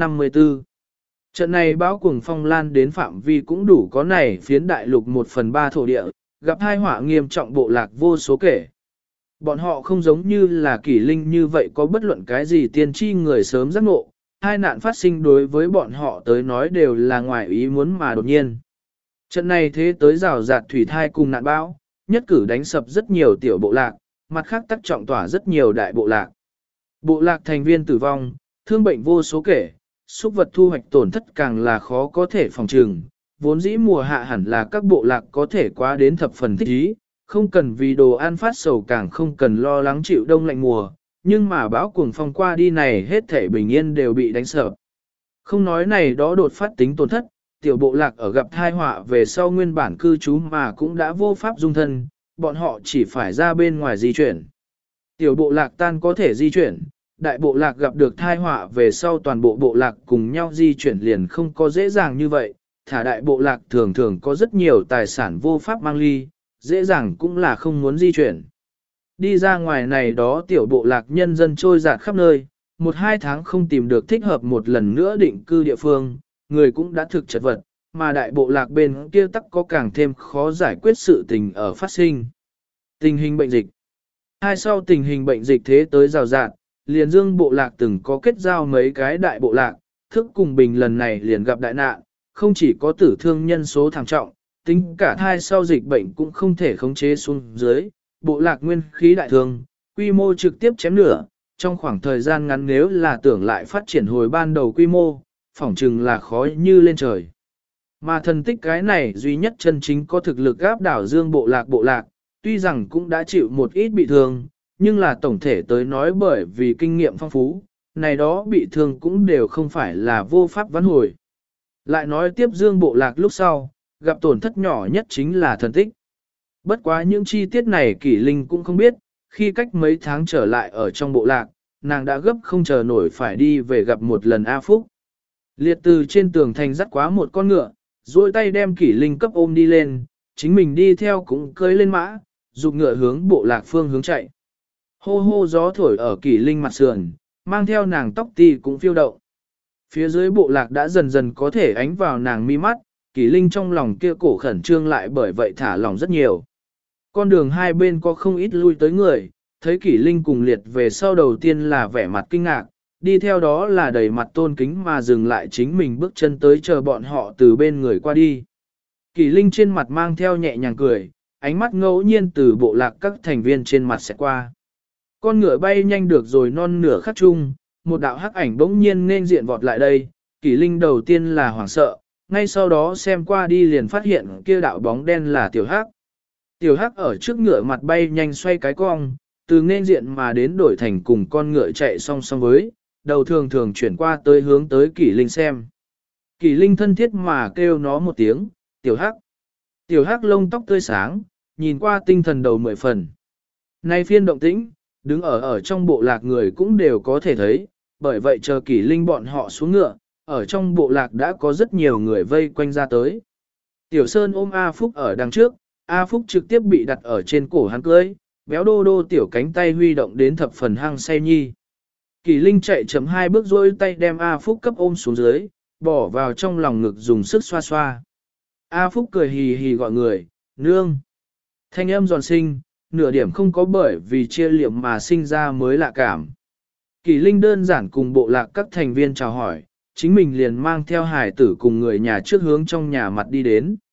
154 Trận này bão cuồng phong lan đến phạm vi cũng đủ có này phiến đại lục 1/3 thổ địa, gặp tai họa nghiêm trọng bộ lạc vô số kể. Bọn họ không giống như là Kỷ Linh như vậy có bất luận cái gì tiên tri người sớm giác ngộ, hai nạn phát sinh đối với bọn họ tới nói đều là ngoài ý muốn mà đột nhiên. Trận này thế tới rào rạt thủy thai cùng nạn bão, nhất cử đánh sập rất nhiều tiểu bộ lạc, mặt khác tác trọng tỏa rất nhiều đại bộ lạc. Bộ lạc thành viên tử vong, thương bệnh vô số kể, súc vật thu hoạch tổn thất càng là khó có thể phòng trừng, vốn dĩ mùa hạ hẳn là các bộ lạc có thể quá đến thập phần thích ý, không cần vì đồ ăn phát sầu càng không cần lo lắng chịu đông lạnh mùa, nhưng mà bão cuồng phong qua đi này hết thể bình yên đều bị đánh sập. Không nói này đó đột phát tính tổn thất, tiểu bộ lạc ở gặp tai họa về sau nguyên bản cư trú mà cũng đã vô pháp dung thân, bọn họ chỉ phải ra bên ngoài di chuyển. Tiểu bộ lạc tan có thể di chuyển, đại bộ lạc gặp được tai họa về sau toàn bộ bộ lạc cùng nhau di chuyển liền không có dễ dàng như vậy, thả đại bộ lạc thường thường có rất nhiều tài sản vô pháp mang ly, dễ dàng cũng là không muốn di chuyển. Đi ra ngoài này đó tiểu bộ lạc nhân dân trôi dạt khắp nơi, 1-2 tháng không tìm được thích hợp một lần nữa định cư địa phương, người cũng đã thực chật vật, mà đại bộ lạc bên kia tắc có càng thêm khó giải quyết sự tình ở phát sinh. Tình hình bệnh dịch. Hai sau tình hình bệnh dịch thế tới rào rạt, liền dương bộ lạc từng có kết giao mấy cái đại bộ lạc, thức cùng bình lần này liền gặp đại nạn, không chỉ có tử thương nhân số thảm trọng, tính cả thai sau dịch bệnh cũng không thể khống chế xuống dưới, bộ lạc nguyên khí đại thương, quy mô trực tiếp chém nửa, trong khoảng thời gian ngắn nếu là tưởng lại phát triển hồi ban đầu quy mô, phỏng chừng là khó như lên trời. Mà thần tích cái này duy nhất chân chính có thực lực áp đảo dương bộ lạc, tuy rằng cũng đã chịu một ít bị thương, nhưng là tổng thể tới nói bởi vì kinh nghiệm phong phú, này đó bị thương cũng đều không phải là vô pháp vãn hồi. Lại nói tiếp dương bộ lạc lúc sau, gặp tổn thất nhỏ nhất chính là thần tích. Bất quá những chi tiết này Kỷ Linh cũng không biết, khi cách mấy tháng trở lại ở trong bộ lạc, nàng đã gấp không chờ nổi phải đi về gặp một lần A Phúc. Liệt từ trên tường thành dắt quá một con ngựa, duỗi tay đem Kỷ Linh cấp ôm đi lên, chính mình đi theo cũng cưỡi lên mã, dục ngựa hướng bộ lạc phương hướng chạy. Hô hô gió thổi ở Kỷ Linh mặt sườn, mang theo nàng tóc ti cũng phiêu động. Phía dưới bộ lạc đã dần dần có thể ánh vào nàng mi mắt, Kỷ Linh trong lòng kia cổ khẩn trương lại bởi vậy thả lỏng rất nhiều. Con đường hai bên có không ít lui tới người, thấy Kỷ Linh cùng Liệt về sau đầu tiên là vẻ mặt kinh ngạc, đi theo đó là đầy mặt tôn kính mà dừng lại chính mình bước chân tới chờ bọn họ từ bên người qua đi. Kỷ Linh trên mặt mang theo nhẹ nhàng cười, ánh mắt ngẫu nhiên từ bộ lạc các thành viên trên mặt sẽ qua. Con ngựa bay nhanh được rồi non nửa khắc chung, một đạo hắc ảnh bỗng nhiên nên diện vọt lại đây, Kỷ Linh đầu tiên là hoảng sợ, ngay sau đó xem qua đi liền phát hiện kia đạo bóng đen là tiểu hắc. Tiểu hắc ở trước ngựa mặt bay nhanh xoay cái cong, từ nên diện mà đến đổi thành cùng con ngựa chạy song song với, đầu thường thường chuyển qua tới hướng tới Kỷ Linh xem. Kỷ Linh thân thiết mà kêu nó một tiếng, tiểu hắc. Tiểu hắc lông tóc tươi sáng, nhìn qua tinh thần đầu 10 phần. Nay phiên động tĩnh, đứng ở trong bộ lạc người cũng đều có thể thấy, bởi vậy chờ Kỷ Linh bọn họ xuống ngựa, ở trong bộ lạc đã có rất nhiều người vây quanh ra tới. Tiểu Sơn ôm A Phúc ở đằng trước, A Phúc trực tiếp bị đặt ở trên cổ hắn cưới, béo đô đô tiểu cánh tay huy động đến thập phần hăng say nhi. Kỷ Linh chạy chấm 2 bước rôi tay đem A Phúc cấp ôm xuống dưới, bỏ vào trong lòng ngực dùng sức xoa xoa. A Phúc cười hì hì gọi người, nương. Thanh âm giòn sinh, nửa điểm không có bởi vì chia liệm mà sinh ra mới lạ cảm. Kỷ Linh đơn giản cùng bộ lạc các thành viên chào hỏi, chính mình liền mang theo hải tử cùng người nhà trước hướng trong nhà mặt đi đến.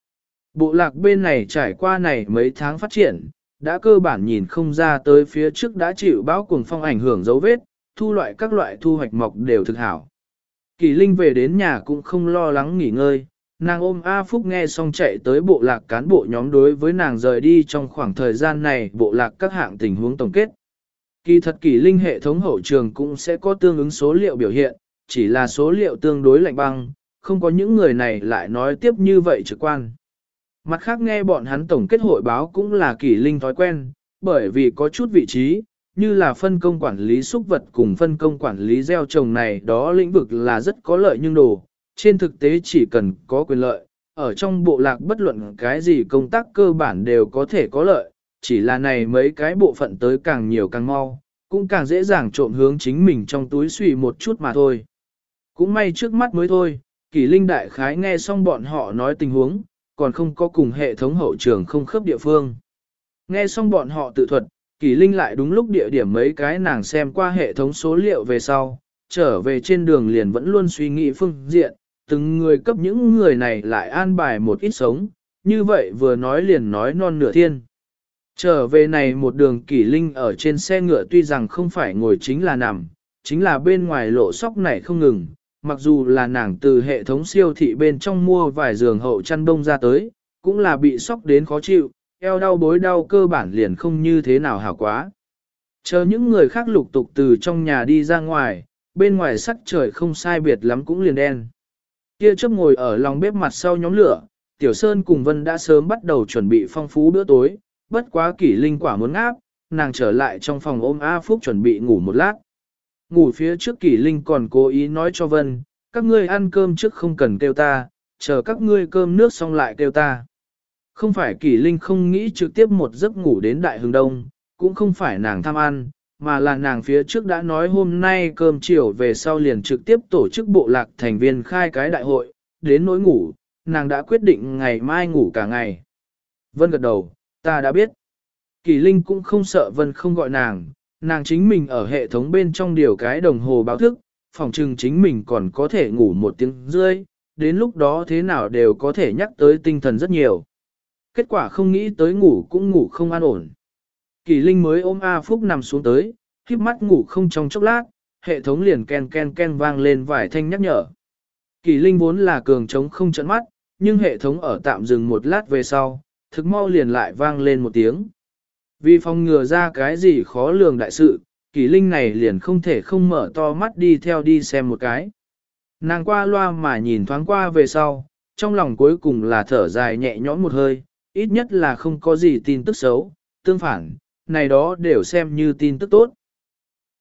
Bộ lạc bên này trải qua này mấy tháng phát triển, đã cơ bản nhìn không ra tới phía trước đã chịu bão cuồng phong ảnh hưởng dấu vết, thu loại các loại thu hoạch mọc đều thực hảo. Kỳ Linh về đến nhà cũng không lo lắng nghỉ ngơi, nàng ôm A Phúc nghe xong chạy tới bộ lạc cán bộ nhóm đối với nàng rời đi trong khoảng thời gian này bộ lạc các hạng tình huống tổng kết. Kỳ thật Kỳ Linh hệ thống hậu trường cũng sẽ có tương ứng số liệu biểu hiện, chỉ là số liệu tương đối lạnh băng, không có những người này lại nói tiếp như vậy trực quan. Mặt khác nghe bọn hắn tổng kết hội báo cũng là Kỳ Linh thói quen, bởi vì có chút vị trí, như là phân công quản lý súc vật cùng phân công quản lý gieo trồng này đó lĩnh vực là rất có lợi nhưng đồ, trên thực tế chỉ cần có quyền lợi, ở trong bộ lạc bất luận cái gì công tác cơ bản đều có thể có lợi, chỉ là này mấy cái bộ phận tới càng nhiều càng mau, cũng càng dễ dàng trộm hướng chính mình trong túi xùy một chút mà thôi. Cũng may trước mắt mới thôi, Kỳ Linh đại khái nghe xong bọn họ nói tình huống, còn không có cùng hệ thống hậu trường không khớp địa phương. Nghe xong bọn họ tự thuật, Kỳ Linh lại đúng lúc địa điểm mấy cái nàng xem qua hệ thống số liệu về sau, trở về trên đường liền vẫn luôn suy nghĩ phương diện, từng người cấp những người này lại an bài một ít sống, như vậy vừa nói liền nói non nửa thiên. Trở về này một đường Kỳ Linh ở trên xe ngựa tuy rằng không phải ngồi chính là nằm, chính là bên ngoài lộ sóc này không ngừng, mặc dù là nàng từ hệ thống siêu thị bên trong mua vài giường hậu chăn đông ra tới, cũng là bị sóc đến khó chịu, eo đau bối đau cơ bản liền không như thế nào hảo quá. Chờ những người khác lục tục từ trong nhà đi ra ngoài, bên ngoài sắc trời không sai biệt lắm cũng liền đen. Kia chớp ngồi ở lòng bếp mặt sau nhóm lửa, Tiểu Sơn cùng Vân đã sớm bắt đầu chuẩn bị phong phú bữa tối, bất quá Kỷ Linh quả muốn ngáp, nàng trở lại trong phòng ôm A Phúc chuẩn bị ngủ một lát. Ngủ phía trước Kỷ Linh còn cố ý nói cho Vân, các ngươi ăn cơm trước không cần kêu ta, chờ các ngươi cơm nước xong lại kêu ta. Không phải Kỷ Linh không nghĩ trực tiếp một giấc ngủ đến đại hướng đông, cũng không phải nàng tham ăn, mà là nàng phía trước đã nói hôm nay cơm chiều về sau liền trực tiếp tổ chức bộ lạc thành viên khai cái đại hội, đến nỗi ngủ, nàng đã quyết định ngày mai ngủ cả ngày. Vân gật đầu, ta đã biết. Kỳ Linh cũng không sợ Vân không gọi nàng chính mình ở hệ thống bên trong điều cái đồng hồ báo thức, phòng trừng chính mình còn có thể ngủ 1 tiếng rưỡi, đến lúc đó thế nào đều có thể nhắc tới tinh thần rất nhiều. Kết quả không nghĩ tới ngủ cũng ngủ không an ổn. Kỳ Linh mới ôm A Phúc nằm xuống tới, khiếp mắt ngủ không trong chốc lát, hệ thống liền ken ken ken vang lên vài thanh nhắc nhở. Kỳ Linh vốn là cường trống không chấn mắt, nhưng hệ thống ở tạm dừng một lát về sau, thực mau liền lại vang lên 1 tiếng. Vì phòng ngừa ra cái gì khó lường đại sự, Kỳ Linh này liền không thể không mở to mắt đi theo đi xem một cái. Nàng qua loa mà nhìn thoáng qua về sau, trong lòng cuối cùng là thở dài nhẹ nhõm một hơi, ít nhất là không có gì tin tức xấu, tương phản, này đó đều xem như tin tức tốt.